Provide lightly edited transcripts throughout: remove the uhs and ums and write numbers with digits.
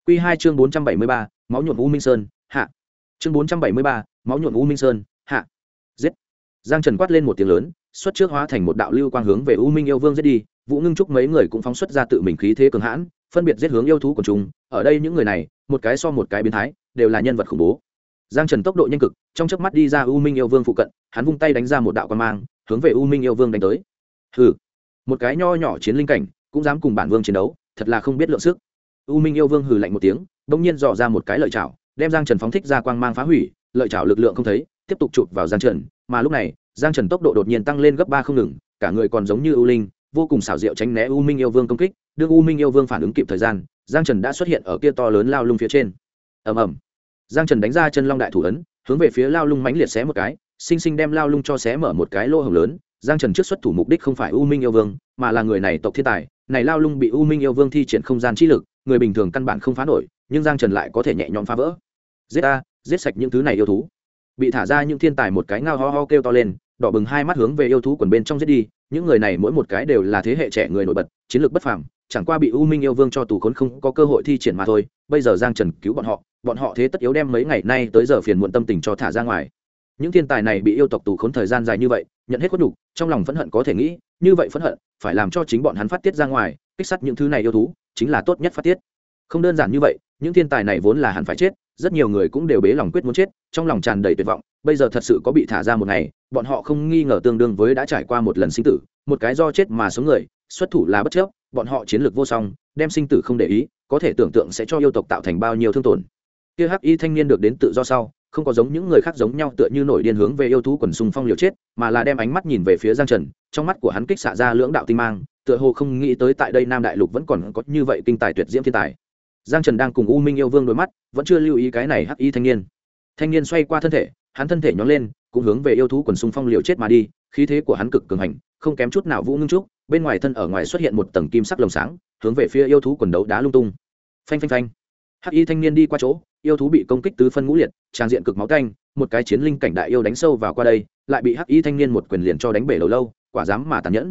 Quy 2 chương 473, máu nhuộm U Minh Sơn, hạ. Chương 473, máu nhuộm U Minh Sơn, hạ. Giết. Giang Trần quát lên một tiếng lớn, xuất trước hóa thành một đạo lưu quang hướng về U Minh yêu vương giết đi, Vũ Ngưng Trúc mấy người cũng phóng xuất ra tự mình khí thế cường hãn, phân biệt giết hướng yêu thú của chúng. Ở đây những người này, một cái so một cái biến thái, đều là nhân vật khủng bố. Giang Trần tốc độ nhanh cực, trong chớp mắt đi ra U Minh yêu vương phụ cận, hắn vung tay đánh ra một đạo quang mang, hướng về U Minh yêu vương đánh tới. Hừ, một cái nho nhỏ chiến linh cảnh, cũng dám cùng bản vương chiến đấu, thật là không biết lượng sức. U Minh yêu vương hừ lạnh một tiếng, bỗng nhiên dò ra một cái lợi chảo, đem Giang Trần phóng thích ra quang mang phá hủy, lợi chảo lực lượng không thấy, tiếp tục chụp vào Giang Trần, mà lúc này, Giang Trần tốc độ đột nhiên tăng lên gấp 3 không ngừng, cả người còn giống như ưu linh, vô cùng xảo diệu tránh né U Minh yêu vương công kích, đương U Minh yêu vương phản ứng kịp thời gian, Giang Trần đã xuất hiện ở kia to lớn lao lung phía trên. Ầm ầm. Giang Trần đánh ra chân long đại thủ ấn, hướng về phía lao lung mãnh liệt xé một cái, sinh sinh đem lao lung cho xé mở một cái lỗ hổng lớn. Giang Trần trước xuất thủ mục đích không phải U Minh yêu vương, mà là người này tộc thiên tài, này lao lung bị U Minh yêu vương thi triển không gian chi lực, người bình thường căn bản không phá nổi, nhưng Giang Trần lại có thể nhẹ nhõm phá vỡ. Giết a, giết sạch những thứ này yêu thú. Bị thả ra những thiên tài một cái ngao ho ho kêu to lên, đỏ bừng hai mắt hướng về yêu thú quần bên trong giết đi. Những người này mỗi một cái đều là thế hệ trẻ người nổi bật, chiến lược bất phàm, chẳng qua bị U Minh yêu vương cho tù khốn không có cơ hội thi triển mà thôi. Bây giờ Giang Trần cứu bọn họ thế tất yếu đem mấy ngày nay tới giờ phiền muộn tâm tình cho thả ra ngoài. Những thiên tài này bị yêu tộc tù khốn thời gian dài như vậy, nhận hết khuất nhục, trong lòng phẫn hận có thể nghĩ, như vậy phẫn hận phải làm cho chính bọn hắn phát tiết ra ngoài, kích sát những thứ này yêu thú chính là tốt nhất phát tiết. Không đơn giản như vậy, những thiên tài này vốn là hẳn phải chết, rất nhiều người cũng đều bế lòng quyết muốn chết, trong lòng tràn đầy tuyệt vọng. Bây giờ thật sự có bị thả ra một ngày, bọn họ không nghi ngờ tương đương với đã trải qua một lần sinh tử, một cái do chết mà sống người, xuất thủ là bất chấp, bọn họ chiến lược vô song, đem sinh tử không để ý, có thể tưởng tượng sẽ cho yêu tộc tạo thành bao nhiêu thương tổn. Kia hắc y thanh niên được đến tự do sau, không có giống những người khác giống nhau tựa như nổi điên hướng về yêu thú quần xung phong liều chết, mà là đem ánh mắt nhìn về phía Giang Trần, trong mắt của hắn kích xạ ra lưỡng đạo tinh mang, tựa hồ không nghĩ tới tại đây Nam Đại Lục vẫn còn có như vậy kinh tài tuyệt diễm thiên tài. Giang Trần đang cùng U Minh yêu vương đối mắt, vẫn chưa lưu ý cái này hắc y thanh niên. Thanh niên xoay qua thân thể, hắn thân thể nhón lên, cũng hướng về yêu thú quần xung phong liều chết mà đi, khí thế của hắn cực cường hành, không kém chút nào Vũ Ngưng Trúc, bên ngoài thân ở ngoài xuất hiện một tầng kim sắc lồng sáng, hướng về phía yêu thú quần đấu đá lung tung. Phanh phanh phanh. Hắc y thanh niên đi qua chỗ, yêu thú bị công kích tứ phân ngũ liệt, trang diện cực máu tanh, một cái chiến linh cảnh đại yêu đánh sâu vào qua đây, lại bị hắc y thanh niên một quyền liền cho đánh bể đầu lâu, quả dám mà tàn nhẫn.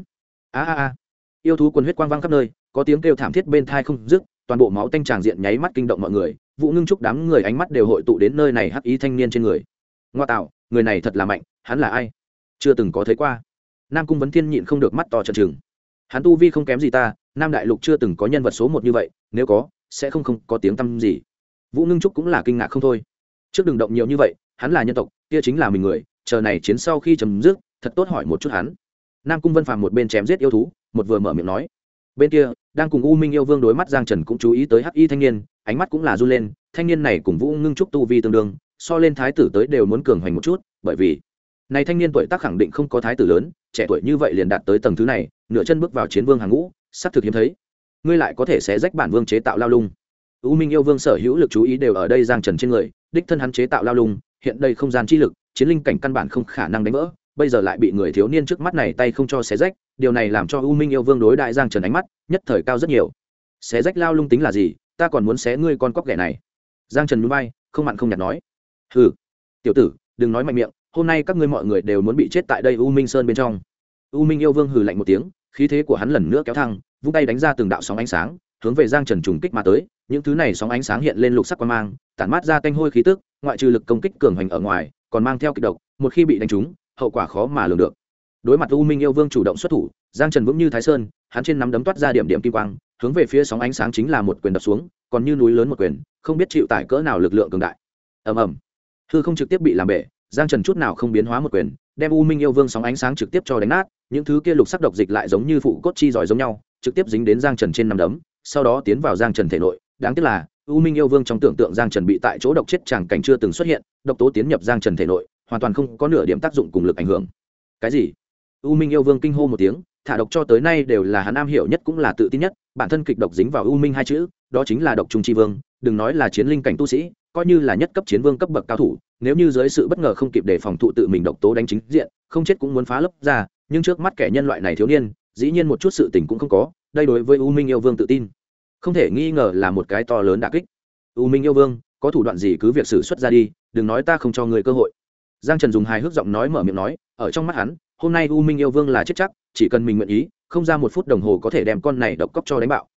A. Yêu thú quần huyết quang vang khắp nơi, có tiếng kêu thảm thiết bên tai không dứt, toàn bộ máu tanh tràng diện nháy mắt kinh động mọi người. Vũ Ngưng Trúc đám người ánh mắt đều hội tụ đến nơi này hắc y thanh niên trên người. Ngoa tạo, người này thật là mạnh, hắn là ai? Chưa từng có thấy qua. Nam Cung Vấn Thiên nhịn không được mắt to trợn trừng. Hắn tu vi không kém gì ta, Nam Đại Lục chưa từng có nhân vật số 1 như vậy, nếu có, sẽ không có tiếng tăm gì. Vũ Ngưng Trúc cũng là kinh ngạc không thôi. Trước đừng động nhiều như vậy, hắn là nhân tộc, kia chính là mình người, chờ này chiến sau khi chấm dứt, thật tốt hỏi một chút hắn. Nam Cung Vân Phàm một bên chém giết yêu thú, một vừa mở miệng nói. Bên kia, đang cùng U Minh yêu vương đối mắt Giang Trần cũng chú ý tới hắc y thanh niên, ánh mắt cũng là run lên, thanh niên này cùng Vũ Ngưng Trúc tu vi tương đương, so lên thái tử tới đều muốn cường hoành một chút, bởi vì này thanh niên tuổi tác khẳng định không có thái tử lớn, trẻ tuổi như vậy liền đạt tới tầng thứ này, nửa chân bước vào chiến vương hàng ngũ, sắp thực hiếm thấy. Ngươi lại có thể xé rách bản vương chế tạo lao lung. U Minh yêu vương sở hữu lực chú ý đều ở đây Giang Trần trên người, đích thân hắn chế tạo lao lung, hiện đây không gian chi lực, chiến linh cảnh căn bản không khả năng đánh vỡ, bây giờ lại bị người thiếu niên trước mắt này tay không cho xé rách, điều này làm cho U Minh yêu vương đối đại Giang Trần ánh mắt nhất thời cao rất nhiều. Xé rách lao lung tính là gì, ta còn muốn xé ngươi con cóc ghẻ này. Giang Trần nhún vai, không mặn không nhạt nói. Hừ, tiểu tử, đừng nói mạnh miệng, hôm nay các ngươi mọi người đều muốn bị chết tại đây U Minh Sơn bên trong. U Minh yêu vương hừ lạnh một tiếng, khí thế của hắn lần nữa kéo thăng, vung tay đánh ra từng đạo sóng ánh sáng, hướng về Giang Trần trùng kích mà tới. Những thứ này sóng ánh sáng hiện lên lục sắc quang mang, tản mát ra tanh hôi khí tức, ngoại trừ lực công kích cường hành ở ngoài, còn mang theo kịch độc, một khi bị đánh trúng, hậu quả khó mà lường được. Đối mặt U Minh yêu vương chủ động xuất thủ, Giang Trần vững như Thái Sơn, hắn trên nắm đấm toát ra điểm điểm kim quang, hướng về phía sóng ánh sáng chính là một quyền đập xuống, còn như núi lớn một quyền, không biết chịu tải cỡ nào lực lượng cường đại. Ầm ầm. Hư không trực tiếp bị làm bể, Giang Trần chút nào không biến hóa một quyền, đem U Minh yêu vương sóng ánh sáng trực tiếp cho đánh nát, những thứ kia lục sắc độc dịch lại giống như phụ cốt chi giỏi giống nhau, trực tiếp dính đến Giang Trần trên nắm đấm, sau đó tiến vào Giang Trần thể nội. Đáng tiếc là U Minh yêu vương trong tưởng tượng Giang Trần bị tại chỗ độc chết chẳng cảnh chưa từng xuất hiện, độc tố tiến nhập Giang Trần thể nội, hoàn toàn không có nửa điểm tác dụng cùng lực ảnh hưởng. Cái gì? U Minh yêu vương kinh hô một tiếng, thả độc cho tới nay đều là hắn am hiểu nhất cũng là tự tin nhất, bản thân kịch độc dính vào U Minh hai chữ, đó chính là độc trùng chi vương, đừng nói là chiến linh cảnh tu sĩ, coi như là nhất cấp chiến vương cấp bậc cao thủ, nếu như dưới sự bất ngờ không kịp để phòng thụ tự mình độc tố đánh chính diện, không chết cũng muốn phá lấp ra, nhưng trước mắt kẻ nhân loại này thiếu niên, dĩ nhiên một chút sự tình cũng không có, đây đối với U Minh yêu vương tự tin, không thể nghi ngờ là một cái to lớn đả kích. U Minh yêu vương, có thủ đoạn gì cứ việc sử xuất ra đi, đừng nói ta không cho người cơ hội. Giang Trần dùng hài hước giọng nói mở miệng nói, ở trong mắt hắn, hôm nay U Minh yêu vương là chết chắc, chỉ cần mình nguyện ý, không ra 1 phút đồng hồ có thể đem con này độc cóc cho đánh bạo,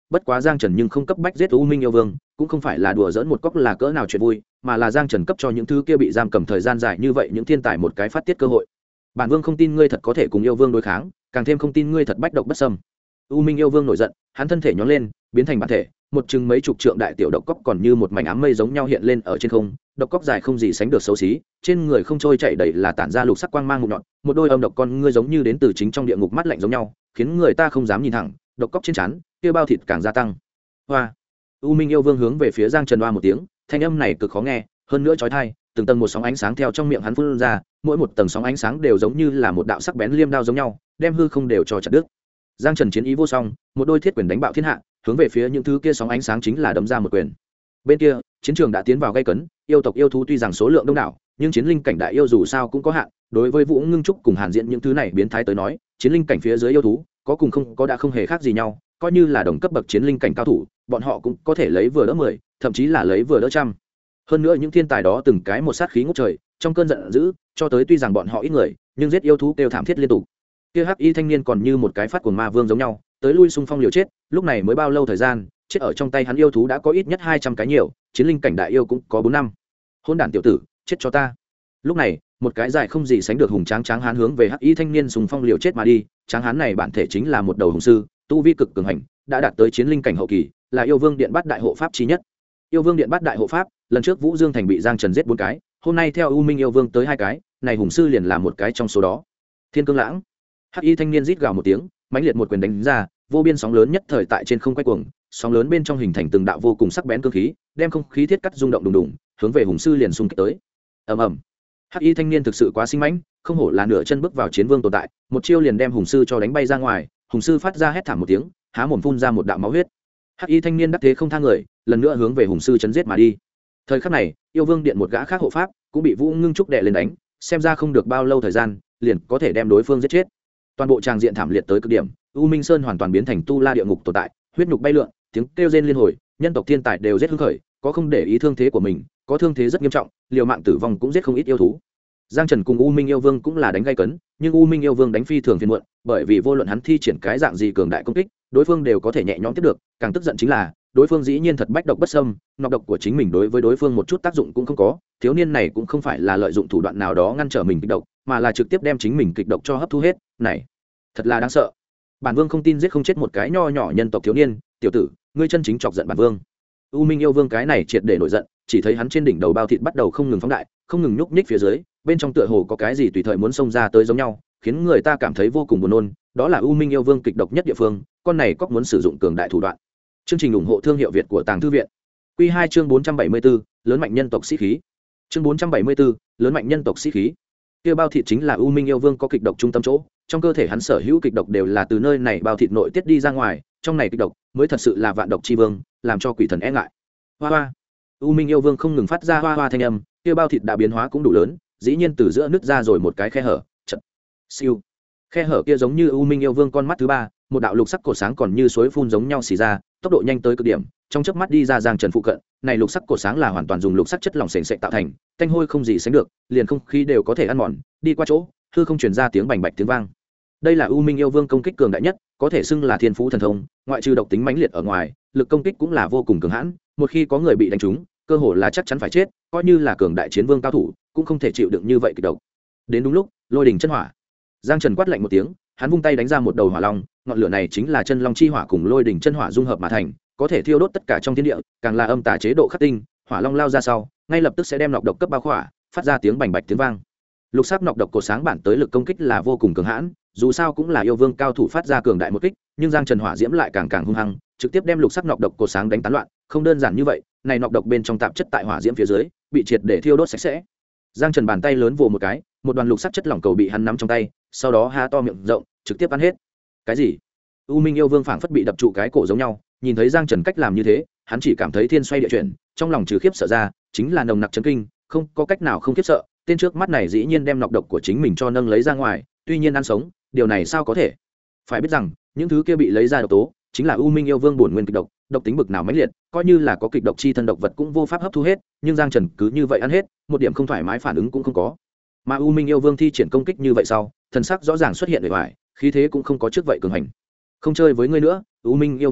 bất quá Giang Trần nhưng không cấp bách giết U Minh yêu vương, cũng không phải là đùa giỡn một cốc là cỡ nào chuyện vui, mà là Giang Trần cấp cho những thứ kia bị giam cầm thời gian dài như vậy những thiên tài một cái phát tiết cơ hội. Bản vương không tin ngươi thật có thể cùng yêu vương đối kháng, càng thêm không tin ngươi thật bách độc bất xâm. U Minh yêu vương nổi giận, hắn thân thể nhón lên, biến thành bản thể, một chừng mấy chục trượng đại tiểu độc cốc còn như một mảnh ám mây giống nhau hiện lên ở trên không, độc cốc dài không gì sánh được xấu xí, trên người không trôi chảy đầy là tản ra lục sắc quang mang mục nhọn, một đôi âm độc con ngươi giống như đến từ chính trong địa ngục mắt lạnh giống nhau, khiến người ta không dám nhìn thẳng, độc cốc trên trán, kia bao thịt càng gia tăng. Hoa. U Minh yêu vương hướng về phía Giang Trần oa một tiếng, thanh âm này cực khó nghe, hơn nữa chói tai, từng tầng một sóng ánh sáng theo trong miệng hắn phun ra, mỗi một tầng sóng ánh sáng đều giống như là một đạo sắc bén liêm đao giống nhau, đem hư không đều cho chặt đứt. Giang Trần chiến ý vô song, một đôi thiết quyền đánh bạo thiên hạ, hướng về phía những thứ kia sóng ánh sáng chính là đấm ra một quyền. Bên kia, chiến trường đã tiến vào gay cấn, yêu tộc yêu thú tuy rằng số lượng đông đảo, nhưng chiến linh cảnh đại yêu dù sao cũng có hạn, đối với Vũ Ngưng Trúc cùng Hàn Diễn những thứ này biến thái tới nói, chiến linh cảnh phía dưới yêu thú, có cùng không có đã không hề khác gì nhau, coi như là đồng cấp bậc chiến linh cảnh cao thủ, bọn họ cũng có thể lấy vừa đỡ 10, thậm chí là lấy vừa đỡ trăm. Hơn nữa những thiên tài đó từng cái một sát khí ngút trời, trong cơn giận dữ, cho tới tuy rằng bọn họ ít người, nhưng giết yêu thú kêu thảm thiết liên tục. Kia hắc y thanh niên còn như một cái phát cuồng ma vương giống nhau, tới lui xung phong liều chết, lúc này mới bao lâu thời gian, chết ở trong tay hắn yêu thú đã có ít nhất 200 cái nhiều, chiến linh cảnh đại yêu cũng có 4 năm. Hỗn đản tiểu tử, chết cho ta. Lúc này, một cái dài không gì sánh được hùng tráng hán hướng về hắc y thanh niên xung phong liều chết mà đi, tráng hán này bản thể chính là một đầu hùng sư, tu vi cực cường hành, đã đạt tới chiến linh cảnh hậu kỳ, là yêu vương điện bát đại hộ pháp chí nhất. Yêu vương điện bát đại hộ pháp, lần trước Vũ Dương thành bị Giang Trần giết 4 cái, hôm nay theo U Minh yêu vương tới 2 cái, này hùng sư liền là một cái trong số đó. Thiên Cương Lãng. Hắc y thanh niên rít gào một tiếng, mãnh liệt một quyền đánh ra, vô biên sóng lớn nhất thời tại trên không quay cuồng, sóng lớn bên trong hình thành từng đạo vô cùng sắc bén cương khí, đem không khí thiết cắt rung động đùng đùng, hướng về hùng sư liền xung kích tới. Ầm ầm. Hắc y thanh niên thực sự quá sinh mãnh, không hổ là nửa chân bước vào chiến vương tồn tại, một chiêu liền đem hùng sư cho đánh bay ra ngoài, hùng sư phát ra hét thảm một tiếng, há mồm phun ra một đạo máu huyết. Hắc y thanh niên đắc thế không tha người, lần nữa hướng về hùng sư chấn giết mà đi. Thời khắc này, yêu vương điện một gã khác hộ pháp cũng bị Vũ Ngưng Trúc đè lên đánh, xem ra không được bao lâu thời gian, liền có thể đem đối phương giết chết. Toàn bộ tràng diện thảm liệt tới cực điểm, U Minh Sơn hoàn toàn biến thành tu la địa ngục tồn tại, huyết nhục bay lượn, tiếng kêu rên liên hồi, nhân tộc thiên tài đều giết hưng khởi, có không để ý thương thế của mình, có thương thế rất nghiêm trọng, liều mạng tử vong cũng giết không ít yêu thú. Giang Trần cùng U Minh yêu vương cũng là đánh gay cấn, nhưng U Minh yêu vương đánh phi thường phiền muộn, bởi vì vô luận hắn thi triển cái dạng gì cường đại công kích, đối phương đều có thể nhẹ nhõm tiếp được, càng tức giận chính là, đối phương dĩ nhiên thật bách độc bất xâm, nọc độc của chính mình đối với đối phương một chút tác dụng cũng không có, thiếu niên này cũng không phải là lợi dụng thủ đoạn nào đó ngăn trở mình kịch độc, mà là trực tiếp đem chính mình kịch độc cho hấp thu hết, này, thật là đáng sợ. Bản vương không tin giết không chết một cái nho nhỏ nhân tộc thiếu niên, tiểu tử, ngươi chân chính chọc giận bản vương. U Minh yêu vương cái này triệt để nổi giận, chỉ thấy hắn trên đỉnh đầu bao thịt bắt đầu không ngừng phóng đại, không ngừng nhúc nhích phía dưới, bên trong tựa hồ có cái gì tùy thời muốn xông ra tới giống nhau, khiến người ta cảm thấy vô cùng buồn nôn, đó là U Minh yêu vương kịch độc nhất địa phương, con này có muốn sử dụng cường đại thủ đoạn. Chương trình ủng hộ thương hiệu Việt của Tàng Thư viện. Quy 2 chương 474, lớn mạnh nhân tộc sĩ khí. Chương 474, lớn mạnh nhân tộc sĩ khí. Kia bao thịt chính là U Minh yêu vương có kịch độc trung tâm chỗ, trong cơ thể hắn sở hữu kịch độc đều là từ nơi này bao thịt nội tiết đi ra ngoài, trong này kịch độc mới thật sự là vạn độc chi vương, làm cho quỷ thần e ngại. Hoa hoa. U Minh yêu vương không ngừng phát ra hoa hoa thanh âm, kia bao thịt đã biến hóa cũng đủ lớn, dĩ nhiên từ giữa nứt ra rồi một cái khe hở. Chật. Siêu. Khe hở kia giống như U Minh yêu vương con mắt thứ ba, một đạo lục sắc cột sáng còn như suối phun giống nhau xì ra, tốc độ nhanh tới cực điểm, trong chớp mắt đi ra Giang Trần phụ cận, này lục sắc cột sáng là hoàn toàn dùng lục sắc chất lỏng sền sệt tạo thành, tanh hôi không gì sánh được, liền không khí đều có thể ăn mòn, đi qua chỗ, hư không truyền ra tiếng bành bạch tiếng vang. Đây là U Minh yêu vương công kích cường đại nhất, có thể xưng là thiên phú thần thông, ngoại trừ độc tính mãnh liệt ở ngoài, lực công kích cũng là vô cùng cường hãn, một khi có người bị đánh trúng, cơ hồ là chắc chắn phải chết, coi như là cường đại chiến vương cao thủ, cũng không thể chịu đựng như vậy kịch độc. Đến đúng lúc, lôi đỉnh chân hỏa. Giang Trần quát lạnh một tiếng, hắn vung tay đánh ra một đầu hỏa long, ngọn lửa này chính là chân long chi hỏa cùng lôi đỉnh chân hỏa dung hợp mà thành, có thể thiêu đốt tất cả trong thiên địa, càng là âm tà chế độ khắc tinh, hỏa long lao ra sau, ngay lập tức sẽ đem nọc độc cấp bao khỏa, phát ra tiếng bành bạch tiếng vang. Lục sắc nọc độc cổ sáng bản tới lực công kích là vô cùng cường hãn, dù sao cũng là yêu vương cao thủ phát ra cường đại một kích, nhưng Giang Trần hỏa diễm lại càng hung hăng, trực tiếp đem lục sắc nọc độc cổ sáng đánh tán loạn, không đơn giản như vậy, này nọc độc bên trong tạp chất tại hỏa diễm phía dưới, bị triệt để thiêu đốt sạch sẽ. Giang Trần bàn tay lớn vồ một cái, một đoàn lục sắc chất lỏng cầu bị hắn nắm trong tay, sau đó há to miệng rộng, trực tiếp ăn hết. Cái gì? U Minh yêu vương phảng phất bị đập trụ cái cổ giống nhau, nhìn thấy Giang Trần cách làm như thế, hắn chỉ cảm thấy thiên xoay địa chuyển, trong lòng trừ khiếp sợ ra, chính là nồng nặc chấn kinh, không có cách nào không khiếp sợ, tên trước mắt này dĩ nhiên đem nọc độc của chính mình cho nâng lấy ra ngoài, tuy nhiên ăn sống, điều này sao có thể? Phải biết rằng, những thứ kia bị lấy ra độc tố, chính là U Minh yêu vương bổn nguyên kịch độc, độc tính bực nào mãnh liệt, coi như là có kịch độc chi thân độc vật cũng vô pháp hấp thu hết, nhưng Giang Trần cứ như vậy ăn hết, một điểm không thoải mái phản ứng cũng không có. Mà U Minh yêu vương thi triển công kích như vậy sau, thần sắc rõ ràng xuất hiện bề ngoài, khí thế cũng không có trước vậy cường hành. Không chơi với ngươi nữa, U Minh yêu vương,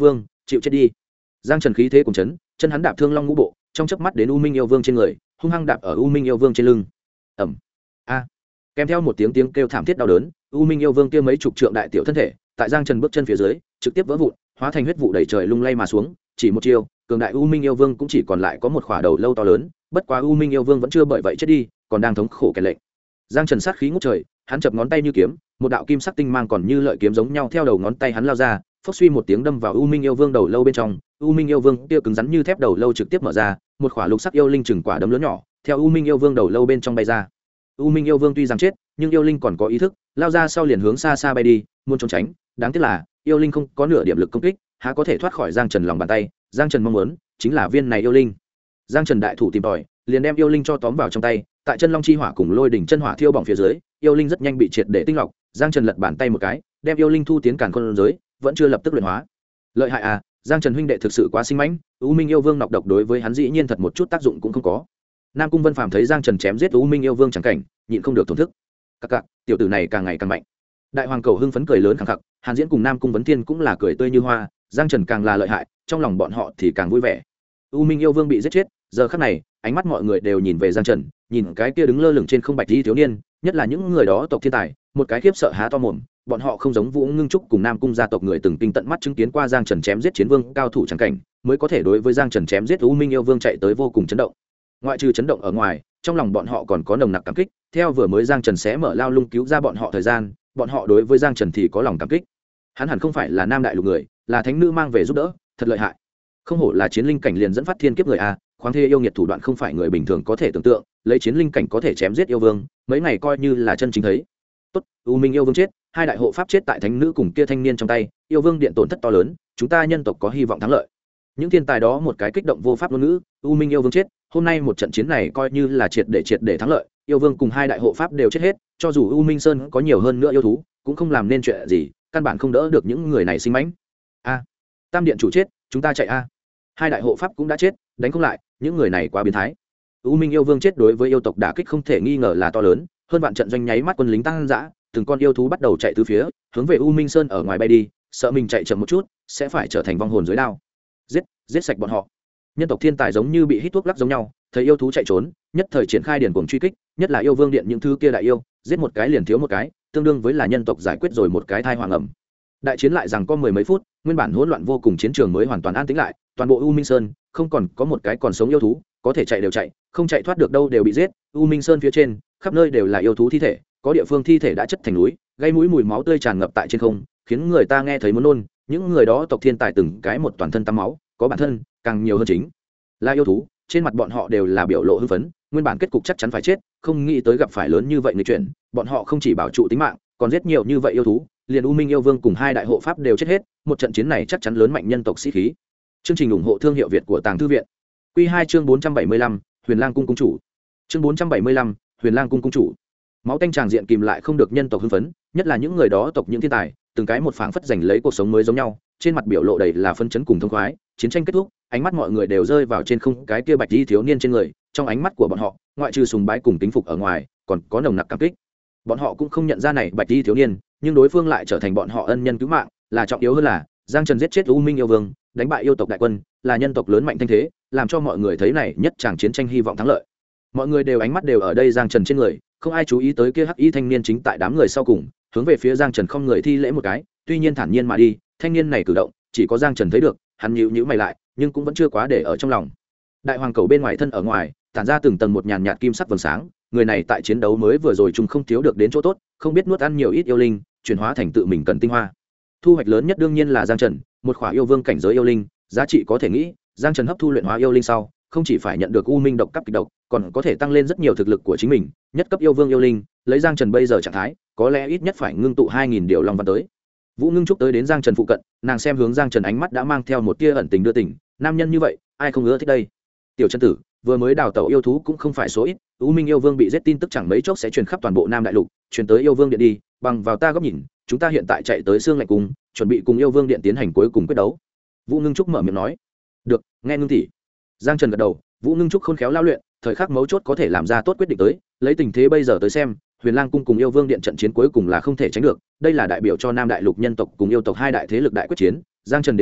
chịu chết đi. Giang Trần khí thế cùng chấn, chân hắn đạp Thương Long ngũ bộ, trong chớp mắt đến U Minh yêu vương trên người, hung hăng đạp ở U Minh yêu vương trên lưng. Ầm. A. Kèm theo một tiếng kêu thảm thiết đau đớn, U Minh yêu vương kia mấy chục trượng đại tiểu thân thể, tại Giang Trần bước chân phía dưới, trực tiếp vỡ vụn, hóa thành huyết vụ đầy trời lung lay mà xuống, chỉ một chiêu, cường đại U Minh yêu vương cũng chỉ còn lại có một khỏa đầu lâu to lớn, bất quá U Minh yêu vương vẫn chưa bởi vậy chết đi, còn đang thống khổ kẻ lệnh. Giang Trần sát khí ngút trời, hắn chập ngón tay như kiếm, một đạo kim sắc tinh mang còn như lợi kiếm giống nhau theo đầu ngón tay hắn lao ra, phốc suy một tiếng đâm vào U Minh yêu vương đầu lâu bên trong. U Minh yêu vương kia cứng rắn như thép đầu lâu trực tiếp mở ra, một khỏa lục sắc yêu linh chừng quả đấm lớn nhỏ, theo U Minh yêu vương đầu lâu bên trong bay ra. U Minh yêu vương tuy rằng chết, nhưng yêu linh còn có ý thức, lao ra sau liền hướng xa xa bay đi, muốn trốn tránh, đáng tiếc là yêu linh không có nửa điểm lực công kích, há có thể thoát khỏi Giang Trần lòng bàn tay. Giang Trần mong muốn chính là viên này yêu linh. Giang Trần đại thủ tìm tòi, liền đem yêu linh cho tóm vào trong tay, tại chân long chi hỏa cùng lôi đỉnh chân hỏa thiêu bỏng phía dưới, yêu linh rất nhanh bị triệt để tinh lọc. Giang Trần lật bàn tay một cái, đem yêu linh thu tiến càn khôn giới, vẫn chưa lập tức luyện hóa. Lợi hại à, Giang Trần huynh đệ thực sự quá sinh mãnh, U Minh yêu vương nọc độc đối với hắn dĩ nhiên thật một chút tác dụng cũng không có. Nam Cung Vân Phàm thấy Giang Trần chém giết U Minh yêu vương chẳng cảnh, nhịn không được thổn thức. Các cặc, tiểu tử này càng ngày càng mạnh. Đại hoàng cầu hưng phấn cười lớn khẳng khặc, Hàn Diễn cùng Nam Cung Vấn Thiên cũng là cười tươi như hoa, Giang Trần càng là lợi hại, trong lòng bọn họ thì càng vui vẻ. U Minh yêu vương bị giết chết, giờ khắc này, ánh mắt mọi người đều nhìn về Giang Trần, nhìn cái kia đứng lơ lửng trên không bạch y thiếu niên, nhất là những người đó tộc thiên tài, một cái khiếp sợ há to mồm, bọn họ không giống Vũ Ngưng Trúc cùng Nam Cung gia tộc người từng kinh tận mắt chứng kiến qua Giang Trần chém giết chiến vương cao thủ chẳng cảnh, mới có thể đối với Giang Trần chém giết U Minh yêu vương chạy tới vô cùng chấn động. Ngoại trừ chấn động ở ngoài, trong lòng bọn họ còn có nồng nặc cảm kích, theo vừa mới Giang Trần xé mở lao lung cứu ra bọn họ thời gian, bọn họ đối với Giang Trần thì có lòng cảm kích. Hắn hẳn không phải là nam đại lục người, là thánh nữ mang về giúp đỡ, thật lợi hại. Không hổ là chiến linh cảnh liền dẫn phát thiên kiếp người a, khoáng thế yêu nghiệt thủ đoạn không phải người bình thường có thể tưởng tượng, lấy chiến linh cảnh có thể chém giết yêu vương, mấy ngày coi như là chân chính thấy. Tốt, U Minh yêu vương chết, hai đại hộ pháp chết tại thánh nữ cùng kia thanh niên trong tay, yêu vương điện tổn thất to lớn, chúng ta nhân tộc có hy vọng thắng lợi. Những thiên tài đó một cái kích động vô pháp ngôn ngữ, U Minh yêu vương chết, hôm nay một trận chiến này coi như là triệt để thắng lợi, yêu vương cùng hai đại hộ pháp đều chết hết, cho dù U Minh Sơn có nhiều hơn nữa yêu thú, cũng không làm nên chuyện gì, căn bản không đỡ được những người này sinh mãnh. A, Tam điện chủ chết, chúng ta chạy a. Hai đại hộ pháp cũng đã chết, đánh không lại, những người này quá biến thái. U Minh yêu vương chết đối với yêu tộc đả kích không thể nghi ngờ là to lớn, hơn vạn trận doanh nháy mắt quân lính tăng dã, từng con yêu thú bắt đầu chạy từ phía, hướng về U Minh Sơn ở ngoài bay đi, sợ mình chạy chậm một chút, sẽ phải trở thành vong hồn dưới đao. Giết sạch bọn họ. Nhân tộc thiên tài giống như bị hít thuốc lắc giống nhau, thấy yêu thú chạy trốn, nhất thời triển khai điển cuồng truy kích, nhất là yêu vương điện những thứ kia đại yêu, giết một cái liền thiếu một cái, tương đương với là nhân tộc giải quyết rồi một cái thai hoàng ẩm. Đại chiến lại rằng có mười mấy phút, nguyên bản hỗn loạn vô cùng chiến trường mới hoàn toàn an tĩnh lại, toàn bộ U Minh Sơn không còn có một cái còn sống yêu thú, có thể chạy đều chạy, không chạy thoát được đâu đều bị giết. U Minh Sơn phía trên, khắp nơi đều là yêu thú thi thể, có địa phương thi thể đã chất thành núi, gây mũi mùi máu tươi tràn ngập tại trên không, khiến người ta nghe thấy muốn nôn. Những người đó tộc thiên tài từng cái một toàn thân tắm máu, có bản thân, càng nhiều hơn chính là yêu thú, trên mặt bọn họ đều là biểu lộ hưng phấn, nguyên bản kết cục chắc chắn phải chết, không nghĩ tới gặp phải lớn như vậy người chuyện, bọn họ không chỉ bảo trụ tính mạng, còn giết nhiều như vậy yêu thú, liền U Minh yêu vương cùng hai đại hộ pháp đều chết hết, một trận chiến này chắc chắn lớn mạnh nhân tộc sĩ khí. Chương trình ủng hộ thương hiệu Việt của Tàng Thư viện. Quy 2 chương 475, Huyền Lang cung cung chủ. Chương 475, Huyền Lang cung cung chủ. Máu tanh tràng diện kìm lại không được nhân tộc hưng phấn, nhất là những người đó tộc những thiên tài, từng cái một phảng phất giành lấy cuộc sống mới giống nhau, trên mặt biểu lộ đầy là phấn chấn cùng thông khoái. Chiến tranh kết thúc, ánh mắt mọi người đều rơi vào trên không cái kia bạch y thiếu niên trên người, trong ánh mắt của bọn họ, ngoại trừ sùng bái cùng kính phục ở ngoài, còn có nồng nặc cảm kích. Bọn họ cũng không nhận ra này bạch y thiếu niên, nhưng đối phương lại trở thành bọn họ ân nhân cứu mạng, là trọng yếu hơn là Giang Trần giết chết U Minh yêu vương, đánh bại yêu tộc đại quân, là nhân tộc lớn mạnh thanh thế, làm cho mọi người thấy này nhất tràng chiến tranh hy vọng thắng lợi. Mọi người đều ánh mắt đều ở đây Giang Trần trên người, không ai chú ý tới kia hắc y thanh niên chính tại đám người sau cùng, hướng về phía Giang Trần không người thi lễ một cái, tuy nhiên thản nhiên mà đi, thanh niên này cử động, chỉ có Giang Trần thấy được, hắn nhíu nhíu mày lại, nhưng cũng vẫn chưa quá để ở trong lòng. Đại hoàng cầu bên ngoài thân ở ngoài, tản ra từng tầng một nhàn nhạt kim sắc vầng sáng, người này tại chiến đấu mới vừa rồi chung không thiếu được đến chỗ tốt, không biết nuốt ăn nhiều ít yêu linh, chuyển hóa thành tự mình cần tinh hoa. Thu hoạch lớn nhất đương nhiên là Giang Trần, một khỏa yêu vương cảnh giới yêu linh, giá trị có thể nghĩ, Giang Trần hấp thu luyện hóa yêu linh sau, không chỉ phải nhận được U Minh độc cấp kịch độc, còn có thể tăng lên rất nhiều thực lực của chính mình, nhất cấp yêu vương yêu linh, lấy Giang Trần bây giờ trạng thái, có lẽ ít nhất phải ngưng tụ 2000 điều long văn tới. Vũ Ngưng Trúc tới đến Giang Trần phụ cận, nàng xem hướng Giang Trần ánh mắt đã mang theo một tia ẩn tình đưa tình, nam nhân như vậy, ai không ưa thích đây. Tiểu Trần tử, vừa mới đào tẩu yêu thú cũng không phải số ít, U Minh yêu vương bị giết tin tức chẳng mấy chốc sẽ truyền khắp toàn bộ Nam đại lục, truyền tới yêu vương điện đi, bằng vào ta góc nhìn, chúng ta hiện tại chạy tới Sương Lạnh cung, chuẩn bị cùng yêu vương điện tiến hành cuối cùng quyết đấu. Vũ Ngưng Trúc mở miệng nói. Được, nghe Ngưng tỷ. Giang Trần gật đầu, Vũ Ngưng Trúc khôn khéo lao luyện, thời khắc mấu chốt có thể làm ra tốt quyết định tới, lấy tình thế bây giờ tới xem, Huyền Lang cung cùng yêu vương điện trận chiến cuối cùng là không thể tránh được, đây là đại biểu cho Nam đại lục nhân tộc cùng yêu tộc hai đại thế lực đại quyết chiến, Giang Trần đến đây,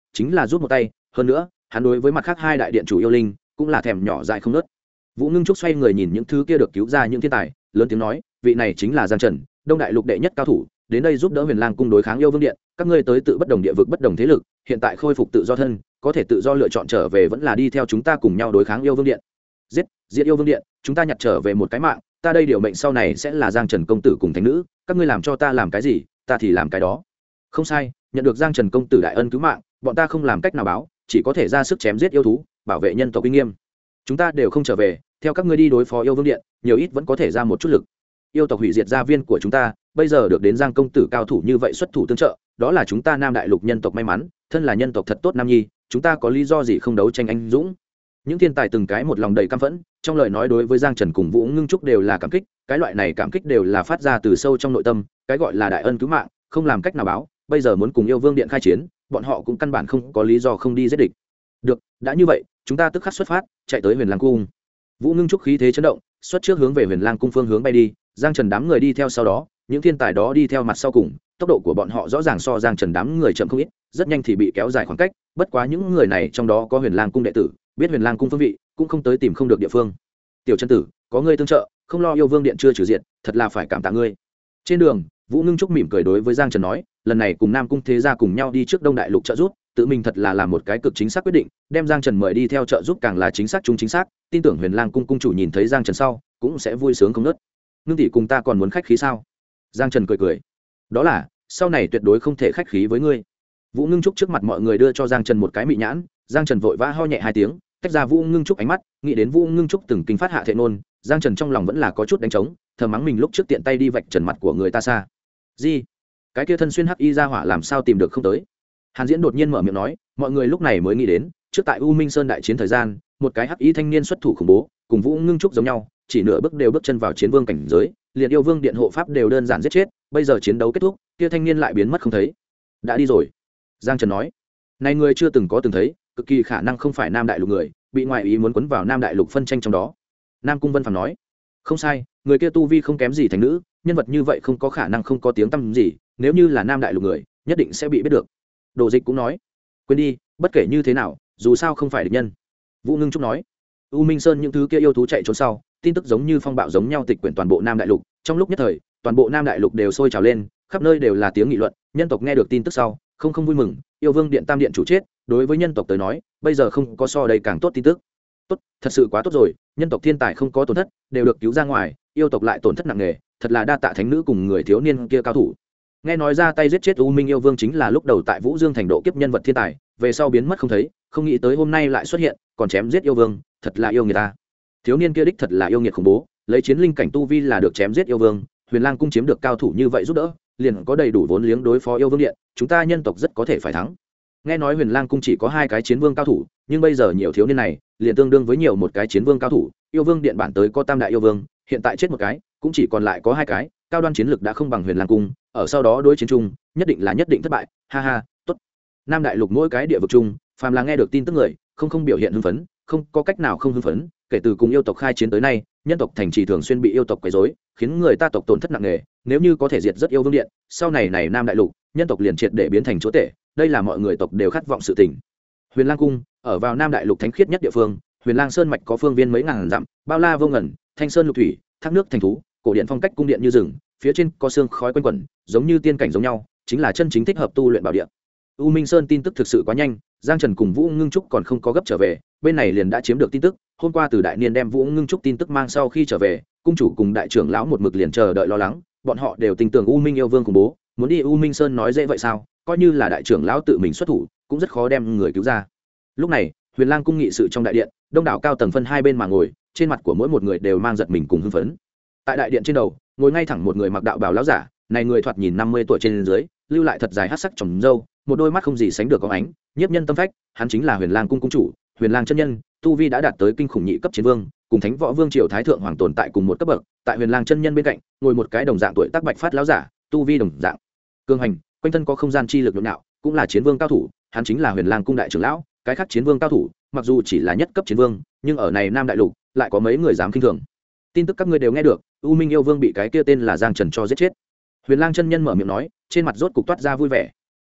chính là rút một tay. Hơn nữa hắn đối với mặt khác hai đại điện chủ yêu linh cũng là thèm nhỏ dại không nớt. Vũ Ngưng Trúc xoay người nhìn những thứ kia được cứu ra những thiên tài, lớn tiếng nói, vị này chính là Giang Trần, Đông Đại Lục đệ nhất cao thủ, đến đây giúp đỡ Huyền Lang cung đối kháng yêu vương điện. Các ngươi tới tự bất đồng địa vực bất đồng thế lực, hiện tại khôi phục tự do thân, có thể tự do lựa chọn trở về vẫn là đi theo chúng ta cùng nhau đối kháng yêu vương điện. Giết yêu vương điện, chúng ta nhặt trở về một cái mạng, ta đây điều mệnh sau này sẽ là Giang Trần công tử cùng thánh nữ, các ngươi làm cho ta làm cái gì, ta thì làm cái đó. Không sai, nhận được Giang Trần công tử đại ân cứu mạng, bọn ta không làm cách nào báo, chỉ có thể ra sức chém giết yêu thú, bảo vệ nhân tộc uy nghiêm. Chúng ta đều không trở về, theo các ngươi đi đối phó yêu vương điện, nhiều ít vẫn có thể ra một chút lực. Yêu tộc hủy diệt gia viên của chúng ta, bây giờ được đến Giang công tử cao thủ như vậy xuất thủ tương trợ, đó là chúng ta Nam Đại Lục nhân tộc may mắn, thân là nhân tộc thật tốt nam nhi, chúng ta có lý do gì không đấu tranh anh dũng. Những thiên tài từng cái một lòng đầy căm phẫn, trong lời nói đối với Giang Trần cùng Vũ Ngưng Trúc đều là cảm kích, cái loại này cảm kích đều là phát ra từ sâu trong nội tâm, cái gọi là đại ân cứu mạng, không làm cách nào báo, bây giờ muốn cùng yêu vương điện khai chiến, bọn họ cũng căn bản không có lý do không đi giết địch. Được, đã như vậy, chúng ta tức khắc xuất phát, chạy tới Huyền Lang cung. Vũ Ngưng Trúc khí thế chấn động, xuất trước hướng về Huyền Lang cung phương hướng bay đi, Giang Trần đám người đi theo sau đó, những thiên tài đó đi theo mặt sau cùng, tốc độ của bọn họ rõ ràng so Giang Trần đám người chậm không ít, rất nhanh thì bị kéo dài khoảng cách, bất quá những người này trong đó có Huyền Lang cung đệ tử, biết Huyền Lang cung phương vị, cũng không tới tìm không được địa phương. Tiểu chân tử, có ngươi tương trợ, không lo yêu vương điện chưa trừ diện, thật là phải cảm tạ ngươi. Trên đường, Vũ Ngưng Trúc mỉm cười đối với Giang Trần nói, lần này cùng Nam cung thế gia cùng nhau đi trước Đông Đại Lục trợ giúp, tự mình thật là làm một cái cực chính xác quyết định, đem Giang Trần mời đi theo trợ giúp càng là chính xác chúng chính xác, tin tưởng Huyền Lang cung cung chủ nhìn thấy Giang Trần sau, cũng sẽ vui sướng không ngớt. Ngưng tỷ cùng ta còn muốn khách khí sao? Giang Trần cười cười, đó là, sau này tuyệt đối không thể khách khí với ngươi. Vũ Ngưng Trúc trước mặt mọi người đưa cho Giang Trần một cái mị nhãn, Giang Trần vội vã ho nhẹ hai tiếng, tách ra Vũ Ngưng Trúc ánh mắt, nghĩ đến Vũ Ngưng Trúc từng kinh phát hạ thệ nôn, Giang Trần trong lòng vẫn là có chút đánh trống, thờ mắng mình lúc trước tiện tay đi vạch trần mặt của người ta xa. Gì? Cái kia thân xuyên hắc y ra hỏa làm sao tìm được không tới? Hàn Diễn đột nhiên mở miệng nói, mọi người lúc này mới nghĩ đến, trước tại U Minh Sơn đại chiến thời gian, một cái hắc y thanh niên xuất thủ khủng bố, cùng Vũ Ngưng Trúc giống nhau, chỉ nửa bước đều bước chân vào chiến vương cảnh giới, liền yêu vương điện hộ pháp đều đơn giản giết chết, bây giờ chiến đấu kết thúc, kia thanh niên lại biến mất không thấy. Đã đi rồi. Giang Trần nói, này người chưa từng có từng thấy, cực kỳ khả năng không phải Nam Đại Lục người, bị ngoại ý muốn quấn vào Nam Đại Lục phân tranh trong đó. Nam Cung Vân Phàm nói, không sai, người kia tu vi không kém gì thành nữ, nhân vật như vậy không có khả năng không có tiếng tăm gì, nếu như là Nam Đại Lục người, nhất định sẽ bị biết được. Đồ Dịch cũng nói, quên đi, bất kể như thế nào, dù sao không phải địch nhân. Vũ Ngưng Trúc nói, U Minh Sơn những thứ kia yêu thú chạy trốn sau, tin tức giống như phong bạo giống nhau tịch quyển toàn bộ Nam Đại Lục, trong lúc nhất thời, toàn bộ Nam Đại Lục đều sôi trào lên, khắp nơi đều là tiếng nghị luận, nhân tộc nghe được tin tức sau, không vui mừng, yêu vương điện tam điện chủ chết, đối với nhân tộc tới nói, bây giờ không có so đây càng tốt tin tức. Tốt, thật sự quá tốt rồi, nhân tộc thiên tài không có tổn thất, đều được cứu ra ngoài, yêu tộc lại tổn thất nặng nề, thật là đa tạ thánh nữ cùng người thiếu niên kia cao thủ. Nghe nói ra tay giết chết U Minh yêu vương chính là lúc đầu tại Vũ Dương thành độ kiếp nhân vật thiên tài, về sau biến mất không thấy, không nghĩ tới hôm nay lại xuất hiện, còn chém giết yêu vương, thật là yêu người ta. Thiếu niên kia đích thật là yêu nghiệt khủng bố, lấy chiến linh cảnh tu vi là được chém giết yêu vương, Huyền Lang cung chiếm được cao thủ như vậy giúp đỡ, liền có đầy đủ vốn liếng đối phó yêu vương điện, chúng ta nhân tộc rất có thể phải thắng. Nghe nói Huyền Lang cung chỉ có 2 cái chiến vương cao thủ, nhưng bây giờ nhiều thiếu niên này, liền tương đương với nhiều một cái chiến vương cao thủ, yêu vương điện bản tới có tam đại yêu vương, hiện tại chết một cái, cũng chỉ còn lại có 2 cái, cao đoan chiến lực đã không bằng Huyền Lang cung, ở sau đó đối chiến chung, nhất định là nhất định thất bại, ha ha, tốt. Nam Đại Lục mỗi cái địa vực chung, phàm là nghe được tin tức người, không biểu hiện hưng phấn, không có cách nào không hưng phấn, kể từ cùng yêu tộc khai chiến tới nay, nhân tộc thành trì thường xuyên bị yêu tộc quấy rối, khiến người ta tộc tổn thất nặng nề, nếu như có thể diệt rất yêu vương điện, sau này Nam Đại Lục, nhân tộc liền triệt để biến thành chúa tể, đây là mọi người tộc đều khát vọng sự tình. Huyền Lang cung, ở vào Nam Đại Lục thánh khiết nhất địa phương, Huyền Lang sơn mạch có phương viên mấy ngàn dặm, bao la vô ngần, thanh sơn lục thủy, thác nước thành thú, cổ điện phong cách cung điện như rừng, phía trên có sương khói quanh quẩn, giống như tiên cảnh giống nhau, chính là chân chính thích hợp tu luyện bảo địa. U Minh Sơn tin tức thực sự quá nhanh, Giang Trần cùng Vũ Ngưng Trúc còn không có gấp trở về, bên này liền đã chiếm được tin tức, hôm qua từ đại niên đem Vũ Ngưng Trúc tin tức mang sau khi trở về, cung chủ cùng đại trưởng lão một mực liền chờ đợi lo lắng, bọn họ đều tin tưởng U Minh yêu vương khủng bố, muốn đi U Minh Sơn nói dễ vậy sao, coi như là đại trưởng lão tự mình xuất thủ, cũng rất khó đem người cứu ra. Lúc này, Huyền Lang cung nghị sự trong đại điện, đông đảo cao tầng phân hai bên mà ngồi, trên mặt của mỗi một người đều mang giật mình cùng hưng phấn. Tại đại điện trên đầu, ngồi ngay thẳng một người mặc đạo bào lão giả, này người thoạt nhìn 50 tuổi trên dưới, lưu lại thật dài hắc sắc tròm râu, một đôi mắt không gì sánh được có ánh, nhiếp nhân tâm phách, hắn chính là Huyền Lang cung cung chủ, Huyền Lang chân nhân, tu vi đã đạt tới kinh khủng nhị cấp chiến vương, cùng Thánh Võ Vương triều thái thượng hoàng tồn tại cùng một cấp bậc, tại Huyền Lang chân nhân bên cạnh, ngồi một cái đồng dạng tuổi tác bạch phát lão giả, tu vi đồng dạng cương hành, quanh thân có không gian chi lực nhộn nhạo, cũng là chiến vương cao thủ, hắn chính là Huyền Lang cung đại trưởng lão, cái khác chiến vương cao thủ, mặc dù chỉ là nhất cấp chiến vương, nhưng ở này Nam Đại Lục, lại có mấy người dám khinh thường. Tin tức các ngươi đều nghe được, U Minh yêu vương bị cái kia tên là Giang Trần cho giết chết. Huyền Lang chân nhân mở miệng nói, trên mặt rốt cục toát ra vui vẻ.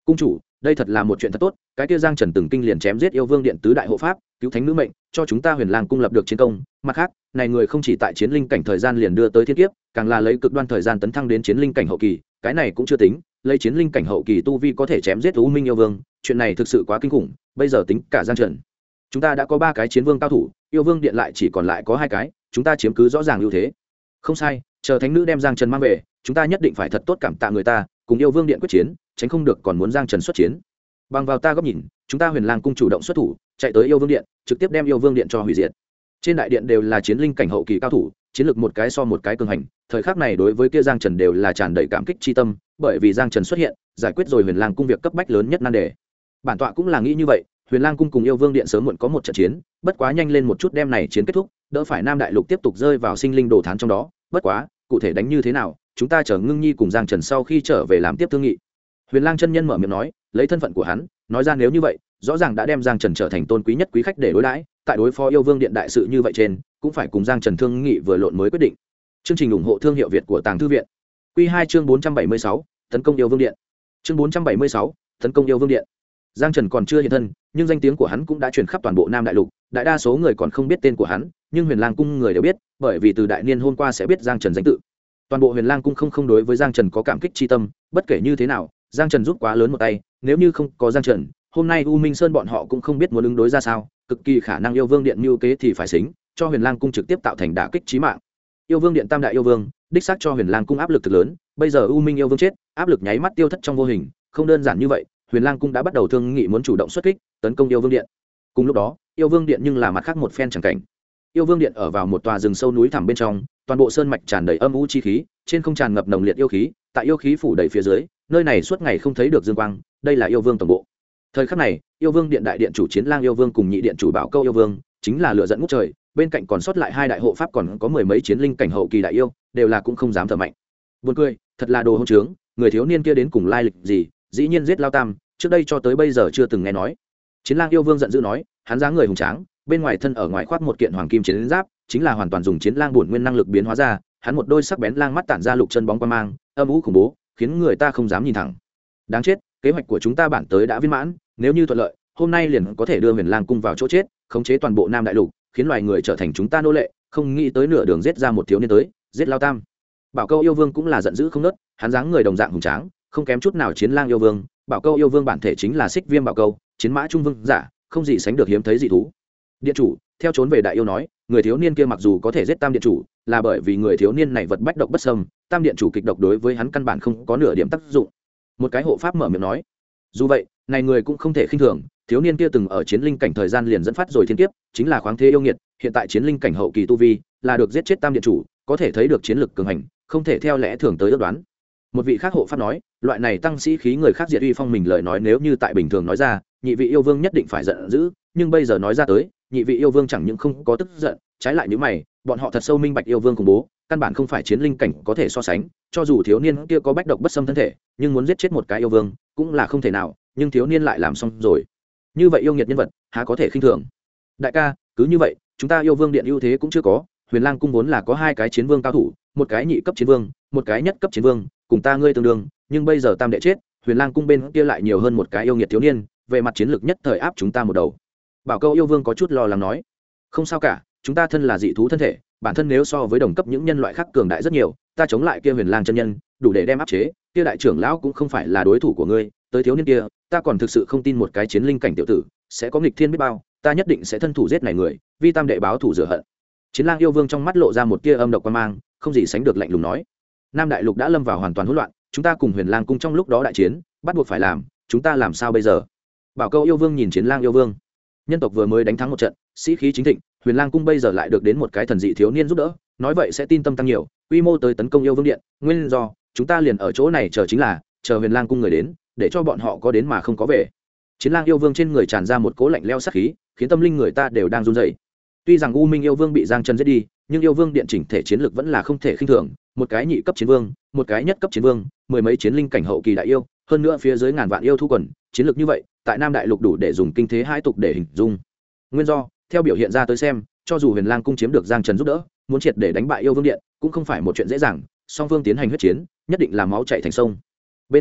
cung chủ, đây thật là một chuyện thật tốt, cái kia Giang Trần từng kinh liền chém giết yêu vương điện tứ đại hộ pháp, cứu thánh nữ mệnh, cho chúng ta Huyền Lang cung lập được chiến công. Mặt khác, này người không chỉ tại chiến linh cảnh thời gian liền đưa tới thiên kiếp, càng là lấy cực đoan thời gian tấn thăng đến chiến linh cảnh hậu kỳ, cái này cũng chưa tính, lấy chiến linh cảnh hậu kỳ tu vi có thể chém giết U Minh yêu vương, chuyện này thực sự quá kinh khủng. Bây giờ tính cả Giang Trần, chúng ta đã có 3 cái chiến vương cao thủ, yêu vương điện lại chỉ còn lại có 2 cái, chúng ta chiếm cứ rõ ràng ưu thế. Không sai, chờ thánh nữ đem Giang Trần mang về, chúng ta nhất định phải thật tốt cảm tạ người ta, cùng yêu vương điện quyết chiến, tránh không được còn muốn Giang Trần xuất chiến. Bằng vào ta góc nhìn, chúng ta Huyền Lang cung chủ động xuất thủ, chạy tới yêu vương điện, trực tiếp đem yêu vương điện cho hủy diệt. Trên đại điện đều là chiến linh cảnh hậu kỳ cao thủ, chiến lược một cái so một cái cường hành, thời khắc này đối với kia Giang Trần đều là tràn đầy cảm kích chi tâm, bởi vì Giang Trần xuất hiện, giải quyết rồi Huyền Lang cung việc cấp bách lớn nhất nan đề. Bản tọa cũng là nghĩ như vậy, Huyền Lang cung cùng yêu vương điện sớm muộn có một trận chiến, bất quá nhanh lên một chút đem này chiến kết thúc, đỡ phải Nam đại lục tiếp tục rơi vào sinh linh đồ thán trong đó, bất quá, cụ thể đánh như thế nào, chúng ta chờ Ngưng Nhi cùng Giang Trần sau khi trở về làm tiếp thương nghị. Huyền Lang chân nhân mở miệng nói, lấy thân phận của hắn, nói ra nếu như vậy, rõ ràng đã đem Giang Trần trở thành tôn quý nhất quý khách để đối đãi, tại đối phó yêu vương điện đại sự như vậy trên, cũng phải cùng Giang Trần thương nghị vừa lộn mới quyết định. Chương trình ủng hộ thương hiệu Việt của Tàng Thư viện. Quy 2 chương 476, tấn công yêu vương điện. Chương 476, tấn công yêu vương điện. Giang Trần còn chưa hiện thân, nhưng danh tiếng của hắn cũng đã truyền khắp toàn bộ Nam đại lục, đại đa số người còn không biết tên của hắn, nhưng Huyền Lang cung người đều biết, bởi vì từ đại niên hôm qua sẽ biết Giang Trần danh tự. Toàn bộ Huyền Lang cung không đối với Giang Trần có cảm kích chi tâm, bất kể như thế nào, Giang Trần giúp quá lớn một tay, nếu như không có Giang Trần, hôm nay U Minh Sơn bọn họ cũng không biết muốn ứng đối ra sao, cực kỳ khả năng yêu vương điện mưu kế thì phải xính, cho Huyền Lang cung trực tiếp tạo thành đả kích chí mạng. Yêu vương điện tam đại yêu vương, đích xác cho Huyền Lang cung áp lực thực lớn, bây giờ U Minh yêu vương chết, áp lực nháy mắt tiêu thất trong vô hình, không đơn giản như vậy, Huyền Lang cung đã bắt đầu thương nghị muốn chủ động xuất kích, tấn công yêu vương điện. Cùng lúc đó, yêu vương điện nhưng là mặt khác một phen chẳng cảnh. Yêu vương điện ở vào một tòa rừng sâu núi thẳm bên trong, toàn bộ sơn mạch tràn đầy âm u chi khí, trên không tràn ngập nồng liệt yêu khí, tại yêu khí phủ đầy phía dưới, nơi này suốt ngày không thấy được dương quang, đây là yêu vương tổng bộ. Thời khắc này, yêu vương điện đại điện chủ Chiến Lang yêu vương cùng nhị điện chủ Bảo Câu yêu vương, chính là lửa giận ngút trời, bên cạnh còn sót lại 2 đại hộ pháp còn có 10 mấy chiến linh cảnh hậu kỳ đại yêu, đều là cũng không dám thở mạnh. Buồn cười, thật là đồ hỗn trướng, người thiếu niên kia đến cùng lai lịch gì, dĩ nhiên giết Lao Tam, trước đây cho tới bây giờ chưa từng nghe nói. Chiến Lang yêu vương giận dữ nói, hắn dáng người hùng tráng, bên ngoài thân ở ngoài khoác một kiện hoàng kim chiến giáp, chính là hoàn toàn dùng chiến lang bổn nguyên năng lực biến hóa ra, hắn một đôi sắc bén lang mắt tản ra lục chân bóng quang mang, âm u khủng bố, khiến người ta không dám nhìn thẳng. Đáng chết, kế hoạch của chúng ta bản tới đã viên mãn, nếu như thuận lợi, hôm nay liền có thể đưa Huyền Lang cung vào chỗ chết, khống chế toàn bộ Nam đại lục, khiến loài người trở thành chúng ta nô lệ, không nghĩ tới nửa đường giết ra một thiếu niên tới, giết Lao Tam. Bảo Câu yêu vương cũng là giận dữ không nớt, hắn dáng người đồng dạng hùng tráng, không kém chút nào Chiến Lang yêu vương. Bảo Câu yêu vương bản thể chính là Xích Viêm Bảo Câu, chiến mã trung vương giả, không gì sánh được hiếm thấy dị thú. Điện chủ, theo trốn về đại yêu nói, người thiếu niên kia mặc dù có thể giết Tam điện chủ, là bởi vì người thiếu niên này vật bách độc bất xâm, Tam điện chủ kịch độc đối với hắn căn bản không có nửa điểm tác dụng. Một cái hộ pháp mở miệng nói, dù vậy, này người cũng không thể khinh thường, thiếu niên kia từng ở chiến linh cảnh thời gian liền dẫn phát rồi thiên kiếp, chính là khoáng thế yêu nghiệt, hiện tại chiến linh cảnh hậu kỳ tu vi, là được giết chết Tam điện chủ, có thể thấy được chiến lực cường hành, không thể theo lẽ thường tới ước đoán. Một vị khác hộ pháp nói, loại này tăng sĩ khí người khác diệt uy phong mình lời nói nếu như tại bình thường nói ra, nhị vị yêu vương nhất định phải giận dữ, nhưng bây giờ nói ra tới, nhị vị yêu vương chẳng những không có tức giận, trái lại nhíu mày, bọn họ thật sâu minh bạch yêu vương khủng bố, căn bản không phải chiến linh cảnh có thể so sánh, cho dù thiếu niên kia có bách độc bất xâm thân thể, nhưng muốn giết chết một cái yêu vương, cũng là không thể nào, nhưng thiếu niên lại làm xong rồi. Như vậy yêu nghiệt nhân vật, há có thể khinh thường. Đại ca, cứ như vậy, chúng ta yêu vương điện ưu thế cũng chưa có, Huyền Lang cung vốn là có 2 cái chiến vương cao thủ, một cái nhị cấp chiến vương, một cái nhất cấp chiến vương, cùng ta ngươi tương đương, nhưng bây giờ Tam đệ chết, Huyền Lang cung bên kia lại nhiều hơn một cái yêu nghiệt thiếu niên, về mặt chiến lược nhất thời áp chúng ta một đầu. Bảo Câu yêu vương có chút lo lắng nói, không sao cả, chúng ta thân là dị thú thân thể, bản thân nếu so với đồng cấp những nhân loại khác cường đại rất nhiều, ta chống lại kia Huyền Lang chân nhân, đủ để đem áp chế, kia đại trưởng lão cũng không phải là đối thủ của ngươi, tới thiếu niên kia, ta còn thực sự không tin một cái chiến linh cảnh tiểu tử sẽ có nghịch thiên biết bao, ta nhất định sẽ thân thủ giết này người, vi Tam đệ báo thủ rửa hận. Chiến Lang yêu vương trong mắt lộ ra một tia âm độc quan mang, không gì sánh được lạnh lùng nói, Nam đại lục đã lâm vào hoàn toàn hỗn loạn, chúng ta cùng Huyền Lang cung trong lúc đó đại chiến, bắt buộc phải làm, chúng ta làm sao bây giờ? Bảo Câu yêu vương nhìn Chiến Lang yêu vương, nhân tộc vừa mới đánh thắng một trận, sĩ khí chính thịnh, Huyền Lang cung bây giờ lại được đến một cái thần dị thiếu niên giúp đỡ, nói vậy sẽ tin tâm tăng nhiều, quy mô tới tấn công yêu vương điện, nguyên do chúng ta liền ở chỗ này chờ chính là chờ Huyền Lang cung người đến, để cho bọn họ có đến mà không có về. Chiến Lang yêu vương trên người tràn ra một cỗ lạnh lẽo sát khí, khiến tâm linh người ta đều đang run rẩy. Tuy rằng U Minh yêu vương bị Giang Trần giết đi, nhưng yêu vương điện chỉnh thể chiến lực vẫn là không thể khinh thường, một cái nhị cấp chiến vương, một cái nhất cấp chiến vương, 10 mấy chiến linh cảnh hậu kỳ đại yêu, hơn nữa phía dưới ngàn vạn yêu thu quần, chiến lược như vậy, tại Nam đại lục đủ để dùng kinh thế hai tục để hình dung. Nguyên do, theo biểu hiện ra tới xem, cho dù Huyền Lang cung chiếm được Giang Trần giúp đỡ, muốn triệt để đánh bại yêu vương điện, cũng không phải một chuyện dễ dàng, song phương tiến hành huyết chiến, nhất định là máu chảy thành sông. Bên kia,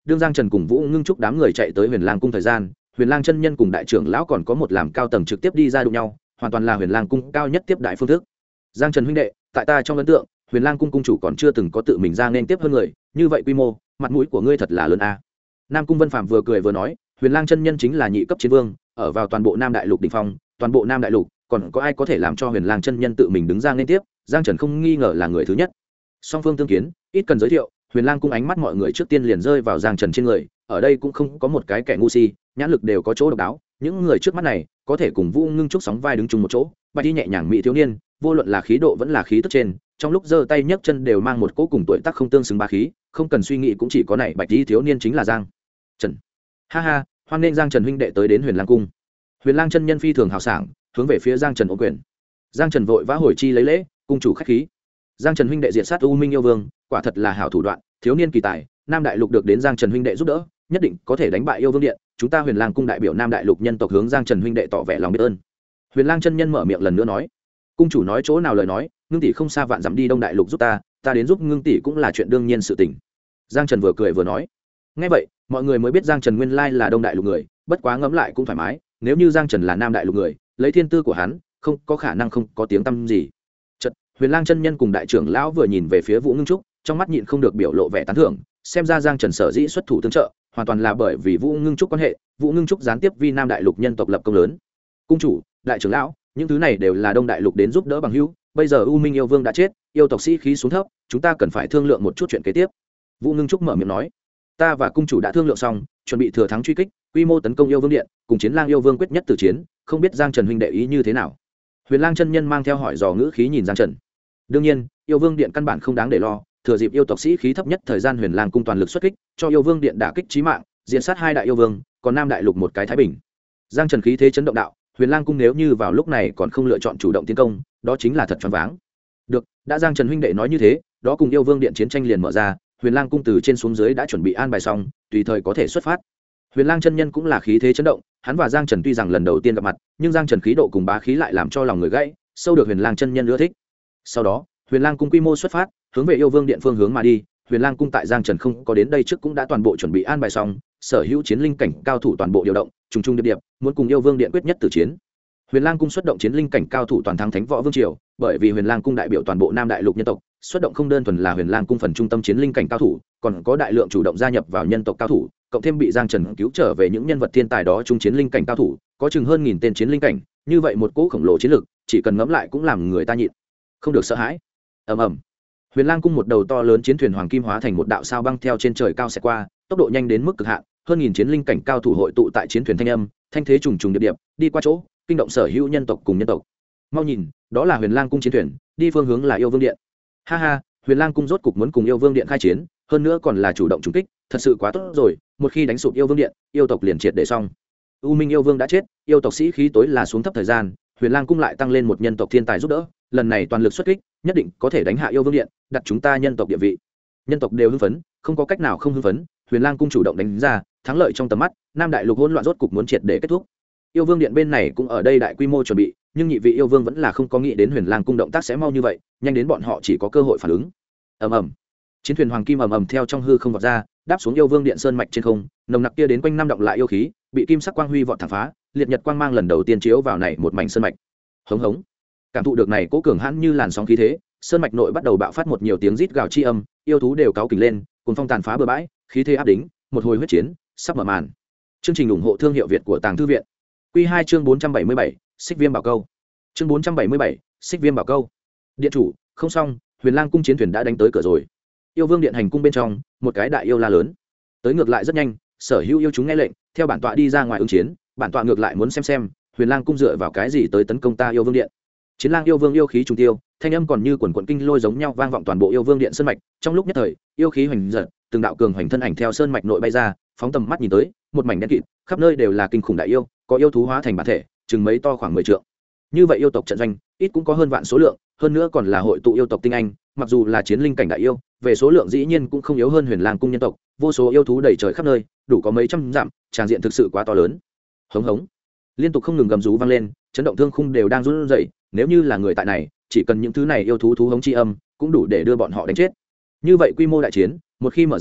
đương Giang Trần cùng Vũ Ngưng Trúc đám người chạy tới Huyền Lang cung thời gian, Huyền Lang chân nhân cùng đại trưởng lão còn có một làm cao tầng trực tiếp đi ra đụng nhau, hoàn toàn là Huyền Lang cung cao nhất tiếp đại phương thức. Giang Trần huynh đệ, tại ta trong ấn tượng, Huyền Lang cung cung chủ còn chưa từng có tự mình ra nên tiếp hơn người, như vậy quy mô, mặt mũi của ngươi thật là lớn a. Nam Cung Vân Phạm vừa cười vừa nói, Huyền Lang chân nhân chính là nhị cấp chiến vương, ở vào toàn bộ Nam Đại Lục đỉnh phong, toàn bộ Nam Đại Lục, còn có ai có thể làm cho Huyền Lang chân nhân tự mình đứng ra nên tiếp, Giang Trần không nghi ngờ là người thứ nhất. Song phương tương kiến, ít cần giới thiệu, Huyền Lang cung ánh mắt mọi người trước tiên liền rơi vào Giang Trần trên người, ở đây cũng không có một cái kẻ ngu si, nhãn lực đều có chỗ độc đáo, những người trước mắt này có thể cùng Vũ Ngưng Trúc sóng vai đứng chung một chỗ, bạch y nhẹ nhàng mỹ thiếu niên, vô luận là khí độ vẫn là khí tức trên, trong lúc giơ tay nhấc chân đều mang một cỗ cùng tuổi tác không tương xứng bá khí, không cần suy nghĩ cũng chỉ có này bạch y thiếu niên chính là Giang Trần. Ha ha, hoan nghênh Giang Trần huynh đệ tới đến Huyền Lang cung. Huyền Lang chân nhân phi thường hào sảng, hướng về phía Giang Trần ôm quyền. Giang Trần vội vã hồi chi lấy lễ, cung chủ khách khí. Giang Trần huynh đệ diệt sát U Minh yêu vương, quả thật là hảo thủ đoạn, thiếu niên kỳ tài, Nam Đại Lục được đến Giang Trần huynh đệ giúp đỡ, nhất định có thể đánh bại yêu vương điện, chúng ta Huyền Lang cung đại biểu Nam Đại Lục nhân tộc hướng Giang Trần huynh đệ tỏ vẻ lòng biết ơn. Huyền Lang chân nhân mở miệng lần nữa nói, cung chủ nói chỗ nào lời nói, Ngưng tỷ không xa vạn dặm đi Đông Đại Lục giúp ta đến giúp Ngưng tỷ cũng là chuyện đương nhiên sự tình. Giang Trần vừa cười vừa nói. Nghe vậy, mọi người mới biết Giang Trần nguyên lai là Đông Đại Lục người, bất quá ngẫm lại cũng thoải mái, nếu như Giang Trần là Nam Đại Lục người, lấy thiên tư của hắn, không có khả năng không có tiếng tăm gì. Chợt, Huyền Lang chân nhân cùng đại trưởng lão vừa nhìn về phía Vũ Ngưng Trúc, trong mắt nhịn không được biểu lộ vẻ tán thưởng, xem ra Giang Trần sở dĩ xuất thủ tương trợ, hoàn toàn là bởi vì Vũ Ngưng Trúc quan hệ, Vũ Ngưng Trúc gián tiếp vi Nam Đại Lục nhân tộc lập công lớn. Cung chủ, đại trưởng lão, những thứ này đều là Đông Đại Lục đến giúp đỡ bằng hữu, bây giờ U Minh yêu vương đã chết, yêu tộc sĩ khí xuống thấp, chúng ta cần phải thương lượng một chút chuyện kế tiếp. Vũ Ngưng Trúc mở miệng nói, ta và cung chủ đã thương lượng xong, chuẩn bị thừa thắng truy kích, quy mô tấn công yêu vương điện, cùng Chiến Lang yêu vương quyết nhất tử chiến, không biết Giang Trần huynh đệ ý như thế nào. Huyền Lang chân nhân mang theo hỏi dò ngữ khí nhìn Giang Trần. Đương nhiên, yêu vương điện căn bản không đáng để lo, thừa dịp yêu tộc sĩ khí thấp nhất thời gian Huyền Lang cung toàn lực xuất kích, cho yêu vương điện đả kích chí mạng, diệt sát hai đại yêu vương, còn Nam Đại Lục một cái thái bình. Giang Trần khí thế chấn động đạo, Huyền Lang cung nếu như vào lúc này còn không lựa chọn chủ động tiến công, đó chính là thật choáng váng. Được, đã Giang Trần huynh đệ nói như thế, đó cùng yêu vương điện chiến tranh liền mở ra, Huyền Lang cung từ trên xuống dưới đã chuẩn bị an bài xong, tùy thời có thể xuất phát. Huyền Lang chân nhân cũng là khí thế chấn động, hắn và Giang Trần tuy rằng lần đầu tiên gặp mặt, nhưng Giang Trần khí độ cùng bá khí lại làm cho lòng người gãy, sâu được Huyền Lang chân nhân ưa thích. Sau đó, Huyền Lang cung quy mô xuất phát, hướng về yêu vương điện phương hướng mà đi. Huyền Lang cung tại Giang Trần không có đến đây trước cũng đã toàn bộ chuẩn bị an bài xong, sở hữu chiến linh cảnh cao thủ toàn bộ điều động, trùng trùng điệp điệp, muốn cùng yêu vương điện quyết nhất tử chiến. Huyền Lang cung xuất động chiến linh cảnh cao thủ toàn thắng Thánh Võ Vương triều, bởi vì Huyền Lang cung đại biểu toàn bộ Nam Đại Lục nhân tộc, xuất động không đơn thuần là Huyền Lang cung phần trung tâm chiến linh cảnh cao thủ, còn có đại lượng chủ động gia nhập vào nhân tộc cao thủ, cộng thêm bị Giang Trần cứu trở về những nhân vật thiên tài đó trung chiến linh cảnh cao thủ, có chừng hơn 1000 tên chiến linh cảnh, như vậy một cỗ khổng lồ chiến lực, chỉ cần ngẫm lại cũng làm người ta nhịn không được sợ hãi. Ầm ầm. Huyền Lang cung một đầu to lớn chiến thuyền hoàng kim hóa thành một đạo sao băng theo trên trời cao xẹt qua, tốc độ nhanh đến mức cực hạn, hơn 1000 chiến linh cảnh cao thủ hội tụ tại chiến thuyền thanh âm, thanh thế trùng trùng điệp điệp, đi qua chỗ, kinh động sở hữu nhân tộc cùng nhân tộc. Mau nhìn, đó là Huyền Lang cung chiến thuyền, đi phương hướng là yêu vương điện. Ha ha, Huyền Lang cung rốt cục muốn cùng yêu vương điện khai chiến, hơn nữa còn là chủ động trùng kích, thật sự quá tốt rồi, một khi đánh sụp yêu vương điện, yêu tộc liền triệt để xong. U Minh yêu vương đã chết, yêu tộc sĩ khí tối là xuống thấp thời gian, Huyền Lang cung lại tăng lên một nhân tộc thiên tài giúp đỡ, lần này toàn lực xuất kích, nhất định có thể đánh hạ yêu vương điện, đặt chúng ta nhân tộc địa vị. Nhân tộc đều hưng phấn, không có cách nào không hưng phấn, Huyền Lang cung chủ động đánh ra, thắng lợi trong tầm mắt, Nam Đại Lục hỗn loạn rốt cục muốn triệt để kết thúc. Yêu vương điện bên này cũng ở đây đại quy mô chuẩn bị, nhưng nhị vị yêu vương vẫn là không có nghĩ đến Huyền Lang cung động tác sẽ mau như vậy, nhanh đến bọn họ chỉ có cơ hội phản ứng. Ầm ầm. Chiến thuyền hoàng kim ầm ầm theo trong hư không vọt ra, đáp xuống yêu vương điện sơn mạch trên không, nồng nặc kia đến quanh năm động lại yêu khí, bị kim sắc quang huy vọt thẳng phá, liệt nhật quang mang lần đầu tiên chiếu vào này một mảnh sơn mạch. Hống hống. Cảm thụ được này cố cường hãn như làn sóng khí thế, sơn mạch nội bắt đầu bạo phát một nhiều tiếng rít gào chi âm, yêu thú đều cáu kỉnh lên, cuồng phong tàn phá bờ bãi, khí thế áp đính, một hồi huyết chiến sắp mở màn. Chương trình ủng hộ thương hiệu Việt của Tàng Thư viện. Quy 2 chương 477, Xích Viêm Bảo Câu. Chương 477, Xích Viêm Bảo Câu. Điện chủ, không xong, Huyền Lang cung chiến thuyền đã đánh tới cửa rồi. Yêu vương điện hành cung bên trong, một cái đại yêu la lớn. Tới ngược lại rất nhanh, sở hữu yêu chúng nghe lệnh, theo bản tọa đi ra ngoài ứng chiến, bản tọa ngược lại muốn xem Huyền Lang cung dựa vào cái gì tới tấn công ta yêu vương điện. Chiến Lang yêu vương yêu khí trùng tiêu, thanh âm còn như quần quần kinh lôi giống nhau vang vọng toàn bộ yêu vương điện sơn mạch, trong lúc nhất thời, yêu khí hoành giật, từng đạo cường hoành thân ảnh theo sơn mạch nội bay ra, phóng tầm mắt nhìn tới, một mảnh đen kịt, khắp nơi đều là kinh khủng đại yêu, có yêu thú hóa thành bản thể, chừng mấy to khoảng 10 trượng. Như vậy yêu tộc trận doanh, ít cũng có hơn vạn số lượng, hơn nữa còn là hội tụ yêu tộc tinh anh, mặc dù là chiến linh cảnh đại yêu, về số lượng dĩ nhiên cũng không yếu hơn Huyền Lang cung nhân tộc, vô số yêu thú đầy trời khắp nơi, đủ có mấy trăm dặm, tràng diện thực sự quá to lớn. Hống hống. Liên tục không ngừng gầm rú vang lên, chấn động thương khung đều đang run rẩy, nếu như là người tại này, chỉ cần những thứ này yêu thú thú hống chi âm, cũng đủ để đưa bọn họ đánh chết. Như vậy quy mô đại chiến, một khi mở ra,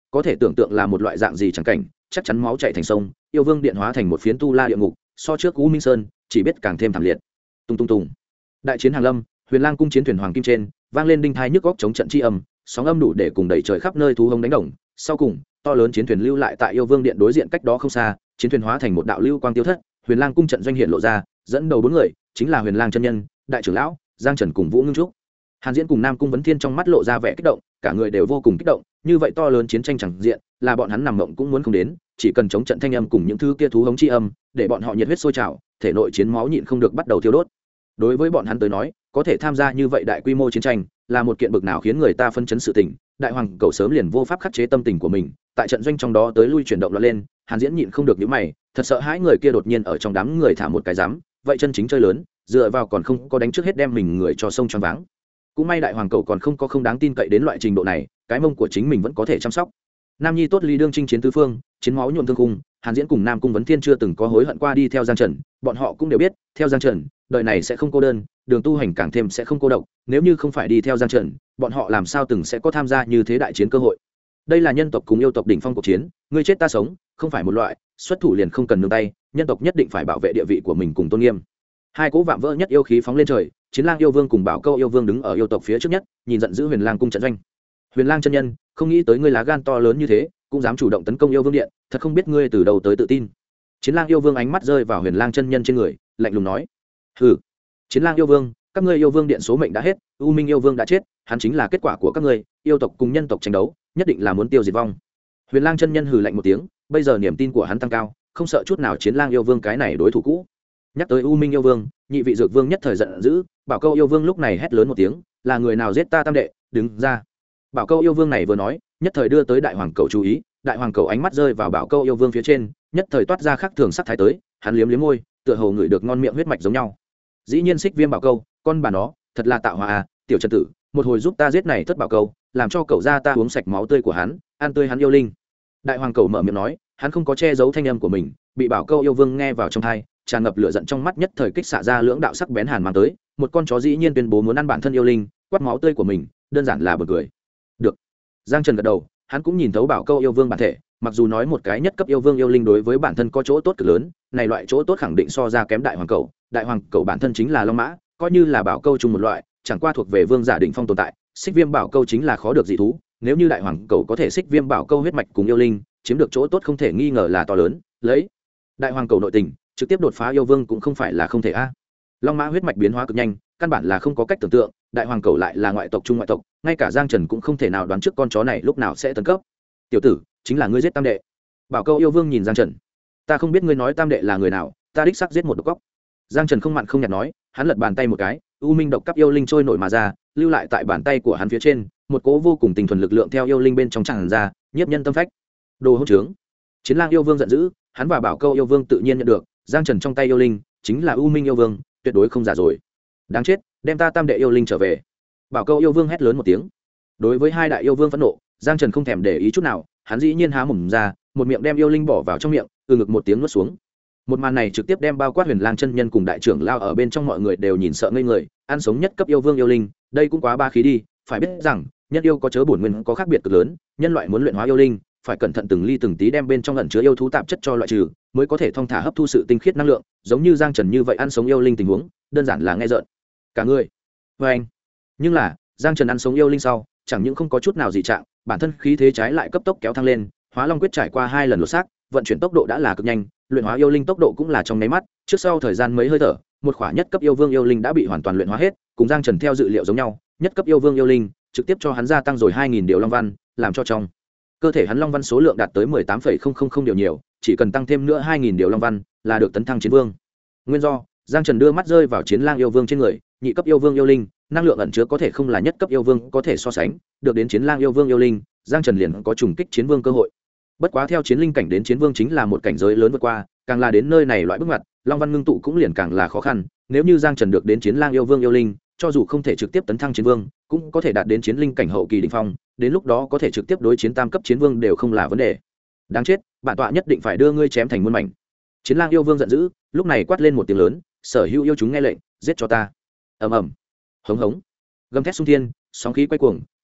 có thể tưởng tượng là một loại dạng gì chẳng cảnh, chắc chắn máu chảy thành sông, yêu vương điện hóa thành một phiến tu la địa ngục, so trước U Minh Sơn chỉ biết càng thêm thảm liệt. Tung tung tung. Đại chiến hàng lâm, Huyền Lang cung chiến thuyền hoàng kim trên vang lên đinh thai nhức góc chống trận chi âm, sóng âm đủ để cùng đẩy trời khắp nơi thú hống đánh đồng. Sau cùng, to lớn chiến thuyền lưu lại tại yêu vương điện đối diện cách đó không xa, chiến thuyền hóa thành một đạo lưu quang tiêu thất, Huyền Lang cung trận doanh hiện lộ ra, dẫn đầu 4 người chính là Huyền Lang chân nhân, đại trưởng lão Giang Trần cùng Vũ Ngưng Trúc. Hàn Diễn cùng Nam Cung Vấn Thiên trong mắt lộ ra vẻ kích động, cả người đều vô cùng kích động, như vậy to lớn chiến tranh chẳng diện, là bọn hắn nằm mộng cũng muốn không đến, chỉ cần chống trận thanh âm cùng những thứ kia thú hống chi âm, để bọn họ nhiệt huyết sôi trào, thể nội chiến máu nhịn không được bắt đầu thiêu đốt. Đối với bọn hắn tới nói, có thể tham gia như vậy đại quy mô chiến tranh, là một kiện bực nào khiến người ta phân chấn sự tình. Đại hoàng cầu sớm liền vô pháp khắc chế tâm tình của mình, tại trận doanh trong đó tới lui chuyển động loạn lên, Hàn Diễn nhịn không được nhíu mày, thật sợ hãi người kia đột nhiên ở trong đám người thả một cái giám, vậy chân chính chơi lớn, dựa vào còn không có đánh trước hết đem mình người cho sông choáng váng. Cũng may đại hoàng cầu còn không có không đáng tin cậy đến loại trình độ này, cái mông của chính mình vẫn có thể chăm sóc. Nam nhi tốt ly đương chinh chiến tứ phương, chiến máu nhuộm thương khung, Hàn Diễn cùng Nam Cung Vấn Thiên chưa từng có hối hận qua đi theo Giang Trần, bọn họ cũng đều biết, theo Giang Trần, đời này sẽ không cô đơn, đường tu hành càng thêm sẽ không cô độc, nếu như không phải đi theo Giang Trần, bọn họ làm sao từng sẽ có tham gia như thế đại chiến cơ hội. Đây là nhân tộc cùng yêu tộc đỉnh phong cuộc chiến, ngươi chết ta sống, không phải một loại, xuất thủ liền không cần nương tay, nhân tộc nhất định phải bảo vệ địa vị của mình cùng tôn nghiêm. Hai cỗ vạm vỡ nhất yêu khí phóng lên trời, Chiến Lang yêu vương cùng Bảo Câu yêu vương đứng ở yêu tộc phía trước nhất, nhìn giận dữ Huyền Lang cung trận doanh. Huyền Lang chân nhân, không nghĩ tới ngươi lá gan to lớn như thế, cũng dám chủ động tấn công yêu vương điện, thật không biết ngươi từ đầu tới tự tin. Chiến Lang yêu vương ánh mắt rơi vào Huyền Lang chân nhân trên người, lạnh lùng nói: "Hừ, Chiến Lang yêu vương, các ngươi yêu vương điện số mệnh đã hết, U Minh yêu vương đã chết, hắn chính là kết quả của các ngươi, yêu tộc cùng nhân tộc tranh đấu, nhất định là muốn tiêu diệt vong." Huyền Lang chân nhân hừ lạnh một tiếng, bây giờ niềm tin của hắn tăng cao, không sợ chút nào Chiến Lang yêu vương cái này đối thủ cũ. Nhắc tới U Minh yêu vương, nhị vị dược vương nhất thời giận dữ, Bảo Câu yêu vương lúc này hét lớn một tiếng: "Là người nào giết ta tam đệ, đứng ra!" Bảo Câu yêu vương này vừa nói, nhất thời đưa tới đại hoàng cầu chú ý, đại hoàng cầu ánh mắt rơi vào Bảo Câu yêu vương phía trên, nhất thời toát ra khác thường sắc thái tới, hắn liếm liếm môi, tựa hồ ngửi được ngon miệng huyết mạch giống nhau. Dĩ nhiên Xích Viêm Bảo Câu, con bà nó, thật là tạo hóa à, tiểu Trần tử, một hồi giúp ta giết này thất Bảo Câu, làm cho cậu gia ta uống sạch máu tươi của hắn, ăn tươi hắn yêu linh. Đại hoàng cầu mở miệng nói, hắn không có che giấu thanh âm của mình, bị Bảo Câu yêu vương nghe vào trong tai, tràn ngập lửa giận trong mắt nhất thời kích xạ ra lưỡng đạo sắc bén hàn mang tới, một con chó dĩ nhiên tuyên bố muốn ăn bản thân yêu linh, quát máu tươi của mình, đơn giản là buồn cười. Được. Giang Trần gật đầu, hắn cũng nhìn thấu Bảo Câu yêu vương bản thể, mặc dù nói một cái nhất cấp yêu vương yêu linh đối với bản thân có chỗ tốt cực lớn, này loại chỗ tốt khẳng định so ra kém đại hoàng cầu bản thân chính là long mã, coi như là Bảo Câu chung một loại, chẳng qua thuộc về vương giả đỉnh phong tồn tại, Xích Viêm Bảo Câu chính là khó được dị thú, nếu như đại hoàng cầu có thể Xích Viêm Bảo Câu huyết mạch cùng yêu linh, chiếm được chỗ tốt không thể nghi ngờ là to lớn, lấy đại hoàng cầu nội tình, trực tiếp đột phá yêu vương cũng không phải là không thể a. Long mã huyết mạch biến hóa cực nhanh, căn bản là không có cách tưởng tượng, đại hoàng cầu lại là ngoại tộc trung ngoại tộc, ngay cả Giang Trần cũng không thể nào đoán trước con chó này lúc nào sẽ tấn cấp. Tiểu tử, chính là ngươi giết tam đệ. Bảo Câu yêu vương nhìn Giang Trần, ta không biết ngươi nói tam đệ là người nào, ta đích xác giết một độc cóc. Giang Trần không mặn không nhạt nói, hắn lật bàn tay một cái, u minh độc cấp yêu linh trôi nổi mà ra, lưu lại tại bàn tay của hắn phía trên, một cỗ vô cùng tinh thuần lực lượng theo yêu linh bên trong tràn ra, nhiếp nhân tâm phách. Đồ hỗn trướng. Chiến Lang yêu vương giận dữ, hắn và Bảo Câu yêu vương tự nhiên nhận được, Giang Trần trong tay yêu linh chính là u minh yêu vương, tuyệt đối không giả rồi. Đáng chết, đem ta tam đệ yêu linh trở về. Bảo Câu yêu vương hét lớn một tiếng. Đối với hai đại yêu vương phẫn nộ, Giang Trần không thèm để ý chút nào, hắn dĩ nhiên há mồm ra, một miệng đem yêu linh bỏ vào trong miệng, từ ngực một tiếng nuốt xuống. Một màn này trực tiếp đem bao quát Huyền Lang chân nhân cùng đại trưởng lao ở bên trong mọi người đều nhìn sợ ngây người, ăn sống nhất cấp yêu vương yêu linh, đây cũng quá ba khí đi, phải biết rằng, nhân yêu có chớ bổn nguyên có khác biệt cực lớn, nhân loại muốn luyện hóa yêu linh, phải cẩn thận từng ly từng tí đem bên trong ẩn chứa yêu thú tạp chất cho loại trừ, mới có thể thông thả hấp thu sự tinh khiết năng lượng, giống như Giang Trần như vậy ăn sống yêu linh tình huống, đơn giản là nghe rợn cả người. Anh, nhưng là, Giang Trần ăn sống yêu linh sau, chẳng những không có chút nào dị trạng, bản thân khí thế trái lại cấp tốc kéo thăng lên, Hóa Long quyết trải qua 2 lần lột xác, vận chuyển tốc độ đã là cực nhanh, luyện hóa yêu linh tốc độ cũng là trong nháy mắt, trước sau thời gian mấy hơi thở, một khỏa nhất cấp yêu vương yêu linh đã bị hoàn toàn luyện hóa hết, cùng Giang Trần theo dự liệu giống nhau, nhất cấp yêu vương yêu linh trực tiếp cho hắn gia tăng rồi 2000 điều long văn, làm cho trong cơ thể hắn long văn số lượng đạt tới 18,000 điều nhiều, chỉ cần tăng thêm nữa 2000 điều long văn là được tấn thăng chiến vương. Nguyên do, Giang Trần đưa mắt rơi vào Chiến Lang yêu vương trên người, nhị cấp yêu vương yêu linh, năng lượng ẩn chứa có thể không là nhất cấp yêu vương có thể so sánh, được đến Chiến Lang yêu vương yêu linh, Giang Trần liền có trùng kích chiến vương cơ hội. Bất quá theo chiến linh cảnh đến chiến vương chính là một cảnh giới lớn vượt qua, càng là đến nơi này loại bước ngoặt, long văn ngưng tụ cũng liền càng là khó khăn, nếu như Giang Trần được đến Chiến Lang yêu vương yêu linh, cho dù không thể trực tiếp tấn thăng chiến vương, cũng có thể đạt đến chiến linh cảnh hậu kỳ đỉnh phong, đến lúc đó có thể trực tiếp đối chiến tam cấp chiến vương đều không là vấn đề. Đáng chết, bản tọa nhất định phải đưa ngươi chém thành muôn mảnh. Chiến Lang yêu vương giận dữ, lúc này quát lên một tiếng lớn, sở hữu yêu chúng nghe lệnh, giết cho ta. Ầm ầm. Hống hống. Gầm thét xung thiên, sóng khí quay cuồng,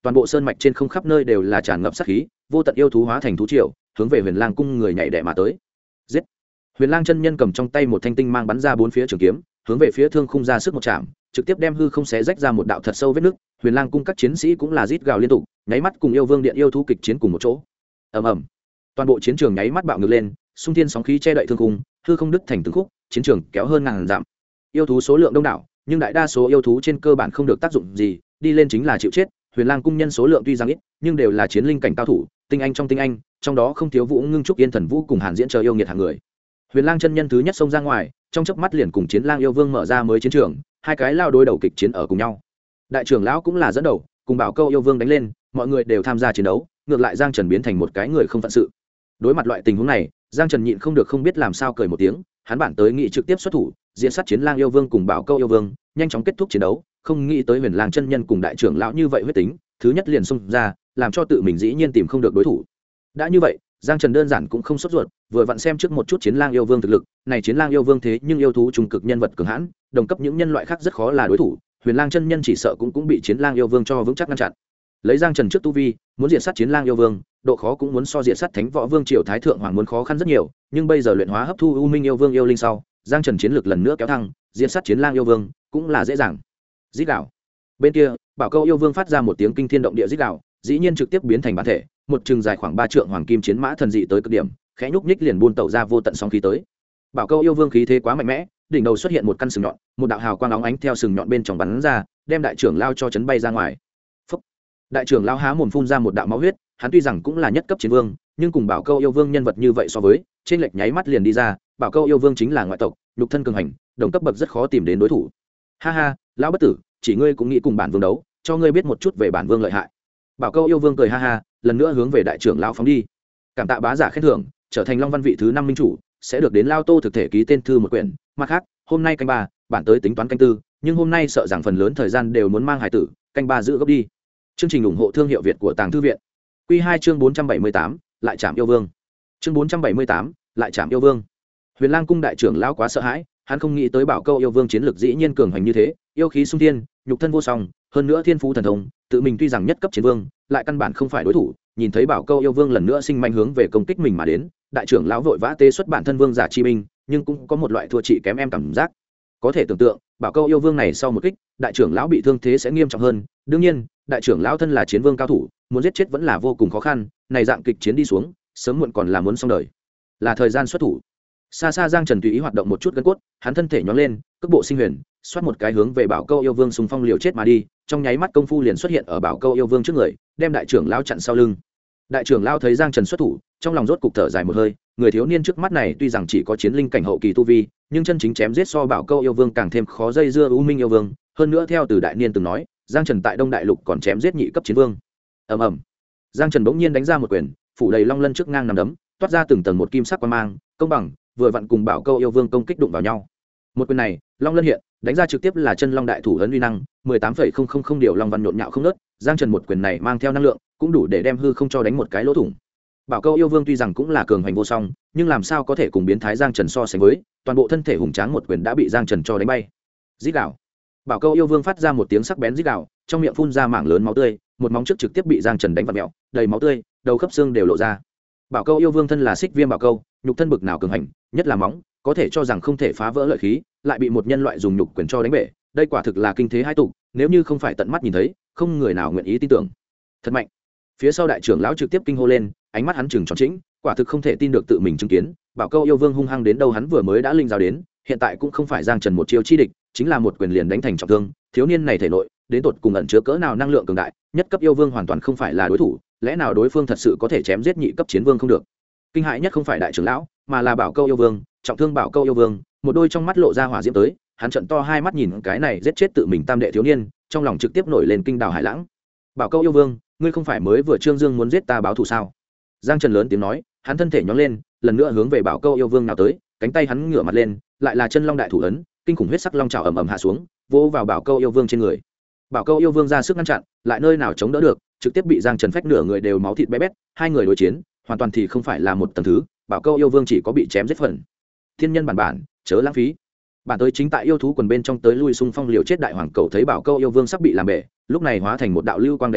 toàn bộ sơn mạch trên không khắp nơi đều là tràn ngập sát khí, vô tận yêu thú hóa thành thú triều hướng về Huyền Lang cung người nhảy đẻ mà tới. Giết! Huyền Lang chân nhân cầm trong tay một thanh tinh mang bắn ra bốn phía trường kiếm, hướng về phía thương khung ra sức một chạm, trực tiếp đem hư không xé rách ra một đạo thật sâu vết nứt. Huyền Lang cung các chiến sĩ cũng là rít gào liên tục, nháy mắt cùng yêu vương điện yêu thú kịch chiến cùng một chỗ. Ầm ầm! Toàn bộ chiến trường nháy mắt bạo ngược lên, xung thiên sóng khí che đậy thương khung, hư không đứt thành từng khúc, chiến trường kéo hơn ngàn dặm. Yêu thú số lượng đông đảo, nhưng đại đa số yêu thú trên cơ bản không được tác dụng gì, đi lên chính là chịu chết. Huyền Lang cung nhân số lượng tuy rằng ít, nhưng đều là chiến linh cảnh cao thủ, tinh anh trong tinh anh, trong đó không thiếu Vũ Ngưng Trúc, Yên Thần Vũ cùng Hàn Diễn chờ yêu nghiệt hạng người. Huyền Lang chân nhân thứ nhất xông ra ngoài, trong chớp mắt liền cùng Chiến Lang yêu vương mở ra mới chiến trường, hai cái lao đối đầu kịch chiến ở cùng nhau. Đại trưởng lão cũng là dẫn đầu, cùng Bảo Câu yêu vương đánh lên, mọi người đều tham gia chiến đấu, ngược lại Giang Trần biến thành một cái người không phận sự. Đối mặt loại tình huống này, Giang Trần nhịn không được không biết làm sao cười một tiếng, hắn bản tới nghị trực tiếp xuất thủ, diện sát Chiến Lang yêu vương cùng Bảo Câu yêu vương, nhanh chóng kết thúc chiến đấu, không nghĩ tới Huyền Lang chân nhân cùng đại trưởng lão như vậy huyết tính, thứ nhất liền xông ra, làm cho tự mình dĩ nhiên tìm không được đối thủ. Đã như vậy, Giang Trần đơn giản cũng không sốt ruột, vừa vặn xem trước một chút Chiến Lang yêu vương thực lực, này Chiến Lang yêu vương thế nhưng yêu thú trung cực nhân vật cường hãn, đồng cấp những nhân loại khác rất khó là đối thủ, Huyền Lang chân nhân chỉ sợ cũng bị Chiến Lang yêu vương cho vững chắc ngăn chặn. Lấy Giang Trần trước tu vi, muốn diệt sát Chiến Lang yêu vương, độ khó cũng muốn so diệt sát Thánh Võ Vương Triều Thái thượng hoàng muốn khó khăn rất nhiều, nhưng bây giờ luyện hóa hấp thu U Minh yêu vương yêu linh sau, Giang Trần chiến lược lần nữa kéo thăng, diệt sát Chiến Lang yêu vương cũng là dễ dàng. Rít gào. Bên kia, Bảo Câu yêu vương phát ra một tiếng kinh thiên động địa rít gào, dĩ nhiên trực tiếp biến thành bản thể, một chừng dài khoảng 3 trượng hoàng kim chiến mã thần dị tới cực điểm, khẽ nhúc nhích liền buôn tẩu ra vô tận sóng khí tới. Bảo Câu yêu vương khí thế quá mạnh mẽ, đỉnh đầu xuất hiện một căn sừng nhọn, một đạo hào quang óng ánh theo sừng nhọn bên trong bắn ra, đem đại trưởng lao cho chấn bay ra ngoài. Phúc. Đại trưởng lao há mồm phun ra một đạo máu huyết, hắn tuy rằng cũng là nhất cấp chiến vương, nhưng cùng Bảo Câu yêu vương nhân vật như vậy so với, trên lệch nháy mắt liền đi ra, Bảo Câu yêu vương chính là ngoại tộc, nhục thân cường hành, đồng cấp bậc rất khó tìm đến đối thủ. Ha ha, lão bất tử, chỉ ngươi cũng nghĩ cùng bản vương đấu, cho ngươi biết một chút về bản vương lợi hại. Bảo Câu yêu vương cười ha ha, lần nữa hướng về đại trưởng lão phóng đi. Cảm tạ bá giả khen thưởng, trở thành Long Văn vị thứ 5 minh chủ, sẽ được đến Lao Tô thực thể ký tên thư một quyển. Mặt khác, hôm nay canh 3, bản tới tính toán canh 4, nhưng hôm nay sợ rằng phần lớn thời gian đều muốn mang hải tử, canh 3 giữ gấp đi. Chương trình ủng hộ thương hiệu Việt của Tàng Thư viện. Quy 2 chương 478, lại chạm yêu vương. Chương 478, lại chạm yêu vương. Huyền Lang cung đại trưởng lão quá sợ hãi, hắn không nghĩ tới Bảo Câu yêu vương chiến lược dĩ nhiên cường hành như thế, yêu khí xung thiên, nhục thân vô song, hơn nữa thiên phú thần thông, tự mình tuy rằng nhất cấp chiến vương, lại căn bản không phải đối thủ. Nhìn thấy Bảo Câu yêu vương lần nữa sinh manh hướng về công kích mình mà đến, đại trưởng lão vội vã tê xuất bản thân vương giả chi binh, nhưng cũng có một loại thua chị kém em cảm giác. Có thể tưởng tượng, Bảo Câu yêu vương này sau một kích, đại trưởng lão bị thương thế sẽ nghiêm trọng hơn. Đương nhiên, đại trưởng lão thân là chiến vương cao thủ, muốn giết chết vẫn là vô cùng khó khăn, này dạng kịch chiến đi xuống, sớm muộn còn là muốn xong đời. Là thời gian xuất thủ. Xa xa Giang Trần tùy ý hoạt động một chút gân cốt, hắn thân thể nhón lên, cước bộ sinh huyền, xoát một cái hướng về Bảo Câu yêu vương xung phong liều chết mà đi, trong nháy mắt công phu liền xuất hiện ở Bảo Câu yêu vương trước người, đem đại trưởng lão chặn sau lưng. Đại trưởng lão thấy Giang Trần xuất thủ, trong lòng rốt cục thở dài một hơi, người thiếu niên trước mắt này tuy rằng chỉ có chiến linh cảnh hậu kỳ tu vi, nhưng chân chính chém giết so Bảo Câu yêu vương càng thêm khó dây dưa U Minh yêu vương, hơn nữa theo từ đại niên từng nói, Giang Trần tại Đông Đại Lục còn chém giết nhị cấp chiến vương. Ầm ầm. Giang Trần bỗng nhiên đánh ra một quyền, phủ đầy long lân trước ngang nằm đấm, toát ra từng tầng một kim sắc quang mang, công bằng, vừa vặn cùng Bảo Câu yêu vương công kích đụng vào nhau. Một quyền này, long lân hiện, đánh ra trực tiếp là chân long đại thủ ấn uy năng, 18,000 điều long văn nhộn nhạo không ngớt, Giang Trần một quyền này mang theo năng lượng, cũng đủ để đem hư không cho đánh một cái lỗ thủng. Bảo Câu yêu vương tuy rằng cũng là cường hành vô song, nhưng làm sao có thể cùng biến thái Giang Trần so sánh với, toàn bộ thân thể hùng tráng một quyền đã bị Giang Trần cho đánh bay. Rít gào. Bảo Câu yêu vương phát ra một tiếng sắc bén rít gào, trong miệng phun ra mảng lớn máu tươi, một móng trước trực tiếp bị Giang Trần đánh vặn mèo, đầy máu tươi, đầu khớp xương đều lộ ra. Bảo Câu yêu vương thân là xích viêm bảo câu, nhục thân bực nào cường hành, nhất là móng, có thể cho rằng không thể phá vỡ lợi khí, lại bị một nhân loại dùng nhục quyền cho đánh bể, đây quả thực là kinh thế hai tục, nếu như không phải tận mắt nhìn thấy, không người nào nguyện ý tin tưởng. Thật mạnh. Phía sau đại trưởng lão trực tiếp kinh hô lên, ánh mắt hắn trừng tròn trĩnh, quả thực không thể tin được tự mình chứng kiến, Bảo Câu yêu vương hung hăng đến đâu hắn vừa mới đã linh giáo đến, hiện tại cũng không phải Giang Trần một chiêu chi địch, chính là một quyền liền đánh thành trọng thương, thiếu niên này thể nội, đến tột cùng ẩn chứa cỡ nào năng lượng cường đại, nhất cấp yêu vương hoàn toàn không phải là đối thủ, lẽ nào đối phương thật sự có thể chém giết nhị cấp chiến vương không được. Kinh hãi nhất không phải đại trưởng lão, mà là Bảo Câu yêu vương, trọng thương Bảo Câu yêu vương, một đôi trong mắt lộ ra hỏa diễm tới, hắn trợn to hai mắt nhìn cái này giết chết tự mình tam đệ thiếu niên, trong lòng trực tiếp nổi lên kinh đào hải lãng. Bảo Câu yêu vương, ngươi không phải mới vừa trương dương muốn giết ta báo thù sao? Giang Trần lớn tiếng nói, hắn thân thể nhón lên, lần nữa hướng về Bảo Câu yêu vương nào tới, cánh tay hắn ngửa mặt lên, lại là chân long đại thủ ấn, kinh khủng huyết sắc long trào ầm ầm hạ xuống, vỗ vào Bảo Câu yêu vương trên người. Bảo Câu yêu vương ra sức ngăn chặn, lại nơi nào chống đỡ được, trực tiếp bị Giang Trần phách nửa người đều máu thịt bé bét, hai người đối chiến, hoàn toàn thì không phải là một tầng thứ, Bảo Câu yêu vương chỉ có bị chém giết phần. Thiên nhân bản, chớ lãng phí. Bản tới chính tại yêu thú quần bên trong tới lui xung phong liều chết đại hoàng cầu thấy Bảo Câu yêu vương sắp bị làm bể, lúc này hóa thành một đạo lưu quang đánh tới,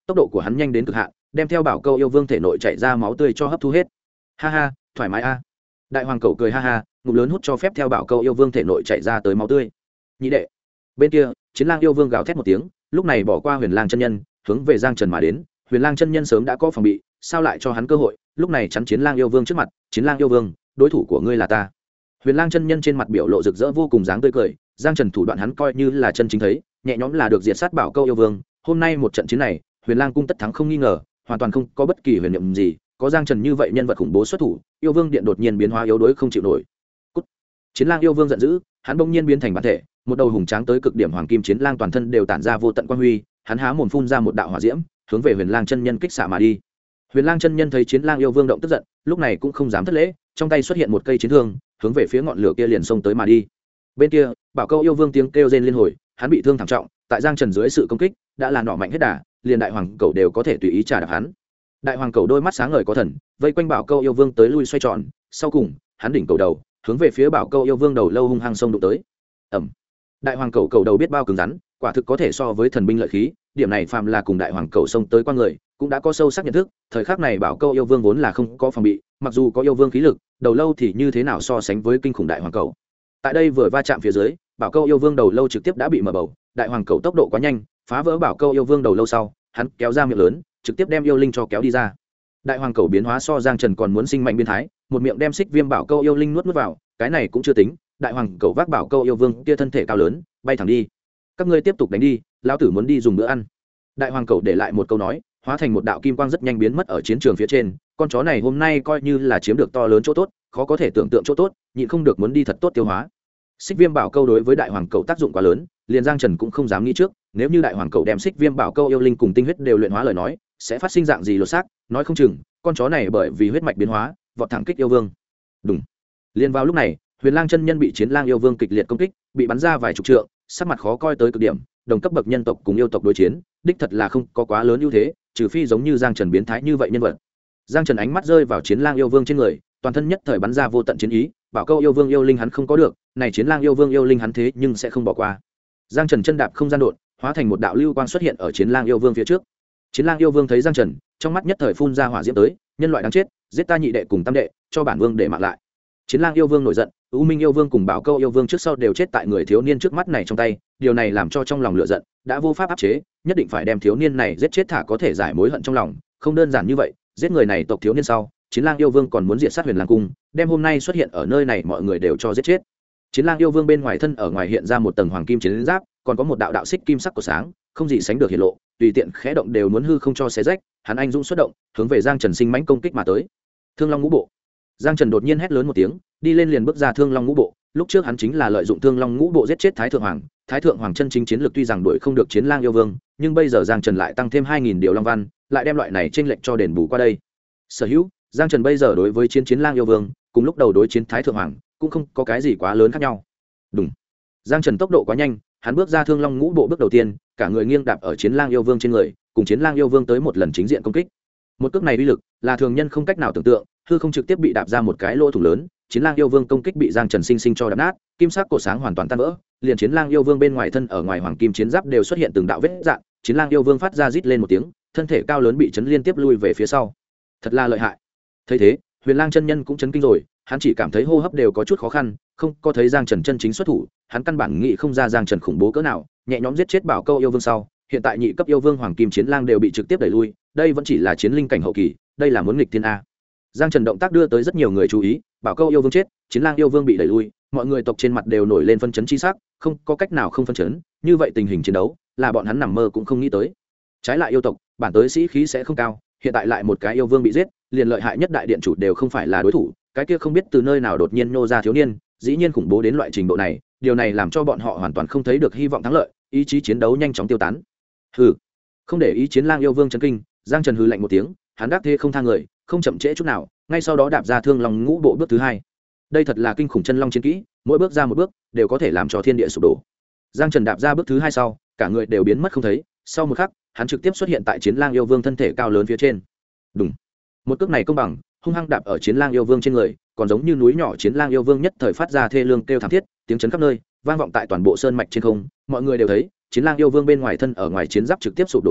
tốc độ của hắn nhanh đến cực hạn, đem theo bảo câu yêu vương thể nội chảy ra máu tươi cho hấp thu hết. Ha ha, thoải mái a. Đại hoàng cẩu cười ha ha, ngụm lớn hút cho phép theo bảo câu yêu vương thể nội chảy ra tới máu tươi. Nhị đệ. Bên kia, Chiến Lang yêu vương gào thét một tiếng, lúc này bỏ qua Huyền Lang chân nhân, hướng về Giang Trần mà đến. Huyền Lang chân nhân sớm đã có phòng bị, sao lại cho hắn cơ hội, lúc này chắn Chiến Lang yêu vương trước mặt. Chiến Lang yêu vương, đối thủ của ngươi là ta. Huyền Lang chân nhân trên mặt biểu lộ rực rỡ vô cùng dáng tươi cười, Giang Trần thủ đoạn hắn coi như là chân chính thấy, nhẹ nhõm là được diệt sát bảo câu yêu vương. Hôm nay một trận chiến này, Huyền Lang cung tất thắng không nghi ngờ, hoàn toàn không có bất kỳ huyền niệm gì, có Giang Trần như vậy nhân vật khủng bố xuất thủ, yêu vương điện đột nhiên biến hóa yếu đuối không chịu nổi. Cút. Chiến Lang yêu vương giận dữ, hắn bỗng nhiên biến thành bản thể, một đầu hùng tráng tới cực điểm hoàng kim chiến lang toàn thân đều tản ra vô tận quang huy, hắn há mồm phun ra một đạo hỏa diễm, hướng về Huyền Lang chân nhân kích xạ mà đi. Huyền Lang chân nhân thấy Chiến Lang yêu vương động tức giận, lúc này cũng không dám thất lễ, trong tay xuất hiện một cây chiến thương, hướng về phía ngọn lửa kia liền xông tới mà đi. Bên kia, bảo câu yêu vương tiếng kêu rên liên hồi, hắn bị thương thảm trọng, tại Giang Trần dưới sự công kích, đã là nỏ mạnh hết đà, liền đại hoàng cẩu đều có thể tùy ý trả đạp hắn. Đại hoàng cẩu đôi mắt sáng ngời có thần, vây quanh bảo câu yêu vương tới lui xoay tròn, sau cùng, hắn đỉnh cầu đầu, hướng về phía bảo câu yêu vương đầu lâu hung hăng xông đụng tới. Ầm. Đại hoàng cẩu cầu đầu biết bao cứng rắn, quả thực có thể so với thần binh lợi khí, điểm này phàm là cùng đại hoàng cẩu xông tới qua người, cũng đã có sâu sắc nhận thức, thời khắc này bảo câu yêu vương vốn là không có phòng bị, mặc dù có yêu vương khí lực, đầu lâu thì như thế nào so sánh với kinh khủng đại hoàng cẩu. Tại đây vừa va chạm phía dưới, bảo câu yêu vương đầu lâu trực tiếp đã bị mở bầu, đại hoàng cẩu tốc độ quá nhanh, phá vỡ bảo câu yêu vương đầu lâu sau, hắn kéo ra miệng lớn, trực tiếp đem yêu linh cho kéo đi ra. Đại hoàng cẩu biến hóa so Giang Trần còn muốn sinh mạnh biến thái, một miệng đem xích viêm bảo câu yêu linh nuốt vào, cái này cũng chưa tính, đại hoàng cẩu vác bảo câu yêu vương kia thân thể cao lớn, bay thẳng đi. Các ngươi tiếp tục đánh đi, lão tử muốn đi dùng bữa ăn. Đại hoàng cẩu để lại một câu nói, hóa thành một đạo kim quang rất nhanh biến mất ở chiến trường phía trên. Con chó này hôm nay coi như là chiếm được to lớn chỗ tốt, khó có thể tưởng tượng chỗ tốt, nhịn không được muốn đi thật tốt tiêu hóa. Xích viêm bảo câu đối với đại hoàng cẩu tác dụng quá lớn, liền Giang Trần cũng không dám nghĩ trước, nếu như đại hoàng cẩu đem xích viêm bảo câu yêu linh cùng tinh huyết đều luyện hóa lời nói, sẽ phát sinh dạng gì lột xác, nói không chừng con chó này bởi vì huyết mạch biến hóa, vọt thẳng kích yêu vương. Đúng. Liền vào lúc này, Huyền Lang chân nhân bị Chiến Lang yêu vương kịch liệt công kích, bị bắn ra vài chục trượng, sắc mặt khó coi tới cực điểm, đồng cấp bậc nhân tộc cùng yêu tộc đối chiến, đích thật là không có quá lớn ưu thế, trừ phi giống như Giang Trần biến thái như vậy nhân vật. Giang Trần ánh mắt rơi vào Chiến Lang yêu vương trên người, toàn thân nhất thời bắn ra vô tận chiến ý, bảo câu yêu vương yêu linh hắn không có được, này Chiến Lang yêu vương yêu linh hắn thế nhưng sẽ không bỏ qua. Giang Trần chân đạp không gian độn, hóa thành một đạo lưu quang xuất hiện ở Chiến Lang yêu vương phía trước. Chiến Lang yêu vương thấy Giang Trần, trong mắt nhất thời phun ra hỏa diễm tới, nhân loại đáng chết, giết ta nhị đệ cùng tam đệ, cho bản vương để mạng lại. Chiến Lang yêu vương nổi giận, U Minh yêu vương cùng Bảo Câu yêu vương trước sau đều chết tại người thiếu niên trước mắt này trong tay, điều này làm cho trong lòng lửa giận đã vô pháp áp chế, nhất định phải đem thiếu niên này giết chết thả có thể giải mối hận trong lòng, không đơn giản như vậy, giết người này tộc thiếu niên sau, Chiến Lang yêu vương còn muốn diệt sát Huyền Lang cung, đem hôm nay xuất hiện ở nơi này mọi người đều cho giết chết. Chiến Lang yêu vương bên ngoài thân ở ngoài hiện ra một tầng hoàng kim chiến giáp, còn có một đạo đạo xích kim sắc của sáng, không gì sánh được hiện lộ, tùy tiện khẽ động đều muốn hư không cho xé rách, hắn anh dũng xuất động, hướng về Giang Trần sinh mãnh công kích mà tới. Thương Long ngũ bộ. Giang Trần đột nhiên hét lớn một tiếng, đi lên liền bước ra Thương Long ngũ bộ, lúc trước hắn chính là lợi dụng Thương Long ngũ bộ giết chết Thái thượng hoàng, Thái thượng hoàng chân chính chiến lược tuy rằng đuổi không được Chiến Lang yêu vương, nhưng bây giờ Giang Trần lại tăng thêm 2000 điều long văn, lại đem loại này chênh lệch cho đền bù qua đây. Sở hữu, Giang Trần bây giờ đối với Chiến Lang yêu vương, cùng lúc đầu đối chiến Thái thượng hoàng, cũng không có cái gì quá lớn khác nhau. Đúng. Giang Trần tốc độ quá nhanh, hắn bước ra Thương Long ngũ bộ bước đầu tiên, cả người nghiêng đạp ở Chiến Lang yêu vương trên người, cùng Chiến Lang yêu vương tới một lần chính diện công kích. Một cước này uy lực là thường nhân không cách nào tưởng tượng, hư không trực tiếp bị đạp ra một cái lỗ thủng lớn, Chiến Lang yêu vương công kích bị Giang Trần sinh sinh cho đập nát, kim sắc cổ sáng hoàn toàn tan vỡ, liền Chiến Lang yêu vương bên ngoài thân ở ngoài hoàng kim chiến giáp đều xuất hiện từng đạo vết rạn, Chiến Lang yêu vương phát ra rít lên một tiếng, thân thể cao lớn bị chấn liên tiếp lui về phía sau. Thật là lợi hại. Thấy thế, Huyền Lang chân nhân cũng chấn kinh rồi, hắn chỉ cảm thấy hô hấp đều có chút khó khăn, không có thấy Giang Trần chân chính xuất thủ, hắn căn bản nghĩ không ra Giang Trần khủng bố cỡ nào, nhẹ nhõm giết chết Bảo Câu yêu vương sau, hiện tại nhị cấp yêu vương hoàng kim chiến lang đều bị trực tiếp đẩy lui, đây vẫn chỉ là chiến linh cảnh hậu kỳ, đây là muốn nghịch thiên a. Giang Trần động tác đưa tới rất nhiều người chú ý, Bảo Câu yêu vương chết, Chiến Lang yêu vương bị đẩy lui, mọi người tộc trên mặt đều nổi lên phân chấn chi sắc, không có cách nào không phân chấn, như vậy tình hình chiến đấu, là bọn hắn nằm mơ cũng không nghĩ tới. Trái lại yêu tộc, bản tới sĩ khí sẽ không cao, hiện tại lại một cái yêu vương bị giết, liền lợi hại nhất đại điện chủ đều không phải là đối thủ, cái kia không biết từ nơi nào đột nhiên nô ra thiếu niên, dĩ nhiên khủng bố đến loại trình độ này, điều này làm cho bọn họ hoàn toàn không thấy được hy vọng thắng lợi, ý chí chiến đấu nhanh chóng tiêu tán. Hừ, không để ý Chiến Lang yêu vương chấn kinh, Giang Trần hừ lạnh một tiếng, hắn đắc thế không tha người, không chậm trễ chút nào, ngay sau đó đạp ra Thương Long ngũ bộ bước thứ hai. Đây thật là kinh khủng chân long chiến kỹ, mỗi bước ra một bước đều có thể làm cho thiên địa sụp đổ. Giang Trần đạp ra bước thứ hai sau, cả người đều biến mất không thấy, sau một khắc, hắn trực tiếp xuất hiện tại Chiến Lang yêu vương thân thể cao lớn phía trên. Đùng. Một cước này công bằng, hung hăng đạp ở Chiến Lang yêu vương trên người, còn giống như núi nhỏ Chiến Lang yêu vương nhất thời phát ra thê lương kêu thảm thiết, tiếng chấn khắp nơi, vang vọng tại toàn bộ sơn mạch trên không, mọi người đều thấy, Chiến Lang yêu vương bên ngoài thân ở ngoài chiến giáp trực tiếp sụp đổ rồi,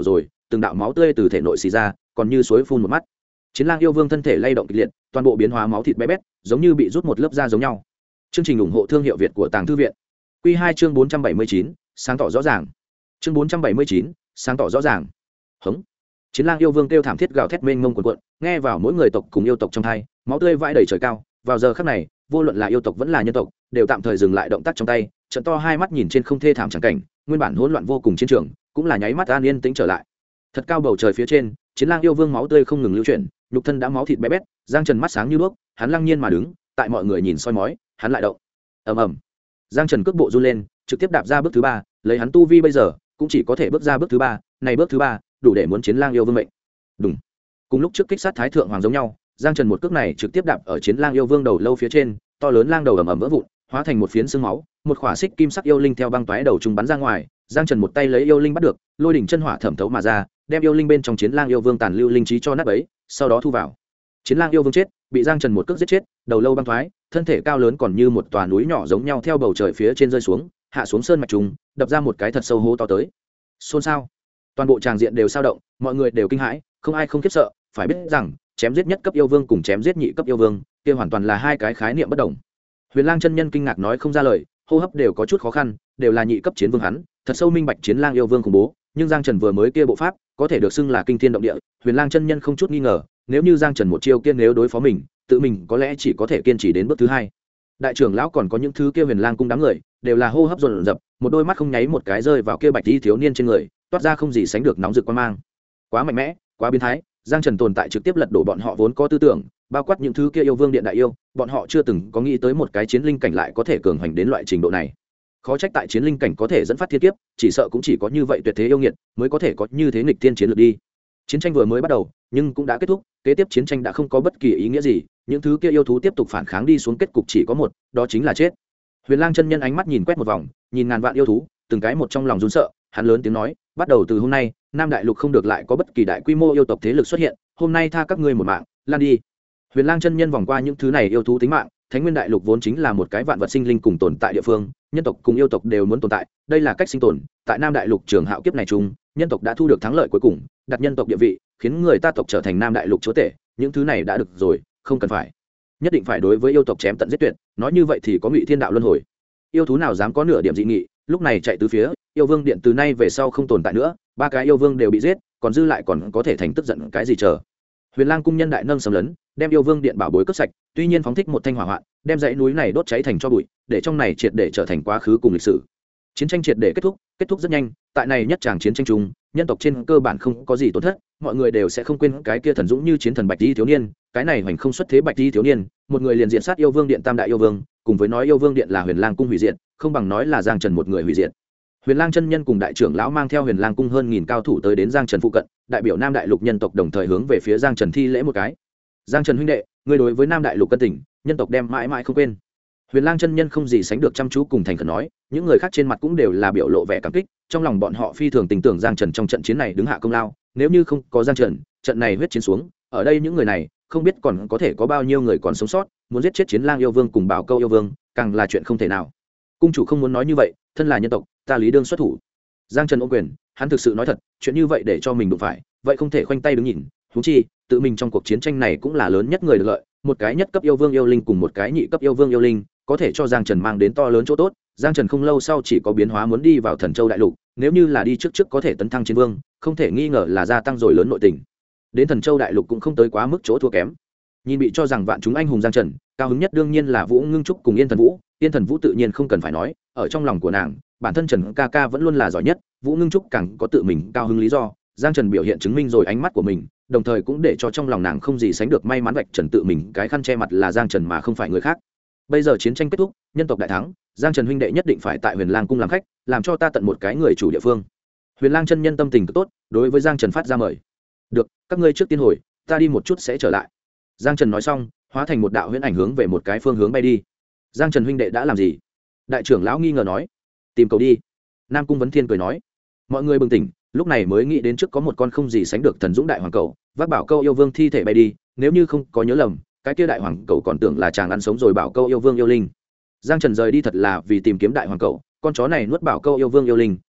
từng đạo máu tươi từ thể nội xì ra, còn như suối phun một mắt. Chiến lang yêu vương thân thể lay động kịch liệt, toàn bộ biến hóa máu thịt bé bét, giống như bị rút một lớp da giống nhau. Chương trình ủng hộ thương hiệu Việt của Tàng Thư viện. Quy 2 chương 479, sáng tỏ rõ ràng. Chương 479, sáng tỏ rõ ràng. Hống. Chiến lang yêu vương kêu thảm thiết gào thét mênh mông cuồn cuộn, nghe vào mỗi người tộc cùng yêu tộc trong tai, máu tươi vãi đầy trời cao. Vào giờ khắc này, vô luận là yêu tộc vẫn là nhân tộc, đều tạm thời dừng lại động tác trong tay, trợn to hai mắt nhìn trên không thê thảm chẳng cảnh, nguyên bản hỗn loạn vô cùng chiến trường, cũng là nháy mắt an yên tĩnh trở lại. Thật cao bầu trời phía trên, chiến lang yêu vương máu tươi không ngừng lưu chuyển, nhục thân đã máu thịt bé bét, Giang Trần mắt sáng như đuốc, hắn lăng nhiên mà đứng, tại mọi người nhìn soi mói, hắn lại động. Ầm ầm. Giang Trần cước bộ run lên, trực tiếp đạp ra bước thứ 3, lấy hắn tu vi bây giờ, cũng chỉ có thể bước ra bước thứ 3, này bước thứ 3, đủ để muốn chiến lang yêu vương mệnh. Đúng. Cùng lúc trước kích sát Thái thượng hoàng giống nhau, Giang Trần một cước này trực tiếp đạp ở chiến lang yêu vương đầu lâu phía trên, to lớn lang đầu ầm ầm vỡ vụn, hóa thành một phiến xương máu, một khỏa xích kim sắc yêu linh theo băng toái đầu trung bắn ra ngoài. Giang Trần một tay lấy yêu linh bắt được, lôi đỉnh chân hỏa thẩm thấu mà ra, đem yêu linh bên trong chiến lang yêu vương tàn lưu linh trí cho nát bấy, sau đó thu vào. Chiến lang yêu vương chết, bị Giang Trần một cước giết chết, đầu lâu băng thoái, thân thể cao lớn còn như một tòa núi nhỏ giống nhau theo bầu trời phía trên rơi xuống, hạ xuống sơn mạch trùng, đập ra một cái thật sâu hố to tới. Xôn xao, toàn bộ tràng diện đều sao động, mọi người đều kinh hãi, không ai không khiếp sợ, phải biết rằng chém giết nhất cấp yêu vương cùng chém giết nhị cấp yêu vương, kia hoàn toàn là hai cái khái niệm bất đồng. Huyền Lang chân nhân kinh ngạc nói không ra lời, hô hấp đều có chút khó khăn, đều là nhị cấp chiến vương hắn, thật sâu minh bạch chiến lang yêu vương khủng bố, nhưng Giang Trần vừa mới kia bộ pháp, có thể được xưng là kinh thiên động địa, Huyền Lang chân nhân không chút nghi ngờ, nếu như Giang Trần một chiêu kia nếu đối phó mình, tự mình có lẽ chỉ có thể kiên trì đến bước thứ 2. Đại trưởng lão còn có những thứ kia Huyền Lang cung đám người, đều là hô hấp dồn dập, một đôi mắt không nháy một cái rơi vào kia bạch y thiếu niên trên người, toát ra không gì sánh được nóng rực quan mang. Quá mạnh mẽ, quá biến thái, Giang Trần tồn tại trực tiếp lật đổ bọn họ vốn có tư tưởng, bao quát những thứ kia yêu vương điện đại yêu, bọn họ chưa từng có nghĩ tới một cái chiến linh cảnh lại có thể cường hành đến loại trình độ này. Khó trách tại chiến linh cảnh có thể dẫn phát thiên kiếp, chỉ sợ cũng chỉ có như vậy tuyệt thế yêu nghiệt mới có thể có như thế nghịch thiên chiến lược đi. Chiến tranh vừa mới bắt đầu, nhưng cũng đã kết thúc, kế tiếp chiến tranh đã không có bất kỳ ý nghĩa gì, những thứ kia yêu thú tiếp tục phản kháng đi xuống kết cục chỉ có một, đó chính là chết. Huyền Lang chân nhân ánh mắt nhìn quét một vòng, nhìn ngàn vạn yêu thú, từng cái một trong lòng run sợ, hắn lớn tiếng nói, bắt đầu từ hôm nay, Nam Đại Lục không được lại có bất kỳ đại quy mô yêu tộc thế lực xuất hiện, hôm nay tha các ngươi một mạng, lan đi. Huyền Lang chân nhân vòng qua những thứ này yêu thú tính mạng, Thánh Nguyên Đại Lục vốn chính là một cái vạn vật sinh linh cùng tồn tại địa phương, nhân tộc cùng yêu tộc đều muốn tồn tại, đây là cách sinh tồn, tại Nam Đại Lục trường hạo kiếp này chung, nhân tộc đã thu được thắng lợi cuối cùng, đặt nhân tộc địa vị, khiến người ta tộc trở thành Nam Đại Lục chúa tể, những thứ này đã được rồi, không cần phải nhất định phải đối với yêu tộc chém tận giết tuyệt, nói như vậy thì có Ngụy Thiên đạo luân hồi. Yêu thú nào dám có nửa điểm dị nghị, lúc này chạy tứ phía, yêu vương điện từ nay về sau không tồn tại nữa, 3 cái yêu vương đều bị giết, còn dư lại còn có thể thành tức giận cái gì chờ. Huyền Lang cung nhân đại nâng sầm lấn, đem yêu vương điện bảo bối cướp sạch, tuy nhiên phóng thích một thanh hỏa hoạn, đem dãy núi này đốt cháy thành tro bụi, để trong này triệt để trở thành quá khứ cùng lịch sử. Chiến tranh triệt để kết thúc rất nhanh, tại này nhất tràng chiến tranh chung, nhân tộc trên cơ bản không có gì tổn thất, mọi người đều sẽ không quên cái kia thần dũng như chiến thần Bạch Y thiếu niên, cái này hoành không xuất thế Bạch Y thiếu niên, một người liền diện sát yêu vương điện tam đại yêu vương, cùng với nói yêu vương điện là Huyền Lang cung hủy diệt, không bằng nói là Giang Trần một người hủy diệt. Huyền Lang chân nhân cùng đại trưởng lão mang theo Huyền Lang cung hơn 1000 cao thủ tới đến Giang Trần phụ cận, đại biểu Nam Đại Lục nhân tộc đồng thời hướng về phía Giang Trần thi lễ một cái. Giang Trần huynh đệ, ngươi đối với Nam Đại Lục cân tình, nhân tộc đem mãi mãi không quên. Huyền Lang chân nhân không gì sánh được chăm chú cùng thành khẩn nói, những người khác trên mặt cũng đều là biểu lộ vẻ cảm kích, trong lòng bọn họ phi thường tin tưởng Giang Trần trong trận chiến này đứng hạ công lao, nếu như không có Giang Trần, trận này huyết chiến xuống, ở đây những người này, không biết còn có thể có bao nhiêu người còn sống sót, muốn giết chết Chiến Lang yêu vương cùng Bảo Câu yêu vương, càng là chuyện không thể nào. Cung chủ không muốn nói như vậy, thân là nhân tộc, ta lý đương xuất thủ. Giang Trần ôm quyền, hắn thực sự nói thật, chuyện như vậy để cho mình đụng phải, vậy không thể khoanh tay đứng nhìn, huống chi, tự mình trong cuộc chiến tranh này cũng là lớn nhất người được lợi, một cái nhất cấp yêu vương yêu linh cùng một cái nhị cấp yêu vương yêu linh, có thể cho Giang Trần mang đến to lớn chỗ tốt. Giang Trần không lâu sau chỉ có biến hóa muốn đi vào Thần Châu Đại Lục, nếu như là đi trước có thể tấn thăng chiến vương, không thể nghi ngờ là gia tăng rồi lớn nội tình. Đến Thần Châu Đại Lục cũng không tới quá mức chỗ thua kém. Nhìn bị cho rằng vạn chúng anh hùng Giang Trần, cao hứng nhất đương nhiên là Vũ Ngưng Trúc cùng Yên Thần Vũ. Yên Thần Vũ tự nhiên không cần phải nói, ở trong lòng của nàng, bản thân Trần ca ca vẫn luôn là giỏi nhất, Vũ Ngưng Trúc càng có tự mình cao hứng lý do. Giang Trần biểu hiện chứng minh rồi ánh mắt của mình, đồng thời cũng để cho trong lòng nàng không gì sánh được may mắn vạch trần tự mình cái khăn che mặt là Giang Trần mà không phải người khác. Bây giờ chiến tranh kết thúc, nhân tộc đại thắng, Giang Trần huynh đệ nhất định phải tại Huyền Lang cung làm khách, làm cho ta tận một cái người chủ địa phương. Huyền Lang chân nhân tâm tình cực tốt, đối với Giang Trần phát ra mời. Được, các ngươi trước tiên hồi, ta đi một chút sẽ trở lại. Giang Trần nói xong, hóa thành một đạo huyễn ảnh hướng về một cái phương hướng bay đi. Giang Trần huynh đệ đã làm gì? Đại trưởng lão nghi ngờ nói. Tìm cầu đi. Nam cung Vấn Thiên cười nói. Mọi người bừng tỉnh, lúc này mới nghĩ đến trước có một con không gì sánh được thần dũng đại hoàng cầu, vác Bảo Câu yêu vương thi thể bay đi, nếu như không có nhớ lầm, cái kia đại hoàng cầu còn tưởng là chàng ăn sống rồi Bảo Câu yêu vương yêu linh. Giang Trần rời đi thật là vì tìm kiếm đại hoàng cầu, con chó này nuốt Bảo Câu yêu vương yêu linh,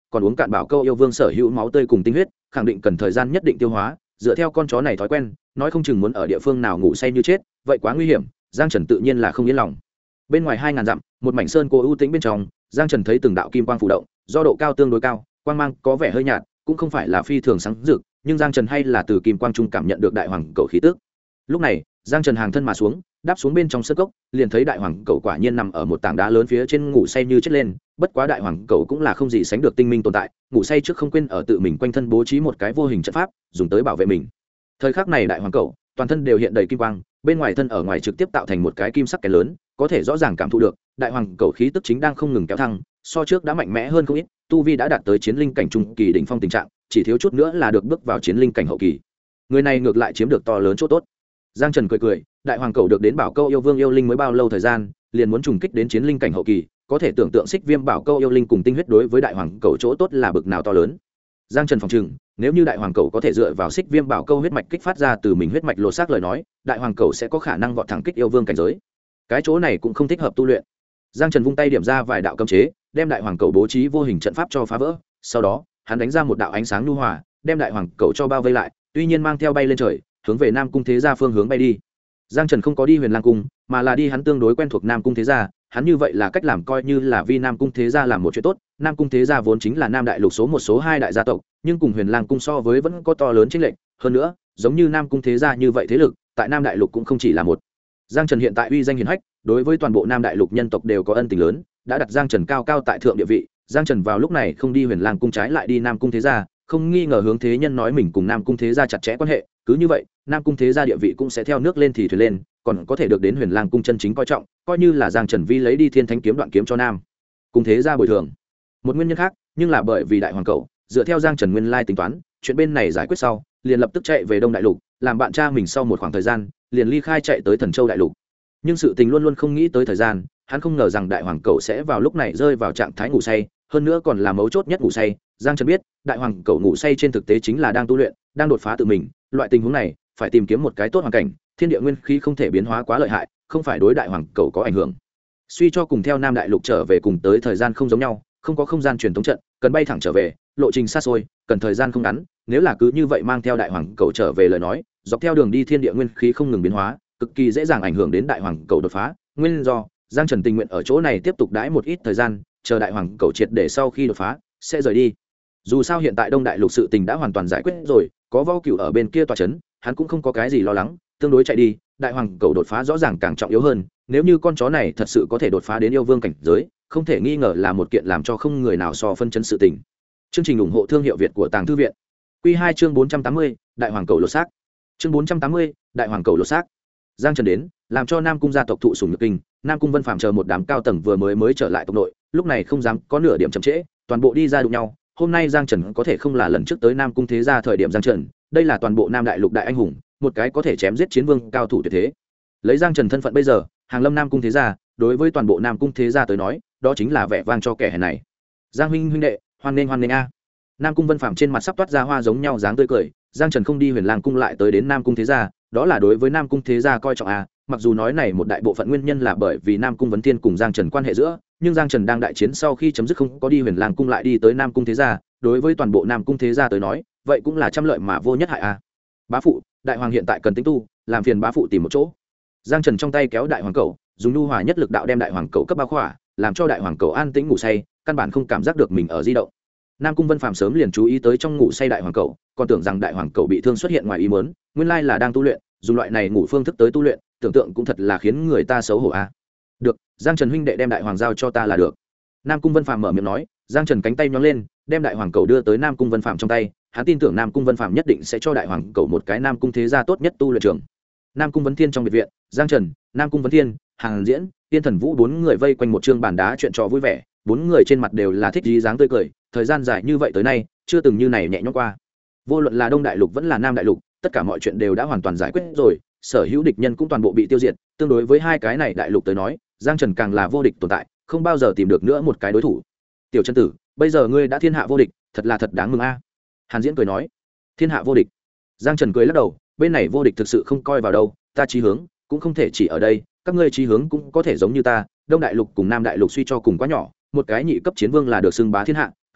còn uống cạn bảo câu yêu vương sở hữu máu tươi cùng tinh huyết, khẳng định cần thời gian nhất định tiêu hóa. Dựa theo con chó này thói quen, nói không chừng muốn ở địa phương nào ngủ say như chết, vậy quá nguy hiểm. Giang Trần tự nhiên là không yên lòng. Bên ngoài 2000 dặm, một mảnh sơn cô ưu tĩnh bên trong, Giang Trần thấy từng đạo kim quang phù động, do độ cao tương đối cao, quang mang có vẻ hơi nhạt, cũng không phải là phi thường sáng rực, nhưng Giang Trần hay là từ kim quang trung cảm nhận được đại hoàng cầu khí tức. Lúc này, Giang Trần hàng thân mà xuống, đáp xuống bên trong sơn cốc, liền thấy đại hoàng cầu quả nhiên nằm ở một tảng đá lớn phía trên ngủ say như chết lên, bất quá đại hoàng cầu cũng là không gì sánh được tinh minh tồn tại, ngủ say trước không quên ở tự mình quanh thân bố trí một cái vô hình trận pháp, dùng tới bảo vệ mình. Thời khắc này đại hoàng cầu, toàn thân đều hiện đầy kim quang, bên ngoài thân ở ngoài trực tiếp tạo thành một cái kim sắc kén lớn, có thể rõ ràng cảm thụ được, đại hoàng cầu khí tức chính đang không ngừng kéo thăng, so trước đã mạnh mẽ hơn không ít, tu vi đã đạt tới chiến linh cảnh trung kỳ đỉnh phong tình trạng, chỉ thiếu chút nữa là được bước vào chiến linh cảnh hậu kỳ. Người này ngược lại chiếm được to lớn chỗ tốt. Giang Trần cười cười, đại hoàng cầu được đến bảo câu yêu vương yêu linh mới bao lâu thời gian, liền muốn trùng kích đến chiến linh cảnh hậu kỳ, có thể tưởng tượng xích viêm bảo câu yêu linh cùng tinh huyết đối với đại hoàng cầu chỗ tốt là bực nào to lớn. Giang Trần phòng trừng, nếu như đại hoàng cầu có thể dựa vào xích viêm bảo câu huyết mạch kích phát ra từ mình huyết mạch lột xác lời nói, đại hoàng cầu sẽ có khả năng vọt thẳng kích yêu vương cảnh giới. Cái chỗ này cũng không thích hợp tu luyện. Giang Trần vung tay điểm ra vài đạo cấm chế, đem đại hoàng cầu bố trí vô hình trận pháp cho phá vỡ, sau đó, hắn đánh ra một đạo ánh sáng nhu hòa, đem đại hoàng cầu cho bao vây lại, tuy nhiên mang theo bay lên trời, hướng về Nam cung Thế Gia phương hướng bay đi. Giang Trần không có đi Huyền Lang cung, mà là đi hắn tương đối quen thuộc Nam cung Thế Gia, hắn như vậy là cách làm coi như là vì Nam cung Thế Gia làm một chuyện tốt. Nam cung Thế Gia vốn chính là Nam đại lục số một số hai đại gia tộc, nhưng cùng Huyền Lang cung so với vẫn có to lớn chênh lệch, hơn nữa, giống như Nam cung Thế Gia như vậy thế lực, tại Nam đại lục cũng không chỉ là một. Giang Trần hiện tại uy danh hiển hách, đối với toàn bộ Nam đại lục nhân tộc đều có ân tình lớn, đã đặt Giang Trần cao cao tại thượng địa vị. Giang Trần vào lúc này không đi Huyền Lang cung trái lại đi Nam cung Thế Gia, không nghi ngờ hướng thế nhân nói mình cùng Nam cung Thế Gia chặt chẽ quan hệ, cứ như vậy, Nam cung Thế Gia địa vị cũng sẽ theo nước lên thì thuyền lên, còn có thể được đến Huyền Lang cung chân chính coi trọng, coi như là Giang Trần vi lấy đi Thiên Thánh kiếm đoạn kiếm cho Nam cung Thế Gia bồi thường. Một nguyên nhân khác, nhưng là bởi vì đại hoàng cầu, dựa theo Giang Trần nguyên lai tính toán, chuyện bên này giải quyết sau, liền lập tức chạy về Đông đại lục, làm bạn cha mình sau một khoảng thời gian, liền ly khai chạy tới Thần Châu đại lục. Nhưng sự tình luôn luôn không nghĩ tới thời gian, hắn không ngờ rằng đại hoàng cầu sẽ vào lúc này rơi vào trạng thái ngủ say, hơn nữa còn là mấu chốt nhất ngủ say. Giang Trần biết, đại hoàng cầu ngủ say trên thực tế chính là đang tu luyện, đang đột phá tự mình, loại tình huống này, phải tìm kiếm một cái tốt hoàn cảnh, thiên địa nguyên khí không thể biến hóa quá lợi hại, không phải đối đại hoàng cầu có ảnh hưởng. Suy cho cùng theo Nam đại lục trở về cùng tới thời gian không giống nhau, không có không gian truyền thống trận, cần bay thẳng trở về, lộ trình xa xôi, cần thời gian không ngắn, nếu là cứ như vậy mang theo đại hoàng cầu trở về lời nói, dọc theo đường đi thiên địa nguyên khí không ngừng biến hóa, cực kỳ dễ dàng ảnh hưởng đến đại hoàng cầu đột phá. Nguyên do, Giang Trần tình nguyện ở chỗ này tiếp tục đãi một ít thời gian, chờ đại hoàng cầu triệt để sau khi đột phá sẽ rời đi. Dù sao hiện tại Đông đại lục sự tình đã hoàn toàn giải quyết rồi, có Võ Cửu ở bên kia tọa chấn, hắn cũng không có cái gì lo lắng, tương đối chạy đi, đại hoàng cầu đột phá rõ ràng càng trọng yếu hơn, nếu như con chó này thật sự có thể đột phá đến yêu vương cảnh giới, không thể nghi ngờ là một kiện làm cho không người nào so phân chấn sự tình. Chương trình ủng hộ thương hiệu Việt của Tàng Thư viện. Quy 2 chương 480, đại hoàng cầu lột xác. Chương 480, đại hoàng cầu lột xác. Giang Trần đến, làm cho Nam cung gia tộc thụ sủng nhược kinh, Nam cung Vân Phàm chờ một đám cao tầng vừa mới trở lại tộc nội, lúc này không dám có nửa điểm chậm trễ, toàn bộ đi ra đụng nhau. Hôm nay Giang Trần có thể không là lần trước tới Nam cung Thế Gia thời điểm Giang Trần, đây là toàn bộ Nam đại lục đại anh hùng, một cái có thể chém giết chiến vương cao thủ tuyệt thế. Lấy Giang Trần thân phận bây giờ, hàng lâm Nam cung Thế Gia, đối với toàn bộ Nam cung Thế Gia tới nói, đó chính là vẻ vang cho kẻ hèn này. Giang huynh đệ, hoan nghênh a. Nam cung Vân Phàm trên mặt sắp toát ra hoa giống nhau dáng tươi cười, Giang Trần không đi Huyền Lang cung lại tới đến Nam cung Thế Gia, đó là đối với Nam cung Thế Gia coi trọng a. Mặc dù nói này một đại bộ phận nguyên nhân là bởi vì Nam cung Vấn Thiên cùng Giang Trần quan hệ giữa, nhưng Giang Trần đang đại chiến sau khi chấm dứt không có đi Huyền Lang cung lại đi tới Nam cung Thế Gia, đối với toàn bộ Nam cung Thế Gia tới nói, vậy cũng là trăm lợi mà vô nhất hại a. Bá phụ, đại hoàng hiện tại cần tính tu, làm phiền bá phụ tìm một chỗ. Giang Trần trong tay kéo đại hoàng cầu, dùng nhu hòa nhất lực đạo đem đại hoàng cầu cấp bao khỏa, làm cho đại hoàng cầu an tĩnh ngủ say, căn bản không cảm giác được mình ở di động. Nam cung Vân Phàm sớm liền chú ý tới trong ngủ say đại hoàng cầu, còn tưởng rằng đại hoàng cầu bị thương xuất hiện ngoài ý muốn, nguyên lai là đang tu luyện, dùng loại này ngủ phương thức tới tu luyện, tưởng tượng cũng thật là khiến người ta xấu hổ a. Được, Giang Trần huynh đệ đem đại hoàng giao cho ta là được. Nam cung Vân Phàm mở miệng nói. Giang Trần cánh tay nhón lên, đem đại hoàng cầu đưa tới Nam cung Vân Phàm trong tay, hắn tin tưởng Nam cung Vân Phàm nhất định sẽ cho đại hoàng cầu một cái Nam cung Thế Gia tốt nhất tu luyện trường. Nam cung Vấn Thiên trong biệt viện, Giang Trần, Nam cung Vấn Thiên, Hàn Diễn, Tiên Thần Vũ bốn người vây quanh một chương bàn đá chuyện trò vui vẻ, bốn người trên mặt đều là thích dí dáng tươi cười, thời gian dài như vậy tới nay, chưa từng như này nhẹ nhõm qua. Vô luận là Đông đại lục vẫn là Nam đại lục, tất cả mọi chuyện đều đã hoàn toàn giải quyết rồi, sở hữu địch nhân cũng toàn bộ bị tiêu diệt, tương đối với hai cái này đại lục tới nói, Giang Trần càng là vô địch tồn tại, không bao giờ tìm được nữa một cái đối thủ. Tiểu Chân tử, bây giờ ngươi đã thiên hạ vô địch, thật là thật đáng mừng a. Hàn Diễn cười nói. Thiên hạ vô địch. Giang Trần cười lắc đầu, bên này vô địch thực sự không coi vào đâu, ta chí hướng cũng không thể chỉ ở đây, các ngươi chí hướng cũng có thể giống như ta, Đông đại lục cùng Nam đại lục suy cho cùng quá nhỏ, một cái nhị cấp chiến vương là được xưng bá thiên hạ,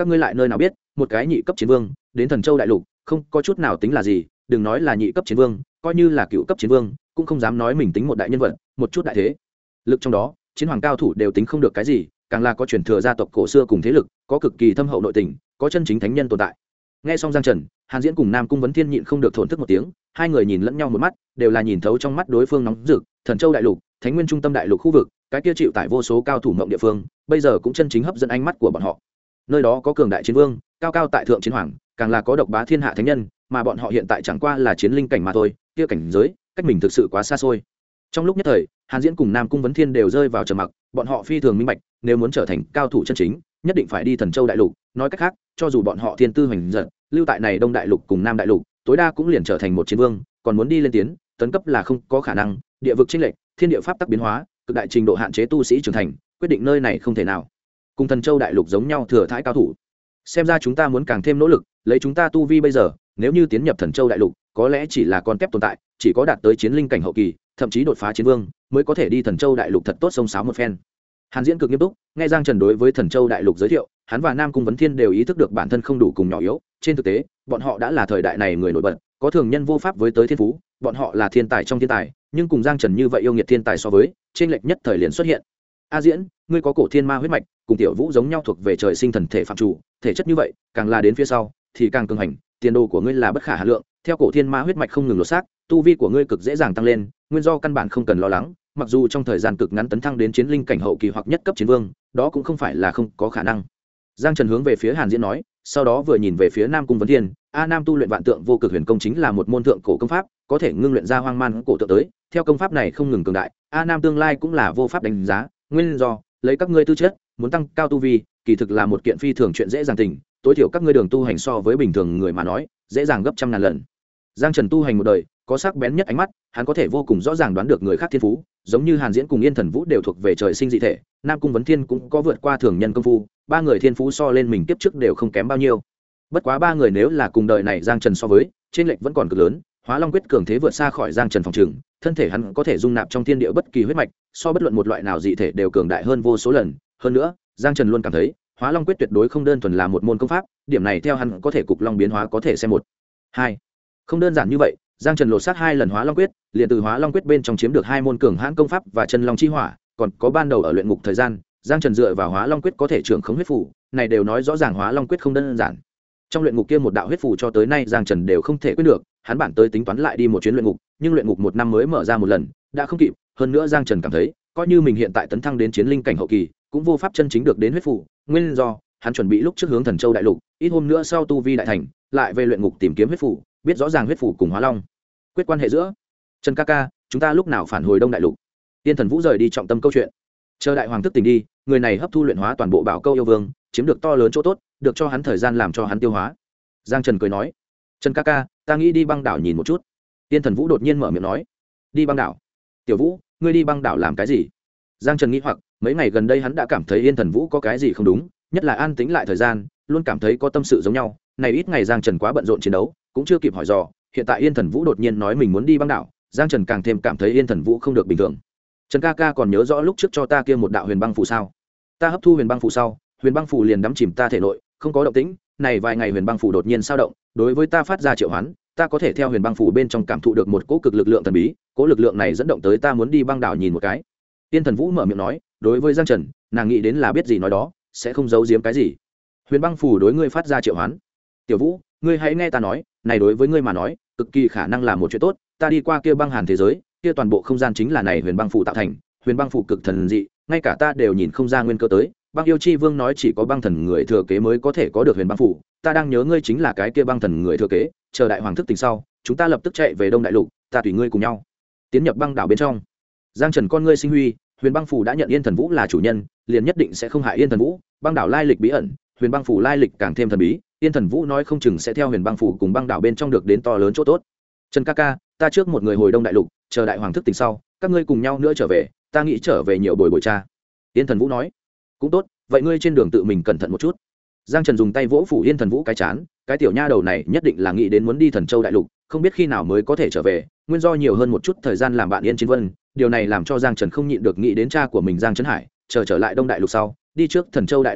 các ngươi lại nơi nào biết một cái nhị cấp chiến vương đến thần châu đại lục không có chút nào tính là gì, đừng nói là nhị cấp chiến vương, coi như là cựu cấp chiến vương cũng không dám nói mình tính một đại nhân vật, một chút đại thế lực trong đó chiến hoàng cao thủ đều tính không được cái gì, càng là có truyền thừa gia tộc cổ xưa cùng thế lực, có cực kỳ thâm hậu nội tình, có chân chính thánh nhân tồn tại. Nghe xong Giang Trần, Hàn Diễn cùng Nam Cung Vấn Thiên nhịn không được thổn thức một tiếng, hai người nhìn lẫn nhau một mắt, đều là nhìn thấu trong mắt đối phương nóng rực. Thần Châu đại lục, Thánh Nguyên trung tâm đại lục khu vực, cái kia chịu tải vô số cao thủ mộng địa phương, bây giờ cũng chân chính hấp dẫn ánh mắt của bọn họ. Nơi đó có cường đại chiến vương, cao cao tại thượng chiến hoàng, càng là có độc bá thiên hạ thánh nhân, mà bọn họ hiện tại chẳng qua là chiến linh cảnh mà thôi, kia cảnh giới, cách mình thực sự quá xa xôi. Trong lúc nhất thời, Hàn Diễn cùng Nam Cung Vấn Thiên đều rơi vào trầm mặc, bọn họ phi thường minh bạch, nếu muốn trở thành cao thủ chân chính, nhất định phải đi Thần Châu đại lục, nói cách khác, cho dù bọn họ thiên tư hoành dật, lưu tại này Đông đại lục cùng Nam đại lục, tối đa cũng liền trở thành một chiến vương, còn muốn đi lên tiến, tấn cấp là không có khả năng, địa vực chênh lệch, thiên địa pháp tắc biến hóa, cực đại trình độ hạn chế tu sĩ trưởng thành, quyết định nơi này không thể nào. Cùng Thần Châu đại lục giống nhau thừa thãi cao thủ. Xem ra chúng ta muốn càng thêm nỗ lực, lấy chúng ta tu vi bây giờ, nếu như tiến nhập Thần Châu đại lục, có lẽ chỉ là con kép tồn tại, chỉ có đạt tới chiến linh cảnh hậu kỳ, thậm chí đột phá chiến vương, mới có thể đi Thần Châu đại lục thật tốt sông sáo một phen. Hàn Diễn cực nghiêm túc, nghe Giang Trần đối với Thần Châu đại lục giới thiệu, hắn và Nam Cung Vấn Thiên đều ý thức được bản thân không đủ cùng nhỏ yếu, trên thực tế, bọn họ đã là thời đại này người nổi bật, có thường nhân vô pháp với tới thiên phú, bọn họ là thiên tài trong thiên tài, nhưng cùng Giang Trần như vậy yêu nghiệt thiên tài so với, trên lệch nhất thời liền xuất hiện. A Diễn, ngươi có cổ thiên ma huyết mạch, cùng Tiểu Vũ giống nhau thuộc về trời sinh thần thể phạm chủ, thể chất như vậy, càng là đến phía sau thì càng cường hành, tiền đồ của ngươi là bất khả hà lượng, theo cổ thiên ma huyết mạch không ngừng lột xác, tu vi của ngươi cực dễ dàng tăng lên, nguyên do căn bản không cần lo lắng, mặc dù trong thời gian cực ngắn tấn thăng đến chiến linh cảnh hậu kỳ hoặc nhất cấp chiến vương, đó cũng không phải là không có khả năng. Giang Trần hướng về phía Hàn Diễn nói, sau đó vừa nhìn về phía Nam Cung Vấn Thiên, A Nam tu luyện vạn tượng vô cực huyền công chính là một môn thượng cổ công pháp, có thể ngưng luyện ra hoang man cổ tượng tới, theo công pháp này không ngừng cường đại, A Nam tương lai cũng là vô pháp đánh giá, nguyên do lấy các ngươi tư chất, muốn tăng cao tu vi, kỳ thực là một kiện phi thường chuyện dễ dàng tình, tối thiểu các ngươi đường tu hành so với bình thường người mà nói, dễ dàng gấp trăm ngàn lần. Giang Trần tu hành một đời, có sắc bén nhất ánh mắt, hắn có thể vô cùng rõ ràng đoán được người khác thiên phú, giống như Hàn Diễn cùng Yên Thần Vũ đều thuộc về trời sinh dị thể, Nam Cung Vấn Thiên cũng có vượt qua thường nhân công phu, ba người thiên phú so lên mình kiếp trước đều không kém bao nhiêu. Bất quá ba người nếu là cùng đời này Giang Trần so với, trên lệch vẫn còn cực lớn, Hóa Long quyết cường thế vượt xa khỏi Giang Trần phòng trường, thân thể hắn có thể dung nạp trong thiên địa bất kỳ huyết mạch, so bất luận một loại nào dị thể đều cường đại hơn vô số lần, hơn nữa, Giang Trần luôn cảm thấy, Hóa Long quyết tuyệt đối không đơn thuần là một môn công pháp, điểm này theo hắn có thể cục long biến hóa có thể xem một. Hai, không đơn giản như vậy, Giang Trần lột xác hai lần Hóa Long quyết, liền từ Hóa Long quyết bên trong chiếm được hai môn cường hãn công pháp và chân long chi hỏa, còn có ban đầu ở luyện ngục thời gian, Giang Trần dựa vào Hóa Long quyết có thể trưởng khống huyết phù, này đều nói rõ ràng Hóa Long quyết không đơn giản. Trong luyện ngục kia một đạo huyết phù cho tới nay Giang Trần đều không thể quên được, hắn bản tới tính toán lại đi một chuyến luyện ngục, nhưng luyện ngục một năm mới mở ra một lần, đã không kịp, hơn nữa Giang Trần cảm thấy, coi như mình hiện tại tấn thăng đến chiến linh cảnh hậu kỳ, cũng vô pháp chân chính được đến huyết phù, nguyên do hắn chuẩn bị lúc trước hướng Thần Châu đại lục, ít hôm nữa sau tu vi đại thành, lại về luyện ngục tìm kiếm huyết phù, biết rõ ràng huyết phù cùng Hóa Long quyết quan hệ giữa. Trần ca ca, chúng ta lúc nào phản hồi Đông đại lục? Tiên Thần Vũ rời đi trọng tâm câu chuyện, chờ đại hoàng thức tỉnh đi, người này hấp thu luyện hóa toàn bộ bảo câu yêu vương, chiếm được to lớn chỗ tốt, được cho hắn thời gian làm cho hắn tiêu hóa. Giang Trần cười nói, Trần ca ca, ta nghĩ đi băng đảo nhìn một chút. Tiên Thần Vũ đột nhiên mở miệng nói, đi băng đảo? Tiểu Vũ, ngươi đi băng đảo làm cái gì? Giang Trần nghĩ hoặc, mấy ngày gần đây hắn đã cảm thấy Yên Thần Vũ có cái gì không đúng, nhất là an tĩnh lại thời gian, luôn cảm thấy có tâm sự giống nhau. Này ít ngày Giang Trần quá bận rộn chiến đấu, cũng chưa kịp hỏi dò, hiện tại Yên Thần Vũ đột nhiên nói mình muốn đi băng đảo, Giang Trần càng thêm cảm thấy Yên Thần Vũ không được bình thường. Trần ca ca còn nhớ rõ lúc trước cho ta kia một đạo huyền băng phù sao? Ta hấp thu huyền băng phù sau, huyền băng phù liền đắm chìm ta thể nội, không có động tĩnh, này vài ngày huyền băng phù đột nhiên sao động, đối với ta phát ra triệu hoán, ta có thể theo huyền băng phù bên trong cảm thụ được một cỗ cực lực lượng thần bí, cỗ lực lượng này dẫn động tới ta muốn đi băng đảo nhìn một cái. Yên Thần Vũ mở miệng nói, đối với Giang Trần, nàng nghĩ đến là biết gì nói đó, sẽ không giấu giếm cái gì. Huyền băng phù đối ngươi phát ra triệu hoán. Tiểu Vũ, ngươi hãy nghe ta nói, này đối với ngươi mà nói, cực kỳ khả năng là một chuyện tốt, ta đi qua kia băng hàn thế giới, kia toàn bộ không gian chính là này huyền băng phù tạo thành, huyền băng phù cực thần dị, ngay cả ta đều nhìn không ra nguyên cơ tới. Băng yêu chi vương nói chỉ có băng thần người thừa kế mới có thể có được huyền băng phù, ta đang nhớ ngươi chính là cái kia băng thần người thừa kế, chờ đại hoàng thức tỉnh sau, chúng ta lập tức chạy về Đông đại lục, ta tùy ngươi cùng nhau tiến nhập băng đảo bên trong. Giang Trần con ngươi sinh huy, huyền băng phù đã nhận Yên Thần Vũ là chủ nhân, liền nhất định sẽ không hại Yên Thần Vũ, băng đảo lai lịch bí ẩn, huyền băng phù lai lịch càng thêm thần bí, Yên Thần Vũ nói không chừng sẽ theo huyền băng phù cùng băng đảo bên trong được đến to lớn chỗ tốt. Trần ca ca, ta trước một người hồi Đông đại lục, chờ đại hoàng thức tỉnh sau, các ngươi cùng nhau nữa trở về, ta nghĩ trở về nhiều bồi cha. Yên Thần Vũ nói, cũng tốt, vậy ngươi trên đường tự mình cẩn thận một chút. Giang Trần dùng tay vỗ phủ Yên Thần Vũ cái chán, cái tiểu nha đầu này nhất định là nghĩ đến muốn đi Thần Châu đại lục, không biết khi nào mới có thể trở về, nguyên do nhiều hơn một chút thời gian làm bạn Yên Chiến Vân, điều này làm cho Giang Trần không nhịn được nghĩ đến cha của mình Giang Trấn Hải, chờ trở lại Đông đại lục sau, đi trước Thần Châu đại lục trước,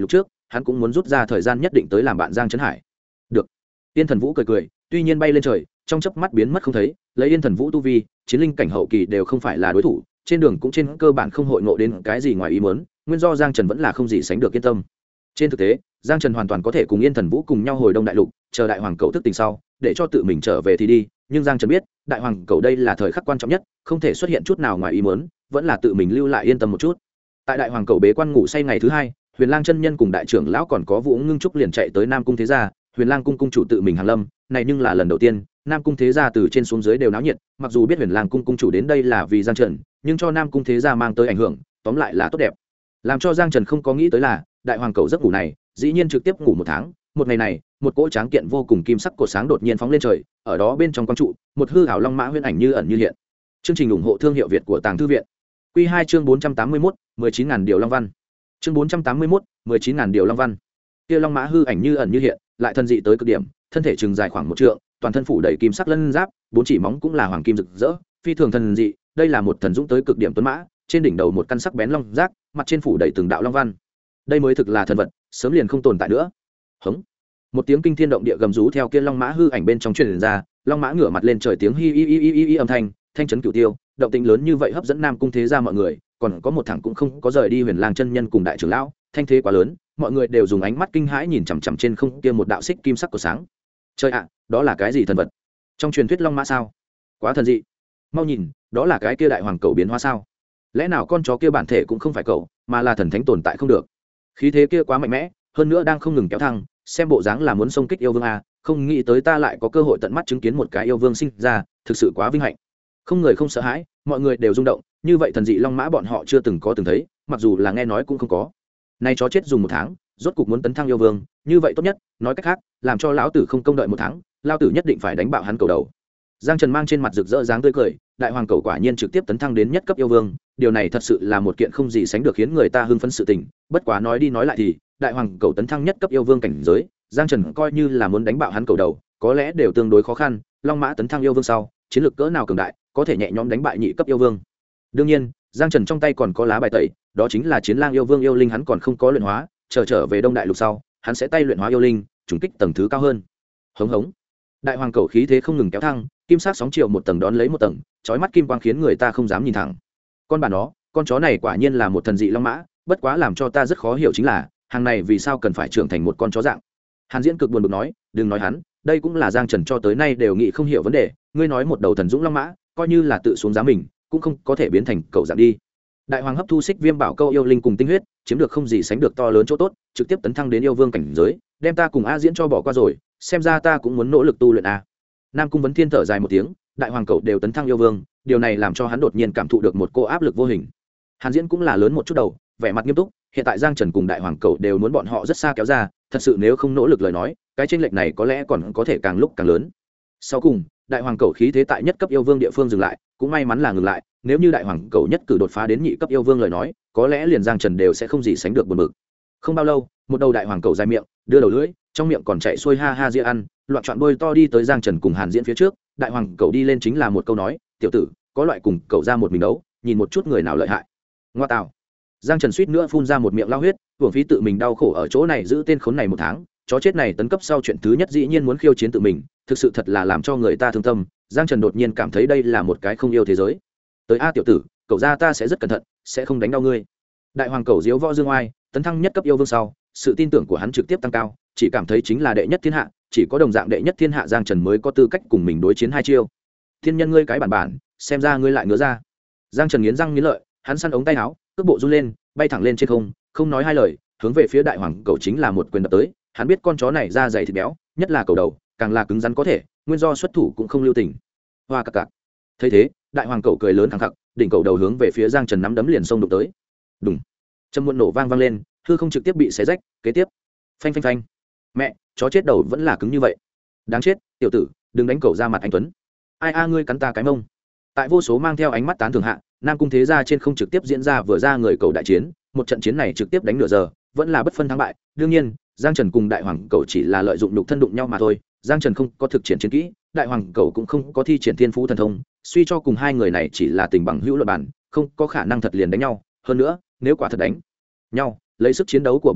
hắn cũng muốn rút ra thời gian nhất định tới làm bạn Giang Trấn Hải. Được. Yên Thần Vũ cười cười, tuy nhiên bay lên trời, trong chớp mắt biến mất không thấy, lấy Yên Thần Vũ tu vi, chiến linh cảnh hậu kỳ đều không phải là đối thủ, trên đường cũng trên cơ bản không hội ngộ đến cái gì ngoài ý muốn, nguyên do Giang Trần vẫn là không gì sánh được yên tâm. Trên thực tế, Giang Trần hoàn toàn có thể cùng Yên Thần Vũ cùng nhau hồi Đông Đại Lục, chờ Đại Hoàng Cẩu thức tỉnh sau, để cho tự mình trở về thì đi, nhưng Giang Trần biết, Đại Hoàng Cẩu đây là thời khắc quan trọng nhất, không thể xuất hiện chút nào ngoài ý muốn, vẫn là tự mình lưu lại yên tâm một chút. Tại Đại Hoàng Cẩu bế quan ngủ say ngày thứ hai, Huyền Lang chân nhân cùng đại trưởng lão còn có Vũ Ngưng Trúc liền chạy tới Nam Cung thế gia, Huyền Lang cung cung chủ tự mình hàng lâm, này nhưng là lần đầu tiên, Nam Cung thế gia từ trên xuống dưới đều náo nhiệt, mặc dù biết Huyền Lang cung cung chủ đến đây là vì Giang Trần, nhưng cho Nam Cung thế gia mang tới ảnh hưởng, tóm lại là tốt đẹp. Làm cho Giang Trần không có nghĩ tới là, Đại Hoàng Cẩu giấc ngủ này, dĩ nhiên trực tiếp ngủ một tháng, một ngày này, một cỗ tráng kiện vô cùng kim sắc cột sáng đột nhiên phóng lên trời, ở đó bên trong quang trụ, một hư ảo long mã huyễn ảnh như ẩn như hiện. Chương trình ủng hộ thương hiệu Việt của Tàng Thư viện. Quy 2 chương 481, 19000 điều long văn. Chương 481, 19000 điều long văn. Kia long mã hư ảnh như ẩn như hiện, lại thân dị tới cực điểm, thân thể chừng dài khoảng 1 trượng, toàn thân phủ đầy kim sắc lân giáp, 4 chỉ móng cũng là hoàng kim rực rỡ, phi thường thần dị, đây là một thần dũng tới cực điểm tuấn mã, trên đỉnh đầu một căn sắc bén long giác, mặt trên phủ đầy từng đạo long văn. Đây mới thực là thần vật, sớm liền không tồn tại nữa. Hống. Một tiếng kinh thiên động địa gầm rú theo kia long mã hư ảnh bên trong truyền ra, long mã ngửa mặt lên trời tiếng hi hi hi hi âm thanh, thanh chấn cửu tiêu, động tĩnh lớn như vậy hấp dẫn Nam Cung thế gia mọi người, còn có một thằng cũng không có rời đi Huyền Lang chân nhân cùng đại trưởng lão, thanh thế quá lớn, mọi người đều dùng ánh mắt kinh hãi nhìn chằm chằm trên không kia một đạo xích kim sắc của sáng. Trời ạ, đó là cái gì thần vật? Trong truyền thuyết long mã sao? Quá thần dị. Mau nhìn, đó là cái kia đại hoàng cẩu biến hóa sao? Lẽ nào con chó kia bản thể cũng không phải cẩu, mà là thần thánh tồn tại không được? Khí thế kia quá mạnh mẽ, hơn nữa đang không ngừng kéo thăng, xem bộ dáng là muốn xông kích yêu vương a, không nghĩ tới ta lại có cơ hội tận mắt chứng kiến một cái yêu vương sinh ra, thực sự quá vinh hạnh. Không người không sợ hãi, mọi người đều rung động, như vậy thần dị long mã bọn họ chưa từng có từng thấy, mặc dù là nghe nói cũng không có. Nay chó chết dùng 1 tháng, rốt cục muốn tấn thăng yêu vương, như vậy tốt nhất, nói cách khác, làm cho lão tử không công đợi 1 tháng, lão tử nhất định phải đánh bạo hắn cầu đầu. Giang Trần mang trên mặt rực rỡ dáng tươi cười, đại hoàng cầu quả nhiên trực tiếp tấn thăng đến nhất cấp yêu vương, điều này thật sự là một kiện không gì sánh được khiến người ta hưng phấn sự tình, bất quá nói đi nói lại thì, đại hoàng cầu tấn thăng nhất cấp yêu vương cảnh giới, Giang Trần coi như là muốn đánh bạo hắn cầu đầu, có lẽ đều tương đối khó khăn, long mã tấn thăng yêu vương sau, chiến lược cỡ nào cường đại, có thể nhẹ nhõm đánh bại nhị cấp yêu vương. Đương nhiên, Giang Trần trong tay còn có lá bài tẩy, đó chính là Chiến Lang yêu vương yêu linh hắn còn không có luyện hóa, trở về Đông Đại Lục sau, hắn sẽ tay luyện hóa yêu linh, trùng kích tầng thứ cao hơn. Hống hống. Đại hoàng cầu khí thế không ngừng kéo thăng, kim sắc sóng chiều một tầng đón lấy một tầng, chói mắt kim quang khiến người ta không dám nhìn thẳng. Con bà nó, con chó này quả nhiên là một thần dị long mã, bất quá làm cho ta rất khó hiểu chính là, hàng này vì sao cần phải trưởng thành một con chó dạng. Hàn Diễn cực buồn bực nói, đừng nói hắn, đây cũng là Giang Trần cho tới nay đều nghĩ không hiểu vấn đề, ngươi nói một đầu thần dũng long mã, coi như là tự xuống giá mình, cũng không có thể biến thành cậu dạng đi. Đại hoàng hấp thu xích viêm bảo câu yêu linh cùng tinh huyết, chiếm được không gì sánh được to lớn chỗ tốt, trực tiếp tấn thăng đến yêu vương cảnh giới, đem ta cùng A Diễn cho bỏ qua rồi, xem ra ta cũng muốn nỗ lực tu luyện a. Nam Cung Vấn Thiên thở dài một tiếng, đại hoàng cậu đều tấn thăng yêu vương, điều này làm cho hắn đột nhiên cảm thụ được một cô áp lực vô hình. Hàn Diễn cũng là lớn một chút đầu, vẻ mặt nghiêm túc, hiện tại Giang Trần cùng đại hoàng cậu đều muốn bọn họ rất xa kéo ra, thật sự nếu không nỗ lực lời nói, cái chênh lệch này có lẽ còn có thể càng lúc càng lớn. Sau cùng, đại hoàng cậu khí thế tại nhất cấp yêu vương địa phương dừng lại, cũng may mắn là ngừng lại, nếu như đại hoàng cậu nhất cử đột phá đến nhị cấp yêu vương lời nói, có lẽ liền Giang Trần đều sẽ không gì sánh được buồn bực. Không bao lâu, một đầu đại hoàng cậu dài miệng, đưa đầu lưỡi, trong miệng còn chạy xuôi ha ha ria ăn, loạn trọn đôi to đi tới Giang Trần cùng Hàn Diễn phía trước, đại hoàng cậu đi lên chính là một câu nói, tiểu tử, có loại cùng cậu ra một mình đấu, nhìn một chút người nào lợi hại. Ngoa tạo. Giang Trần suýt nữa phun ra một miệng lao huyết, hưởng phí tự mình đau khổ ở chỗ này giữ tên khốn này 1 tháng, chó chết này tấn cấp sau chuyện thứ nhất dĩ nhiên muốn khiêu chiến tự mình, thực sự thật là làm cho người ta thương tâm. Giang Trần đột nhiên cảm thấy đây là một cái không yêu thế giới. Tới a tiểu tử, cậu ra ta sẽ rất cẩn thận, sẽ không đánh đau ngươi. Đại hoàng cậu diếu võ dương oai, tấn thăng nhất cấp yêu vương sau, sự tin tưởng của hắn trực tiếp tăng cao, chỉ cảm thấy chính là đệ nhất thiên hạ, chỉ có đồng dạng đệ nhất thiên hạ Giang Trần mới có tư cách cùng mình đối chiến 2 chiêu. Thiên nhân ngươi cái bản bản, xem ra ngươi lại ngứa ra. Giang Trần nghiến răng nghiến lợi, hắn săn ống tay áo, cước bộ run lên, bay thẳng lên trên không, không nói hai lời, hướng về phía đại hoàng cậu chính là một quyền đập tới. Hắn biết con chó này da dày thịt béo, nhất là cầu đầu, càng là cứng rắn có thể, nguyên do xuất thủ cũng không lưu tình. Hoa cặc cặc. Thấy thế, đại hoàng cậu cười lớn thẳng thặc, đỉnh cầu đầu hướng về phía Giang Trần nắm đấm liền xông đụng tới. Đùng. Trầm muộn nổ vang vang lên, hư không trực tiếp bị xé rách, kế tiếp. Phanh phanh phanh. Mẹ, chó chết đầu vẫn là cứng như vậy. Đáng chết, tiểu tử, đừng đánh cầu ra mặt anh tuấn. Ai a ngươi cắn ta cái mông. Tại vô số mang theo ánh mắt tán thưởng hạ, Nam Cung thế gia trên không trực tiếp diễn ra vừa ra người cầu đại chiến, một trận chiến này trực tiếp đánh nửa giờ, vẫn là bất phân thắng bại. Đương nhiên, Giang Trần cùng đại hoàng cầu chỉ là lợi dụng nhục thân đụng nhau mà thôi, Giang Trần không có thực triển chiến kỹ, đại hoàng cầu cũng không có thi triển thiên phú thần thông, suy cho cùng hai người này chỉ là tình bằng hữu luận bản, không có khả năng thật liền đánh nhau. Hơn nữa, nếu quả thật đánh nhau, lấy sức chiến đấu của bọn họ,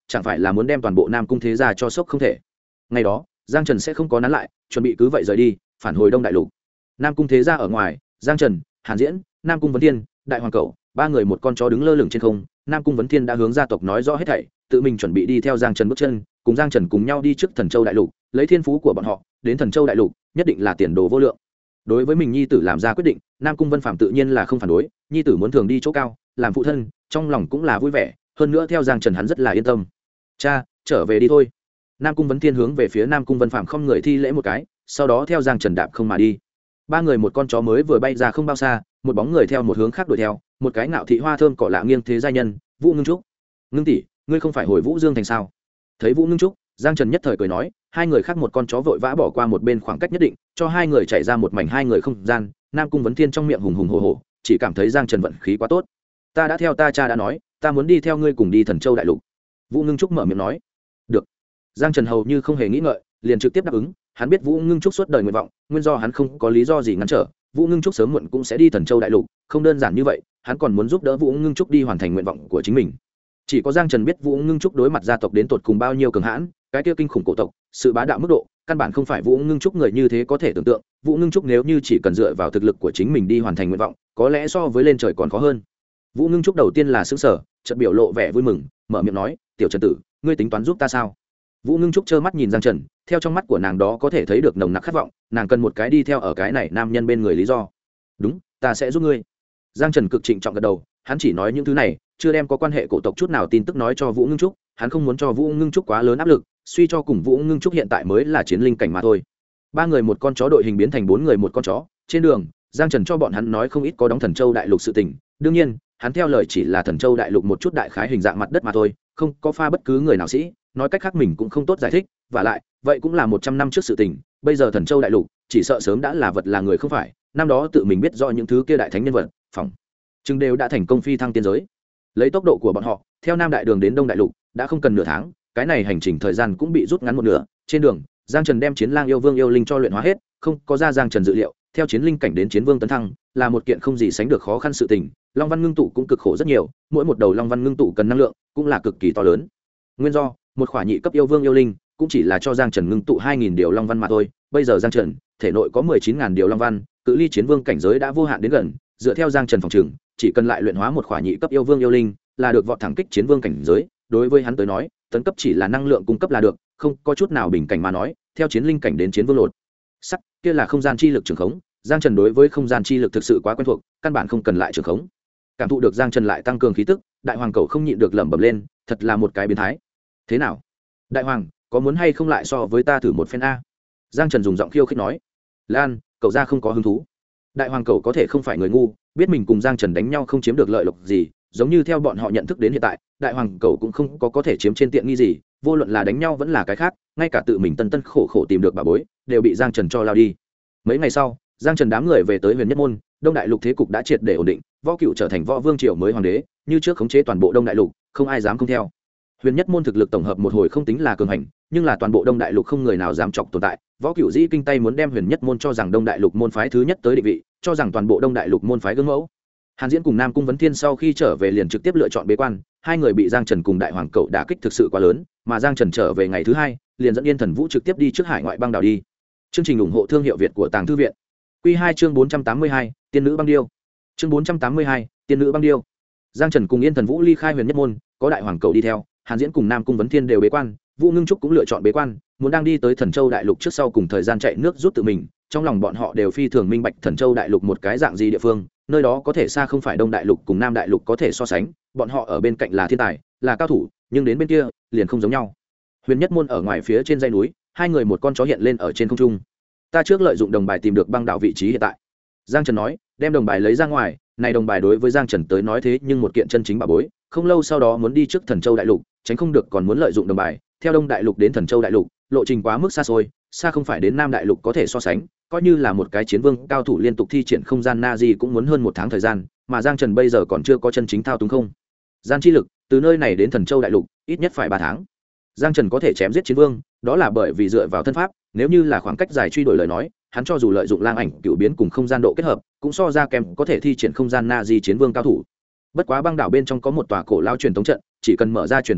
chẳng phải là muốn đem toàn bộ Nam Cung thế gia cho sốc không thể. Ngày đó Giang Trần sẽ không có nán lại, chuẩn bị cứ vậy rời đi, phản hồi Đông Đại Lục. Nam Cung thế gia ở ngoài, Giang Trần, Hàn Diễn, Nam Cung Vấn Thiên, Đại Hoàng Cẩu, ba người một con chó đứng lơ lửng trên không. Nam Cung Vấn Thiên đã hướng gia tộc nói rõ hết thảy, tự mình chuẩn bị đi theo Giang Trần bước chân, cùng Giang Trần cùng nhau đi trước Thần Châu Đại Lục, lấy thiên phú của bọn họ, đến Thần Châu Đại Lục, nhất định là tiền đồ vô lượng. Đối với mình nhi tử làm ra quyết định, Nam Cung Vân Phàm tự nhiên là không phản đối, nhi tử muốn thường đi chỗ cao, làm phụ thân, trong lòng cũng là vui vẻ, hơn nữa theo Giang Trần hắn rất là yên tâm. Cha, trở về đi thôi. Nam Cung Vấn Thiên hướng về phía Nam Cung Vân Phàm không người thi lễ một cái, sau đó theo Giang Trần đạp không mà đi. Ba người một con chó mới vừa bay ra không bao xa, một bóng người theo một hướng khác đuổi theo, một cái ngạo thị hoa thơm cỏ lạ nghiêng thế gia nhân, Vũ Ngưng Trúc. Ngưng tỷ, ngươi không phải hồi Vũ Dương thành sao? Thấy Vũ Ngưng Trúc, Giang Trần nhất thời cười nói, hai người khác một con chó vội vã bỏ qua một bên khoảng cách nhất định, cho hai người chạy ra một mảnh hai người không gian. Nam Cung Vấn Thiên trong miệng hùng hùng hổ hổ, chỉ cảm thấy Giang Trần vận khí quá tốt. Ta đã theo ta cha đã nói, ta muốn đi theo ngươi cùng đi Thần Châu Đại Lục. Vũ Ngưng Trúc mở miệng nói. Được. Giang Trần hầu như không hề nghĩ ngợi, liền trực tiếp đáp ứng. Hắn biết Vũ Ngưng Trúc suốt đời nguyện vọng, nguyên do hắn không có lý do gì ngăn trở, Vũ Ngưng Trúc sớm muộn cũng sẽ đi Thần Châu Đại Lục, không đơn giản như vậy, hắn còn muốn giúp đỡ Vũ Ngưng Trúc đi hoàn thành nguyện vọng của chính mình. Chỉ có Giang Trần biết Vũ Ngưng Trúc đối mặt gia tộc đến tột cùng bao nhiêu cường hãn, cái kia kinh khủng cổ tộc, sự bá đạo mức độ, căn bản không phải Vũ Ngưng Trúc người như thế có thể tưởng tượng. Vũ Ngưng Trúc nếu như chỉ cần dựa vào thực lực của chính mình đi hoàn thành nguyện vọng, có lẽ so với lên trời còn khó hơn. Vũ Ngưng Trúc đầu tiên là sững sờ, chợt biểu lộ vẻ vui mừng, mở miệng nói, "Tiểu Trần tử, ngươi tính toán giúp ta sao?" Vũ Ngưng Trúc trơ mắt nhìn Giang Trần, theo trong mắt của nàng đó có thể thấy được nồng nặc khát vọng, nàng cần một cái đi theo ở cái này nam nhân bên người lý do. "Đúng, ta sẽ giúp ngươi." Giang Trần cực trịnh trọng gật đầu, hắn chỉ nói những thứ này, chưa đem có quan hệ cổ tộc chút nào tin tức nói cho Vũ Ngưng Trúc, hắn không muốn cho Vũ Ngưng Trúc quá lớn áp lực, suy cho cùng Vũ Ngưng Trúc hiện tại mới là chiến linh cảnh mà thôi. Ba người một con chó đội hình biến thành bốn người một con chó, trên đường, Giang Trần cho bọn hắn nói không ít có đóng Thần Châu Đại Lục sự tình, đương nhiên, hắn theo lời chỉ là Thần Châu Đại Lục một chút đại khái hình dạng mặt đất mà thôi, không có pha bất cứ người nào sĩ, nói cách khác mình cũng không tốt giải thích, và lại, vậy cũng là 100 năm trước sự tình, bây giờ Thần Châu Đại Lục, chỉ sợ sớm đã là vật là người không phải, năm đó tự mình biết rõ những thứ kia đại thánh nhân vật, phỏng chừng đều đã thành công phi thăng tiên giới. Lấy tốc độ của bọn họ, theo Nam Đại Đường đến Đông Đại Lục, đã không cần nửa tháng, cái này hành trình thời gian cũng bị rút ngắn một nửa. Trên đường, Giang Trần đem Chiến Lang yêu vương yêu linh cho luyện hóa hết, không có ra Giang Trần dự liệu, theo chiến linh cảnh đến chiến vương tấn thăng, là một kiện không gì sánh được khó khăn sự tình. Long văn ngưng tụ cũng cực khổ rất nhiều, mỗi một đầu long văn ngưng tụ cần năng lượng, cũng là cực kỳ to lớn. Nguyên do, một khỏa nhị cấp yêu vương yêu linh, cũng chỉ là cho Giang Trần ngưng tụ 2000 điều long văn mà thôi. Bây giờ Giang Trần, thể nội có 19000 điều long văn, cự ly chiến vương cảnh giới đã vô hạn đến gần, dựa theo Giang Trần phòng trường, chỉ cần lại luyện hóa một khỏa nhị cấp yêu vương yêu linh, là được vọt thẳng kích chiến vương cảnh giới. Đối với hắn tới nói, tấn cấp chỉ là năng lượng cung cấp là được, không có chút nào bình cảnh mà nói, theo chiến linh cảnh đến chiến vương lột sắc, kia là không gian chi lực trường khống. Giang Trần đối với không gian chi lực thực sự quá quen thuộc, căn bản không cần lại trường khống. Cảm thụ được Giang Trần lại tăng cường khí tức, Đại Hoàng Cẩu không nhịn được lẩm bẩm lên, thật là một cái biến thái. Thế nào, Đại Hoàng, có muốn hay không lại so với ta thử một phen a? Giang Trần dùng giọng khiêu khích nói. Lan, cậu ra không có hứng thú. Đại Hoàng Cẩu có thể không phải người ngu, biết mình cùng Giang Trần đánh nhau không chiếm được lợi lộc gì, giống như theo bọn họ nhận thức đến hiện tại, Đại Hoàng Cẩu cũng không có thể chiếm trên tiện nghi gì, vô luận là đánh nhau vẫn là cái khác, ngay cả tự mình tân khổ khổ tìm được bà bối, đều bị Giang Trần cho lao đi. Mấy ngày sau, Giang Trần đám người về tới Huyền Nhất Môn, Đông Đại Lục thế cục đã triệt để ổn định, Võ Cựu trở thành Võ Vương triều mới hoàng đế, như trước khống chế toàn bộ Đông Đại Lục, không ai dám không theo. Huyền Nhất Môn thực lực tổng hợp một hồi không tính là cường hành, nhưng là toàn bộ Đông Đại Lục không người nào dám chọc tồn tại. Võ Cựu dĩ kinh tay muốn đem Huyền Nhất Môn cho rằng Đông Đại Lục môn phái thứ nhất tới định vị, cho rằng toàn bộ Đông Đại Lục môn phái gương mẫu. Hàn Diễn cùng Nam Cung Vấn Thiên sau khi trở về liền trực tiếp lựa chọn bế quan, hai người bị Giang Trần cùng Đại Hoàng Cẩu đả kích thực sự quá lớn, mà Giang Trần trở về ngày thứ hai, liền dẫn Yên Thần Vũ trực tiếp đi trước hải ngoại băng đảo đi. Chương trình ủng hộ thương hiệu Việt của Tàng Thư viện. Quy 2 chương 482, Tiên nữ băng điêu. Chương 482, Tiên nữ băng điêu. Giang Trần cùng Yên Thần Vũ ly khai Huyền Nhất Môn, có Đại Hoàng Cẩu đi theo, Hàn Diễn cùng Nam Cung Vấn Thiên đều bế quan, Vũ Ngưng Trúc cũng lựa chọn bế quan, muốn đang đi tới Thần Châu Đại Lục trước sau cùng thời gian chạy nước rút tự mình, trong lòng bọn họ đều phi thường minh bạch Thần Châu Đại Lục một cái dạng gì địa phương, nơi đó có thể xa không phải Đông Đại Lục cùng Nam Đại Lục có thể so sánh, bọn họ ở bên cạnh là thiên tài, là cao thủ, nhưng đến bên kia, liền không giống nhau. Huyền Nhất Môn ở ngoài phía trên dãy núi, hai người một con chó hiện lên ở trên không trung. Ta trước lợi dụng đồng bài tìm được băng đảo vị trí hiện tại. Giang Trần nói, đem đồng bài lấy ra ngoài, này đồng bài đối với Giang Trần tới nói thế nhưng một kiện chân chính bảo bối, không lâu sau đó muốn đi trước Thần Châu Đại Lục, tránh không được còn muốn lợi dụng đồng bài, theo Đông Đại Lục đến Thần Châu Đại Lục, lộ trình quá mức xa xôi, xa không phải đến Nam Đại Lục có thể so sánh, coi như là một cái chiến vương cao thủ liên tục thi triển không gian na di cũng muốn hơn 1 tháng thời gian, mà Giang Trần bây giờ còn chưa có chân chính thao túng không gian chi lực, từ nơi này đến Thần Châu Đại Lục, ít nhất phải 3 tháng. Giang Trần có thể chém giết chiến vương, đó là bởi vì dựa vào thân pháp, nếu như là khoảng cách dài truy đuổi lời nói, hắn cho dù lợi dụng lang ảnh cựu biến cùng không gian độ kết hợp, cũng so ra kèm có thể thi triển không gian na di chiến vương cao thủ. Bất quá băng đảo bên trong có một tòa cổ lao truyền tống trận, chỉ cần mở ra truyền tống trận,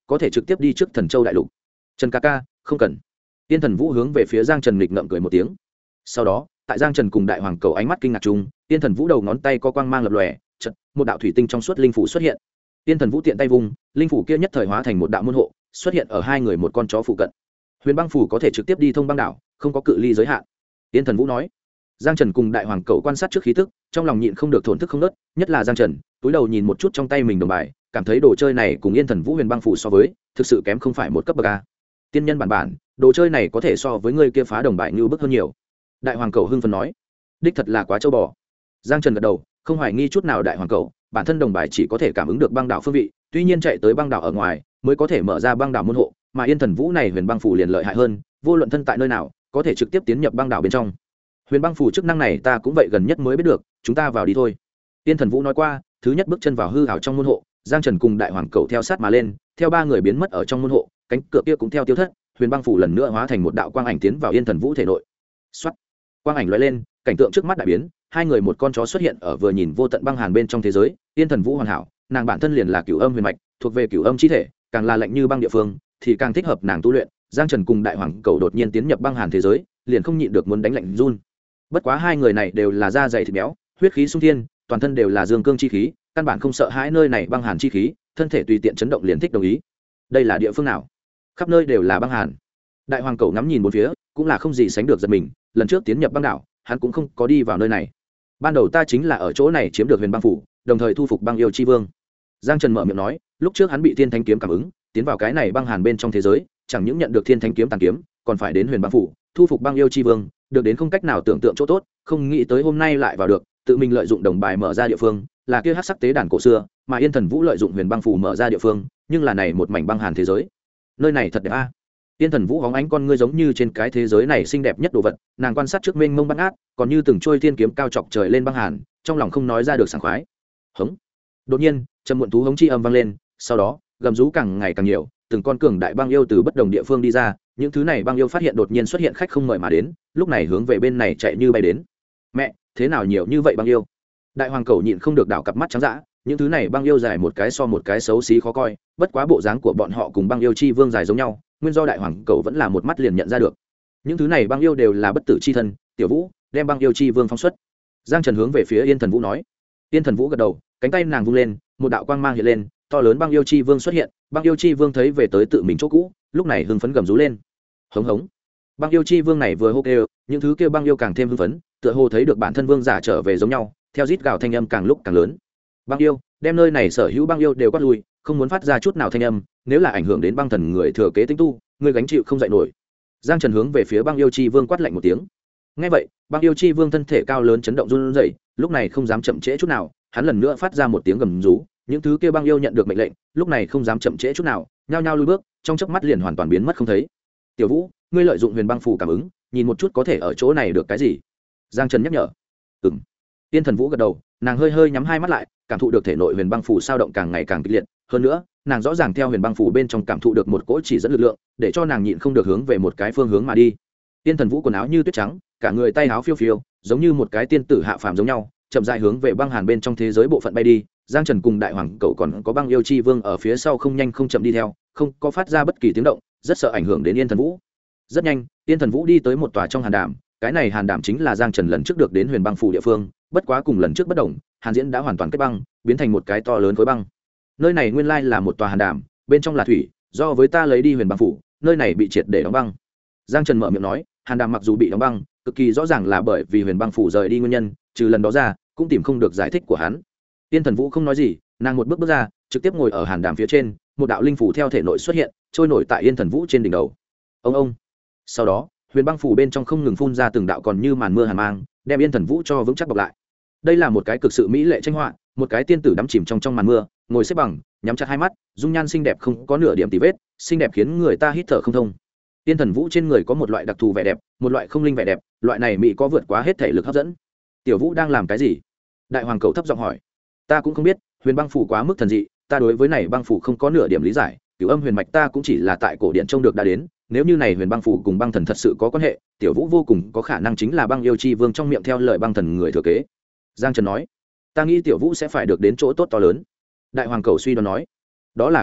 có thể trực tiếp đi trước Thần Châu đại lục. Trần ca ca, không cần. Tiên Thần Vũ hướng về phía Giang Trần nghịch ngợm cười một tiếng. Sau đó, tại Giang Trần cùng Đại Hoàng Cầu ánh mắt kinh ngạc chung, Tiên Thần Vũ đầu ngón tay có quang mang lập lòe, chợt một đạo thủy tinh trong suốt linh phủ xuất hiện. Tiên Thần Vũ tiện tay vung, linh phủ kia nhất thời hóa thành một đạo môn hộ, xuất hiện ở hai người một con chó phụ cận. Huyền băng phủ có thể trực tiếp đi thông băng đảo, không có cự ly giới hạn. Tiên Thần Vũ nói. Giang Trần cùng Đại Hoàng Cầu quan sát trước khí tức, trong lòng nhịn không được thổn thức không nớt, nhất là Giang Trần, túi đầu nhìn một chút trong tay mình đồng bài, cảm thấy đồ chơi này cùng Yên Thần Vũ huyền băng phủ so với, thực sự kém không phải một cấp bậc a. Tiên nhân bản, đồ chơi này có thể so với người kia phá đồng bài như bức hơn nhiều. Đại Hoàng Cầu hưng phấn nói, đích thật là quá châu bò. Giang Trần gật đầu, không hoài nghi chút nào Đại Hoàng Cầu, bản thân đồng bài chỉ có thể cảm ứng được băng đảo phương vị, tuy nhiên chạy tới băng đảo ở ngoài mới có thể mở ra băng đảo môn hộ, mà Yên Thần Vũ này huyền băng phủ liền lợi hại hơn, vô luận thân tại nơi nào, có thể trực tiếp tiến nhập băng đảo bên trong. Huyền băng phủ chức năng này ta cũng vậy gần nhất mới biết được, chúng ta vào đi thôi. Yên Thần Vũ nói qua, thứ nhất bước chân vào hư ảo trong môn hộ, Giang Trần cùng Đại Hoàng Cầu theo sát mà lên, theo ba người biến mất ở trong môn hộ, cánh cửa kia cũng theo tiêu thất, huyền băng phủ lần nữa hóa thành một đạo quang ảnh tiến vào Yên Thần Vũ thể nội. Soát, quang ảnh lóe lên, cảnh tượng trước mắt đại biến, hai người một con chó xuất hiện ở vừa nhìn vô tận băng hàn bên trong thế giới. Yên Thần Vũ hoàn hảo, nàng bản thân liền là cửu âm huyền mạch, thuộc về cửu âm chi thể, càng là lạnh như băng địa phương thì càng thích hợp nàng tu luyện. Giang Trần cùng Đại Hoàng Cầu đột nhiên tiến nhập băng hàn thế giới, liền không nhịn được muốn đánh lạnh run. Bất quá hai người này đều là da dày thịt béo, huyết khí sung thiên, toàn thân đều là dương cương chi khí, căn bản không sợ hãi nơi này băng hàn chi khí, thân thể tùy tiện chấn động liền thích đồng ý. Đây là địa phương nào? Khắp nơi đều là băng hàn. Đại Hoàng Cầu ngắm nhìn bốn phía, cũng là không gì sánh được giật mình, lần trước tiến nhập băng đảo, hắn cũng không có đi vào nơi này. Ban đầu ta chính là ở chỗ này chiếm được huyền băng phủ, đồng thời thu phục băng yêu chi vương. Giang Trần mở miệng nói, lúc trước hắn bị thiên thanh kiếm cảm ứng, tiến vào cái này băng hàn bên trong thế giới, chẳng những nhận được thiên thanh kiếm tàn kiếm, còn phải đến huyền băng phủ, thu phục băng yêu chi vương, được đến không cách nào tưởng tượng chỗ tốt, không nghĩ tới hôm nay lại vào được, tự mình lợi dụng đồng bài mở ra địa phương, là kia hắc sắc tế đàn cổ xưa, mà Yên Thần Vũ lợi dụng huyền băng phủ mở ra địa phương, nhưng là này một mảnh băng hàn thế giới. Nơi này thật đẹp a. Yên Thần Vũ hóng ánh con ngươi giống như trên cái thế giới này xinh đẹp nhất đồ vật, nàng quan sát trước mênh mông băng ác, còn như từng trôi thiên kiếm cao chọc trời lên băng hàn, trong lòng không nói ra được sảng khoái. Hống. Đột nhiên, trầm muộn thú hống chi âm vang lên, sau đó, gầm rú càng ngày càng nhiều, từng con cường đại băng yêu từ bất đồng địa phương đi ra, những thứ này băng yêu phát hiện đột nhiên xuất hiện khách không mời mà đến, lúc này hướng về bên này chạy như bay đến. Mẹ, thế nào nhiều như vậy băng yêu? Đại Hoàng Cầu nhịn không được đảo cặp mắt trắng dã, những thứ này băng yêu dài một cái so một cái xấu xí khó coi, bất quá bộ dáng của bọn họ cùng băng yêu chi vương dài giống nhau, nguyên do Đại Hoàng Cầu vẫn là một mắt liền nhận ra được. Những thứ này băng yêu đều là bất tử chi thân, Tiểu Vũ, đem băng yêu chi vương phóng xuất. Giang Trần hướng về phía Yên Thần Vũ nói. Yên Thần Vũ gật đầu, cánh tay nàng vung lên, một đạo quang mang hiện lên, to lớn băng yêu chi vương xuất hiện. Băng yêu chi vương thấy về tới tự mình chỗ cũ, lúc này hưng phấn gầm rú lên. Hống hống. Băng yêu chi vương này vừa hô kêu, những thứ kêu băng yêu càng thêm hưng phấn, tựa hồ thấy được bản thân vương giả trở về giống nhau, theo rít gào thanh âm càng lúc càng lớn. Băng yêu, đem nơi này sở hữu băng yêu đều quát lui, không muốn phát ra chút nào thanh âm, nếu là ảnh hưởng đến băng thần người thừa kế tinh tu, người gánh chịu không dậy nổi. Giang Trần hướng về phía băng yêu chi vương quát lạnh một tiếng. Nghe vậy, băng yêu chi vương thân thể cao lớn chấn động run rẩy, lúc này không dám chậm trễ chút nào, hắn lần nữa phát ra một tiếng gầm rú, những thứ kia băng yêu nhận được mệnh lệnh, lúc này không dám chậm trễ chút nào, nhao nhao lùi bước, trong chớp mắt liền hoàn toàn biến mất không thấy. Tiểu Vũ, ngươi lợi dụng huyền băng phù cảm ứng, nhìn một chút có thể ở chỗ này được cái gì? Giang Trần nhắc nhở. Ừm. Tiên Thần Vũ gật đầu, nàng hơi hơi nhắm hai mắt lại, cảm thụ được thể nội huyền băng phù sao động càng ngày càng kịch liệt, hơn nữa, nàng rõ ràng theo huyền băng phù bên trong cảm thụ được một cỗ chỉ dẫn lực lượng, để cho nàng nhịn không được hướng về một cái phương hướng mà đi. Tiên Thần Vũ quần áo như tuyết trắng, cả người tay áo phiêu phiêu, giống như một cái tiên tử hạ phàm giống nhau, chậm rãi hướng về băng hàn bên trong thế giới bộ phận bay đi. Giang Trần cùng Đại Hoàng Cầu còn có băng yêu chi vương ở phía sau không nhanh không chậm đi theo, không có phát ra bất kỳ tiếng động, rất sợ ảnh hưởng đến Yên Thần Vũ. Rất nhanh, Yên Thần Vũ đi tới một tòa trong hàn đàm, cái này hàn đàm chính là Giang Trần lần trước được đến huyền băng phủ địa phương, bất quá cùng lần trước bất đồng, hàn diễn đã hoàn toàn kết băng, biến thành một cái to lớn khối băng. Nơi này nguyên lai là một tòa hàn đàm, bên trong là thủy, do với ta lấy đi huyền băng phủ, nơi này bị triệt để đóng băng. Giang Trần mở miệng nói, hàn đàm mặc dù bị đóng băng, cực kỳ rõ ràng là bởi vì huyền băng phủ rời đi nguyên nhân, trừ lần đó ra, cũng tìm không được giải thích của hắn. Yên Thần Vũ không nói gì, nàng một bước bước ra, trực tiếp ngồi ở hàn đàm phía trên, một đạo linh phủ theo thể nội xuất hiện, trôi nổi tại Yên Thần Vũ trên đỉnh đầu. Ông. Sau đó, huyền băng phủ bên trong không ngừng phun ra từng đạo còn như màn mưa hàn mang, đem Yên Thần Vũ cho vững chắc bọc lại. Đây là một cái cực sự mỹ lệ tranh họa, một cái tiên tử đắm chìm trong màn mưa, ngồi xếp bằng, nhắm chặt hai mắt, dung nhan xinh đẹp không có nửa điểm tì vết, xinh đẹp khiến người ta hít thở không thông. Yên Thần Vũ trên người có một loại đặc thù vẻ đẹp, một loại không linh vẻ đẹp, loại này mỹ có vượt quá hết thể lực hấp dẫn. Tiểu Vũ đang làm cái gì? Đại Hoàng Cầu thấp giọng hỏi. Ta cũng không biết, huyền băng phủ quá mức thần dị, ta đối với này băng phủ không có nửa điểm lý giải, cửu âm huyền mạch ta cũng chỉ là tại cổ điện trông được đã đến, nếu như này huyền băng phủ cùng băng thần thật sự có quan hệ, Tiểu Vũ vô cùng có khả năng chính là băng yêu chi vương trong miệng theo lời băng thần người thừa kế. Giang Trần nói. Ta nghĩ Tiểu Vũ sẽ phải được đến chỗ tốt to lớn. Đại Hoàng Cầu suy đoán nói. Đó là khẳng định,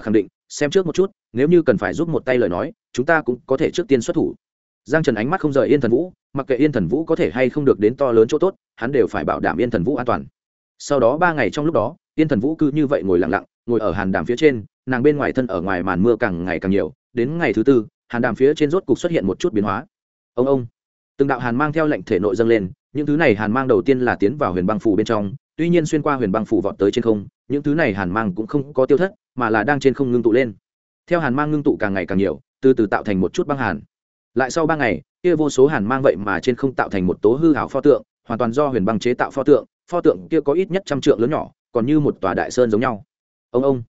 xem trước một chút, nếu như cần phải giúp một tay lời nói chúng ta cũng có thể trước tiên xuất thủ. Giang Trần ánh mắt không rời Yên Thần Vũ, mặc kệ Yên Thần Vũ có thể hay không được đến to lớn chỗ tốt, hắn đều phải bảo đảm Yên Thần Vũ an toàn. Sau đó 3 ngày trong lúc đó, Yên Thần Vũ cứ như vậy ngồi lặng lặng, ngồi ở hàn đàm phía trên, nàng bên ngoài thân ở ngoài màn mưa càng ngày càng nhiều, đến ngày thứ 4, hàn đàm phía trên rốt cục xuất hiện một chút biến hóa. Ông, từng đạo hàn mang theo lệnh thể nội dâng lên, những thứ này hàn mang đầu tiên là tiến vào huyền băng phủ bên trong, tuy nhiên xuyên qua huyền băng phủ vọt tới trên không, những thứ này hàn mang cũng không có tiêu thất, mà là đang trên không ngưng tụ lên. Theo hàn mang ngưng tụ càng ngày càng nhiều, từ từ tạo thành một chút băng hàn. Lại sau 3 ngày, kia vô số hàn mang vậy mà trên không tạo thành một tố hư ảo pho tượng, hoàn toàn do huyền băng chế tạo pho tượng kia có ít nhất 100 trượng lớn nhỏ, còn như một tòa đại sơn giống nhau. Ông